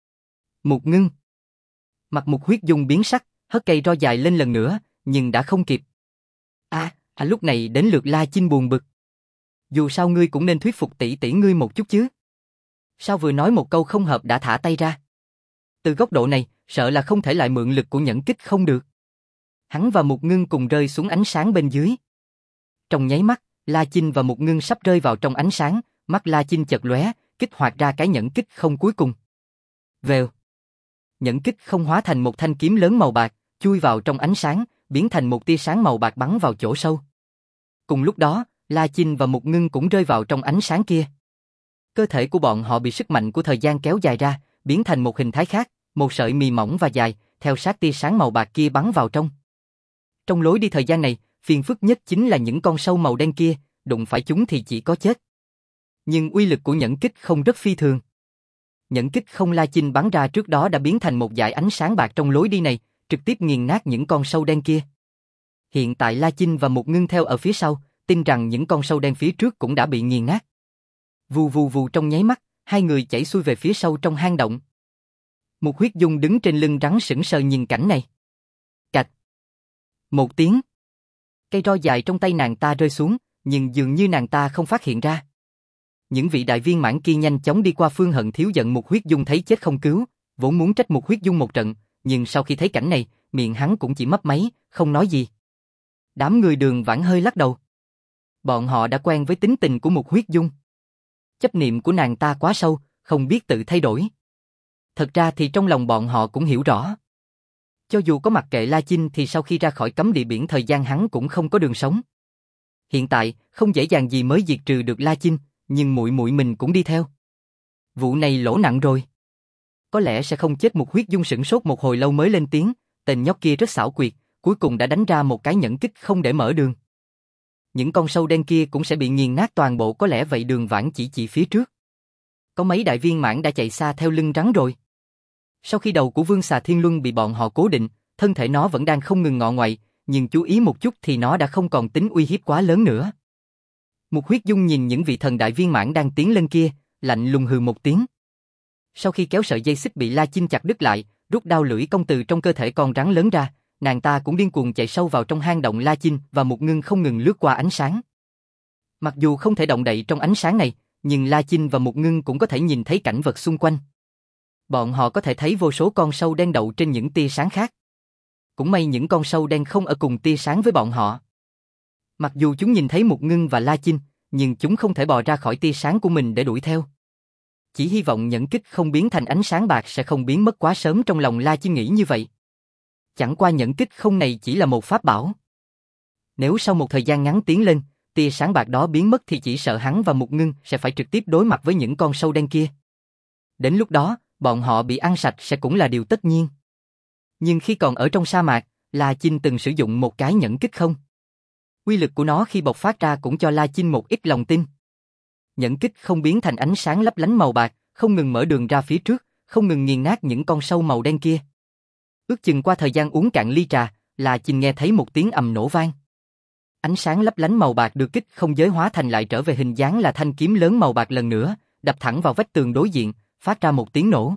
Mục Ngưng. Mặt Mục Huyết Dung biến sắc, hất cây roi dài lên lần nữa, nhưng đã không kịp. À, à lúc này đến lượt La Chinh buồn bực. Dù sao ngươi cũng nên thuyết phục tỷ tỷ ngươi một chút chứ. Sao vừa nói một câu không hợp đã thả tay ra? Từ góc độ này, sợ là không thể lại mượn lực của nhẫn kích không được. Hắn và Mục Ngưng cùng rơi xuống ánh sáng bên dưới. Trong nháy mắt, La Chinh và Mục Ngưng sắp rơi vào trong ánh sáng, mắt La Chinh chợt lóe, kích hoạt ra cái nhẫn kích không cuối cùng. Vèo. Nhẫn kích không hóa thành một thanh kiếm lớn màu bạc, chui vào trong ánh sáng, biến thành một tia sáng màu bạc bắn vào chỗ sâu. Cùng lúc đó, La Chinh và Mục Ngưng cũng rơi vào trong ánh sáng kia. Cơ thể của bọn họ bị sức mạnh của thời gian kéo dài ra, biến thành một hình thái khác, một sợi mì mỏng và dài, theo sát tia sáng màu bạc kia bắn vào trong. Trong lối đi thời gian này, phiền phức nhất chính là những con sâu màu đen kia, đụng phải chúng thì chỉ có chết. Nhưng uy lực của nhẫn kích không rất phi thường. Nhẫn kích không La Chinh bắn ra trước đó đã biến thành một dải ánh sáng bạc trong lối đi này, trực tiếp nghiền nát những con sâu đen kia. Hiện tại La Chinh và Mục Ngưng theo ở phía sau, tin rằng những con sâu đen phía trước cũng đã bị nghiền nát. Vù vù vù trong nháy mắt, hai người chảy xuôi về phía sâu trong hang động. Mục Huyết Dung đứng trên lưng rắn sững sờ nhìn cảnh này. Cạch. Một tiếng. Cây roi dài trong tay nàng ta rơi xuống, nhưng dường như nàng ta không phát hiện ra. Những vị đại viên mãn kia nhanh chóng đi qua Phương Hận Thiếu giận Mục Huyết Dung thấy chết không cứu, vốn muốn trách Mục Huyết Dung một trận, nhưng sau khi thấy cảnh này, miệng hắn cũng chỉ mấp máy, không nói gì. Đám người Đường Vãn hơi lắc đầu. Bọn họ đã quen với tính tình của Mục Huyết Dung. Chấp niệm của nàng ta quá sâu, không biết tự thay đổi. Thật ra thì trong lòng bọn họ cũng hiểu rõ. Cho dù có mặc kệ La Chinh thì sau khi ra khỏi cấm địa biển thời gian hắn cũng không có đường sống. Hiện tại, không dễ dàng gì mới diệt trừ được La Chinh, nhưng muội muội mình cũng đi theo. Vụ này lỗ nặng rồi. Có lẽ sẽ không chết. Mục Huyết Dung sửng sốt một hồi lâu mới lên tiếng, tên nhóc kia rất xảo quyệt, cuối cùng đã đánh ra một cái nhẫn kích không để mở đường. Những con sâu đen kia cũng sẽ bị nghiền nát toàn bộ, có lẽ vậy. Đường Vãn chỉ chỉ phía trước. Có mấy đại viên mãn đã chạy xa theo lưng rắn rồi. Sau khi đầu của Vương Xà Thiên Luân bị bọn họ cố định, thân thể nó vẫn đang không ngừng ngọ ngoại, nhưng chú ý một chút thì nó đã không còn tính uy hiếp quá lớn nữa. Mục Huyết Dung nhìn những vị thần đại viên mãn đang tiến lên kia, lạnh lùng hừ một tiếng. Sau khi kéo sợi dây xích bị La Chinh chặt đứt lại, rút đao lưỡi công từ trong cơ thể con rắn lớn ra, nàng ta cũng điên cuồng chạy sâu vào trong hang động. La Chinh và Mục Ngưng không ngừng lướt qua ánh sáng. Mặc dù không thể động đậy trong ánh sáng này, nhưng La Chinh và Mục Ngưng cũng có thể nhìn thấy cảnh vật xung quanh. Bọn họ có thể thấy vô số con sâu đen đậu trên những tia sáng khác. Cũng may những con sâu đen không ở cùng tia sáng với bọn họ. Mặc dù chúng nhìn thấy Mục Ngưng và La Chinh, nhưng chúng không thể bò ra khỏi tia sáng của mình để đuổi theo. Chỉ hy vọng nhẫn kích không biến thành ánh sáng bạc sẽ không biến mất quá sớm, trong lòng La Chinh nghĩ như vậy. Chẳng qua nhẫn kích không này chỉ là một pháp bảo. Nếu sau một thời gian ngắn tiến lên, tia sáng bạc đó biến mất thì chỉ sợ hắn và Mục Ngưng sẽ phải trực tiếp đối mặt với những con sâu đen kia. Đến lúc đó, bọn họ bị ăn sạch sẽ cũng là điều tất nhiên. Nhưng khi còn ở trong sa mạc, La Chinh từng sử dụng một cái nhẫn kích không. Uy lực của nó khi bộc phát ra cũng cho La Chinh một ít lòng tin. Nhẫn kích không biến thành ánh sáng lấp lánh màu bạc, không ngừng mở đường ra phía trước, không ngừng nghiền nát những con sâu màu đen kia. Ước chừng qua thời gian uống cạn ly trà, La Chinh nghe thấy một tiếng ầm nổ vang. Ánh sáng lấp lánh màu bạc được kích không giới hóa thành lại trở về hình dáng là thanh kiếm lớn màu bạc lần nữa, đập thẳng vào vách tường đối diện, phát ra một tiếng nổ.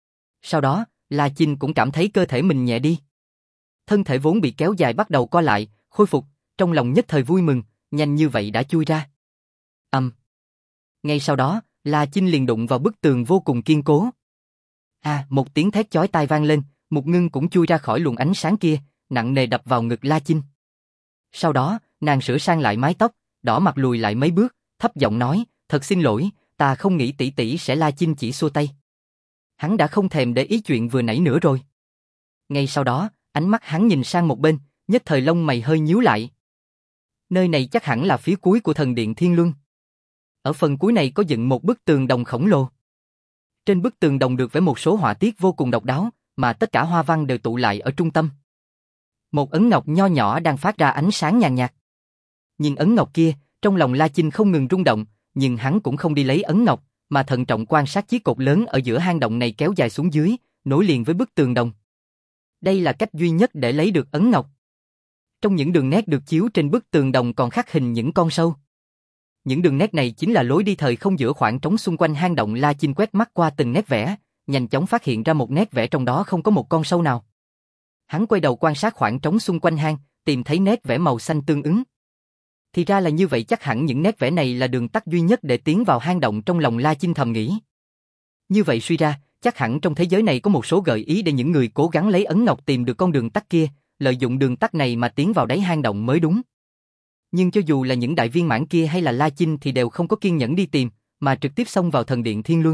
Sau đó, La Chinh cũng cảm thấy cơ thể mình nhẹ đi. Thân thể vốn bị kéo dài bắt đầu co lại, khôi phục, trong lòng nhất thời vui mừng, nhanh như vậy đã chui ra. Ầm. Um. Ngay sau đó, La Chinh liền đụng vào bức tường vô cùng kiên cố. À, một tiếng thét chói tai vang lên, Mục Ngưng cũng chui ra khỏi luồng ánh sáng kia, nặng nề đập vào ngực La Chinh. Sau đó, nàng sửa sang lại mái tóc, đỏ mặt lùi lại mấy bước, thấp giọng nói, thật xin lỗi, ta không nghĩ tỷ tỷ sẽ. La Chinh chỉ xua tay. Hắn đã không thèm để ý chuyện vừa nãy nữa rồi. Ngay sau đó, ánh mắt hắn nhìn sang một bên, nhất thời lông mày hơi nhíu lại. Nơi này chắc hẳn là phía cuối của thần điện Thiên Luân. Ở phần cuối này có dựng một bức tường đồng khổng lồ. Trên bức tường đồng được vẽ một số họa tiết vô cùng độc đáo, mà tất cả hoa văn đều tụ lại ở trung tâm. Một ấn ngọc nho nhỏ đang phát ra ánh sáng nhàn nhạt. Nhìn ấn ngọc kia, trong lòng La Chinh không ngừng rung động, nhưng hắn cũng không đi lấy ấn ngọc, mà thận trọng quan sát chiếc cột lớn ở giữa hang động này kéo dài xuống dưới, nối liền với bức tường đồng. Đây là cách duy nhất để lấy được ấn ngọc. Trong những đường nét được chiếu trên bức tường đồng còn khắc hình những con sâu. Những đường nét này chính là lối đi thời không giữa khoảng trống xung quanh hang động. La Chinh quét mắt qua từng nét vẽ, nhanh chóng phát hiện ra một nét vẽ trong đó không có một con sâu nào. Hắn quay đầu quan sát khoảng trống xung quanh hang, tìm thấy nét vẽ màu xanh tương ứng. Thì ra là như vậy, chắc hẳn những nét vẽ này là đường tắt duy nhất để tiến vào hang động. Trong lòng La Chinh thầm nghĩ. Như vậy suy ra, chắc hẳn trong thế giới này có một số gợi ý để những người cố gắng lấy ấn ngọc tìm được con đường tắt kia, lợi dụng đường tắt này mà tiến vào đáy hang động mới đúng. Nhưng cho dù là những đại viên mãn kia hay là La Chinh thì đều không có kiên nhẫn đi tìm, mà trực tiếp xông vào thần điện Thiên Luân.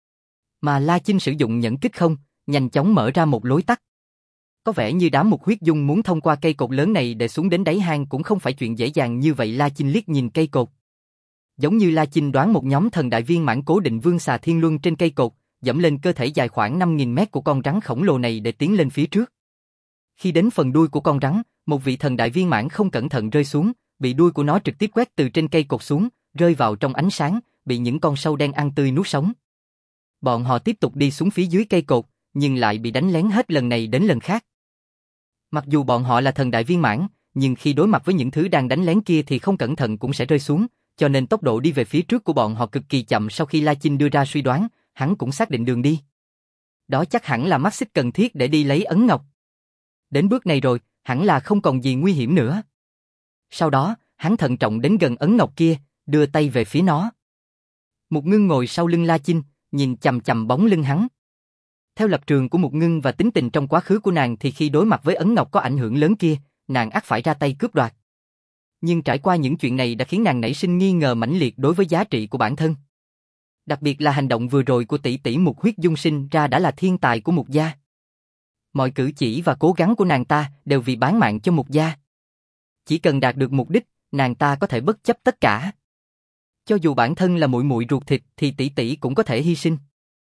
Mà La Chinh sử dụng nhẫn kích không, nhanh chóng mở ra một lối tắt. Có vẻ như đám Mục Huyết Dung muốn thông qua cây cột lớn này để xuống đến đáy hang cũng không phải chuyện dễ dàng như vậy. La Chinh liếc nhìn cây cột. Giống như La Chinh đoán, một nhóm thần đại viên mãn cố định vương xà Thiên Luân trên cây cột, dẫm lên cơ thể dài khoảng năm nghìn mét của con rắn khổng lồ này để tiến lên phía trước. Khi đến phần đuôi của con rắn, một vị thần đại viên mãn không cẩn thận rơi xuống, bị đuôi của nó trực tiếp quét từ trên cây cột xuống, rơi vào trong ánh sáng, bị những con sâu đen ăn tươi nuốt sống. Bọn họ tiếp tục đi xuống phía dưới cây cột, nhưng lại bị đánh lén hết lần này đến lần khác. Mặc dù bọn họ là thần đại viên mãn, nhưng khi đối mặt với những thứ đang đánh lén kia thì không cẩn thận cũng sẽ rơi xuống, cho nên tốc độ đi về phía trước của bọn họ cực kỳ chậm. Sau khi La Chinh đưa ra suy đoán, hắn cũng xác định đường đi. Đó chắc hẳn là mắt xích cần thiết để đi lấy ấn ngọc. Đến bước này rồi, hẳn là không còn gì nguy hiểm nữa. Sau đó, hắn thận trọng đến gần ấn ngọc kia, đưa tay về phía nó. Mục Ngưng ngồi sau lưng La Chinh, nhìn chằm chằm bóng lưng hắn. Theo lập trường của Mục Ngưng và tính tình trong quá khứ của nàng thì khi đối mặt với ấn ngọc có ảnh hưởng lớn kia, nàng ắt phải ra tay cướp đoạt. Nhưng trải qua những chuyện này đã khiến nàng nảy sinh nghi ngờ mãnh liệt đối với giá trị của bản thân. Đặc biệt là hành động vừa rồi của tỷ tỷ Mục Huyết Dung sinh ra đã là thiên tài của Mục gia. Mọi cử chỉ và cố gắng của nàng ta đều vì bán mạng cho Mục gia. Chỉ cần đạt được mục đích, nàng ta có thể bất chấp tất cả. Cho dù bản thân là muội muội ruột thịt thì tỷ tỷ cũng có thể hy sinh.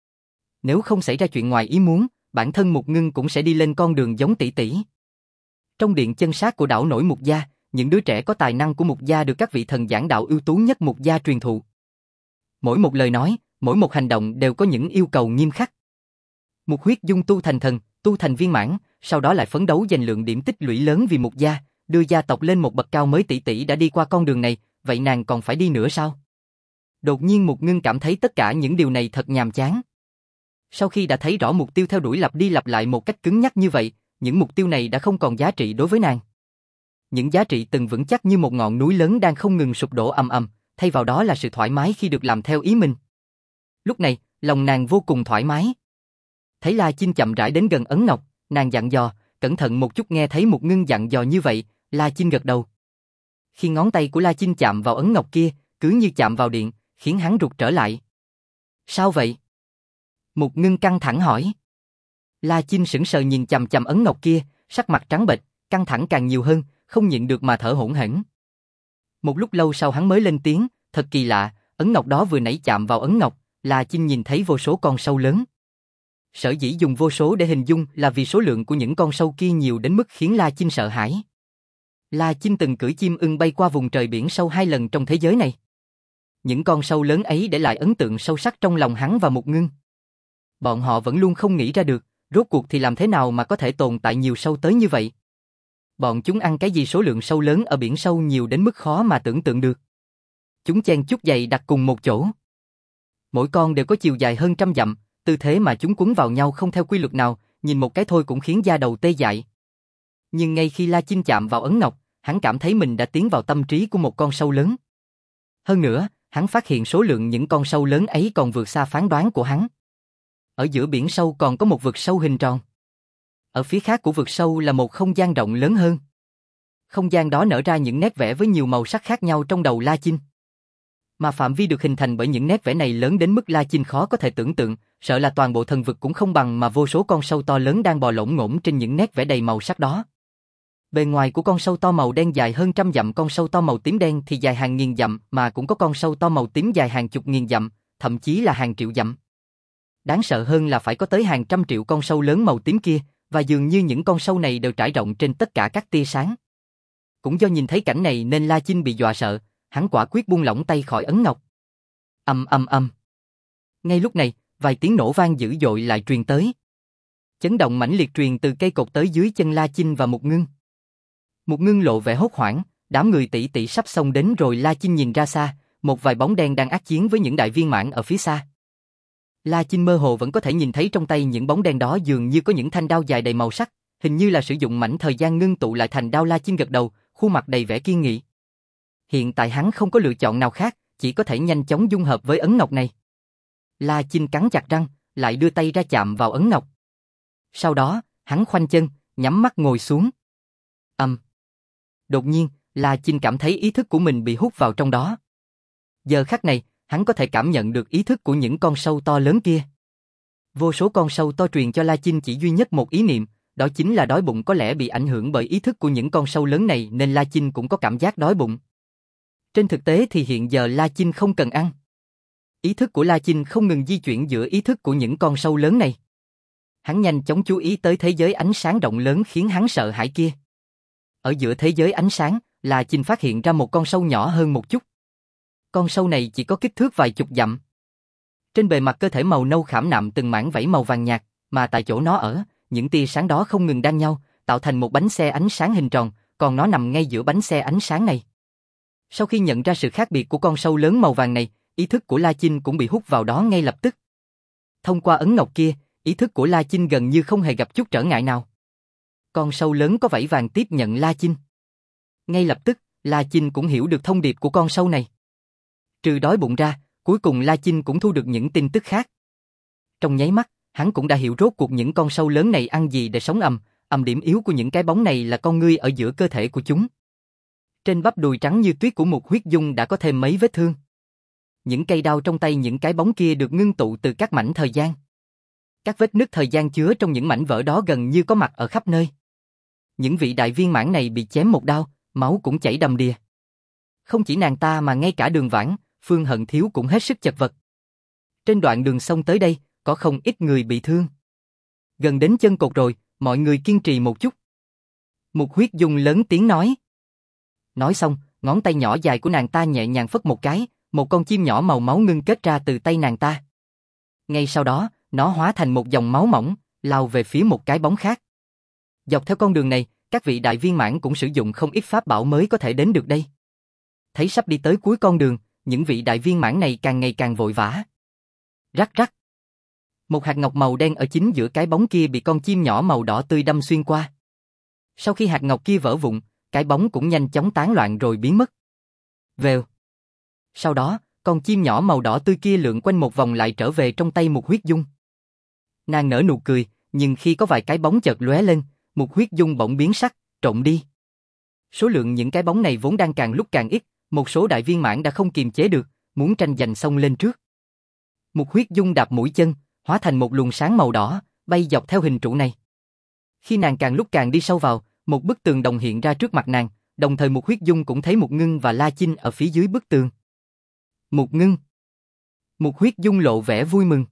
Nếu không xảy ra chuyện ngoài ý muốn, bản thân Mục Ngưng cũng sẽ đi lên con đường giống tỷ tỷ. Trong điện chân sát của đảo nổi Mục gia, những đứa trẻ có tài năng của Mục gia được các vị thần giảng đạo ưu tú nhất Mục gia truyền thụ. Mỗi một lời nói, mỗi một hành động đều có những yêu cầu nghiêm khắc. Mục Huyết Dung tu thành thần, tu thành viên mãn, sau đó lại phấn đấu giành lượng điểm tích lũy lớn vì Mục gia, đưa gia tộc lên một bậc cao mới. Tỷ tỷ đã đi qua con đường này, vậy nàng còn phải đi nữa sao? Đột nhiên Mục Ngưng cảm thấy tất cả những điều này thật nhàm chán. Sau khi đã thấy rõ mục tiêu theo đuổi lặp đi lặp lại một cách cứng nhắc như vậy, những mục tiêu này đã không còn giá trị đối với nàng. Những giá trị từng vững chắc như một ngọn núi lớn đang không ngừng sụp đổ ầm ầm, thay vào đó là sự thoải mái khi được làm theo ý mình. Lúc này, lòng nàng vô cùng thoải mái. Thấy La Chinh chậm rãi đến gần ấn ngọc, nàng dặn dò, cẩn thận một chút. Nghe thấy Mục Ngưng dặn dò như vậy, La Chinh gật đầu. Khi ngón tay của La Chinh chạm vào ấn ngọc kia, cứ như chạm vào điện, khiến hắn rụt trở lại. Sao vậy? Mục Ngưng căng thẳng hỏi. La Chinh sững sờ nhìn chằm chằm ấn ngọc kia, sắc mặt trắng bệch, căng thẳng càng nhiều hơn, không nhịn được mà thở hổn hển. Một lúc lâu sau hắn mới lên tiếng, thật kỳ lạ, ấn ngọc đó vừa nãy chạm vào ấn ngọc, La Chinh nhìn thấy vô số con sâu lớn. Sở dĩ dùng vô số để hình dung là vì số lượng của những con sâu kia nhiều đến mức khiến La Chinh sợ hãi. La Chinh từng cưỡi chim ưng bay qua vùng trời biển sâu hai lần trong thế giới này. Những con sâu lớn ấy để lại ấn tượng sâu sắc trong lòng hắn và Mục Ngưng. Bọn họ vẫn luôn không nghĩ ra được, rốt cuộc thì làm thế nào mà có thể tồn tại nhiều sâu tới như vậy. Bọn chúng ăn cái gì? Số lượng sâu lớn ở biển sâu nhiều đến mức khó mà tưởng tượng được. Chúng chen chúc dày đặt cùng một chỗ. Mỗi con đều có chiều dài hơn trăm dặm, tư thế mà chúng quấn vào nhau không theo quy luật nào, nhìn một cái thôi cũng khiến da đầu tê dại. Nhưng ngay khi La Chinh chạm vào ấn ngọc, hắn cảm thấy mình đã tiến vào tâm trí của một con sâu lớn. Hơn nữa, hắn phát hiện số lượng những con sâu lớn ấy còn vượt xa phán đoán của hắn. Ở giữa biển sâu còn có một vực sâu hình tròn. Ở phía khác của vực sâu là một không gian rộng lớn hơn. Không gian đó nở ra những nét vẽ với nhiều màu sắc khác nhau trong đầu La Chinh. Mà phạm vi được hình thành bởi những nét vẽ này lớn đến mức La Chinh khó có thể tưởng tượng, sợ là toàn bộ thần vực cũng không bằng mà vô số con sâu to lớn đang bò lổn ngổn trên những nét vẽ đầy màu sắc đó. Bề ngoài của con sâu to màu đen dài hơn trăm dặm, con sâu to màu tím đen thì dài hàng nghìn dặm, mà cũng có con sâu to màu tím dài hàng chục nghìn dặm, thậm chí là hàng triệu dặm. Đáng sợ hơn là phải có tới hàng trăm triệu con sâu lớn màu tím kia, và dường như những con sâu này đều trải rộng trên tất cả các tia sáng. Cũng do nhìn thấy cảnh này nên La Chinh bị dọa sợ, hắn quả quyết buông lỏng tay khỏi ấn ngọc. Ầm ầm ầm. Ngay lúc này, vài tiếng nổ vang dữ dội lại truyền tới. Chấn động mãnh liệt truyền từ cây cột tới dưới chân La Chinh và Mục Ngưng. Mục Ngưng lộ vẻ hốt hoảng, đám người tỷ tỷ sắp xông đến rồi. La Chinh nhìn ra xa, một vài bóng đen đang ác chiến với những đại viên mãn ở phía xa. La Chinh mơ hồ vẫn có thể nhìn thấy trong tay những bóng đen đó dường như có những thanh đao dài đầy màu sắc, hình như là sử dụng mảnh thời gian ngưng tụ lại thành đao. La Chinh gật đầu, khuôn mặt đầy vẻ kiên nghị. Hiện tại hắn không có lựa chọn nào khác, chỉ có thể nhanh chóng dung hợp với ấn ngọc này. La Chinh cắn chặt răng, lại đưa tay ra chạm vào ấn ngọc. Sau đó, hắn khoanh chân, nhắm mắt ngồi xuống. Ầm. Đột nhiên, La Chinh cảm thấy ý thức của mình bị hút vào trong đó. Giờ khắc này, hắn có thể cảm nhận được ý thức của những con sâu to lớn kia. Vô số con sâu to truyền cho La Chinh chỉ duy nhất một ý niệm, đó chính là đói bụng. Có lẽ bị ảnh hưởng bởi ý thức của những con sâu lớn này nên La Chinh cũng có cảm giác đói bụng. Trên thực tế thì hiện giờ La Chinh không cần ăn. Ý thức của La Chinh không ngừng di chuyển giữa ý thức của những con sâu lớn này. Hắn nhanh chóng chú ý tới thế giới ánh sáng rộng lớn khiến hắn sợ hãi kia. Ở giữa thế giới ánh sáng, La Chinh phát hiện ra một con sâu nhỏ hơn một chút. Con sâu này chỉ có kích thước vài chục dặm. Trên bề mặt cơ thể màu nâu khảm nạm từng mảng vảy màu vàng nhạt, mà tại chỗ nó ở, những tia sáng đó không ngừng đan nhau, tạo thành một bánh xe ánh sáng hình tròn, còn nó nằm ngay giữa bánh xe ánh sáng này. Sau khi nhận ra sự khác biệt của con sâu lớn màu vàng này, ý thức của La Chinh cũng bị hút vào đó ngay lập tức. Thông qua ấn ngọc kia, ý thức của La Chinh gần như không hề gặp chút trở ngại nào. Con sâu lớn có vảy vàng tiếp nhận La Chinh. Ngay lập tức, La Chinh cũng hiểu được thông điệp của con sâu này. Trừ đói bụng ra, cuối cùng La Chinh cũng thu được những tin tức khác. Trong nháy mắt, hắn cũng đã hiểu rốt cuộc những con sâu lớn này ăn gì để sống. Ầm, ầm điểm yếu của những cái bóng này là con ngươi ở giữa cơ thể của chúng. Trên bắp đùi trắng như tuyết của Mục Huyết Dung đã có thêm mấy vết thương. Những cây đao trong tay những cái bóng kia được ngưng tụ từ các mảnh thời gian. Các vết nứt thời gian chứa trong những mảnh vỡ đó gần như có mặt ở khắp nơi. Những vị đại viên mãn này bị chém một đao, máu cũng chảy đầm đìa. Không chỉ nàng ta mà ngay cả Đường Vãn, Phương Hận Thiếu cũng hết sức chật vật. Trên đoạn đường sông tới đây, có không ít người bị thương. Gần đến chân cột rồi, mọi người kiên trì một chút. Mục Huyết Dung lớn tiếng nói. Nói xong, ngón tay nhỏ dài của nàng ta nhẹ nhàng phất một cái, một con chim nhỏ màu máu ngưng kết ra từ tay nàng ta. Ngay sau đó, nó hóa thành một dòng máu mỏng, lao về phía một cái bóng khác. Dọc theo con đường này, các vị đại viên mãn cũng sử dụng không ít pháp bảo mới có thể đến được đây. Thấy sắp đi tới cuối con đường, những vị đại viên mãn này càng ngày càng vội vã. Rắc rắc. Một hạt ngọc màu đen ở chính giữa cái bóng kia bị con chim nhỏ màu đỏ tươi đâm xuyên qua. Sau khi hạt ngọc kia vỡ vụn, cái bóng cũng nhanh chóng tán loạn rồi biến mất. Vèo. Sau đó, con chim nhỏ màu đỏ tươi kia lượn quanh một vòng lại trở về trong tay Mục Huyết Dung. Nàng nở nụ cười, nhưng khi có vài cái bóng chợt lóe lên, Mục Huyết Dung bỗng biến sắc, trộn đi. Số lượng những cái bóng này vốn đang càng lúc càng ít, một số đại viên mãn đã không kiềm chế được, muốn tranh giành xông lên trước. Mục Huyết Dung đạp mũi chân, hóa thành một luồng sáng màu đỏ, bay dọc theo hình trụ này. Khi nàng càng lúc càng đi sâu vào, một bức tường đồng hiện ra trước mặt nàng, đồng thời Mục Huyết Dung cũng thấy Mục Ngưng và La Chinh ở phía dưới bức tường. Mục Ngưng. Mục Huyết Dung lộ vẻ vui mừng.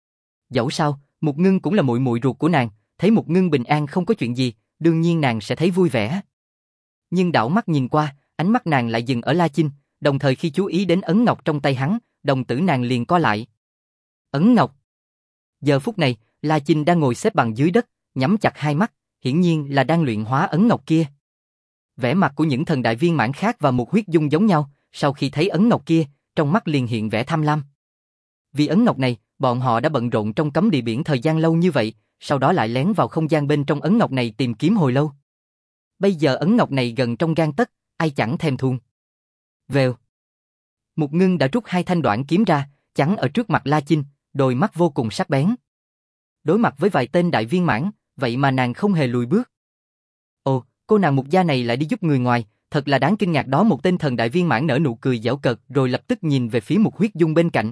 Dẫu sao, Mục Ngưng cũng là muội muội ruột của nàng, thấy Mục Ngưng bình an không có chuyện gì, đương nhiên nàng sẽ thấy vui vẻ. Nhưng đảo mắt nhìn qua, ánh mắt nàng lại dừng ở La Chinh, đồng thời khi chú ý đến ấn ngọc trong tay hắn, đồng tử nàng liền co lại. Ấn ngọc. Giờ phút này, La Chinh đang ngồi xếp bằng dưới đất, nhắm chặt hai mắt, hiển nhiên là đang luyện hóa ấn ngọc kia. Vẻ mặt của những thần đại viên mãn khác và Mục Huyết Dung giống nhau, sau khi thấy ấn ngọc kia, trong mắt liền hiện vẻ tham lam. Vì ấn ngọc này, bọn họ đã bận rộn trong cấm địa biển thời gian lâu như vậy, sau đó lại lén vào không gian bên trong ấn ngọc này tìm kiếm hồi lâu. Bây giờ ấn ngọc này gần trong gang tấc, ai chẳng thèm thuồng. Vèo. Mục Ngưng đã rút hai thanh đoạn kiếm ra, chắn ở trước mặt La Chinh, đôi mắt vô cùng sắc bén. Đối mặt với vài tên đại viên mãn, vậy mà nàng không hề lùi bước. Ồ, cô nàng Mục gia này lại đi giúp người ngoài, thật là đáng kinh ngạc đó. Một tên thần đại viên mãn nở nụ cười giễu cợt rồi lập tức nhìn về phía Mục Huyết Dung bên cạnh.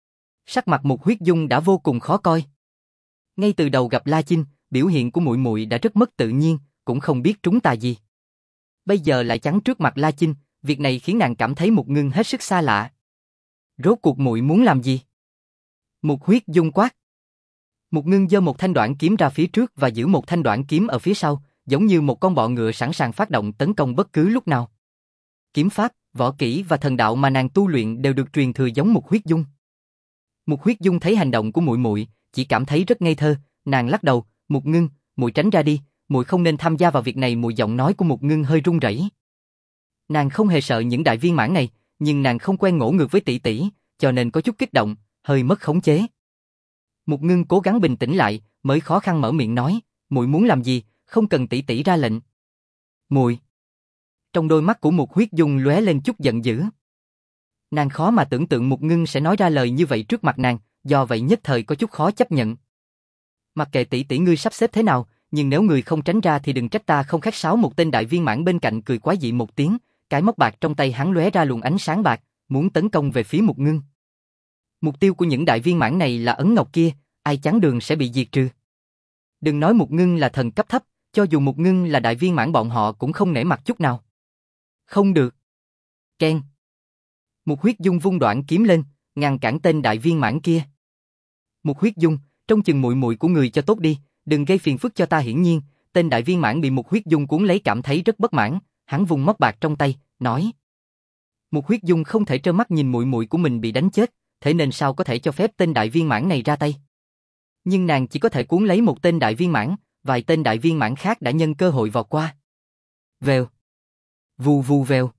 Sắc mặt Mục Huyết Dung đã vô cùng khó coi. Ngay từ đầu gặp La Chinh, biểu hiện của muội muội đã rất mất tự nhiên, cũng không biết trúng tà gì. Bây giờ lại chắn trước mặt La Chinh, việc này khiến nàng cảm thấy Mục Ngưng hết sức xa lạ. Rốt cuộc muội muốn làm gì? Mục Huyết Dung quát. Mục Ngưng giơ một thanh đoạn kiếm ra phía trước và giữ một thanh đoạn kiếm ở phía sau, giống như một con bọ ngựa sẵn sàng phát động tấn công bất cứ lúc nào. Kiếm pháp, võ kỹ và thần đạo mà nàng tu luyện đều được truyền thừa giống Mục Huyết Dung. Mục Huyết Dung thấy hành động của muội muội, chỉ cảm thấy rất ngây thơ, nàng lắc đầu, "Mục Ngưng, muội tránh ra đi, muội không nên tham gia vào việc này." Muội giọng nói của Mục Ngưng hơi run rẩy. Nàng không hề sợ những đại viên mãn này, nhưng nàng không quen ngỗ ngược với tỷ tỷ, cho nên có chút kích động, hơi mất khống chế. Mục Ngưng cố gắng bình tĩnh lại, mới khó khăn mở miệng nói, "Muội muốn làm gì, không cần tỷ tỷ ra lệnh." "Muội." Trong đôi mắt của Mục Huyết Dung lóe lên chút giận dữ. Nàng khó mà tưởng tượng Mục Ngưng sẽ nói ra lời như vậy trước mặt nàng, do vậy nhất thời có chút khó chấp nhận. "Mặc kệ tỷ tỷ ngươi sắp xếp thế nào, nhưng nếu người không tránh ra thì đừng trách ta không khách sáo." Một tên đại viên mãn bên cạnh cười quái dị một tiếng, cái móc bạc trong tay hắn lóe ra luồng ánh sáng bạc, muốn tấn công về phía Mục Ngưng. Mục tiêu của những đại viên mãn này là ấn ngọc kia, ai chắn đường sẽ bị diệt trừ. Đừng nói Mục Ngưng là thần cấp thấp, cho dù Mục Ngưng là đại viên mãn bọn họ cũng không nể mặt chút nào. Không được. Keng. Mục Huyết Dung vung đoạn kiếm lên, ngăn cản tên đại viên mãn kia. Mục Huyết Dung, trông chừng muội muội của người cho tốt đi, đừng gây phiền phức cho ta. Hiển nhiên, tên đại viên mãn bị Mục Huyết Dung cuốn lấy cảm thấy rất bất mãn, hắn vung móc bạc trong tay, nói: Mục Huyết Dung không thể trơ mắt nhìn muội muội của mình bị đánh chết, thế nên sao có thể cho phép tên đại viên mãn này ra tay. Nhưng nàng chỉ có thể cuốn lấy một tên đại viên mãn, vài tên đại viên mãn khác đã nhân cơ hội vọt qua. Vèo. Vù vù vèo.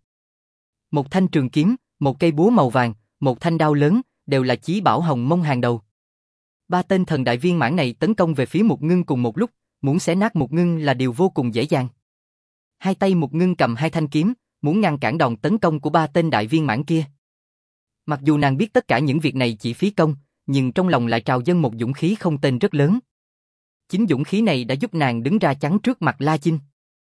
Một thanh trường kiếm, một cây búa màu vàng, một thanh đao lớn, đều là chí bảo hồng mông hàng đầu. Ba tên thần đại viên mãn này tấn công về phía Mục Ngưng cùng một lúc, muốn xé nát Mục Ngưng là điều vô cùng dễ dàng. Hai tay Mục Ngưng cầm hai thanh kiếm, muốn ngăn cản đòn tấn công của ba tên đại viên mãn kia. Mặc dù nàng biết tất cả những việc này chỉ phí công, nhưng trong lòng lại trào dâng một dũng khí không tên rất lớn. Chính dũng khí này đã giúp nàng đứng ra chắn trước mặt La Chinh.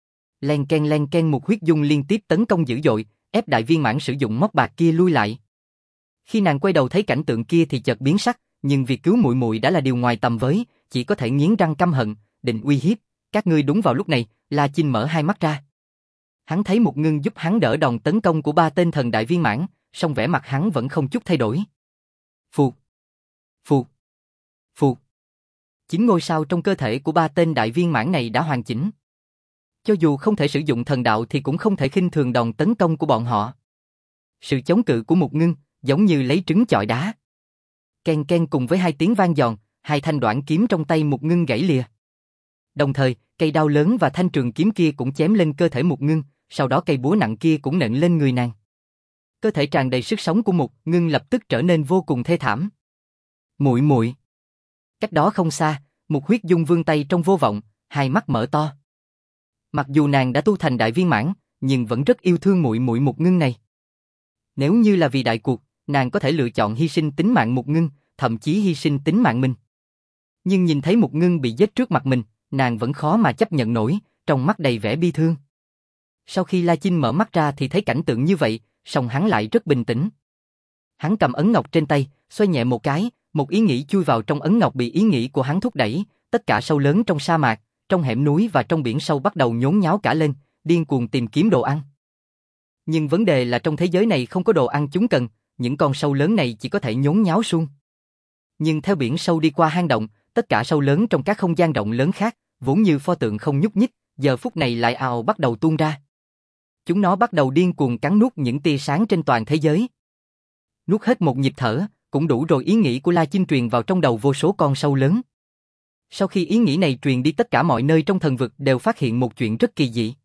Len ken len ken, Mục Huyết Dung liên tiếp tấn công dữ dội, ép đại viên mãn sử dụng móc bạc kia lui lại. Khi nàng quay đầu thấy cảnh tượng kia thì chợt biến sắc, nhưng việc cứu muội muội đã là điều ngoài tầm với, chỉ có thể nghiến răng căm hận, định uy hiếp. Các ngươi. Đúng vào lúc này, La Chinh mở hai mắt ra. Hắn thấy Mục Ngưng giúp hắn đỡ đòn tấn công của ba tên thần đại viên mãn, song vẻ mặt hắn vẫn không chút thay đổi. Phụt, phụt, phụt. Chín ngôi sao trong cơ thể của ba tên đại viên mãn này đã hoàn chỉnh. Cho dù không thể sử dụng thần đạo thì cũng không thể khinh thường đòn tấn công của bọn họ. Sự chống cự của Mục Ngưng giống như lấy trứng chọi đá. Ken ken, cùng với hai tiếng vang giòn, hai thanh đoạn kiếm trong tay Mục Ngưng gãy lìa. Đồng thời, cây đao lớn và thanh trường kiếm kia cũng chém lên cơ thể Mục Ngưng, sau đó cây búa nặng kia cũng nện lên người nàng. Cơ thể tràn đầy sức sống của Mục Ngưng lập tức trở nên vô cùng thê thảm. Muội muội. Cách đó không xa, Mục Huyết Dung vươn tay trong vô vọng, hai mắt mở to. Mặc dù nàng đã tu thành đại viên mãn, nhưng vẫn rất yêu thương muội muội Mục Ngưng này. Nếu như là vì đại cuộc, nàng có thể lựa chọn hy sinh tính mạng Mục Ngưng, thậm chí hy sinh tính mạng mình. Nhưng nhìn thấy Mục Ngưng bị giết trước mặt mình, nàng vẫn khó mà chấp nhận nổi, trong mắt đầy vẻ bi thương. Sau khi La Chinh mở mắt ra thì thấy cảnh tượng như vậy, song hắn lại rất bình tĩnh. Hắn cầm ấn ngọc trên tay, xoay nhẹ một cái, một ý nghĩ chui vào trong ấn ngọc bị ý nghĩ của hắn thúc đẩy, tất cả sâu lớn trong sa mạc, trong hẻm núi và trong biển sâu bắt đầu nhốn nháo cả lên, điên cuồng tìm kiếm đồ ăn. Nhưng vấn đề là trong thế giới này không có đồ ăn chúng cần, những con sâu lớn này chỉ có thể nhốn nháo suông. Nhưng theo biển sâu đi qua hang động, tất cả sâu lớn trong các không gian rộng lớn khác, vốn như pho tượng không nhúc nhích, giờ phút này lại ào bắt đầu tuôn ra. Chúng nó bắt đầu điên cuồng cắn nuốt những tia sáng trên toàn thế giới. Nuốt hết một nhịp thở, cũng đủ rồi. Ý nghĩ của La Chinh truyền vào trong đầu vô số con sâu lớn. Sau khi ý nghĩ này truyền đi, tất cả mọi nơi trong thần vực đều phát hiện một chuyện rất kỳ dị.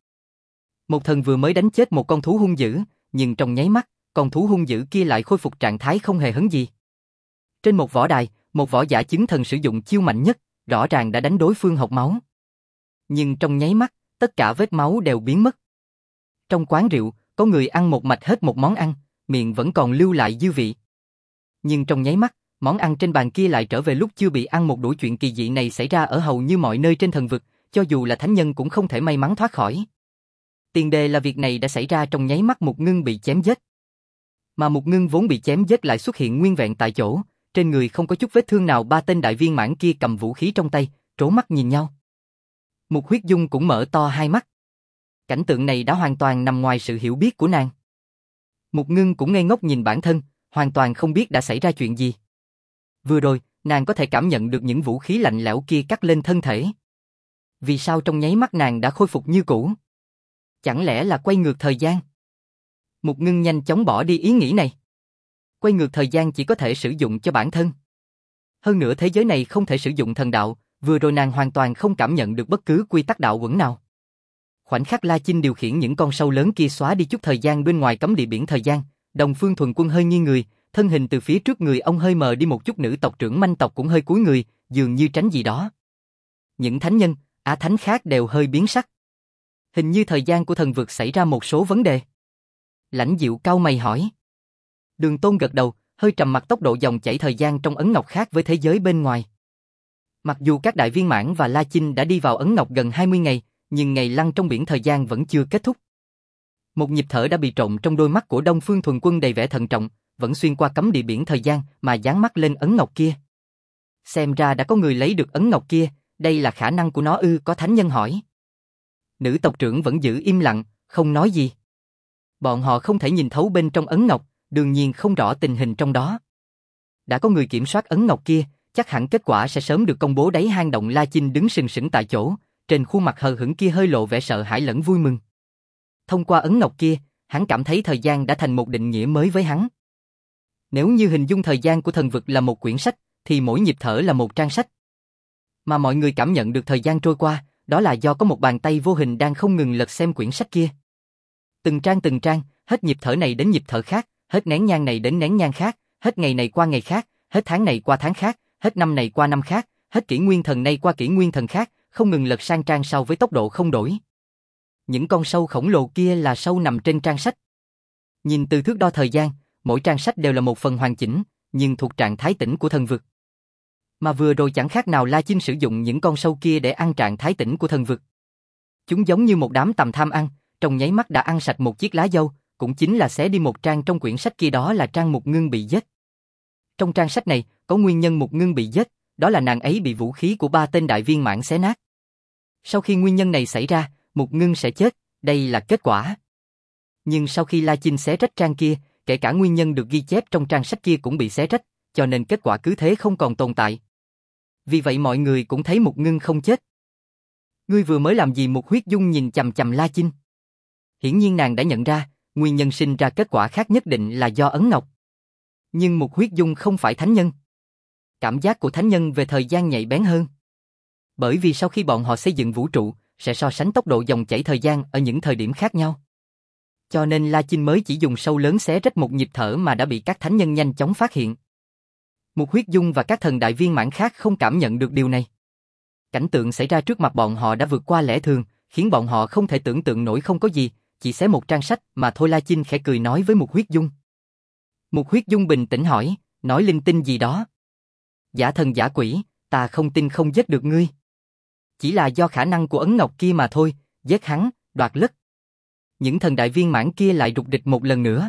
Một thần vừa mới đánh chết một con thú hung dữ, nhưng trong nháy mắt, con thú hung dữ kia lại khôi phục trạng thái không hề hấn gì. Trên một võ đài, một võ giả chứng thần sử dụng chiêu mạnh nhất, rõ ràng đã đánh đối phương hộc máu. Nhưng trong nháy mắt, tất cả vết máu đều biến mất. Trong quán rượu, có người ăn một mạch hết một món ăn, miệng vẫn còn lưu lại dư vị. Nhưng trong nháy mắt, món ăn trên bàn kia lại trở về lúc chưa bị ăn. Một đuổi chuyện kỳ dị này xảy ra ở hầu như mọi nơi trên thần vực, cho dù là thánh nhân cũng không thể may mắn thoát khỏi. Tiền đề là việc này đã xảy ra trong nháy mắt Mục Ngưng bị chém giết. Mà Mục Ngưng vốn bị chém giết lại xuất hiện nguyên vẹn tại chỗ, trên người không có chút vết thương nào. Ba tên đại viên mãn kia cầm vũ khí trong tay, trố mắt nhìn nhau. Mục Huyết Dung cũng mở to hai mắt. Cảnh tượng này đã hoàn toàn nằm ngoài sự hiểu biết của nàng. Mục Ngưng cũng ngây ngốc nhìn bản thân, hoàn toàn không biết đã xảy ra chuyện gì. Vừa rồi, Nàng có thể cảm nhận được những vũ khí lạnh lẽo kia cắt lên thân thể. Vì sao trong nháy mắt nàng đã khôi phục như cũ? Chẳng lẽ là quay ngược thời gian? Mục Ngưng nhanh chóng bỏ đi ý nghĩ này. Quay ngược thời gian chỉ có thể sử dụng cho bản thân. Hơn nữa thế giới này không thể sử dụng thần đạo, vừa rồi nàng hoàn toàn không cảm nhận được bất cứ quy tắc đạo quẩn nào. Khoảnh khắc La Chinh điều khiển những con sâu lớn kia xóa đi chút thời gian bên ngoài cấm địa biển thời gian, Đông Phương Thuần Quân hơi nghiêng người, thân hình từ phía trước người ông hơi mờ đi một chút, nữ tộc trưởng manh tộc cũng hơi cúi người, dường như tránh gì đó. Những thánh nhân, á thánh khác đều hơi biến sắc. Hình như thời gian của thần vực xảy ra một số vấn đề. Lãnh Diệu cau mày hỏi. Đường Tôn gật đầu, hơi trầm mặc. Tốc độ dòng chảy thời gian trong ấn ngọc khác với thế giới bên ngoài. Mặc dù các đại viên mãn và La Chinh đã đi vào ấn ngọc gần hai mươi ngày, nhưng ngày lăn trong biển thời gian vẫn chưa kết thúc. Một nhịp thở đã bị trộn trong đôi mắt của Đông Phương Thuần Quân đầy vẻ thận trọng, vẫn xuyên qua cấm địa biển thời gian mà dán mắt lên ấn ngọc kia. Xem ra đã có người lấy được ấn ngọc kia, đây là khả năng của nó ư? Có thánh nhân hỏi. Nữ tộc trưởng vẫn giữ im lặng, không nói gì. Bọn họ không thể nhìn thấu bên trong ấn ngọc, đương nhiên không rõ tình hình trong đó. Đã có người kiểm soát ấn ngọc kia, chắc hẳn kết quả sẽ sớm được công bố. Đáy hang động La Chinh đứng sừng sững tại chỗ, trên khuôn mặt hờ hững kia hơi lộ vẻ sợ hãi lẫn vui mừng. Thông qua ấn ngọc kia, hắn cảm thấy thời gian đã thành một định nghĩa mới với hắn. Nếu như hình dung thời gian của thần vực là một quyển sách, thì mỗi nhịp thở là một trang sách. Mà mọi người cảm nhận được thời gian trôi qua, đó là do có một bàn tay vô hình đang không ngừng lật xem quyển sách kia. Từng trang từng trang, hết nhịp thở này đến nhịp thở khác, hết nén nhang này đến nén nhang khác, hết ngày này qua ngày khác, hết tháng này qua tháng khác, hết năm này qua năm khác, hết kỷ nguyên thần này qua kỷ nguyên thần khác, không ngừng lật sang trang sau với tốc độ không đổi. Những con sâu khổng lồ kia là sâu nằm trên trang sách. Nhìn từ thước đo thời gian, mỗi trang sách đều là một phần hoàn chỉnh, nhưng thuộc trạng thái tĩnh của thần vực. Mà vừa rồi chẳng khác nào La Chinh sử dụng những con sâu kia để ăn trạng thái tĩnh của thần vực. Chúng giống như một đám tằm tham ăn, trong nháy mắt đã ăn sạch một chiếc lá dâu, cũng chính là xé đi một trang trong quyển sách kia, đó là trang Mục Ngưng bị giết. Trong trang sách này, có nguyên nhân Mục Ngưng bị giết, đó là nàng ấy bị vũ khí của ba tên đại viên mãn xé nát. Sau khi nguyên nhân này xảy ra, Mục Ngưng sẽ chết, đây là kết quả. Nhưng sau khi La Chinh xé rách trang kia, kể cả nguyên nhân được ghi chép trong trang sách kia cũng bị xé rách, cho nên kết quả cứ thế không còn tồn tại. Vì vậy mọi người cũng thấy Mục Ngưng không chết. Ngươi vừa mới làm gì? Mục Huyết Dung nhìn chằm chằm La Chinh. Hiển nhiên nàng đã nhận ra, nguyên nhân sinh ra kết quả khác nhất định là do ấn ngọc. Nhưng Mục Huyết Dung không phải thánh nhân. Cảm giác của thánh nhân về thời gian nhạy bén hơn. Bởi vì sau khi bọn họ xây dựng vũ trụ, sẽ so sánh tốc độ dòng chảy thời gian ở những thời điểm khác nhau. Cho nên La Chinh mới chỉ dùng sâu lớn xé rách một nhịp thở mà đã bị các thánh nhân nhanh chóng phát hiện. Mục Huyết Dung và các thần đại viên mãn khác không cảm nhận được điều này. Cảnh tượng xảy ra trước mặt bọn họ đã vượt qua lẽ thường, khiến bọn họ không thể tưởng tượng nổi. Không có gì, chỉ xé một trang sách mà thôi. La Chinh khẽ cười nói với Mục Huyết Dung. Mục Huyết Dung bình tĩnh hỏi, nói linh tinh gì đó. Giả thần giả quỷ, ta không tin không giết được ngươi. Chỉ là do khả năng của ấn ngọc kia mà thôi, giết hắn, đoạt lất. Những thần đại viên mãn kia lại rục rịch một lần nữa.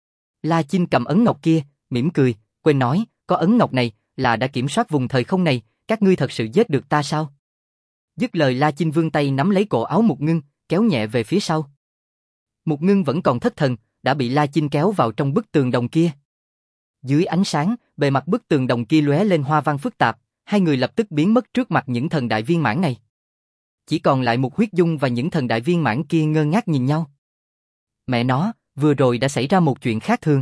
La Chinh cầm ấn ngọc kia, mỉm cười, quên nói, có ấn ngọc này là đã kiểm soát vùng thời không này, các ngươi thật sự giết được ta sao? Dứt lời La Chinh vươn tay nắm lấy cổ áo Mục Ngưng, kéo nhẹ về phía sau. Mục Ngưng vẫn còn thất thần, đã bị La Chinh kéo vào trong bức tường đồng kia. Dưới ánh sáng, bề mặt bức tường đồng kia lóe lên hoa văn phức tạp, hai người lập tức biến mất trước mặt những thần đại viên mãn này. Chỉ còn lại Mục Huyết Dung và những thần đại viên mãn kia ngơ ngác nhìn nhau. Mẹ nó, vừa rồi đã xảy ra một chuyện khác thường.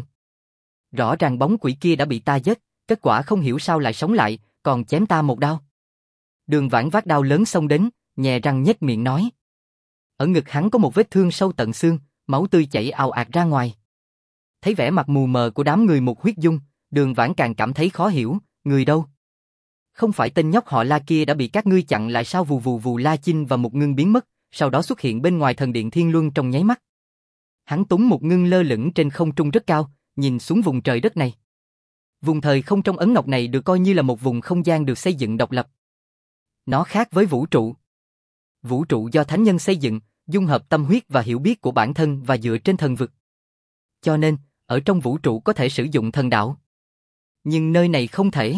Rõ ràng bóng quỷ kia đã bị ta giết, kết quả không hiểu sao lại sống lại, còn chém ta một đao. Đường Vãn vác đao lớn xông đến, nhè răng nhếch miệng nói. Ở ngực hắn có một vết thương sâu tận xương, máu tươi chảy ào ạt ra ngoài. Thấy vẻ mặt mù mờ của đám người Mục Huyết Dung, Đường Vãn càng cảm thấy khó hiểu, người đâu? Không phải tên nhóc họ La kia đã bị các ngươi chặn lại sao? Vù vù vù. La Chinh và Mục Ngưng biến mất, sau đó xuất hiện bên ngoài thần điện Thiên Luân trong nháy mắt. Hắn túng Mục Ngưng lơ lửng trên không trung rất cao, nhìn xuống vùng trời đất này. Vùng thời không trong ấn ngọc này được coi như là một vùng không gian được xây dựng độc lập. Nó khác với vũ trụ. Vũ trụ do thánh nhân xây dựng, dung hợp tâm huyết và hiểu biết của bản thân và dựa trên thần vực. Cho nên, ở trong vũ trụ có thể sử dụng thần đạo. Nhưng nơi này không thể.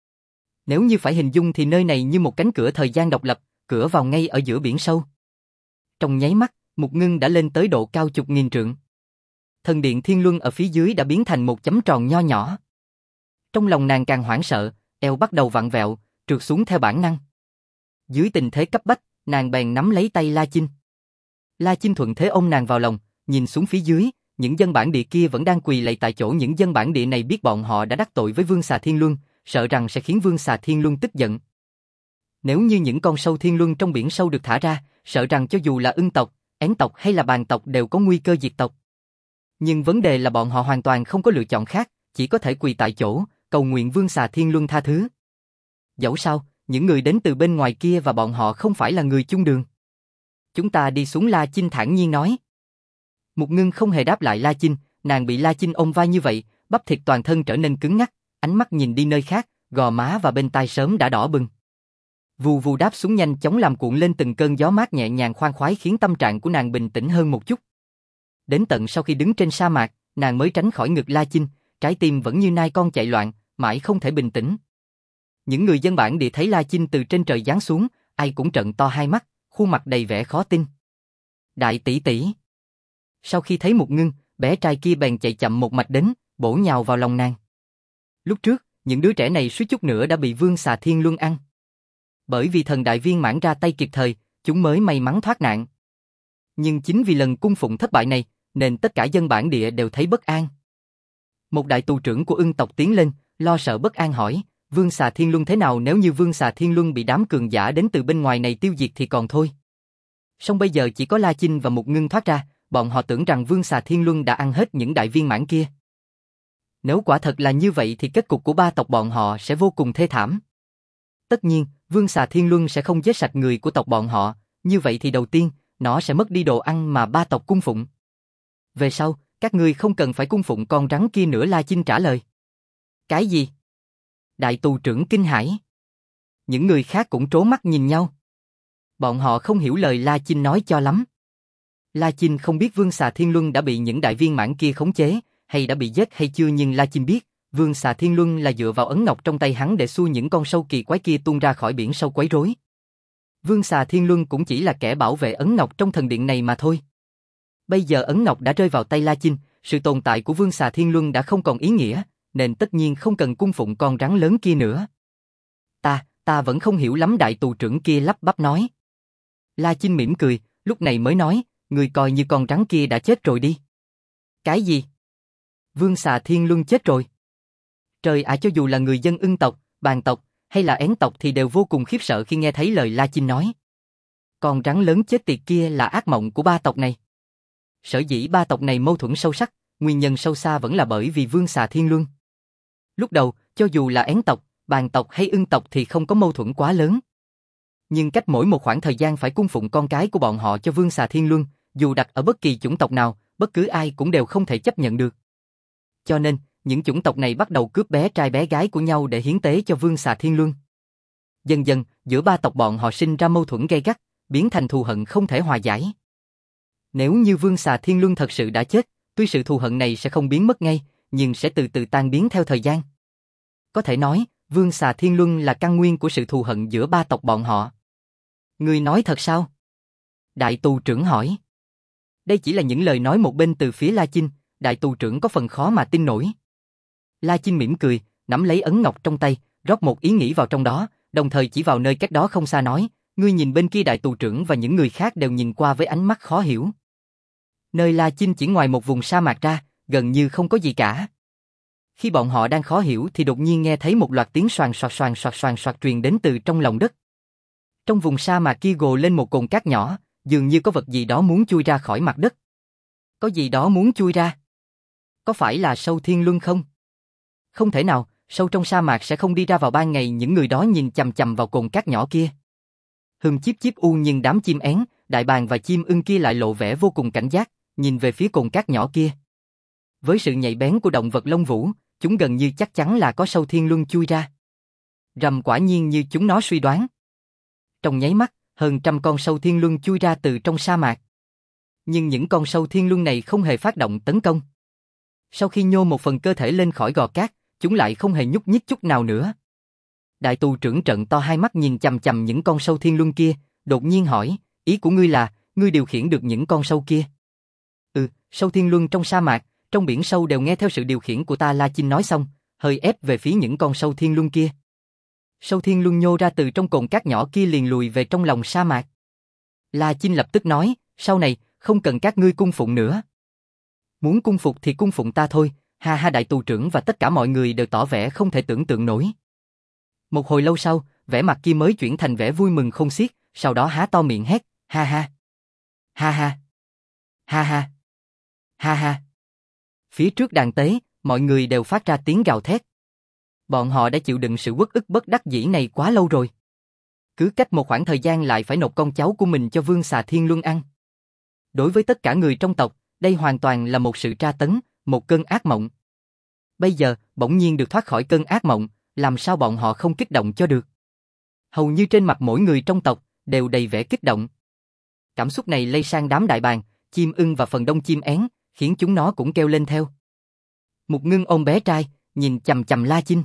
Nếu như phải hình dung thì nơi này như một cánh cửa thời gian độc lập, cửa vào ngay ở giữa biển sâu. Trong nháy mắt, Mục Ngưng đã lên tới độ cao chục nghìn trượng. Thần điện Thiên Luân ở phía dưới đã biến thành một chấm tròn nho nhỏ. Trong lòng nàng càng hoảng sợ, eo bắt đầu vặn vẹo, trượt xuống theo bản năng. Dưới tình thế cấp bách, nàng bèn nắm lấy tay La Chinh. La Chinh thuận thế ôm nàng vào lòng, nhìn xuống phía dưới, những dân bản địa kia vẫn đang quỳ lạy tại chỗ. Những dân bản địa này biết bọn họ đã đắc tội với Vương Xà Thiên Luân, sợ rằng sẽ khiến Vương Xà Thiên Luân tức giận. Nếu như những con sâu thiên luân trong biển sâu được thả ra, sợ rằng cho dù là ưng tộc, én tộc hay là bàng tộc đều có nguy cơ diệt tộc. Nhưng vấn đề là bọn họ hoàn toàn không có lựa chọn khác, chỉ có thể quỳ tại chỗ, cầu nguyện Vương Xà Thiên Luân tha thứ. Dẫu sao, những người đến từ bên ngoài kia và bọn họ không phải là người chung đường. Chúng ta đi xuống, La Chinh thản nhiên nói. Mục Ngưng không hề đáp lại La Chinh, nàng bị La Chinh ôm vai như vậy, bắp thịt toàn thân trở nên cứng ngắc, ánh mắt nhìn đi nơi khác, gò má và bên tai sớm đã đỏ bừng. Vù vù đáp xuống nhanh chóng làm cuộn lên từng cơn gió mát nhẹ nhàng khoan khoái khiến tâm trạng của nàng bình tĩnh hơn một chút. Đến tận sau khi đứng trên sa mạc, nàng mới tránh khỏi ngực La Chinh, trái tim vẫn như nai con chạy loạn, mãi không thể bình tĩnh. Những người dân bản địa thấy La Chinh từ trên trời giáng xuống, ai cũng trợn to hai mắt, khuôn mặt đầy vẻ khó tin. Đại tỷ tỷ. Sau khi thấy Mục Ngưng, bé trai kia bèn chạy chậm một mạch đến, bổ nhào vào lòng nàng. Lúc trước, những đứa trẻ này suýt chút nữa đã bị Vương Xà Thiên Luân ăn. Bởi vì thần đại viên mãn ra tay kịp thời, chúng mới may mắn thoát nạn. Nhưng chính vì lần cung phụng thất bại này, nên tất cả dân bản địa đều thấy bất an. Một đại tù trưởng của ưng tộc tiến lên, lo sợ bất an hỏi, Vương Xà Thiên Luân thế nào? Nếu như Vương Xà Thiên Luân bị đám cường giả đến từ bên ngoài này tiêu diệt thì còn thôi. Song bây giờ chỉ có La Chinh và Mục Ngưng thoát ra, bọn họ tưởng rằng Vương Xà Thiên Luân đã ăn hết những đại viên mãn kia. Nếu quả thật là như vậy thì kết cục của ba tộc bọn họ sẽ vô cùng thê thảm. Tất nhiên, Vương Xà Thiên Luân sẽ không giết sạch người của tộc bọn họ, như vậy thì đầu tiên, nó sẽ mất đi đồ ăn mà ba tộc cung phụng. Về sau, các ngươi không cần phải cung phụng con rắn kia nữa, La Chinh trả lời. Cái gì? Đại tù trưởng kinh hãi. Những người khác cũng trố mắt nhìn nhau. Bọn họ không hiểu lời La Chinh nói cho lắm. La Chinh không biết Vương Xà Thiên Luân đã bị những đại viên mãn kia khống chế, hay đã bị giết hay chưa, nhưng La Chinh biết, Vương Xà Thiên Luân là dựa vào ấn ngọc trong tay hắn để xua những con sâu kỳ quái kia tuôn ra khỏi biển sâu quấy rối. Vương Xà Thiên Luân cũng chỉ là kẻ bảo vệ ấn ngọc trong thần điện này mà thôi. Bây giờ ấn ngọc đã rơi vào tay La Chinh, sự tồn tại của Vương Xà Thiên Luân đã không còn ý nghĩa, nên tất nhiên không cần cung phụng con rắn lớn kia nữa. Ta, ta vẫn không hiểu lắm, đại tù trưởng kia lắp bắp nói. La Chinh mỉm cười, lúc này mới nói, người coi như con rắn kia đã chết rồi đi. Cái gì? Vương Xà Thiên Luân chết rồi? Trời ạ, cho dù là người dân ưng tộc, bàng tộc, hay là én tộc thì đều vô cùng khiếp sợ khi nghe thấy lời La Chinh nói. Con rắn lớn chết tiệt kia là ác mộng của ba tộc này. Sở dĩ ba tộc này mâu thuẫn sâu sắc, nguyên nhân sâu xa vẫn là bởi vì Vương Xà Thiên Luân. Lúc đầu, cho dù là én tộc, bàng tộc hay ưng tộc thì không có mâu thuẫn quá lớn. Nhưng cách mỗi một khoảng thời gian phải cung phụng con cái của bọn họ cho Vương Xà Thiên Luân, dù đặt ở bất kỳ chủng tộc nào, bất cứ ai cũng đều không thể chấp nhận được. Cho nên, những chủng tộc này bắt đầu cướp bé trai bé gái của nhau để hiến tế cho Vương Xà Thiên Luân. Dần dần, giữa ba tộc bọn họ sinh ra mâu thuẫn gay gắt, biến thành thù hận không thể hòa giải. Nếu như Vương Xà Thiên Luân thật sự đã chết, tuy sự thù hận này sẽ không biến mất ngay, nhưng sẽ từ từ tan biến theo thời gian. Có thể nói, Vương Xà Thiên Luân là căn nguyên của sự thù hận giữa ba tộc bọn họ. Ngươi nói thật sao? Đại tù trưởng hỏi. Đây chỉ là những lời nói một bên từ phía La Chinh, đại tù trưởng có phần khó mà tin nổi. La Chinh mỉm cười, nắm lấy ấn ngọc trong tay, rót một ý nghĩ vào trong đó, đồng thời chỉ vào nơi cách đó không xa nói, ngươi nhìn bên kia. Đại tù trưởng và những người khác đều nhìn qua với ánh mắt khó hiểu. Nơi La Chinh chỉ ngoài một vùng sa mạc ra, gần như không có gì cả. Khi bọn họ đang khó hiểu thì đột nhiên nghe thấy một loạt tiếng xoàn xoạt xoàn xoạt xoàn xoạt truyền đến từ trong lòng đất. Trong vùng sa mạc kia gồ lên một cồn cát nhỏ, dường như có vật gì đó muốn chui ra khỏi mặt đất. Có gì đó muốn chui ra? Có phải là sâu thiên luân không? Không thể nào, sâu trong sa mạc sẽ không đi ra vào ban ngày. Những người đó nhìn chằm chằm vào cồn cát nhỏ kia. Hừm, chíp chíp u, nhưng đám chim én, đại bàng và chim ưng kia lại lộ vẻ vô cùng cảnh giác, nhìn về phía cồn cát nhỏ kia. Với sự nhạy bén của động vật lông vũ, chúng gần như chắc chắn là có sâu thiên luân chui ra. Rầm, quả nhiên như chúng nó suy đoán. Trong nháy mắt, hơn trăm con sâu thiên luân chui ra từ trong sa mạc. Nhưng những con sâu thiên luân này không hề phát động tấn công. Sau khi nhô một phần cơ thể lên khỏi gò cát, chúng lại không hề nhúc nhích chút nào nữa. Đại tù trưởng trợn to hai mắt nhìn chằm chằm những con sâu thiên luân kia, đột nhiên hỏi, ý của ngươi là, ngươi điều khiển được những con sâu kia? Ừ, sâu thiên luân trong sa mạc, trong biển sâu đều nghe theo sự điều khiển của ta. La Chinh nói xong, hơi ép về phía những con sâu thiên luân kia. Sâu Thiên Luân nhô ra từ trong cồn cát nhỏ kia liền lùi về trong lòng sa mạc. La Chinh lập tức nói, sau này, không cần các ngươi cung phụng nữa. Muốn cung phục thì cung phụng ta thôi, ha ha. Đại tù trưởng và tất cả mọi người đều tỏ vẻ không thể tưởng tượng nổi. Một hồi lâu sau, vẻ mặt kia mới chuyển thành vẻ vui mừng không xiết, sau đó há to miệng hét, ha ha. Ha ha. Ha ha. Ha ha. Phía trước đàn tế, mọi người đều phát ra tiếng gào thét. Bọn họ đã chịu đựng sự uất ức bất đắc dĩ này quá lâu rồi. Cứ cách một khoảng thời gian lại phải nộp con cháu của mình cho Vương Xà Thiên Luân ăn. Đối với tất cả người trong tộc, đây hoàn toàn là một sự tra tấn, một cơn ác mộng. Bây giờ, bỗng nhiên được thoát khỏi cơn ác mộng, làm sao bọn họ không kích động cho được. Hầu như trên mặt mỗi người trong tộc, đều đầy vẻ kích động. Cảm xúc này lây sang đám đại bàng, chim ưng và phần đông chim én, khiến chúng nó cũng kêu lên theo. Mục Ngưng ôm bé trai, nhìn chằm chằm La Chinh.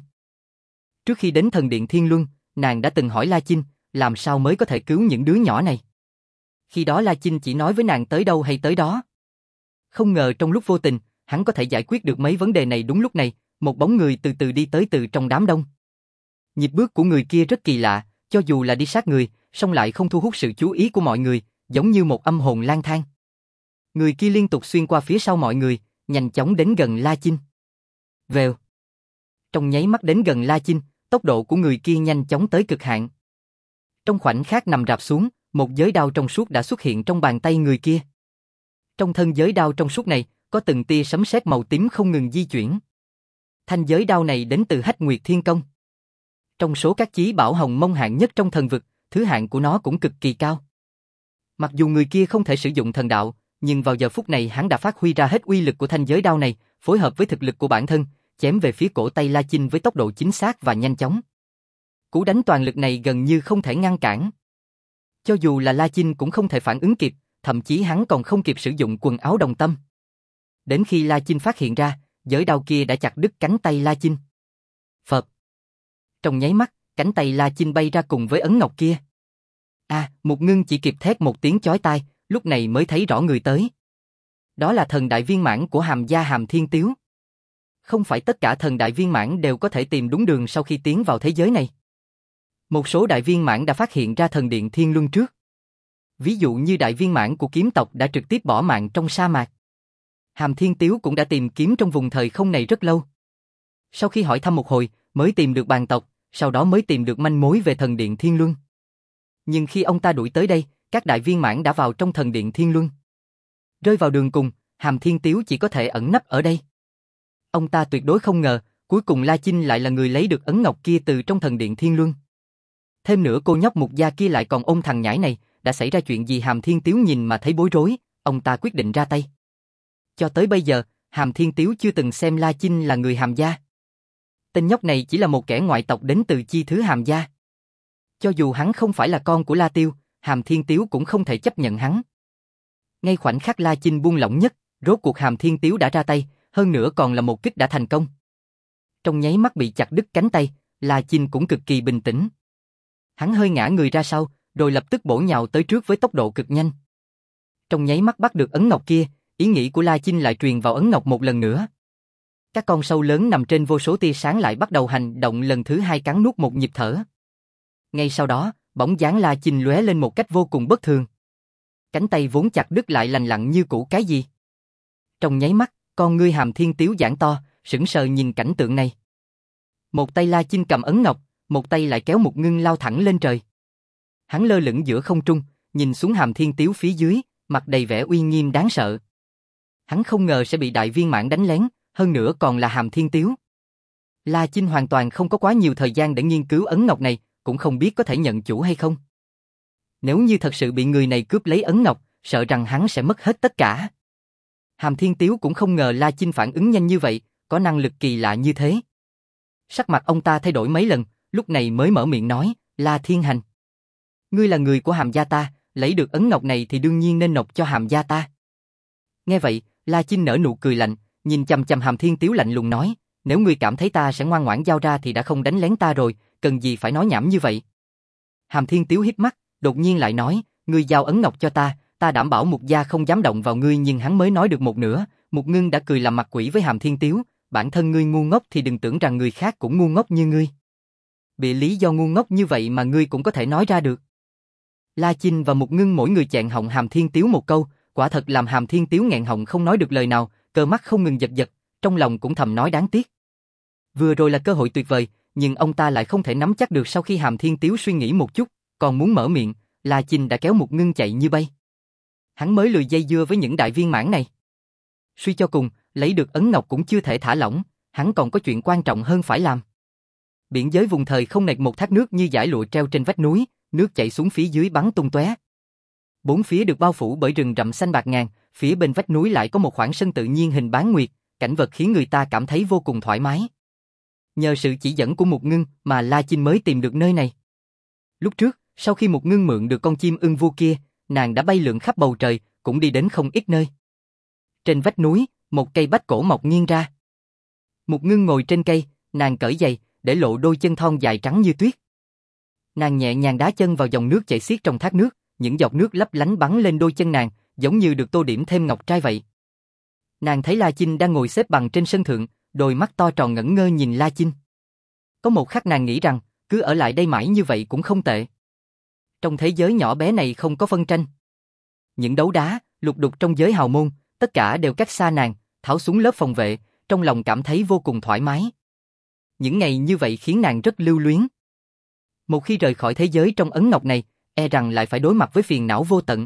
Trước khi đến thần điện Thiên Luân, nàng đã từng hỏi La Chinh, làm sao mới có thể cứu những đứa nhỏ này. Khi đó La Chinh chỉ nói với nàng tới đâu hay tới đó. Không ngờ trong lúc vô tình, hắn có thể giải quyết được mấy vấn đề này. Đúng lúc này, một bóng người từ từ đi tới từ trong đám đông. Nhịp bước của người kia rất kỳ lạ, cho dù là đi sát người, song lại không thu hút sự chú ý của mọi người, giống như một âm hồn lang thang. Người kia liên tục xuyên qua phía sau mọi người, nhanh chóng đến gần La Chinh. Vèo. Trong nháy mắt đến gần La Chinh, tốc độ của người kia nhanh chóng tới cực hạn. Trong khoảnh khắc nằm rạp xuống, một giới đao trong suốt đã xuất hiện trong bàn tay người kia. Trong thân giới đao trong suốt này, có từng tia sấm sét màu tím không ngừng di chuyển. Thanh giới đao này đến từ Hách Nguyệt Thiên Công. Trong số các chí bảo hồng mông hạng nhất trong thần vực, thứ hạng của nó cũng cực kỳ cao. Mặc dù người kia không thể sử dụng thần đạo, nhưng vào giờ phút này hắn đã phát huy ra hết uy lực của thanh giới đao này, phối hợp với thực lực của bản thân, chém về phía cổ tay La Chinh với tốc độ chính xác và nhanh chóng. Cú đánh toàn lực này gần như không thể ngăn cản. Cho dù là La Chinh cũng không thể phản ứng kịp, thậm chí hắn còn không kịp sử dụng quần áo đồng tâm. Đến khi La Chinh phát hiện ra, giới đao kia đã chặt đứt cánh tay La Chinh. Phập. Trong nháy mắt, cánh tay La Chinh bay ra cùng với ấn ngọc kia. À, Mục Ngưng chỉ kịp thét một tiếng chói tai, lúc này mới thấy rõ người tới. Đó là thần đại viên mãn của Hàm gia Hàm Thiên Tiếu. Không phải tất cả thần đại viên mãn đều có thể tìm đúng đường sau khi tiến vào thế giới này. Một số đại viên mãn đã phát hiện ra thần điện Thiên Luân trước. Ví dụ như đại viên mãn của kiếm tộc đã trực tiếp bỏ mạng trong sa mạc. Hàm Thiên Tiếu cũng đã tìm kiếm trong vùng thời không này rất lâu. Sau khi hỏi thăm một hồi, mới tìm được bàn tộc, sau đó mới tìm được manh mối về thần điện Thiên Luân. Nhưng khi ông ta đuổi tới đây, các đại viên mãn đã vào trong thần điện Thiên Luân. Rơi vào đường cùng, Hàm Thiên Tiếu chỉ có thể ẩn nấp ở đây. Ông ta tuyệt đối không ngờ, cuối cùng La Chinh lại là người lấy được ấn ngọc kia từ trong thần điện Thiên Luân. Thêm nữa cô nhóc Mục gia kia lại còn ôm thằng nhãi này, đã xảy ra chuyện gì? Hàm Thiên Tiếu nhìn mà thấy bối rối, ông ta quyết định ra tay. Cho tới bây giờ, Hàm Thiên Tiếu chưa từng xem La Chinh là người Hàm gia. Tên nhóc này chỉ là một kẻ ngoại tộc đến từ chi thứ Hàm gia. Cho dù hắn không phải là con của La Tiêu, Hàm Thiên Tiếu cũng không thể chấp nhận hắn. Ngay khoảnh khắc La Chinh buông lỏng nhất, rốt cuộc Hàm Thiên Tiếu đã ra tay, hơn nữa còn là một kích đã thành công. Trong nháy mắt bị chặt đứt cánh tay, La Chinh cũng cực kỳ bình tĩnh. Hắn hơi ngã người ra sau, rồi lập tức bổ nhào tới trước với tốc độ cực nhanh. Trong nháy mắt bắt được ấn ngọc kia, ý nghĩ của La Chinh lại truyền vào ấn ngọc một lần nữa. Các con sâu lớn nằm trên vô số tia sáng lại bắt đầu hành động lần thứ hai, cắn nuốt một nhịp thở. Ngay sau đó, bóng dáng La Chinh lóe lên một cách vô cùng bất thường. Cánh tay vốn chặt đứt lại lành lặn như cũ cái gì. Trong nháy mắt, con ngươi Hàm Thiên Tiếu giãn to, sững sờ nhìn cảnh tượng này. Một tay La Chinh cầm ấn ngọc, một tay lại kéo Mục Ngưng lao thẳng lên trời. Hắn lơ lửng giữa không trung, nhìn xuống Hàm Thiên Tiếu phía dưới, mặt đầy vẻ uy nghiêm đáng sợ. Hắn không ngờ sẽ bị đại viên mãn đánh lén, hơn nữa còn là Hàm Thiên Tiếu. La Chinh hoàn toàn không có quá nhiều thời gian để nghiên cứu ấn ngọc này, cũng không biết có thể nhận chủ hay không. Nếu như thật sự bị người này cướp lấy ấn ngọc, sợ rằng hắn sẽ mất hết tất cả. Hàm Thiên Tiếu cũng không ngờ La Chinh phản ứng nhanh như vậy, có năng lực kỳ lạ như thế. Sắc mặt ông ta thay đổi mấy lần, lúc này mới mở miệng nói, La Thiên Hành. Ngươi là người của Hàm gia ta, lấy được ấn ngọc này thì đương nhiên nên nộp cho Hàm gia ta. Nghe vậy, La Chinh nở nụ cười lạnh, nhìn chằm chằm Hàm Thiên Tiếu lạnh lùng nói, nếu ngươi cảm thấy ta sẽ ngoan ngoãn giao ra thì đã không đánh lén ta rồi, cần gì phải nói nhảm như vậy. Hàm Thiên Tiếu híp mắt, đột nhiên lại nói, ngươi giao ấn ngọc cho ta, ta đảm bảo Mục gia không dám động vào ngươi. Nhưng hắn mới nói được một nửa, Mục Ngưng đã cười làm mặt quỷ với Hàm Thiên Tiếu, bản thân ngươi ngu ngốc thì đừng tưởng rằng người khác cũng ngu ngốc như ngươi. Bị lý do ngu ngốc như vậy mà ngươi cũng có thể nói ra được. La Chinh và Mục Ngưng mỗi người chẹn họng Hàm Thiên Tiếu một câu, quả thật làm Hàm Thiên Tiếu nghẹn họng không nói được lời nào, cơ mắt không ngừng giật giật, trong lòng cũng thầm nói đáng tiếc. Vừa rồi là cơ hội tuyệt vời, nhưng ông ta lại không thể nắm chắc được. Sau khi Hàm Thiên Tiếu suy nghĩ một chút, còn muốn mở miệng, La Chinh đã kéo Mục Ngưng chạy như bay. Hắn mới lười dây dưa với những đại viên mãn này. Suy cho cùng, lấy được ấn ngọc cũng chưa thể thả lỏng, hắn còn có chuyện quan trọng hơn phải làm. Biển giới vùng thời không nạch một thác nước như dải lụa treo trên vách núi, nước chảy xuống phía dưới bắn tung tóe. Bốn phía được bao phủ bởi rừng rậm xanh bạc ngàn, phía bên vách núi lại có một khoảng sân tự nhiên hình bán nguyệt, cảnh vật khiến người ta cảm thấy vô cùng thoải mái. Nhờ sự chỉ dẫn của Mục Ngưng mà La Chinh mới tìm được nơi này. Lúc trước, sau khi Mục Ngưng mượn được con chim ưng vua kia, nàng đã bay lượn khắp bầu trời, cũng đi đến không ít nơi. Trên vách núi, một cây bách cổ mọc nghiêng ra. Mục Ngưng ngồi trên cây, nàng cởi giày, để lộ đôi chân thon dài trắng như tuyết. Nàng nhẹ nhàng đá chân vào dòng nước chảy xiết trong thác nước, những giọt nước lấp lánh bắn lên đôi chân nàng, giống như được tô điểm thêm ngọc trai vậy. Nàng thấy La Chinh đang ngồi xếp bằng trên sân thượng, đôi mắt to tròn ngẩn ngơ nhìn La Chinh. Có một khắc nàng nghĩ rằng, cứ ở lại đây mãi như vậy cũng không tệ. Trong thế giới nhỏ bé này không có phân tranh. Những đấu đá, lục đục trong giới hào môn, tất cả đều cách xa nàng, tháo xuống lớp phòng vệ, trong lòng cảm thấy vô cùng thoải mái. Những ngày như vậy khiến nàng rất lưu luyến. Một khi rời khỏi thế giới trong ấn ngọc này, e rằng lại phải đối mặt với phiền não vô tận.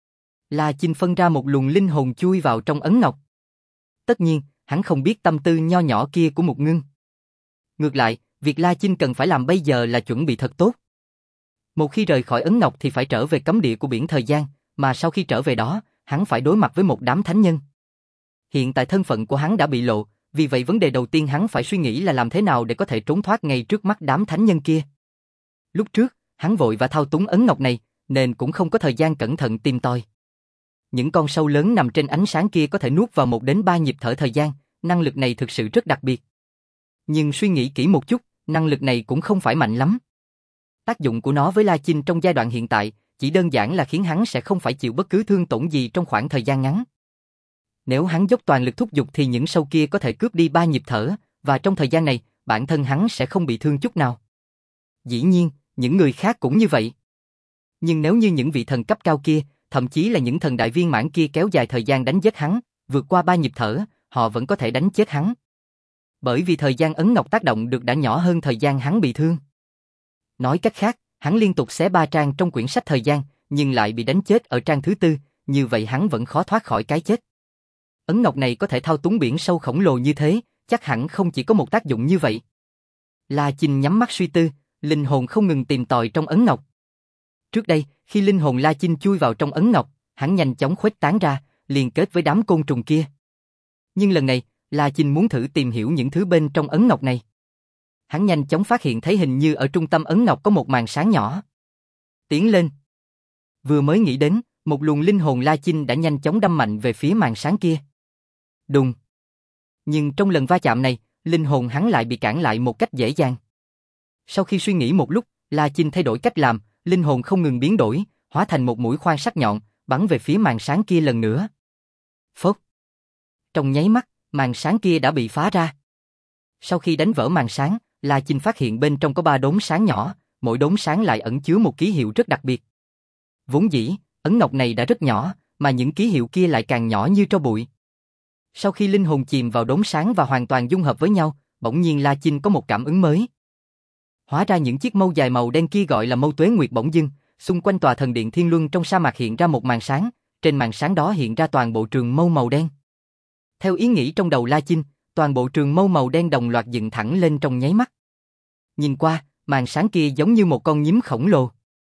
La Chinh phân ra một luồng linh hồn chui vào trong ấn ngọc. Tất nhiên, hắn không biết tâm tư nho nhỏ kia của Mục Ngưng. Ngược lại, việc La Chinh cần phải làm bây giờ là chuẩn bị thật tốt. Một khi rời khỏi ấn ngọc thì phải trở về cấm địa của biển thời gian, mà sau khi trở về đó, hắn phải đối mặt với một đám thánh nhân. Hiện tại thân phận của hắn đã bị lộ, vì vậy vấn đề đầu tiên hắn phải suy nghĩ là làm thế nào để có thể trốn thoát ngay trước mắt đám thánh nhân kia. Lúc trước, hắn vội và thao túng ấn ngọc này, nên cũng không có thời gian cẩn thận tìm tòi. Những con sâu lớn nằm trên ánh sáng kia có thể nuốt vào một đến ba nhịp thở thời gian, năng lực này thực sự rất đặc biệt. Nhưng suy nghĩ kỹ một chút, năng lực này cũng không phải mạnh lắm. Tác dụng của nó với La Chinh trong giai đoạn hiện tại, chỉ đơn giản là khiến hắn sẽ không phải chịu bất cứ thương tổn gì trong khoảng thời gian ngắn. Nếu hắn dốc toàn lực thúc giục thì những sâu kia có thể cướp đi ba nhịp thở, và trong thời gian này, bản thân hắn sẽ không bị thương chút nào. Dĩ nhiên, những người khác cũng như vậy. Nhưng nếu như những vị thần cấp cao kia, thậm chí là những thần đại viên mãn kia kéo dài thời gian đánh chết hắn, vượt qua ba nhịp thở, họ vẫn có thể đánh chết hắn. Bởi vì thời gian ấn ngọc tác động được đã nhỏ hơn thời gian hắn bị thương. Nói cách khác, hắn liên tục xé ba trang trong quyển sách thời gian, nhưng lại bị đánh chết ở trang thứ tư, như vậy hắn vẫn khó thoát khỏi cái chết. Ấn ngọc này có thể thao túng biển sâu khổng lồ như thế, chắc hẳn không chỉ có một tác dụng như vậy. La Chinh nhắm mắt suy tư, linh hồn không ngừng tìm tòi trong ấn ngọc. Trước đây, khi linh hồn La Chinh chui vào trong ấn ngọc, hắn nhanh chóng khuếch tán ra, liên kết với đám côn trùng kia. Nhưng lần này, La Chinh muốn thử tìm hiểu những thứ bên trong ấn ngọc này. Hắn nhanh chóng phát hiện thấy hình như ở trung tâm ấn ngọc có một màn sáng nhỏ. Tiến lên. Vừa mới nghĩ đến, một luồng linh hồn La Chinh đã nhanh chóng đâm mạnh về phía màn sáng kia. Đùng. Nhưng trong lần va chạm này, linh hồn hắn lại bị cản lại một cách dễ dàng. Sau khi suy nghĩ một lúc, La Chinh thay đổi cách làm, linh hồn không ngừng biến đổi, hóa thành một mũi khoan sắc nhọn, bắn về phía màn sáng kia lần nữa. Phốc. Trong nháy mắt, màn sáng kia đã bị phá ra. Sau khi đánh vỡ màn sáng, La Chinh phát hiện bên trong có ba đốm sáng nhỏ, mỗi đốm sáng lại ẩn chứa một ký hiệu rất đặc biệt. Vốn dĩ, ấn ngọc này đã rất nhỏ, mà những ký hiệu kia lại càng nhỏ như tro bụi. Sau khi linh hồn chìm vào đốm sáng và hoàn toàn dung hợp với nhau, bỗng nhiên La Chinh có một cảm ứng mới. Hóa ra những chiếc mâu dài màu đen kia gọi là mâu tuế nguyệt bỗng dưng, xung quanh tòa thần điện Thiên Luân trong sa mạc hiện ra một màn sáng, trên màn sáng đó hiện ra toàn bộ trường mâu màu đen. Theo ý nghĩ trong đầu La Chinh, toàn bộ trường mâu màu đen đồng loạt dựng thẳng lên trong nháy mắt. Nhìn qua, màn sáng kia giống như một con nhím khổng lồ.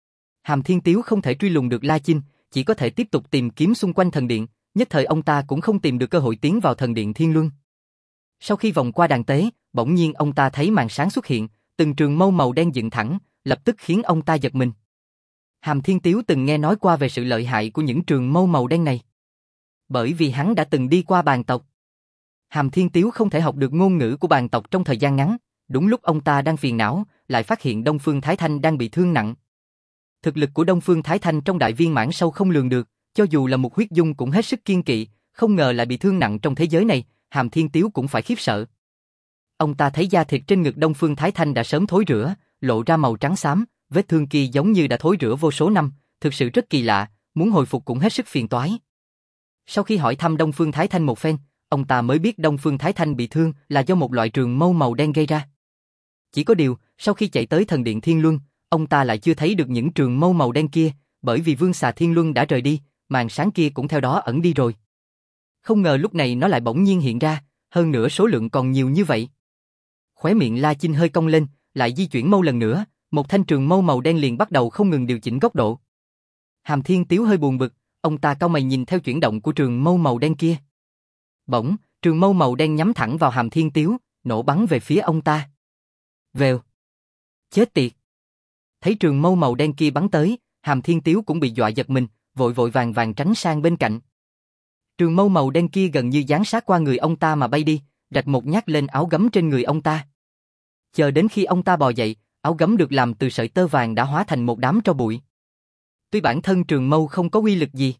Hàm Thiên Tiếu không thể truy lùng được La Chinh, chỉ có thể tiếp tục tìm kiếm xung quanh thần điện, nhất thời ông ta cũng không tìm được cơ hội tiến vào thần điện Thiên Luân. Sau khi vòng qua đàn tế, bỗng nhiên ông ta thấy màn sáng xuất hiện, từng trường mâu màu đen dựng thẳng, lập tức khiến ông ta giật mình. Hàm Thiên Tiếu từng nghe nói qua về sự lợi hại của những trường mâu màu đen này. Bởi vì hắn đã từng đi qua Bàn tộc. Hàm Thiên Tiếu không thể học được ngôn ngữ của Bàn tộc trong thời gian ngắn, đúng lúc ông ta đang phiền não, lại phát hiện Đông Phương Thái Thanh đang bị thương nặng. Thực lực của Đông Phương Thái Thanh trong đại viên mãn sâu không lường được, cho dù là một huyết dung cũng hết sức kiên kỵ, không ngờ lại bị thương nặng trong thế giới này, Hàm Thiên Tiếu cũng phải khiếp sợ. Ông ta thấy da thịt trên ngực Đông Phương Thái Thanh đã sớm thối rữa, lộ ra màu trắng xám, vết thương kia giống như đã thối rữa vô số năm, thực sự rất kỳ lạ, muốn hồi phục cũng hết sức phiền toái. Sau khi hỏi thăm Đông Phương Thái Thanh một phen, ông ta mới biết Đông Phương Thái Thanh bị thương là do một loại trường mâu màu đen gây ra. Chỉ có điều, sau khi chạy tới thần điện Thiên Luân, ông ta lại chưa thấy được những trường mâu màu đen kia, bởi vì Vương Xà Thiên Luân đã rời đi, màn sáng kia cũng theo đó ẩn đi rồi. Không ngờ lúc này nó lại bỗng nhiên hiện ra, hơn nữa số lượng còn nhiều như vậy. Khóe miệng La Chinh hơi cong lên, lại di chuyển mâu lần nữa, một thanh trường mâu màu đen liền bắt đầu không ngừng điều chỉnh góc độ. Hàm Thiên Tiếu hơi buồn bực, ông ta cau mày nhìn theo chuyển động của trường mâu màu đen kia. Bỗng, trường mâu màu đen nhắm thẳng vào Hàm Thiên Tiếu, nổ bắn về phía ông ta. Vèo. Chết tiệt. Thấy trường mâu màu đen kia bắn tới, Hàm Thiên Tiếu cũng bị dọa giật mình, vội vội vàng vàng tránh sang bên cạnh. Trường mâu màu đen kia gần như giáng sát qua người ông ta mà bay đi, rạch một nhát lên áo gấm trên người ông ta. Chờ đến khi ông ta bò dậy, áo gấm được làm từ sợi tơ vàng đã hóa thành một đám tro bụi. Tuy bản thân trường mâu không có uy lực gì,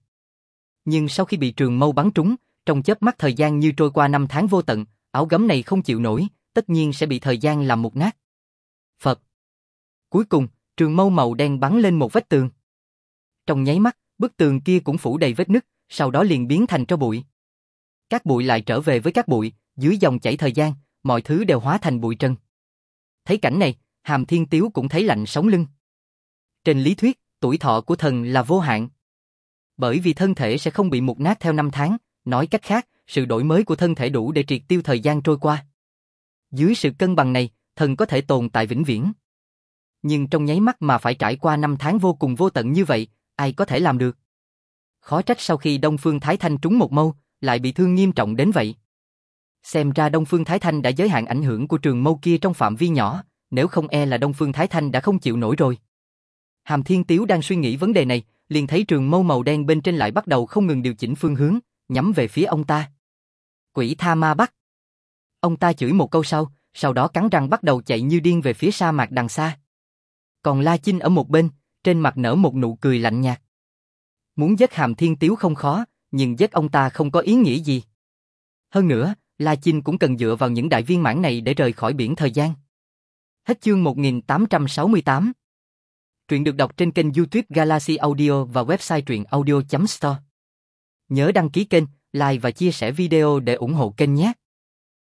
nhưng sau khi bị trường mâu bắn trúng, trong chớp mắt thời gian như trôi qua năm tháng vô tận, áo gấm này không chịu nổi, tất nhiên sẽ bị thời gian làm mục nát. Phật. Cuối cùng, trường mâu màu đen bắn lên một vách tường. Trong nháy mắt, bức tường kia cũng phủ đầy vết nứt, sau đó liền biến thành tro bụi. Các bụi lại trở về với các bụi, dưới dòng chảy thời gian, mọi thứ đều hóa thành bụi trần. Thấy cảnh này, Hàm Thiên Tiếu cũng thấy lạnh sống lưng. Trên lý thuyết, tuổi thọ của thần là vô hạn. Bởi vì thân thể sẽ không bị mục nát theo năm tháng, nói cách khác, sự đổi mới của thân thể đủ để triệt tiêu thời gian trôi qua. Dưới sự cân bằng này, thần có thể tồn tại vĩnh viễn. Nhưng trong nháy mắt mà phải trải qua năm tháng vô cùng vô tận như vậy, ai có thể làm được? Khó trách sau khi Đông Phương Thái Thanh trúng một mâu, lại bị thương nghiêm trọng đến vậy. Xem ra Đông Phương Thái Thanh đã giới hạn ảnh hưởng của trường mâu kia trong phạm vi nhỏ, nếu không e là Đông Phương Thái Thanh đã không chịu nổi rồi. Hàm Thiên Tiếu đang suy nghĩ vấn đề này, liền thấy trường mâu màu đen bên trên lại bắt đầu không ngừng điều chỉnh phương hướng, nhắm về phía ông ta. Quỷ Tha Ma Bắt. Ông ta chửi một câu sau, sau đó cắn răng bắt đầu chạy như điên về phía sa mạc đằng xa. Còn La Chinh ở một bên, trên mặt nở một nụ cười lạnh nhạt. Muốn giết Hàm Thiên Tiếu không khó, nhưng giết ông ta không có ý nghĩa gì. Hơn nữa, La Chinh cũng cần dựa vào những đại viên mãn này để rời khỏi biển thời gian. Hết chương một nghìn tám trăm sáu mươi tám. Truyện được đọc trên kênh YouTube Galaxy Audio và website truyện audio chấm store. Nhớ đăng ký kênh, like và chia sẻ video để ủng hộ kênh nhé.